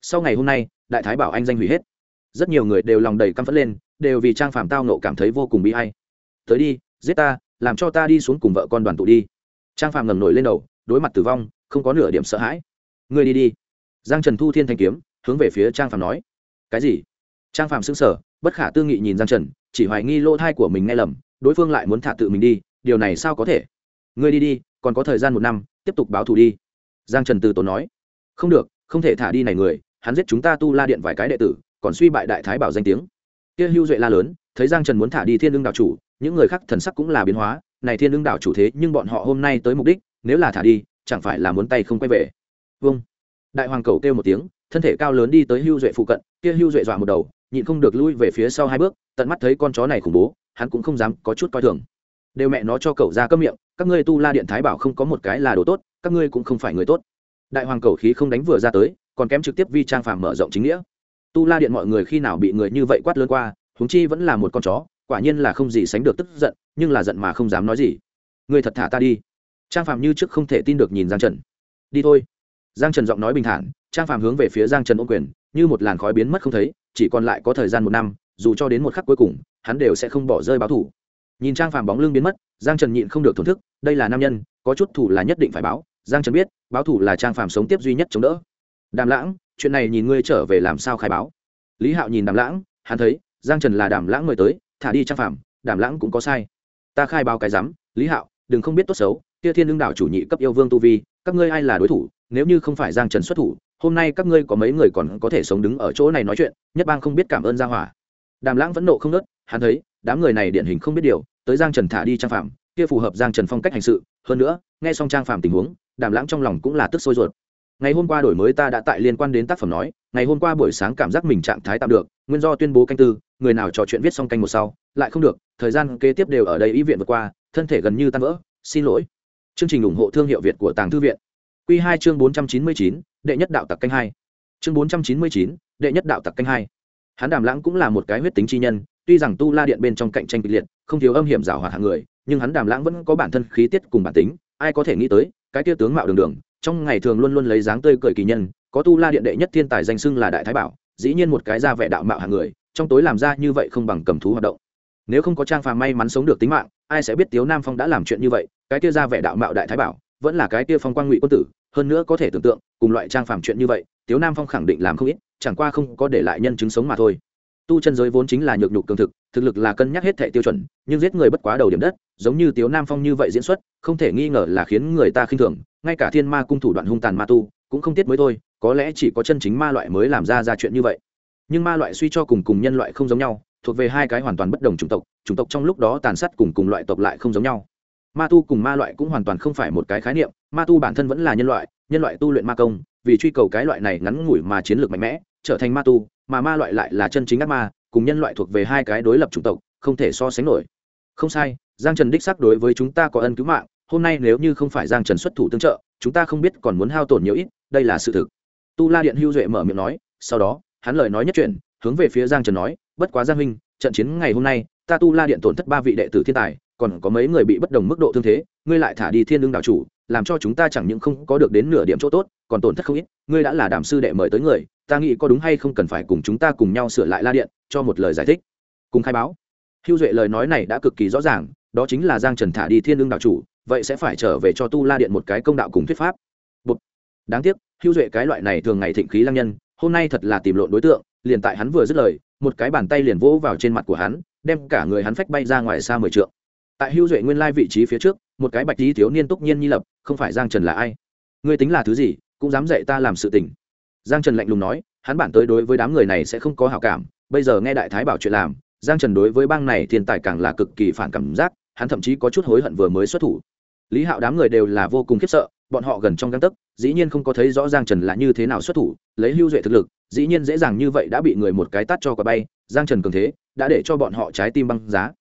sau ngày hôm nay đại thái bảo anh danh hủy hết. Rất nhiều người đều lòng đầy căm phẫn lên, đều vì Trang Phàm tao nộ cảm thấy vô cùng bi ai. Tới đi, giết ta, làm cho ta đi xuống cùng vợ con đoàn tụ đi. Trang Phàm ngẩng nổi lên đầu, đối mặt tử vong không có nửa điểm sợ hãi. Ngươi đi đi. Giang Trần thu thiên thanh kiếm hướng về phía Trang Phàm nói. Cái gì? Trang Phàm sững sờ, bất khả tư nghị nhìn Giang Trần, chỉ hoài nghi lỗ thai của mình nghe lầm, đối phương lại muốn thả tự mình đi, điều này sao có thể? Ngươi đi đi, còn có thời gian 1 năm, tiếp tục báo thù đi. Giang Trần từ tốn nói. Không được, không thể thả đi này người, hắn giết chúng ta Tu La Điện vài cái đệ tử, còn suy bại đại thái bảo danh tiếng. Kia Hưu Duệ la lớn, thấy Giang Trần muốn thả đi Thiên Ưng đạo chủ, những người khác thần sắc cũng là biến hóa, này Thiên Ưng đạo chủ thế nhưng bọn họ hôm nay tới mục đích, nếu là thả đi, chẳng phải là muốn tay không quay về. Vâng. Đại hoàng cầu kêu một tiếng, thân thể cao lớn đi tới Hưu Duệ phụ cận, kia Hưu Duệ dọa một đầu, nhịn không được lui về phía sau 2 bước, tận mắt thấy con chó này khủng bố, hắn cũng không dám có chút coi thường. Đều mẹ nó cho cậu ra câm miệng, các ngươi Tu La Điện thái bảo không có một cái là đồ tốt, các ngươi cũng không phải người tốt. Đại hoàng cầu khí không đánh vừa ra tới, còn kém trực tiếp vi Trang Phàm mở rộng chính nghĩa. Tu La Điện mọi người khi nào bị người như vậy quát lớn qua, huống chi vẫn là một con chó, quả nhiên là không gì sánh được tức giận, nhưng là giận mà không dám nói gì. Ngươi thật thả ta đi. Trang Phàm như trước không thể tin được nhìn Giang Trần. Đi thôi. Giang Trần giọng nói bình thản, Trang Phàm hướng về phía Giang Trần ôm quyền, như một làn khói biến mất không thấy, chỉ còn lại có thời gian 1 năm, dù cho đến một khắc cuối cùng, hắn đều sẽ không bỏ rơi báo thủ. Nhìn Trang Phàm bóng lưng biến mất, Giang Trần nhịn không được thổn thức, đây là nam nhân, có chút thủ là nhất định phải báo. Giang Trần biết, báo thủ là Trang Phàm sống tiếp duy nhất chống đỡ. Đàm Lãng, chuyện này nhìn ngươi trở về làm sao khai báo. Lý Hạo nhìn Đàm Lãng, hắn thấy Giang Trần là Đàm Lãng mời tới, thả đi Trang Phàm, Đàm Lãng cũng có sai. Ta khai báo cái rắm, Lý Hạo, đừng không biết tốt xấu, kia Thiên Ưng đảo chủ nhị cấp yêu vương tu vi, các ngươi ai là đối thủ, nếu như không phải Giang Trần xuất thủ, hôm nay các ngươi có mấy người còn có thể sống đứng ở chỗ này nói chuyện, nhất bang không biết cảm ơn gia hỏa. Đàm Lãng vẫn nộ không ngớt, hắn thấy đám người này điển hình không biết điều, tới Giang Trần thả đi Trang Phàm, kia phù hợp Giang Trần phong cách hành sự, hơn nữa, nghe xong Trang Phàm tình huống, Đàm Lãng trong lòng cũng là tức sôi ruột. Ngày hôm qua đổi mới ta đã tại liên quan đến tác phẩm nói, ngày hôm qua buổi sáng cảm giác mình trạng thái tạm được, nguyên do tuyên bố canh tư, người nào trò chuyện viết xong canh một sau, lại không được, thời gian kế tiếp đều ở đây y viện vượt qua, thân thể gần như tan vỡ, xin lỗi. Chương trình ủng hộ thương hiệu Việt của Tàng Thư viện. Quy 2 chương 499, đệ nhất đạo tặc canh 2. Chương 499, đệ nhất đạo tặc canh 2. Hắn Đàm Lãng cũng là một cái huyết tính chi nhân, tuy rằng Tu La Điện bên trong cạnh tranh kịch liệt, không thiếu âm hiểm giảo hoạt hạng người, nhưng hắn Đàm Lãng vẫn có bản thân khí tiết cùng bản tính, ai có thể nghĩ tới, cái kia tướng mạo đường đường, trong ngày thường luôn luôn lấy dáng tươi cười kỳ nhân, có Tu La Điện đệ nhất thiên tài danh xưng là đại thái bảo, dĩ nhiên một cái ra vẻ đạo mạo hạng người, trong tối làm ra như vậy không bằng cầm thú hoạt động. Nếu không có Trang Phàm may mắn sống được tính mạng, ai sẽ biết Tiếu Nam Phong đã làm chuyện như vậy, cái kia ra vẻ đạo mạo đại thái bảo, vẫn là cái kia phong quang ngụy quân tử, hơn nữa có thể tưởng tượng, cùng loại Trang Phàm chuyện như vậy, Tiếu Nam Phong khẳng định làm không ít, chẳng qua không có để lại nhân chứng sống mà thôi. Tu chân giới vốn chính là nhược nhục cường thực, thực lực là cân nhắc hết thảy tiêu chuẩn, nhưng giết người bất quá đầu điểm đất, giống như Tiếu Nam Phong như vậy diễn xuất, không thể nghi ngờ là khiến người ta khinh thường, ngay cả Thiên Ma cung thủ đoạn hung tàn ma tu, cũng không tiếc mới thôi, có lẽ chỉ có chân chính ma loại mới làm ra chuyện như vậy. Nhưng ma loại suy cho cùng nhân loại không giống nhau, thuộc về hai cái hoàn toàn bất đồng chủng tộc trong lúc đó tàn sát cùng loại tộc lại không giống nhau. Ma tu cùng ma loại cũng hoàn toàn không phải một cái khái niệm, ma tu bản thân vẫn là nhân loại tu luyện ma công, vì truy cầu cái loại này ngắn ngủi mà chiến lược mạnh mẽ, trở thành ma tu, mà ma loại lại là chân chính ác ma, cùng nhân loại thuộc về hai cái đối lập chủng tộc, không thể so sánh nổi. Không sai, Giang Trần đích xác đối với chúng ta có ân cứu mạng, hôm nay nếu như không phải Giang Trần xuất thủ tương trợ, chúng ta không biết còn muốn hao tổn nhiều ít, đây là sự thực. Tu La Điện Hưu Duệ mở miệng nói, sau đó, hắn lời nói nhất chuyển, hướng về phía Giang Trần nói, bất quá Giang huynh, trận chiến ngày hôm nay, ta Tu La Điện tổn thất 3 vị đệ tử thiên tài, còn có mấy người bị bất đồng mức độ thương thế, ngươi lại thả đi Thiên Ưng đạo chủ, làm cho chúng ta chẳng những không có được đến nửa điểm chỗ tốt, còn tổn thất không ít, ngươi đã là Đàm sư đệ mời tới người, ta nghĩ có đúng hay không cần phải cùng chúng ta cùng nhau sửa lại La Điện, cho một lời giải thích, cùng khai báo. Hưu Duệ lời nói này đã cực kỳ rõ ràng, đó chính là Giang Trần thả đi Thiên Ưng đạo chủ, vậy sẽ phải trở về cho Tu La Điện một cái công đạo cùng thuyết pháp. Bụt. Đáng tiếc, Hưu Duệ cái loại này thường ngày thịnh khí lăng nhân, hôm nay thật là tìm lộn đối tượng, liền tại hắn vừa dứt lời, một cái bàn tay liền vỗ vào trên mặt của hắn, đem cả người hắn phách bay ra ngoài xa 10 trượng. Tại Hưu Duệ nguyên lai vị trí phía trước, một cái bạch tí thiếu niên túc nhiên nhi lập, không phải Giang Trần là ai? Ngươi tính là thứ gì, cũng dám dạy ta làm sự tình? Giang Trần lạnh lùng nói, hắn bản tới đối với đám người này sẽ không có hảo cảm, bây giờ nghe đại thái bảo chuyện làm, Giang Trần đối với bang này thiên tài càng là cực kỳ phản cảm giác, hắn thậm chí có chút hối hận vừa mới xuất thủ. Lý Hạo đám người đều là vô cùng khiếp sợ, bọn họ gần trong gang tấc, dĩ nhiên không có thấy rõ Giang Trần là như thế nào xuất thủ, lấy Hưu Duệ thực lực, dĩ nhiên dễ dàng như vậy đã bị người một cái tát cho quả bay, Giang Trần cường thế, đã để cho bọn họ trái tim băng giá.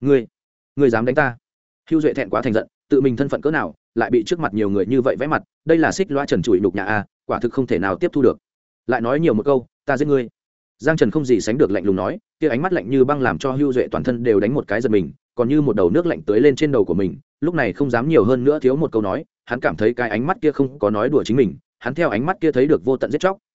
Ngươi dám đánh ta? Hưu Duệ thẹn quá thành giận, tự mình thân phận cỡ nào, lại bị trước mặt nhiều người như vậy vẽ mặt, đây là xích loa trần trụi nhục nhã a, quả thực không thể nào tiếp thu được. Lại nói nhiều một câu, ta giết ngươi. Giang Trần không gì sánh được lạnh lùng nói, kia ánh mắt lạnh như băng làm cho Hưu Duệ toàn thân đều đánh một cái giật mình, còn như một đầu nước lạnh tưới lên trên đầu của mình, lúc này không dám nhiều hơn nữa thiếu một câu nói, hắn cảm thấy cái ánh mắt kia không có nói đùa chính mình, hắn theo ánh mắt kia thấy được vô tận giết chóc,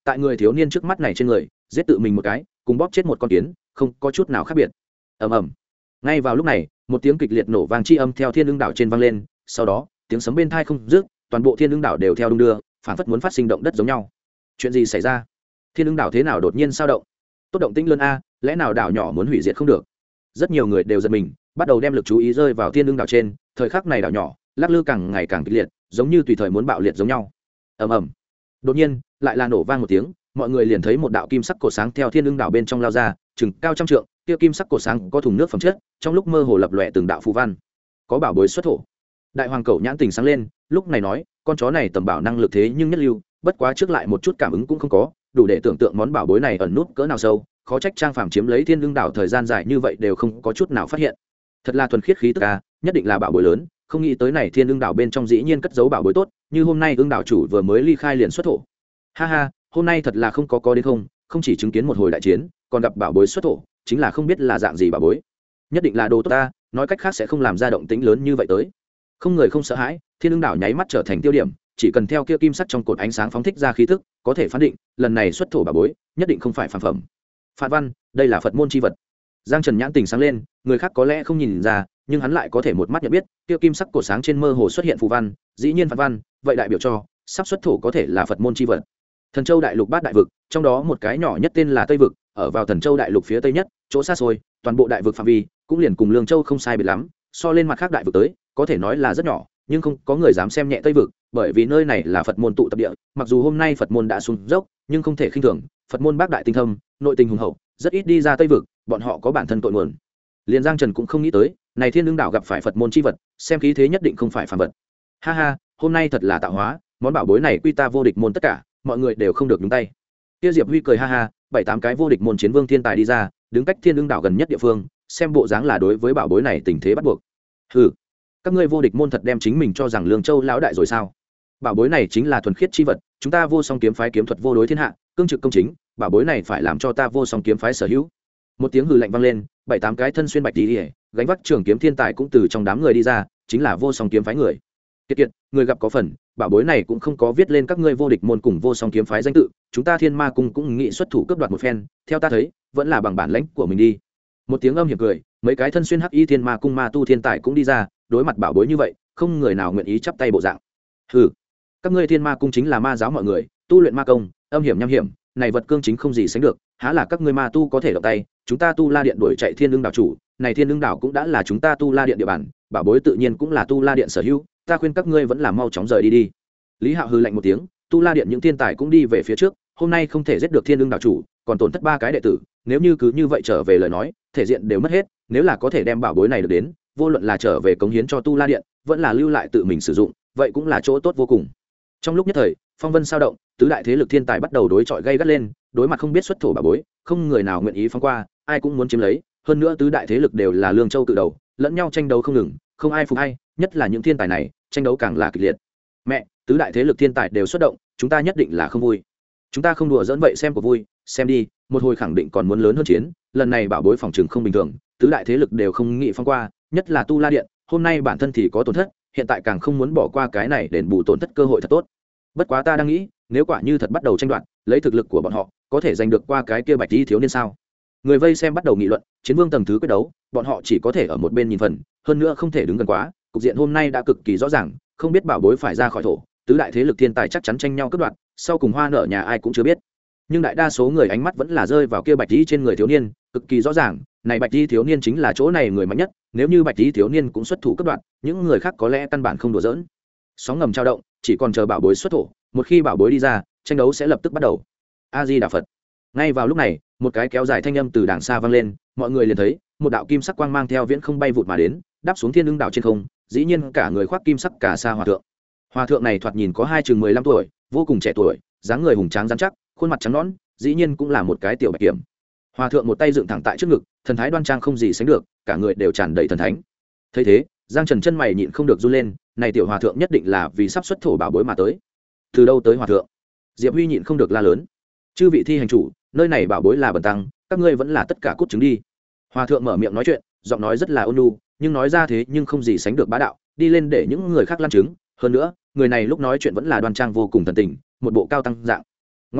tại người thiếu niên trước mắt này trên người giết tự mình một cái cùng bóp chết một con kiến không có chút nào khác biệt. ầm ầm. Ngay vào lúc này một tiếng kịch liệt nổ vang chi âm theo thiên ưng đảo trên vang lên, sau đó tiếng sấm bên thai không dứt, toàn bộ thiên ưng đảo đều theo đung đưa, phảng phất muốn phát sinh động đất giống nhau. Chuyện gì xảy ra? Thiên ưng đảo thế nào đột nhiên sao động? Tốt động tĩnh lớn a, lẽ nào đảo nhỏ muốn hủy diệt không được? Rất nhiều người đều giật mình, bắt đầu đem lực chú ý rơi vào thiên ưng đảo trên. Thời khắc này đảo nhỏ lắc lư càng ngày càng kịch liệt, giống như tùy thời muốn bạo liệt giống nhau. ầm ầm. Đột nhiên lại là nổ vang một tiếng, mọi người liền thấy một đạo kim sắc cột sáng theo thiên ưng đảo bên trong lao ra, chừng cao trăm trượng, kia kim sắc cột sáng có thùng nước phẩm chất, trong lúc mơ hồ lập lòe từng đạo phù văn. Có bảo bối xuất thổ. Đại hoàng cẩu nhãn tình sáng lên, lúc này nói, con chó này tầm bảo năng lực thế nhưng nhất lưu, bất quá trước lại một chút cảm ứng cũng không có, đủ để tưởng tượng món bảo bối này ẩn nút cỡ nào sâu, khó trách Trang Phàm chiếm lấy thiên ưng đảo thời gian dài như vậy đều không có chút nào phát hiện. Thật là thuần khiết khí tức a, nhất định là bảo bối lớn, không nghĩ tới này thiên ưng đảo bên trong dĩ nhiên cất giấu bảo bối tốt, như hôm nay ưng đảo chủ vừa mới ly khai liền xuất thổ. Ha ha, hôm nay thật là không có đến không chỉ chứng kiến một hồi đại chiến, còn gặp bảo bối xuất thổ, chính là không biết là dạng gì bảo bối. Nhất định là đồ tốt ta, nói cách khác sẽ không làm ra động tĩnh lớn như vậy tới. Không người không sợ hãi, thiên ưng đảo nháy mắt trở thành tiêu điểm, chỉ cần theo kia kim sắc trong cột ánh sáng phóng thích ra khí tức, có thể phán định lần này xuất thổ bảo bối nhất định không phải phàm phẩm. Phạt văn, đây là Phật môn chi vật. Giang Trần nhãn tình sáng lên, người khác có lẽ không nhìn ra, nhưng hắn lại có thể một mắt nhận biết, kia kim sắc cột sáng trên mơ hồ xuất hiện phù văn, dĩ nhiên phạt văn, vậy đại biểu cho sắp xuất thổ có thể là Phật môn chi vật. Thần Châu đại lục bát đại vực, trong đó một cái nhỏ nhất tên là Tây vực, ở vào Thần Châu đại lục phía tây nhất, chỗ xa xôi, toàn bộ đại vực phạm vi cũng liền cùng Lương Châu không sai biệt lắm, so lên mặt khác đại vực tới, có thể nói là rất nhỏ, nhưng không có người dám xem nhẹ Tây vực, bởi vì nơi này là Phật môn tụ tập địa, mặc dù hôm nay Phật môn đã xuống dốc, nhưng không thể khinh thường, Phật môn bác đại tinh thâm, nội tình hùng hậu, rất ít đi ra Tây vực, bọn họ có bản thân tội nguồn. Liên Giang Trần cũng không nghĩ tới, này Thiên Lương đảo gặp phải Phật môn chi vật, xem khí thế nhất định không phải phàm vật. Ha ha, hôm nay thật là tạo hóa, món bảo bối này quy ta vô địch môn tất cả, mọi người đều không được nhúng tay. Kia Diệp Huy cười ha ha, 7-8 cái vô địch môn chiến vương thiên tài đi ra, đứng cách Thiên Lương đảo gần nhất địa phương, xem bộ dáng là đối với bảo bối này tình thế bắt buộc. Hừ, các ngươi vô địch môn thật đem chính mình cho rằng Lương Châu lão đại rồi sao? Bảo bối này chính là thuần khiết chi vật, chúng ta Vô Song kiếm phái kiếm thuật vô đối thiên hạ, cương trực công chính, bảo bối này phải làm cho ta Vô Song kiếm phái sở hữu. Một tiếng hừ lạnh vang lên, 7-8 cái thân xuyên bạch đi, gánh vác trường kiếm thiên tài cũng từ trong đám người đi ra, chính là Vô Song kiếm phái người. Kiệt kiệt, người gặp có phần, bảo bối này cũng không có viết lên các ngươi vô địch môn cùng Vô Song kiếm phái danh tự, chúng ta Thiên Ma cung cũng nghĩ xuất thủ cướp đoạt một phen, theo ta thấy, vẫn là bằng bản lãnh của mình đi. Một tiếng âm hiểm cười, mấy cái thân xuyên hắc y Thiên Ma cung ma tu thiên tài cũng đi ra, đối mặt bảo bối như vậy, không người nào nguyện ý chắp tay bộ dạng. Hừ, các ngươi Thiên Ma cung chính là ma giáo mọi người, tu luyện ma công, âm hiểm nham hiểm, này vật cương chính không gì sánh được, há là các ngươi ma tu có thể động tay, chúng ta Tu La điện đuổi chạy Thiên Lương đảo chủ, này Thiên Lương đảo cũng đã là chúng ta Tu La điện địa bàn, bảo bối tự nhiên cũng là Tu La điện sở hữu, ta khuyên các ngươi vẫn là mau chóng rời đi đi. Lý Hạo hừ lạnh một tiếng, Tu La điện những thiên tài cũng đi về phía trước, hôm nay không thể giết được Thiên Lương đảo chủ, còn tổn thất 3 cái đệ tử, nếu như cứ như vậy trở về lời nói, thể diện đều mất hết, nếu là có thể đem bảo bối này được đến, vô luận là trở về cống hiến cho Tu La điện, vẫn là lưu lại tự mình sử dụng, vậy cũng là chỗ tốt vô cùng. Trong lúc nhất thời, phong vân sao động, tứ đại thế lực thiên tài bắt đầu đối chọi gay gắt lên, đối mặt không biết xuất thổ bảo bối, không người nào nguyện ý phóng qua, ai cũng muốn chiếm lấy, hơn nữa tứ đại thế lực đều là Lương Châu cự đầu, lẫn nhau tranh đấu không ngừng, không ai phục ai, nhất là những thiên tài này, tranh đấu càng là kịch liệt. Mẹ, tứ đại thế lực thiên tài đều xuất động, chúng ta nhất định là không vui. Chúng ta không đùa giỡn vậy xem của vui, xem đi, một hồi khẳng định còn muốn lớn hơn chiến, lần này bảo bối phòng trường không bình thường, tứ đại thế lực đều không nghĩ phong qua, nhất là Tu La điện, hôm nay bản thân thì có tổn thất, hiện tại càng không muốn bỏ qua cái này đền bù tổn thất cơ hội thật tốt. Bất quá ta đang nghĩ, nếu quả như thật bắt đầu tranh đoạt, lấy thực lực của bọn họ, có thể giành được qua cái kia bạch y thiếu niên sao? Người vây xem bắt đầu nghị luận, chiến vương tầng thứ quyết đấu, bọn họ chỉ có thể ở một bên nhìn phần, hơn nữa không thể đứng gần quá, cục diện hôm nay đã cực kỳ rõ ràng, không biết bảo bối phải ra khỏi thổ, tứ đại thế lực thiên tài chắc chắn tranh nhau cướp đoạt, sau cùng hoa nợ nhà ai cũng chưa biết. Nhưng đại đa số người ánh mắt vẫn là rơi vào kia bạch y trên người thiếu niên, cực kỳ rõ ràng, này bạch y thiếu niên chính là chỗ này người mạnh nhất, nếu như bạch y thiếu niên cũng xuất thủ cướp đoạt, những người khác có lẽ căn bản không đùa giỡn. Sóng ngầm trao động, chỉ còn chờ bảo bối xuất thổ, một khi bảo bối đi ra, tranh đấu sẽ lập tức bắt đầu. A Di Đà Phật. Ngay vào lúc này, một cái kéo dài thanh âm từ đàng xa vang lên, mọi người liền thấy một đạo kim sắc quang mang theo viễn không bay vụt mà đến, đáp xuống Thiên Lương đảo trên không, dĩ nhiên cả người khoác kim sắc cả sa hòa thượng. Hòa thượng này thoạt nhìn có hai chừng 15 tuổi, vô cùng trẻ tuổi, dáng người hùng tráng rắn chắc, khuôn mặt trắng nõn, dĩ nhiên cũng là một cái tiểu bạch kiểm. Hòa thượng một tay dựng thẳng tại trước ngực, thần thái đoan trang không gì sánh được, cả người đều tràn đầy thần thánh. Thấy thế, Giang Trần chân mày nhịn không được run lên, này tiểu hòa thượng nhất định là vì sắp xuất thổ bảo bối mà tới. Từ đâu tới hòa thượng? Diệp Huy nhịn không được la lớn. Chư vị thi hành chủ, nơi này bảo bối là bần tăng, các ngươi vẫn là tất cả cút trứng đi. Hòa thượng mở miệng nói chuyện, giọng nói rất là ôn nhu, nhưng nói ra thế nhưng không gì sánh được bá đạo, đi lên để những người khác lăn trứng. Hơn nữa, người này lúc nói chuyện vẫn là đoan trang vô cùng thần tình, một bộ cao tăng dạng. Ngoa tạo,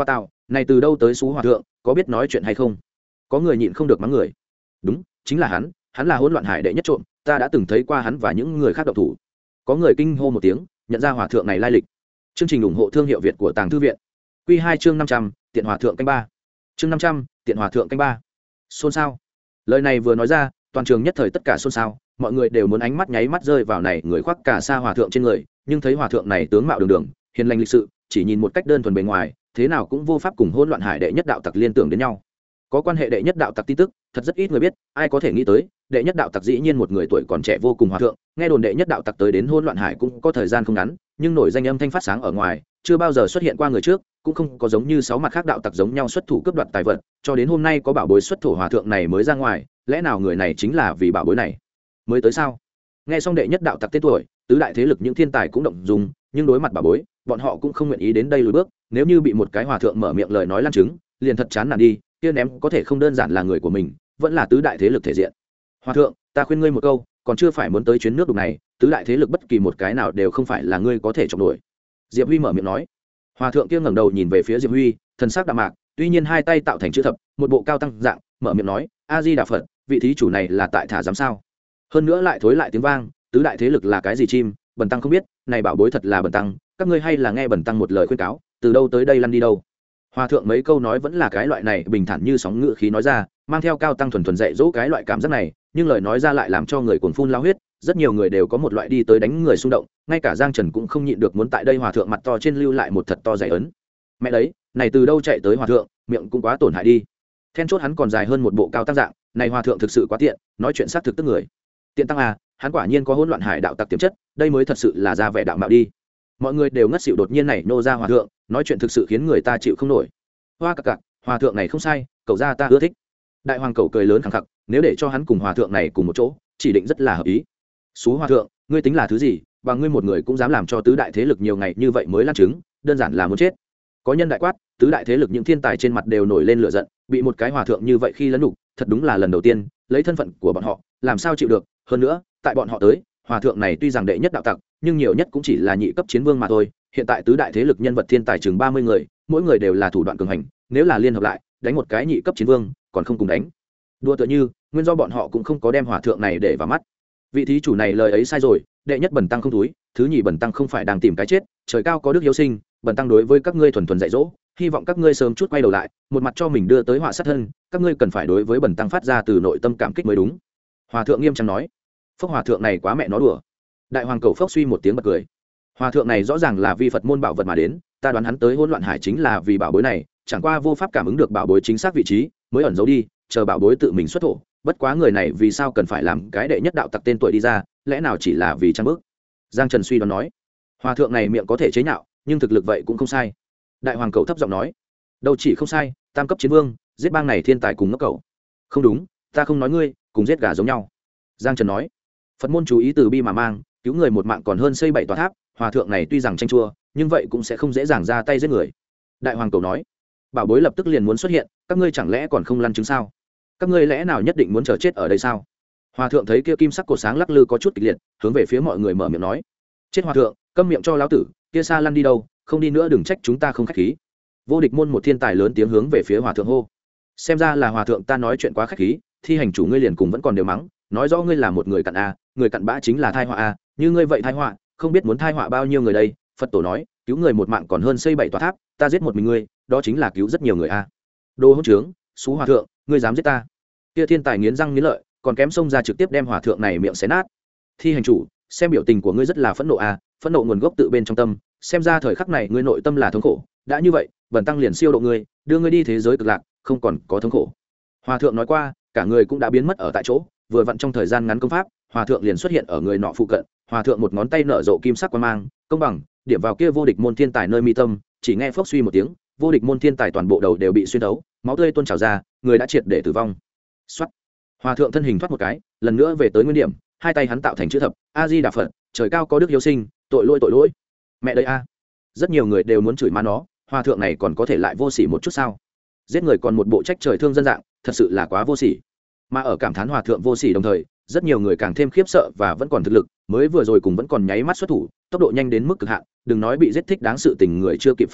này từ đâu tới xú hòa thượng, có biết nói chuyện hay không? Có người nhịn không được mắng người. Đúng, chính là hắn là hỗn loạn hải đệ nhất trộm, ta đã từng thấy qua hắn và những người khác động thủ. Có người kinh hô một tiếng, nhận ra hòa thượng này lai lịch. Chương trình ủng hộ thương hiệu Việt của Tàng Thư viện. Quy 2 chương 500, tiện hòa thượng canh 3. Chương 500, tiện hòa thượng canh 3. Xôn xao. Lời này vừa nói ra, toàn trường nhất thời tất cả xôn xao, mọi người đều muốn ánh mắt nháy mắt rơi vào này người khoác cả sa hòa thượng trên người, nhưng thấy hòa thượng này tướng mạo đường đường, hiền lành lịch sự, chỉ nhìn một cách đơn thuần bề ngoài, thế nào cũng vô pháp cùng hỗn loạn hải đệ nhất đạo tặc liên tưởng đến nhau. Có quan hệ đệ nhất đạo tặc tin tức, thật rất ít người biết, ai có thể nghĩ tới, đệ nhất đạo tặc dĩ nhiên một người tuổi còn trẻ vô cùng hòa thượng, nghe đồn đệ nhất đạo tặc tới đến hỗn loạn hải cũng có thời gian không ngắn, nhưng nổi danh âm thanh phát sáng ở ngoài, chưa bao giờ xuất hiện qua người trước, cũng không có giống như 6 mặt khác đạo tặc giống nhau xuất thủ cướp đoạt tài vật, cho đến hôm nay có bảo bối xuất thủ hòa thượng này mới ra ngoài, lẽ nào người này chính là vì bảo bối này mới tới sao? Nghe xong đệ nhất đạo tặc tên tuổi, tứ đại thế lực những thiên tài cũng động dung, nhưng đối mặt bảo bối, bọn họ cũng không nguyện ý đến đây lùi bước, nếu như bị một cái hòa thượng mở miệng lời nói lan chứng, liền thật chán nản đi, kia ném có thể không đơn giản là người của mình, vẫn là tứ đại thế lực thể diện. Hòa thượng, ta khuyên ngươi một câu, còn chưa phải muốn tới chuyến nước đục này, tứ đại thế lực bất kỳ một cái nào đều không phải là ngươi có thể chống nổi. Diệp Huy mở miệng nói. Hòa thượng kia ngẩng đầu nhìn về phía Diệp Huy, thần sắc đạm mạc, tuy nhiên hai tay tạo thành chữ thập, một bộ cao tăng dạng, mở miệng nói, A Di Đà Phật, vị thí chủ này là tại thả giám sao? Hơn nữa lại thối lại tiếng vang, tứ đại thế lực là cái gì chim, bần tăng không biết, này bảo bối thật là bần tăng, các ngươi hay là nghe bần tăng một lời khuyên cáo, từ đâu tới đây lăn đi đâu. Hòa thượng mấy câu nói vẫn là cái loại này bình thản như sóng ngự khí nói ra, mang theo cao tăng thuần thuần dạy dỗ cái loại cảm giác này, nhưng lời nói ra lại làm cho người cuồng phun lao huyết, rất nhiều người đều có một loại đi tới đánh người xung động, ngay cả Giang Trần cũng không nhịn được muốn tại đây hòa thượng mặt to trên lưu lại một thật to dày ấn. Mẹ đấy, này từ đâu chạy tới hòa thượng, miệng cũng quá tổn hại đi. Then chốt hắn còn dài hơn một bộ cao tăng dạng, này hòa thượng thực sự quá tiện, nói chuyện xác thực tức người. Tiện tăng à, hắn quả nhiên có hỗn loạn hải đạo tặc tiềm chất, đây mới thật sự là ra vẻ đạo mạo đi. Mọi người đều ngất xỉu, đột nhiên này nô ra hòa thượng, nói chuyện thực sự khiến người ta chịu không nổi. Hoa cặc cặc, hòa thượng này không sai, cậu ra ta ưa thích. Đại hoàng cậu cười lớn khẳng khặc, nếu để cho hắn cùng hòa thượng này cùng một chỗ, chỉ định rất là hợp ý. Xú hòa thượng, ngươi tính là thứ gì, bằng ngươi một người cũng dám làm cho tứ đại thế lực nhiều ngày như vậy mới lan chứng, đơn giản là muốn chết. Có nhân đại quát, tứ đại thế lực những thiên tài trên mặt đều nổi lên lửa giận, bị một cái hòa thượng như vậy khi lấn đục, thật đúng là lần đầu tiên, lấy thân phận của bọn họ, làm sao chịu được, hơn nữa, tại bọn họ tới, hòa thượng này tuy rằng đệ nhất đạo tặc, nhưng nhiều nhất cũng chỉ là nhị cấp chiến vương mà thôi, hiện tại tứ đại thế lực nhân vật thiên tài chừng 30 người, mỗi người đều là thủ đoạn cường hành, nếu là liên hợp lại, đánh một cái nhị cấp chiến vương, còn không cùng đánh. Đua tựa như, nguyên do bọn họ cũng không có đem hòa thượng này để vào mắt. Vị thí chủ này lời ấy sai rồi, đệ nhất bần tăng không túi, thứ nhì bần tăng không phải đang tìm cái chết, trời cao có đức hiếu sinh, bần tăng đối với các ngươi thuần thuần dạy dỗ, hy vọng các ngươi sớm chút quay đầu lại, một mặt cho mình đưa tới họa sát thân, các ngươi cần phải đối với bần tăng phát ra từ nội tâm cảm kích mới đúng. Hòa thượng nghiêm trang nói. Phốc hòa thượng này quá mẹ nó đùa. Đại hoàng cầu phốc suy một tiếng bật cười. Hòa thượng này rõ ràng là vi Phật môn bảo vật mà đến, ta đoán hắn tới hỗn loạn hải chính là vì bảo bối này, chẳng qua vô pháp cảm ứng được bảo bối chính xác vị trí, mới ẩn giấu đi, chờ bảo bối tự mình xuất thổ. Bất quá người này vì sao cần phải làm cái đệ nhất đạo tặc tên tuổi đi ra, lẽ nào chỉ là vì trang bức? Giang Trần suy đoán nói. Hòa thượng này miệng có thể chế nhạo, nhưng thực lực vậy cũng không sai. Đại hoàng cầu thấp giọng nói. Đâu chỉ không sai, tam cấp chiến vương, giết bang này thiên tài cùng ngốc cầu. Không đúng, ta không nói ngươi, cùng giết gà giống nhau. Giang Trần nói. Phật môn chú ý từ bi mà mang, cứu người một mạng còn hơn xây 7 tòa tháp, hòa thượng này tuy rằng tranh chua, nhưng vậy cũng sẽ không dễ dàng ra tay giết người. Đại hoàng cầu nói. Bảo bối lập tức liền muốn xuất hiện, các ngươi chẳng lẽ còn không lăn chứng sao? Các ngươi lẽ nào nhất định muốn chờ chết ở đây sao? Hòa thượng thấy kia kim sắc cột sáng lắc lư có chút kịch liệt, hướng về phía mọi người mở miệng nói. Chết hòa thượng, câm miệng cho lão tử, kia xa lăn đi đâu, không đi nữa đừng trách chúng ta không khách khí. Vô địch môn một thiên tài lớn tiếng hướng về phía hòa thượng hô. Xem ra là hòa thượng ta nói chuyện quá khách khí, thi hành chủ ngươi liền cùng vẫn còn đều mắng, nói rõ ngươi là một người cặn a, người cặn bã chính là thai họa a, như ngươi vậy thai họa, không biết muốn thai họa bao nhiêu người đây. Phật tổ nói, cứu người một mạng còn hơn xây 7 tòa tháp, ta giết một mình ngươi, đó chính là cứu rất nhiều người a. Đồ hỗn trướng, xú hòa thượng, ngươi dám giết ta? Kia thiên tài nghiến răng nghiến lợi, còn kém xông ra trực tiếp đem hòa thượng này miệng xé nát. Thi hành chủ, xem biểu tình của ngươi rất là phẫn nộ a, phẫn nộ nguồn gốc tự bên trong tâm, xem ra thời khắc này ngươi nội tâm là thống khổ, đã như vậy, bần tăng liền siêu độ ngươi, đưa ngươi đi thế giới cực lạc, không còn có thống khổ. Hòa thượng nói qua, cả người cũng đã biến mất ở tại chỗ, vừa vặn trong thời gian ngắn công pháp, hòa thượng liền xuất hiện ở người nọ phụ cận, hòa thượng một ngón tay nở rộ kim sắc quang mang, công bằng, điểm vào kia vô địch môn thiên tài nơi mi tâm, chỉ nghe phốc suy một tiếng, vô địch môn thiên tài toàn bộ đầu đều bị xuyên thấu, máu tươi tuôn trào ra, người đã triệt để tử vong. Soát. Hòa thượng thân hình thoát một cái, lần nữa về tới nguyên điểm, hai tay hắn tạo thành chữ thập, A Di Đà Phật, trời cao có đức hiếu sinh, tội lỗi. Mẹ đây a. Rất nhiều người đều muốn chửi má nó, hòa thượng này còn có thể lại vô sỉ một chút sao? Giết người còn một bộ trách trời thương dân dạng, thật sự là quá vô sỉ. Mà ở cảm thán hòa thượng vô sỉ đồng thời, rất nhiều người càng thêm khiếp sợ và vẫn còn thực lực, mới vừa rồi cùng vẫn còn nháy mắt xuất thủ, tốc độ nhanh đến mức cực hạn, đừng nói bị giết thích đáng sự tình người chưa kịp phản ứng,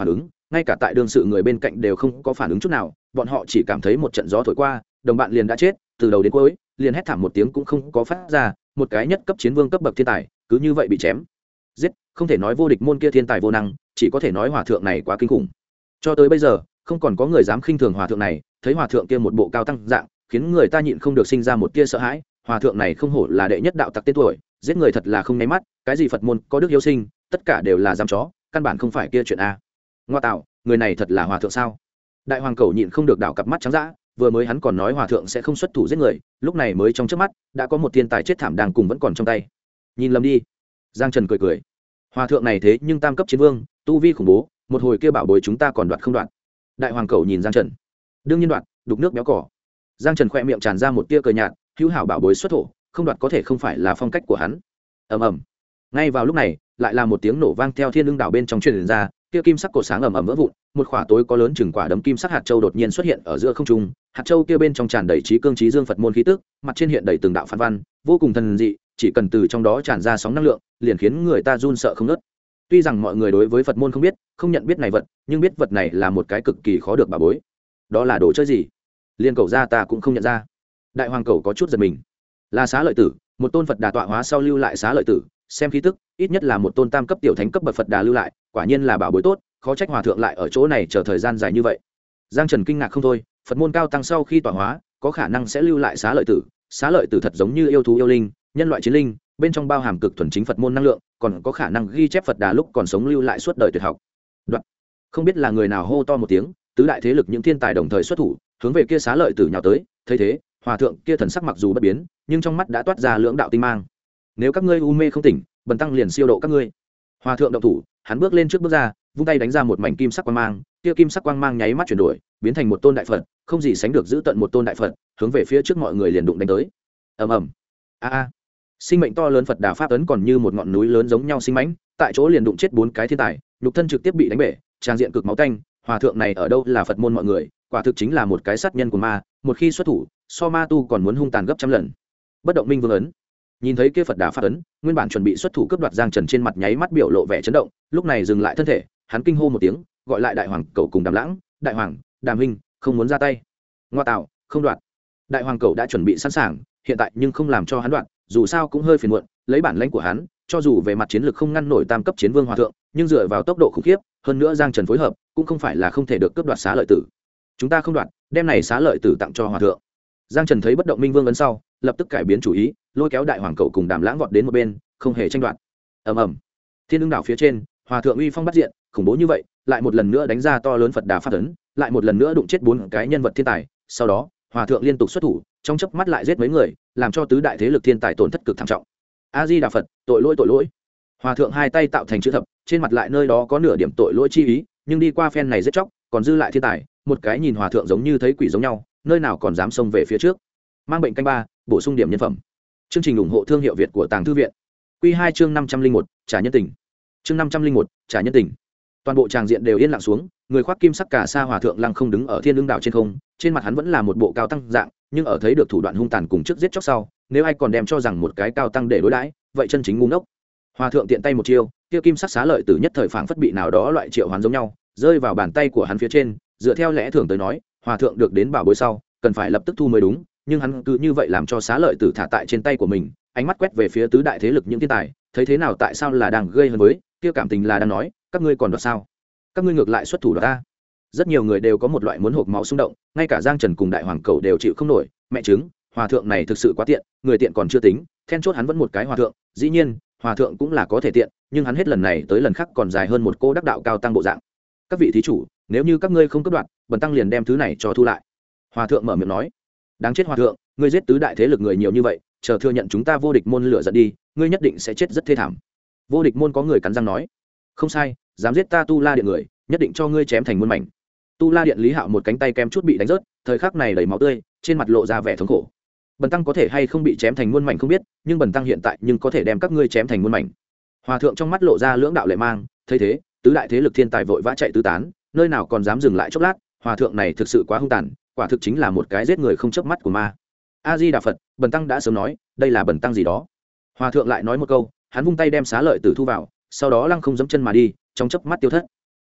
ngay cả tại đương sự người bên cạnh đều không có phản ứng chút nào, bọn họ chỉ cảm thấy một trận gió thổi qua, đồng bạn liền đã chết, từ đầu đến cuối liền hét thảm một tiếng cũng không có phát ra, một cái nhất cấp chiến vương cấp bậc thiên tài cứ như vậy bị chém giết. Không thể nói vô địch môn kia thiên tài vô năng, chỉ có thể nói hòa thượng này quá kinh khủng. Cho tới bây giờ không còn có người dám khinh thường hòa thượng này, thấy hòa thượng kia một bộ cao tăng dạng, khiến người ta nhịn không được sinh ra một tia sợ hãi. Hòa thượng này không hổ là đệ nhất đạo tặc tên tuổi, giết người thật là không nháy mắt, cái gì Phật môn có đức hiếu sinh, tất cả đều là dám chó, căn bản không phải kia chuyện a. Ngoa tạo, người này thật là hòa thượng sao? Đại hoàng cầu nhịn không được đảo cặp mắt trắng dã, vừa mới hắn còn nói hòa thượng sẽ không xuất thủ giết người, lúc này mới trong trước mắt đã có một thiên tài chết thảm đang cùng vẫn còn trong tay. Nhìn lầm đi. Giang Trần cười cười. Hòa thượng này thế nhưng tam cấp chiến vương, tu vi khủng bố, một hồi kia bảo bối chúng ta còn đoạt không đoạt? Đại hoàng cầu nhìn Giang Trần. Đương nhiên đoạt, đục nước béo cỏ. Giang Trần khẽ miệng tràn ra một tia cười nhạt, hữu hảo bảo bối xuất thổ, không đoạt có thể không phải là phong cách của hắn. Ầm ầm. Ngay vào lúc này, lại là một tiếng nổ vang theo thiên lương đảo bên trong truyền ra, kia kim sắc cổ sáng ầm ầm vỡ vụn, một quả tối có lớn chừng quả đấm kim sắc hạt châu đột nhiên xuất hiện ở giữa không trung, hạt châu kia bên trong tràn đầy trí cương trí dương Phật môn khí tức, mặt trên hiện đầy từng đạo phản văn, vô cùng thần dị, chỉ cần từ trong đó tràn ra sóng năng lượng, liền khiến người ta run sợ không ngớt. Tuy rằng mọi người đối với Phật môn không biết, không nhận biết này vật, nhưng biết vật này là một cái cực kỳ khó được bảo bối. Đó là đồ chơi gì? Liên cầu ra ta cũng không nhận ra. Đại hoàng cầu có chút giật mình. Là Xá Lợi Tử, một tôn Phật Đà tọa hóa sau lưu lại Xá Lợi Tử, xem khí tức, ít nhất là một tôn tam cấp tiểu thánh cấp bậc Phật Đà lưu lại, quả nhiên là bảo bối tốt, khó trách hòa thượng lại ở chỗ này chờ thời gian dài như vậy. Giang Trần kinh ngạc không thôi, Phật môn cao tăng sau khi tọa hóa, có khả năng sẽ lưu lại Xá Lợi Tử, Xá Lợi Tử thật giống như yêu thú yêu linh, nhân loại chiến linh, bên trong bao hàm cực thuần chính Phật môn năng lượng, còn có khả năng ghi chép Phật Đà lúc còn sống lưu lại suốt đời tuyệt học. Đoạn. Không biết là người nào hô to một tiếng, tứ đại thế lực những thiên tài đồng thời xuất thủ, hướng về kia Xá Lợi Tử nhào tới, thấy thế, hòa thượng kia thần sắc mặc dù bất biến, nhưng trong mắt đã toát ra lưỡng đạo tinh mang. Nếu các ngươi u mê không tỉnh, bần tăng liền siêu độ các ngươi. Hòa thượng động thủ, hắn bước lên trước bước ra, vung tay đánh ra một mảnh kim sắc quang mang, kia kim sắc quang mang nháy mắt chuyển đổi, biến thành một tôn đại Phật, không gì sánh được giữ tận một tôn đại Phật, hướng về phía trước mọi người liền đụng đánh tới. Ầm ầm. A a. Sinh mệnh to lớn Phật Đà pháp ấn còn như một ngọn núi lớn giống nhau sinh mãnh, tại chỗ liền đụng chết 4 cái thiên tài, nhục thân trực tiếp bị đánh bể, trang diện cực máu tanh. Hòa thượng này ở đâu là Phật môn mọi người, quả thực chính là một cái sát nhân của ma, một khi xuất thủ, so ma tu còn muốn hung tàn gấp trăm lần. Bất động minh vương ấn. Nhìn thấy kia Phật Đà pháp ấn, nguyên bản chuẩn bị xuất thủ cướp đoạt Giang Trần trên mặt nháy mắt biểu lộ vẻ chấn động, lúc này dừng lại thân thể, hắn kinh hô một tiếng, gọi lại đại hoàng cẩu cùng Đàm Lãng, "Đại hoàng, Đàm huynh, không muốn ra tay." Ngoa tạo, không đoạt. Đại hoàng cẩu đã chuẩn bị sẵn sàng, hiện tại nhưng không làm cho hắn đoạt, dù sao cũng hơi phiền muộn, lấy bản lãnh của hắn, cho dù về mặt chiến lược không ngăn nổi tam cấp chiến vương hòa thượng, nhưng dựa vào tốc độ khủng khiếp, hơn nữa Giang Trần phối hợp, cũng không phải là không thể được cướp đoạt Xá Lợi Tử. Chúng ta không đoạt, đem này Xá Lợi Tử tặng cho hòa thượng. Giang Trần thấy bất động minh vương ấn sau, lập tức cải biến chủ ý, lôi kéo đại hoàng cẩu cùng Đàm Lãng vọt đến một bên, không hề tranh đoạt. Ầm ầm. Thiên Lương đảo phía trên, hòa thượng uy phong bắt diện, khủng bố như vậy, lại một lần nữa đánh ra to lớn Phật Đà pháp ấn, lại một lần nữa đụng chết 4 cái nhân vật thiên tài, sau đó, hòa thượng liên tục xuất thủ, trong chớp mắt lại giết mấy người, làm cho tứ đại thế lực thiên tài tổn thất cực thảm trọng. A Di Đà Phật, tội lỗi tội lỗi. Hòa thượng hai tay tạo thành chữ thập, trên mặt lại nơi đó có nửa điểm tội lỗi chi ý, nhưng đi qua phen này giết chóc, còn dư lại thiên tài, một cái nhìn hòa thượng giống như thấy quỷ giống nhau, nơi nào còn dám xông về phía trước. Mang bệnh canh ba, bổ sung điểm nhân phẩm. Chương trình ủng hộ thương hiệu Việt của Tàng Thư viện. Quy 2 chương 501, trả nhân tình. Chương 501, trả nhân tình. Toàn bộ tràng diện đều yên lặng xuống, người khoác kim sắc cả sa hòa thượng lăng không đứng ở thiên lương đảo trên không, trên mặt hắn vẫn là một bộ cao tăng dạng, nhưng ở thấy được thủ đoạn hung tàn cùng trước giết chóc sau, nếu ai còn đem cho rằng một cái cao tăng để đối đãi, vậy chân chính ngu ngốc. Hòa thượng tiện tay một chiêu, kia kim sắc Xá Lợi Tử nhất thời phảng phất bị nào đó loại triệu hoán giống nhau, rơi vào bàn tay của hắn phía trên, dựa theo lẽ thường tới nói, hòa thượng được đến bảo bối sau, cần phải lập tức thu mới đúng, nhưng hắn cứ như vậy làm cho Xá Lợi Tử thả tại trên tay của mình, ánh mắt quét về phía tứ đại thế lực những thiên tài, thấy thế nào tại sao là đang gây hấn với, kia cảm tình là đang nói, các ngươi còn đoạt sao? Các ngươi ngược lại xuất thủ đoạt ta. Rất nhiều người đều có một loại muốn hộc máu xung động, ngay cả Giang Trần cùng đại hoàng cẩu đều chịu không nổi, mẹ chứng, hòa thượng này thực sự quá tiện, người tiện còn chưa tính, then chốt hắn vẫn một cái hòa thượng, dĩ nhiên, hòa thượng cũng là có thể tiện, nhưng hắn hết lần này tới lần khác còn dài hơn một cô đắc đạo cao tăng bộ dạng. Các vị thí chủ, nếu như các ngươi không cướp đoạt, bần tăng liền đem thứ này cho thu lại. Hòa thượng mở miệng nói. Đáng chết hòa thượng, ngươi giết tứ đại thế lực người nhiều như vậy, chờ thừa nhận chúng ta vô địch môn lựa giận đi, ngươi nhất định sẽ chết rất thê thảm. Vô địch môn có người cắn răng nói. Không sai, dám giết ta Tu La Điện người, nhất định cho ngươi chém thành muôn mảnh. Tu La Điện Lý Hạo một cánh tay kem chút bị đánh rớt, thời khắc này đầy máu tươi, trên mặt lộ ra vẻ thống khổ. Bần tăng có thể hay không bị chém thành muôn mảnh không biết, nhưng bần tăng hiện tại nhưng có thể đem các ngươi chém thành muôn mảnh. Hòa thượng trong mắt lộ ra lưỡng đạo lệ mang, thấy thế, tứ đại thế lực thiên tài vội vã chạy tứ tán, nơi nào còn dám dừng lại chốc lát. Hòa thượng này thực sự quá hung tàn, quả thực chính là một cái giết người không chớp mắt của ma. A Di Đà Phật, bần tăng đã sớm nói, đây là bần tăng gì đó. Hòa thượng lại nói một câu, hắn vung tay đem Xá Lợi Tử thu vào, sau đó lăng không giẫm chân mà đi, trong chớp mắt tiêu thất.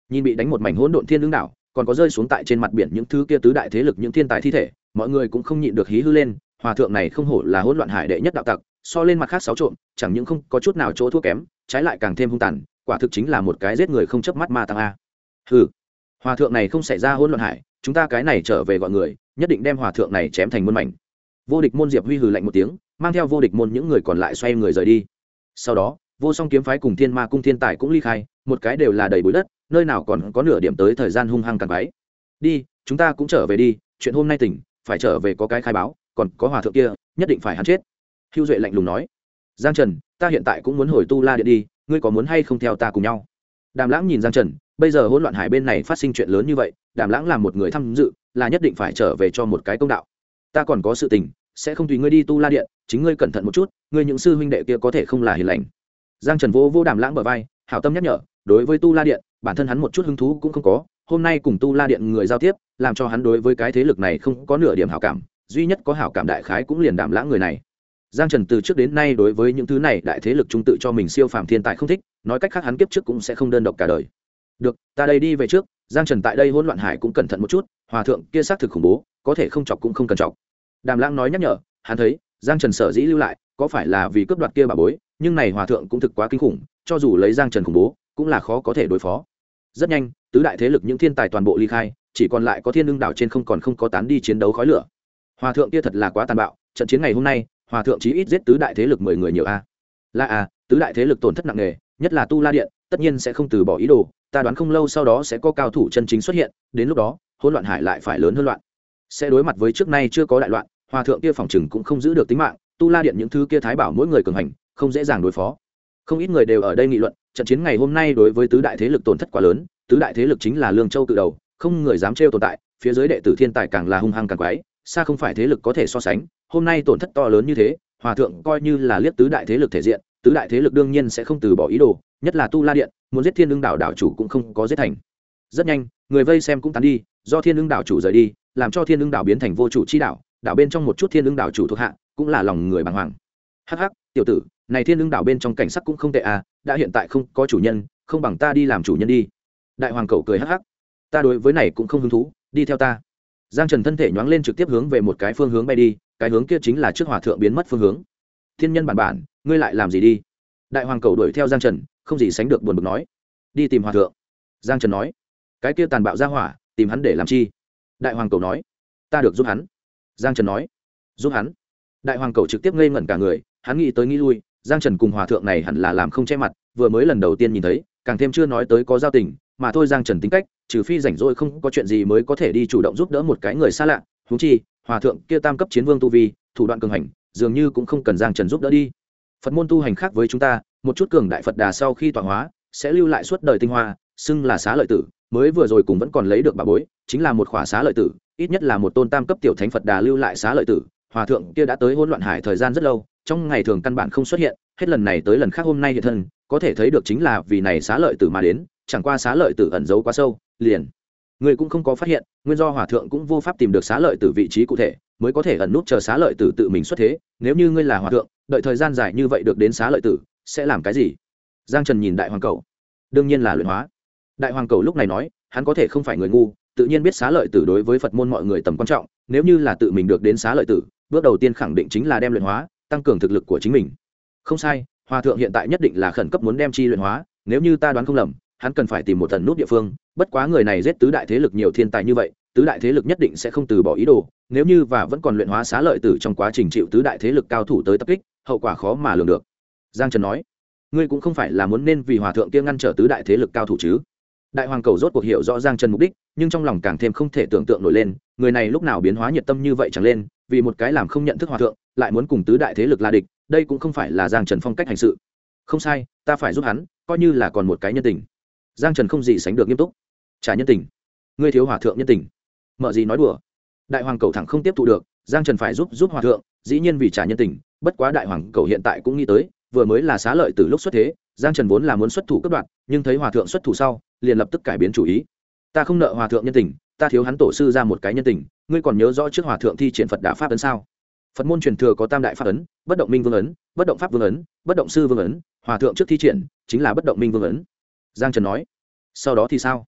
nhìn bị đánh một mảnh hỗn độn thiên lương đảo, còn có rơi xuống tại trên mặt biển những thứ kia tứ đại thế lực những thiên tài thi thể, mọi người cũng không nhịn được hí hư lên. Hòa thượng này không hổ là hỗn loạn hải đệ nhất đạo tặc, so lên mặt khác sáu trộm chẳng những không có chút nào chỗ thua kém, trái lại càng thêm hung tàn, quả thực chính là một cái giết người không chớp mắt ma tăng a. Hừ, hòa thượng này không xảy ra hỗn loạn hải, chúng ta cái này trở về gọi người, nhất định đem hòa thượng này chém thành muôn mảnh. Vô địch môn Diệp Huy hừ lạnh một tiếng, mang theo vô địch môn những người còn lại xoay người rời đi. Sau đó vô song kiếm phái cùng thiên ma cung thiên tài cũng ly khai, một cái đều là đầy bụi đất, nơi nào còn có nửa điểm tới thời gian hung hăng càn bái. Đi, chúng ta cũng trở về đi, chuyện hôm nay tỉnh phải trở về có cái khai báo, còn có hòa thượng kia nhất định phải hắn chết. Hưu Duệ lạnh lùng nói. Giang Trần, ta hiện tại cũng muốn hồi Tu La Điện đi, ngươi có muốn hay không theo ta cùng nhau? Đàm Lãng nhìn Giang Trần, bây giờ hỗn loạn hải bên này phát sinh chuyện lớn như vậy, Đàm Lãng là một người tham dự, là nhất định phải trở về cho một cái công đạo. Ta còn có sự tình, sẽ không tùy ngươi đi Tu La Điện, chính ngươi cẩn thận một chút, ngươi những sư huynh đệ kia có thể không là hiền lành. Giang Trần vô Đàm Lãng bờ vai, hảo tâm nhắc nhở, đối với Tu La Điện, bản thân hắn một chút hứng thú cũng không có, hôm nay cùng Tu La Điện người giao tiếp, làm cho hắn đối với cái thế lực này không có nửa điểm hảo cảm, duy nhất có hảo cảm đại khái cũng liền Đàm Lãng người này. Giang Trần từ trước đến nay đối với những thứ này đại thế lực trung tự cho mình siêu phàm thiên tài không thích, nói cách khác hắn kiếp trước cũng sẽ không đơn độc cả đời. Được, ta đây đi về trước, Giang Trần tại đây hỗn loạn hải cũng cẩn thận một chút, hòa thượng kia xác thực khủng bố, có thể không chọc cũng không cần chọc. Đàm Lãng nói nhắc nhở, hắn thấy Giang Trần sở dĩ lưu lại, có phải là vì cướp đoạt kia bà bối, nhưng này hòa thượng cũng thực quá kinh khủng, cho dù lấy Giang Trần khủng bố, cũng là khó có thể đối phó. Rất nhanh, tứ đại thế lực những thiên tài toàn bộ ly khai, chỉ còn lại có Thiên Lương đảo trên không có tán đi chiến đấu khói lửa. Hòa thượng kia thật là quá tàn bạo, trận chiến ngày hôm nay, hòa thượng chí ít giết tứ đại thế lực 10 người nhiều a. Là a, tứ đại thế lực tổn thất nặng nề, nhất là Tu La Điện, tất nhiên sẽ không từ bỏ ý đồ, ta đoán không lâu sau đó sẽ có cao thủ chân chính xuất hiện, đến lúc đó, hỗn loạn hải lại phải lớn hơn loạn. Sẽ đối mặt với trước nay chưa có đại loạn, hòa thượng kia phòng trừng cũng không giữ được tính mạng, Tu La Điện những thứ kia thái bảo mỗi người cường hành, không dễ dàng đối phó. Không ít người đều ở đây nghị luận, trận chiến ngày hôm nay đối với tứ đại thế lực tổn thất quá lớn, tứ đại thế lực chính là Lương Châu cự đầu, không người dám trêu tồn tại, phía dưới đệ tử thiên tài càng là hung hăng càng quái, xa không phải thế lực có thể so sánh, hôm nay tổn thất to lớn như thế, hòa thượng coi như là liếc tứ đại thế lực thể diện, tứ đại thế lực đương nhiên sẽ không từ bỏ ý đồ, nhất là Tu La Điện, muốn giết Thiên Lương đảo đảo chủ cũng không có giết thành. Rất nhanh, người vây xem cũng tán đi, do Thiên Lương đảo chủ rời đi, làm cho Thiên Lương đảo biến thành vô chủ chi đảo, đảo bên trong một chút Thiên Lương đảo chủ thuộc hạ, cũng là lòng người bàng hoàng. Hắc hắc, tiểu tử, này Thiên Lương đảo bên trong cảnh sắc cũng không tệ à, đã hiện tại không có chủ nhân, không bằng ta đi làm chủ nhân đi. Đại hoàng cẩu cười hắc hắc, ta đối với này cũng không hứng thú, đi theo ta. Giang Trần thân thể nhoáng lên trực tiếp hướng về một cái phương hướng bay đi, cái hướng kia chính là trước hòa thượng biến mất phương hướng. Thiên nhân bản, ngươi lại làm gì đi? Đại hoàng cầu đuổi theo Giang Trần, không gì sánh được buồn bực nói. Đi tìm hòa thượng. Giang Trần nói. Cái kia tàn bạo ra hỏa, tìm hắn để làm chi? Đại hoàng cầu nói. Ta được giúp hắn. Giang Trần nói. Giúp hắn? Đại hoàng cầu trực tiếp ngây ngẩn cả người, hắn nghĩ tới nghĩ lui, Giang Trần cùng hòa thượng này hẳn là làm không che mặt, vừa mới lần đầu tiên nhìn thấy, càng thêm chưa nói tới có giao tình, mà thôi Giang Trần tính cách, trừ phi rảnh rỗi không có chuyện gì mới có thể đi chủ động giúp đỡ một cái người xa lạ, huống chi, hòa thượng kia tam cấp chiến vương tu vi, thủ đoạn cường hành, dường như cũng không cần Giang Trần giúp đỡ đi. Phật môn tu hành khác với chúng ta, một chút cường đại Phật Đà sau khi tọa hóa, sẽ lưu lại suốt đời tinh hoa, xưng là xá lợi tử, mới vừa rồi cùng vẫn còn lấy được bà bối, chính là một khỏa xá lợi tử, ít nhất là một tôn tam cấp tiểu thánh Phật Đà lưu lại xá lợi tử. Hòa thượng kia đã tới hỗn loạn hải thời gian rất lâu, trong ngày thường căn bản không xuất hiện, hết lần này tới lần khác hôm nay hiện thân, có thể thấy được chính là vì này xá lợi tử mà đến, chẳng qua xá lợi tử ẩn giấu quá sâu, liền người cũng không có phát hiện, nguyên do hòa thượng cũng vô pháp tìm được xá lợi tử vị trí cụ thể, mới có thể ẩn nút chờ xá lợi tử tự mình xuất thế. Nếu như ngươi là hòa thượng, đợi thời gian dài như vậy được đến xá lợi tử, sẽ làm cái gì? Giang Trần nhìn đại hoàng cầu, đương nhiên là luyện hóa. Đại hoàng cầu lúc này nói, hắn có thể không phải người ngu, tự nhiên biết xá lợi tử đối với Phật môn mọi người tầm quan trọng, nếu như là tự mình được đến xá lợi tử, bước đầu tiên khẳng định chính là đem luyện hóa, tăng cường thực lực của chính mình. Không sai, hòa thượng hiện tại nhất định là khẩn cấp muốn đem chi luyện hóa, nếu như ta đoán không lầm, hắn cần phải tìm một tần nút địa phương, bất quá người này giết tứ đại thế lực nhiều thiên tài như vậy, tứ đại thế lực nhất định sẽ không từ bỏ ý đồ, nếu như và vẫn còn luyện hóa xá lợi tử trong quá trình chịu tứ đại thế lực cao thủ tới tập kích, hậu quả khó mà lường được. Giang Trần nói, ngươi cũng không phải là muốn nên vì hòa thượng kia ngăn trở tứ đại thế lực cao thủ chứ? Đại hoàng cầu rốt cuộc hiểu rõ Giang Trần mục đích, nhưng trong lòng càng thêm không thể tưởng tượng nổi lên, người này lúc nào biến hóa nhiệt tâm như vậy chẳng lên, vì một cái làm không nhận thức hòa thượng, lại muốn cùng tứ đại thế lực là địch, đây cũng không phải là Giang Trần phong cách hành sự. Không sai, ta phải giúp hắn, coi như là còn một cái nhân tình. Giang Trần không gì sánh được nghiêm túc. Trả nhân tình? Ngươi thiếu hòa thượng nhân tình? Mở gì nói đùa. Đại hoàng cầu thẳng không tiếp thu được, Giang Trần phải giúp hòa thượng, dĩ nhiên vì trả nhân tình, bất quá đại hoàng cầu hiện tại cũng nghĩ tới, vừa mới là xá lợi từ lúc xuất thế, Giang Trần vốn là muốn xuất thủ cướp đoạt, nhưng thấy hòa thượng xuất thủ sau, liền lập tức cải biến chủ ý. Ta không nợ hòa thượng nhân tình, ta thiếu hắn tổ sư ra một cái nhân tình, ngươi còn nhớ rõ trước hòa thượng thi triển Phật Đà pháp ấn sao? Phật môn truyền thừa có tam đại pháp ấn, bất động minh vương ấn, bất động pháp vương ấn, bất động sư vương ấn, hòa thượng trước thi triển chính là bất động minh vương ấn. Giang Trần nói. Sau đó thì sao?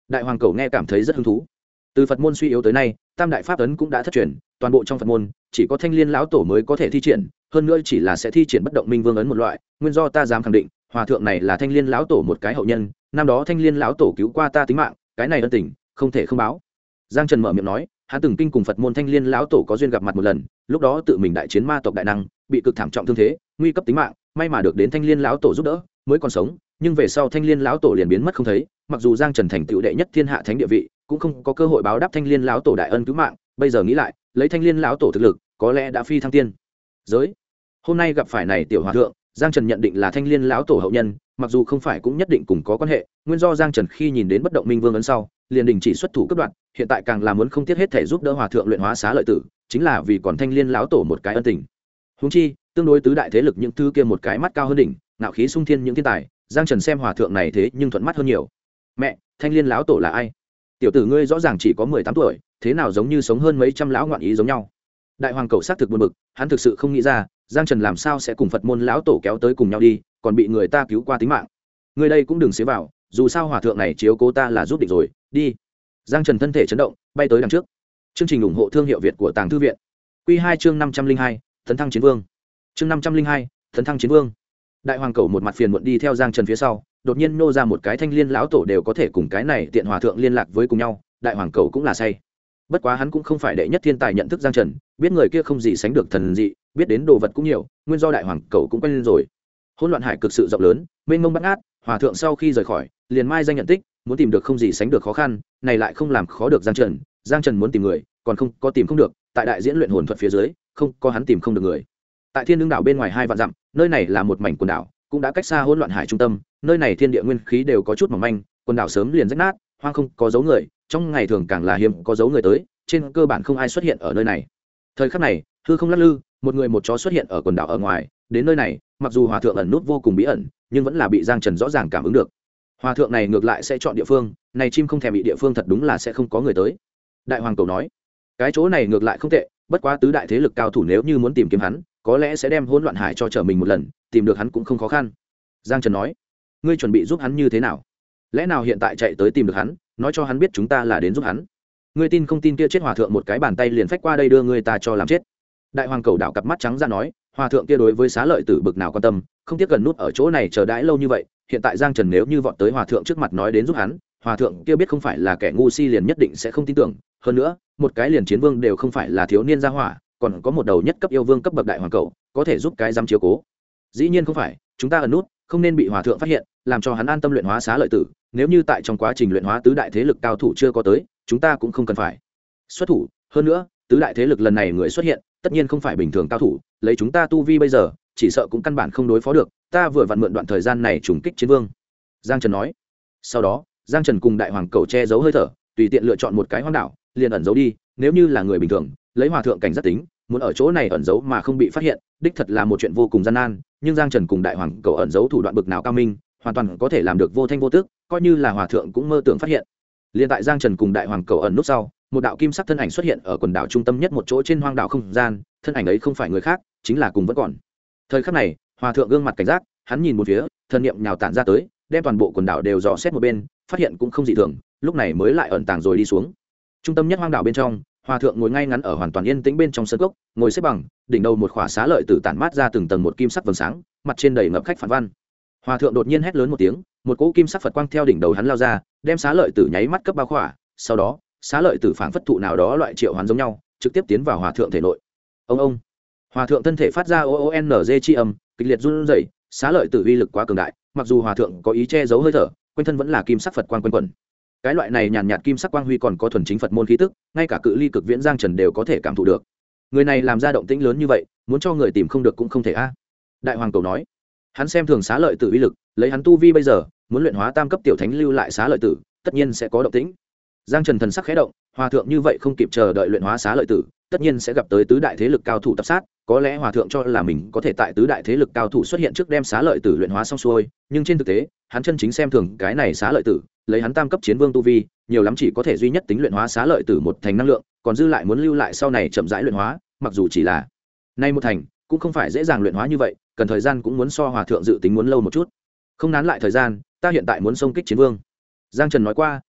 Đại hoàng cầu nghe cảm thấy rất hứng thú. Từ Phật môn suy yếu tới nay, tam đại pháp ấn cũng đã thất truyền, toàn bộ trong Phật môn chỉ có Thanh Liên lão tổ mới có thể thi triển, hơn nữa chỉ là sẽ thi triển bất động minh vương ấn một loại. Nguyên do ta dám khẳng định, hòa thượng này là Thanh Liên lão tổ một cái hậu nhân, năm đó Thanh Liên lão tổ cứu qua ta tính mạng, cái này ân tình không thể không báo. Giang Trần mở miệng nói, hắn từng kinh cùng Phật môn Thanh Liên lão tổ có duyên gặp mặt một lần, lúc đó tự mình đại chiến ma tộc đại năng, bị cực thảm trọng thương thế, nguy cấp tính mạng, may mà được đến Thanh Liên lão tổ giúp đỡ, mới còn sống, nhưng về sau Thanh Liên lão tổ liền biến mất không thấy, mặc dù Giang Trần thành tựu đệ nhất thiên hạ thánh địa vị, cũng không có cơ hội báo đáp Thanh Liên lão tổ đại ân cứu mạng, bây giờ nghĩ lại, lấy Thanh Liên lão tổ thực lực, có lẽ đã phi thăng tiên giới. Hôm nay gặp phải này tiểu hòa thượng, Giang Trần nhận định là Thanh Liên lão tổ hậu nhân, mặc dù không phải cũng nhất định cùng có quan hệ, nguyên do Giang Trần khi nhìn đến bất động minh vương ấn sau, liền đình chỉ xuất thủ cấp đoạn, hiện tại càng là muốn không tiếc hết thể giúp đỡ hòa thượng luyện hóa xá lợi tử, chính là vì còn Thanh Liên lão tổ một cái ân tình. Huống chi, tương đối tứ đại thế lực những thứ kia một cái mắt cao hơn đỉnh, ngạo khí sung thiên những thiên tài, Giang Trần xem hòa thượng này thế nhưng thuận mắt hơn nhiều. Mẹ, Thanh Liên lão tổ là ai? Tiểu tử ngươi rõ ràng chỉ có 18 tuổi, thế nào giống như sống hơn mấy trăm lão ngoạn ý giống nhau. Đại hoàng cầu xác thực buồn bực, hắn thực sự không nghĩ ra, Giang Trần làm sao sẽ cùng Phật môn lão tổ kéo tới cùng nhau đi, còn bị người ta cứu qua tính mạng. Ngươi đây cũng đừng xế vào, dù sao hòa thượng này chiếu cố ta là giúp địch rồi, đi. Giang Trần thân thể chấn động, bay tới đằng trước. Chương trình ủng hộ thương hiệu Việt của Tàng Thư viện. Quy 2 chương 502, Tấn thăng chiến vương. Chương 502, Tấn thăng chiến vương. Đại hoàng cầu một mặt phiền muộn đi theo Giang Trần phía sau, đột nhiên nô ra một cái Thanh Liên lão tổ đều có thể cùng cái này tiện hòa thượng liên lạc với cùng nhau, đại hoàng cầu cũng là say. Bất quá hắn cũng không phải đệ nhất thiên tài nhận thức Giang Trần, biết người kia không gì sánh được thần dị, biết đến đồ vật cũng nhiều, nguyên do đại hoàng cầu cũng quen lên rồi. Hỗn loạn hải cực sự rộng lớn, mênh mông bát ngát, hòa thượng sau khi rời khỏi, liền mai danh nhận tích, muốn tìm được không gì sánh được khó khăn, này lại không làm khó được Giang Trần, Giang Trần muốn tìm người, còn không có tìm không được, tại đại diễn luyện hồn thuật phía dưới, không có hắn tìm không được người. Tại Thiên Lương đảo bên ngoài 2 vạn dặm, nơi này là một mảnh quần đảo, cũng đã cách xa hỗn loạn hải trung tâm, nơi này thiên địa nguyên khí đều có chút mỏng manh, quần đảo sớm liền rách nát, hoang không có dấu người, trong ngày thường càng là hiếm có dấu người tới, trên cơ bản không ai xuất hiện ở nơi này. Thời khắc này, hư không lắc lư, một người một chó xuất hiện ở quần đảo ở ngoài, đến nơi này, mặc dù hòa thượng ẩn nút vô cùng bí ẩn, nhưng vẫn là bị Giang Trần rõ ràng cảm ứng được. Hòa thượng này ngược lại sẽ chọn địa phương, này chim không thèm bị địa phương thật đúng là sẽ không có người tới. Đại hoàng cầu nói, cái chỗ này ngược lại không tệ, bất quá tứ đại thế lực cao thủ nếu như muốn tìm kiếm hắn, có lẽ sẽ đem hỗn loạn hải cho trở mình một lần, tìm được hắn cũng không khó khăn. Giang Trần nói, ngươi chuẩn bị giúp hắn như thế nào? Lẽ nào hiện tại chạy tới tìm được hắn, nói cho hắn biết chúng ta là đến giúp hắn? Ngươi tin không tin kia chết hòa thượng một cái bàn tay liền phách qua đây đưa ngươi ta cho làm chết. Đại hoàng cầu đảo cặp mắt trắng ra nói, hòa thượng kia đối với xá lợi tử bực nào quan tâm, không tiếc gần nút ở chỗ này chờ đãi lâu như vậy, hiện tại Giang Trần nếu như vọt tới hòa thượng trước mặt nói đến giúp hắn, hòa thượng kia biết không phải là kẻ ngu si liền nhất định sẽ không tin tưởng, hơn nữa, một cái liền chiến vương đều không phải là thiếu niên gia hỏa, còn có một đầu nhất cấp yêu vương cấp bậc đại hoàng cầu, có thể giúp cái dám chiếu cố. Dĩ nhiên không phải, chúng ta ẩn nút, không nên bị hòa thượng phát hiện, làm cho hắn an tâm luyện hóa xá lợi tử, nếu như tại trong quá trình luyện hóa tứ đại thế lực cao thủ chưa có tới, chúng ta cũng không cần phải xuất thủ, hơn nữa, tứ đại thế lực lần này người xuất hiện, tất nhiên không phải bình thường cao thủ, lấy chúng ta tu vi bây giờ, chỉ sợ cũng căn bản không đối phó được, ta vừa vặn mượn đoạn thời gian này trùng kích chiến vương. Giang Trần nói. Sau đó, Giang Trần cùng đại hoàng cầu che giấu hơi thở, tùy tiện lựa chọn một cái hoang đảo, liền ẩn giấu đi, nếu như là người bình thường, lấy hòa thượng cảnh giác tính, muốn ở chỗ này ẩn giấu mà không bị phát hiện, đích thật là một chuyện vô cùng gian nan, nhưng Giang Trần cùng đại hoàng cầu ẩn giấu thủ đoạn bực nào cao minh, hoàn toàn có thể làm được vô thanh vô tức, coi như là hòa thượng cũng mơ tưởng phát hiện. Liên tại Giang Trần cùng đại hoàng cầu ẩn nút sau, một đạo kim sắc thân ảnh xuất hiện ở quần đảo trung tâm nhất một chỗ trên hoang đảo không gian, thân ảnh ấy không phải người khác, chính là cùng vẫn còn. Thời khắc này, hòa thượng gương mặt cảnh giác, hắn nhìn một phía, thần niệm nhào tản ra tới, đem toàn bộ quần đảo đều dò xét một bên, phát hiện cũng không dị thường, lúc này mới lại ẩn tàng rồi đi xuống. Trung tâm nhất hoang đảo bên trong, hòa thượng ngồi ngay ngắn ở hoàn toàn yên tĩnh bên trong sân cốc, ngồi xếp bằng, đỉnh đầu một khỏa xá lợi tử tản mát ra từng tầng một kim sắc vầng sáng, mặt trên đầy ngập khách phản văn. Hòa thượng đột nhiên hét lớn một tiếng, một cỗ kim sắc Phật quang theo đỉnh đầu hắn lao ra, đem xá lợi tử nháy mắt cấp bao khỏa, sau đó, xá lợi tử phảng phất thụ nào đó loại triệu hoán giống nhau, trực tiếp tiến vào hòa thượng thể nội. Ông, hòa thượng thân thể phát ra oong chi âm, kịch liệt run rẩy, xá lợi tử uy lực quá cường đại, mặc dù hòa thượng có ý che giấu hơi thở, quanh thân vẫn là kim sắc Phật quang quanh quẩn. Cái loại này nhàn nhạt kim sắc quang huy còn có thuần chính Phật môn khí tức, ngay cả cự ly cực viễn Giang Trần đều có thể cảm thụ được. Người này làm ra động tĩnh lớn như vậy, muốn cho người tìm không được cũng không thể a. Đại hoàng cầu nói, hắn xem thường xá lợi tử uy lực, lấy hắn tu vi bây giờ, muốn luyện hóa tam cấp tiểu thánh lưu lại xá lợi tử, tất nhiên sẽ có động tĩnh. Giang Trần thần sắc khẽ động, hòa thượng như vậy không kịp chờ đợi luyện hóa xá lợi tử, tất nhiên sẽ gặp tới tứ đại thế lực cao thủ tập sát, có lẽ hòa thượng cho là mình có thể tại tứ đại thế lực cao thủ xuất hiện trước đem xá lợi tử luyện hóa xong xuôi, nhưng trên thực tế, hắn chân chính xem thường cái này xá lợi tử, lấy hắn tam cấp chiến vương tu vi, nhiều lắm chỉ có thể duy nhất tính luyện hóa xá lợi tử một thành năng lượng, còn dư lại muốn lưu lại sau này chậm rãi luyện hóa, mặc dù chỉ là nay một thành, cũng không phải dễ dàng luyện hóa như vậy, cần thời gian cũng muốn so hòa thượng dự tính muốn lâu một chút. Không nán lại thời gian, ta hiện tại muốn xông kích chiến vương. Giang Trần nói qua,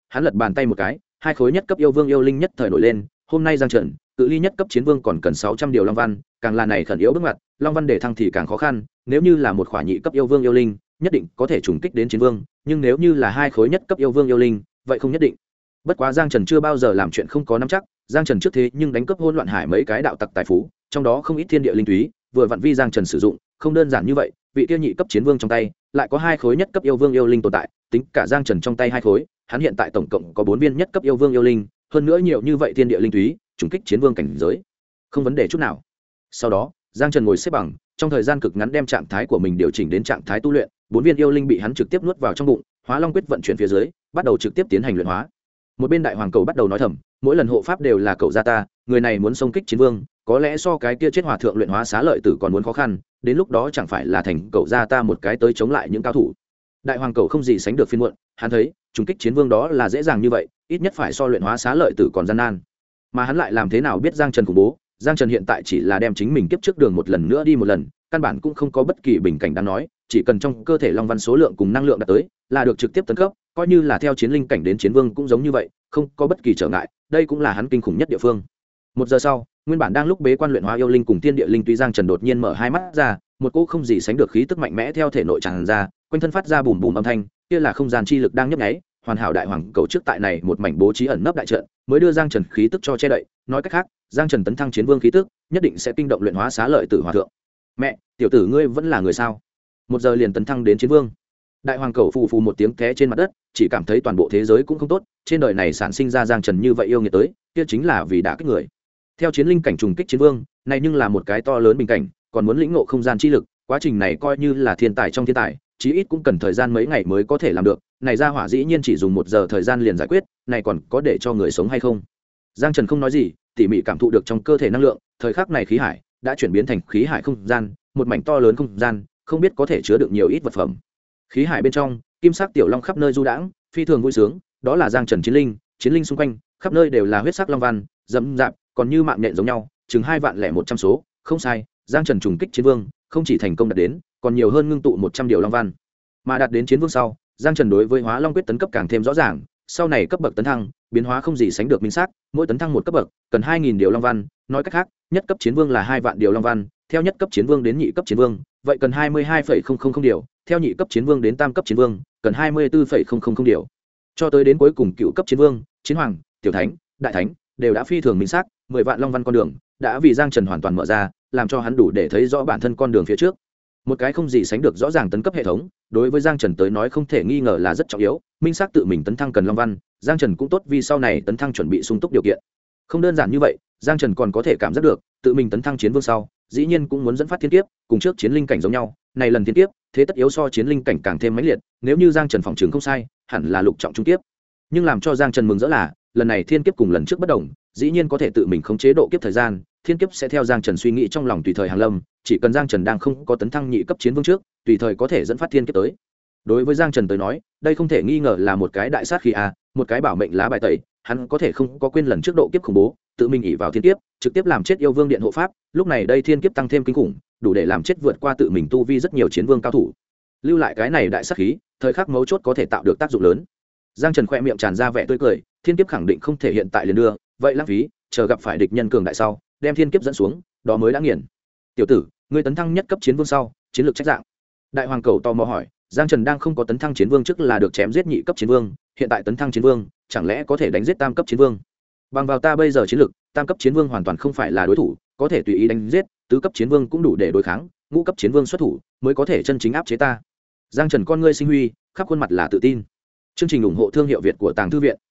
hắn lật bàn tay một cái, hai khối nhất cấp yêu vương yêu linh nhất thời nổi lên. Hôm nay Giang Trần cự ly nhất cấp chiến vương còn cần 600 điều long văn, càng là này khẩn yếu bước ngoặt, long văn để thăng thì càng khó khăn. Nếu như là một khỏa nhị cấp yêu vương yêu linh, nhất định có thể trùng kích đến chiến vương, nhưng nếu như là hai khối nhất cấp yêu vương yêu linh, vậy không nhất định. Bất quá Giang Trần chưa bao giờ làm chuyện không có nắm chắc, Giang Trần trước thế nhưng đánh cướp hỗn loạn hải mấy cái đạo tặc tài phú, trong đó không ít thiên địa linh túy, vừa vặn vi Giang Trần sử dụng, không đơn giản như vậy, vị kia nhị cấp chiến vương trong tay, lại có hai khối nhất cấp yêu vương yêu linh tồn tại, tính cả Giang Trần trong tay hai khối, hắn hiện tại tổng cộng có 4 viên nhất cấp yêu vương yêu linh, hơn nữa nhiều như vậy thiên địa linh túy, trùng kích chiến vương cảnh giới, không vấn đề chút nào. Sau đó, Giang Trần ngồi xếp bằng, trong thời gian cực ngắn đem trạng thái của mình điều chỉnh đến trạng thái tu luyện, 4 viên yêu linh bị hắn trực tiếp nuốt vào trong bụng, Hóa Long quyết vận chuyển phía dưới, bắt đầu trực tiếp tiến hành luyện hóa. Một bên đại hoàng cầu bắt đầu nói thầm, mỗi lần hộ pháp đều là cậu gia ta, người này muốn xông kích chiến vương, có lẽ so cái kia chết hòa thượng luyện hóa xá lợi tử còn muốn khó khăn, đến lúc đó chẳng phải là thành cậu gia ta một cái tới chống lại những cao thủ. Đại hoàng cầu không gì sánh được phiền muộn, hắn thấy trùng kích chiến vương đó là dễ dàng như vậy, ít nhất phải so luyện hóa xá lợi tử còn gian nan. Mà hắn lại làm thế nào biết Giang Trần khủng bố? Giang Trần hiện tại chỉ là đem chính mình kiếp trước đường một lần nữa đi một lần, căn bản cũng không có bất kỳ bình cảnh đáng nói, chỉ cần trong cơ thể long văn số lượng cùng năng lượng đạt tới, là được trực tiếp tấn cấp, coi như là theo chiến linh cảnh đến chiến vương cũng giống như vậy, không có bất kỳ trở ngại, đây cũng là hắn kinh khủng nhất địa phương. 1 giờ sau, nguyên bản đang lúc bế quan luyện hóa yêu linh cùng thiên địa linh tuy Giang Trần đột nhiên mở hai mắt ra, một cỗ không gì sánh được khí tức mạnh mẽ theo thể nội tràn ra, quanh thân phát ra bùm bùm âm thanh, kia là không gian chi lực đang nhấp nháy, hoàn hảo đại hoàng cầu trước tại này một mảnh bố trí ẩn nấp đại trận, mới đưa Giang Trần khí tức cho che đậy, nói cách khác, Giang Trần tấn thăng chiến vương khí tức, nhất định sẽ kinh động luyện hóa xá lợi tử hòa thượng. Mẹ, tiểu tử ngươi vẫn là người sao? 1 giờ liền tấn thăng đến chiến vương. Đại hoàng cầu phù phù một tiếng té trên mặt đất, chỉ cảm thấy toàn bộ thế giới cũng không tốt, trên đời này sản sinh ra Giang Trần như vậy yêu nghiệt tới, kia chính là vì đã kích người. Theo chiến linh cảnh trùng kích chiến vương, này nhưng là một cái to lớn bình cảnh, còn muốn lĩnh ngộ không gian chi lực, quá trình này coi như là thiên tài trong thiên tài, chí ít cũng cần thời gian mấy ngày mới có thể làm được, này ra hỏa dĩ nhiên chỉ dùng 1 giờ thời gian liền giải quyết, này còn có để cho người sống hay không? Giang Trần không nói gì, tỉ mỉ cảm thụ được trong cơ thể năng lượng, thời khắc này khí hải đã chuyển biến thành khí hải không gian, một mảnh to lớn không gian, không biết có thể chứa được nhiều ít vật phẩm. Khí hải bên trong, kim sắc tiểu long khắp nơi du đãng, phi thường vui sướng, đó là Giang Trần chiến linh xung quanh, khắp nơi đều là huyết sắc long văn, rậm rạp, còn như mạng nhện giống nhau, chừng 2.100.000 số, không sai, Giang Trần trùng kích chiến vương, không chỉ thành công đạt đến, còn nhiều hơn ngưng tụ 100 điều long văn. Mà đạt đến chiến vương sau, Giang Trần đối với Hóa Long quyết tấn cấp càng thêm rõ ràng, sau này cấp bậc tấn thăng, biến hóa không gì sánh được minh xác, mỗi tấn thăng một cấp bậc, cần 2.000 điều long văn, nói cách khác, nhất cấp chiến vương là 2 vạn điều long văn, theo nhất cấp chiến vương đến nhị cấp chiến vương, vậy cần 22,000 điều, theo nhị cấp chiến vương đến tam cấp chiến vương, cần 24,000 điều. Cho tới đến cuối cùng cựu cấp chiến vương, chiến hoàng, tiểu thánh, đại thánh, đều đã phi thường minh xác, 10 vạn long văn con đường đã vì Giang Trần hoàn toàn mở ra, làm cho hắn đủ để thấy rõ bản thân con đường phía trước. Một cái không gì sánh được rõ ràng tấn cấp hệ thống, đối với Giang Trần tới nói không thể nghi ngờ là rất trọng yếu, minh xác tự mình tấn thăng cần long văn, Giang Trần cũng tốt vì sau này tấn thăng chuẩn bị sung túc điều kiện. Không đơn giản như vậy, Giang Trần còn có thể cảm giác được, tự mình tấn thăng chiến vương sau, dĩ nhiên cũng muốn dẫn phát thiên kiếp, cùng trước chiến linh cảnh giống nhau, này lần thiên kiếp, thế tất yếu so chiến linh cảnh càng thêm mãnh liệt, nếu như Giang Trần phòng trường không sai, hẳn là lục trọng trung kiếp. Nhưng làm cho Giang Trần mừng rỡ là, lần này thiên kiếp cùng lần trước bất đồng, dĩ nhiên có thể tự mình khống chế độ kiếp thời gian, thiên kiếp sẽ theo Giang Trần suy nghĩ trong lòng tùy thời hàng lâm, chỉ cần Giang Trần đang không có tấn thăng nhị cấp chiến vương trước, tùy thời có thể dẫn phát thiên kiếp tới. Đối với Giang Trần tới nói, đây không thể nghi ngờ là một cái đại sát khí a, một cái bảo mệnh lá bài tẩy, hắn có thể không có quên lần trước độ kiếp khủng bố, tự mình ỷ vào thiên kiếp, trực tiếp làm chết yêu vương điện hộ pháp, lúc này đây thiên kiếp tăng thêm kinh khủng, đủ để làm chết vượt qua tự mình tu vi rất nhiều chiến vương cao thủ. Lưu lại cái này đại sát khí, thời khắc mấu chốt có thể tạo được tác dụng lớn. Giang Trần khẽ miệng tràn ra vẻ tươi cười, thiên kiếp khẳng định không thể hiện tại liền đưa, vậy lãng phí, chờ gặp phải địch nhân cường đại sau, đem thiên kiếp dẫn xuống, đó mới đã nghiền. Tiểu tử, ngươi tấn thăng nhất cấp chiến vương sau, chiến lược trách dạng. Đại hoàng cầu tò mò hỏi, Giang Trần đang không có tấn thăng chiến vương trước là được chém giết nhị cấp chiến vương, hiện tại tấn thăng chiến vương, chẳng lẽ có thể đánh giết tam cấp chiến vương? Bằng vào ta bây giờ chiến lược, tam cấp chiến vương hoàn toàn không phải là đối thủ, có thể tùy ý đánh giết, tứ cấp chiến vương cũng đủ để đối kháng, ngũ cấp chiến vương xuất thủ, mới có thể chân chính áp chế ta. Giang Trần con ngươi sinh huy, khắp khuôn mặt là tự tin. Chương trình ủng hộ thương hiệu Việt của Tàng Thư viện.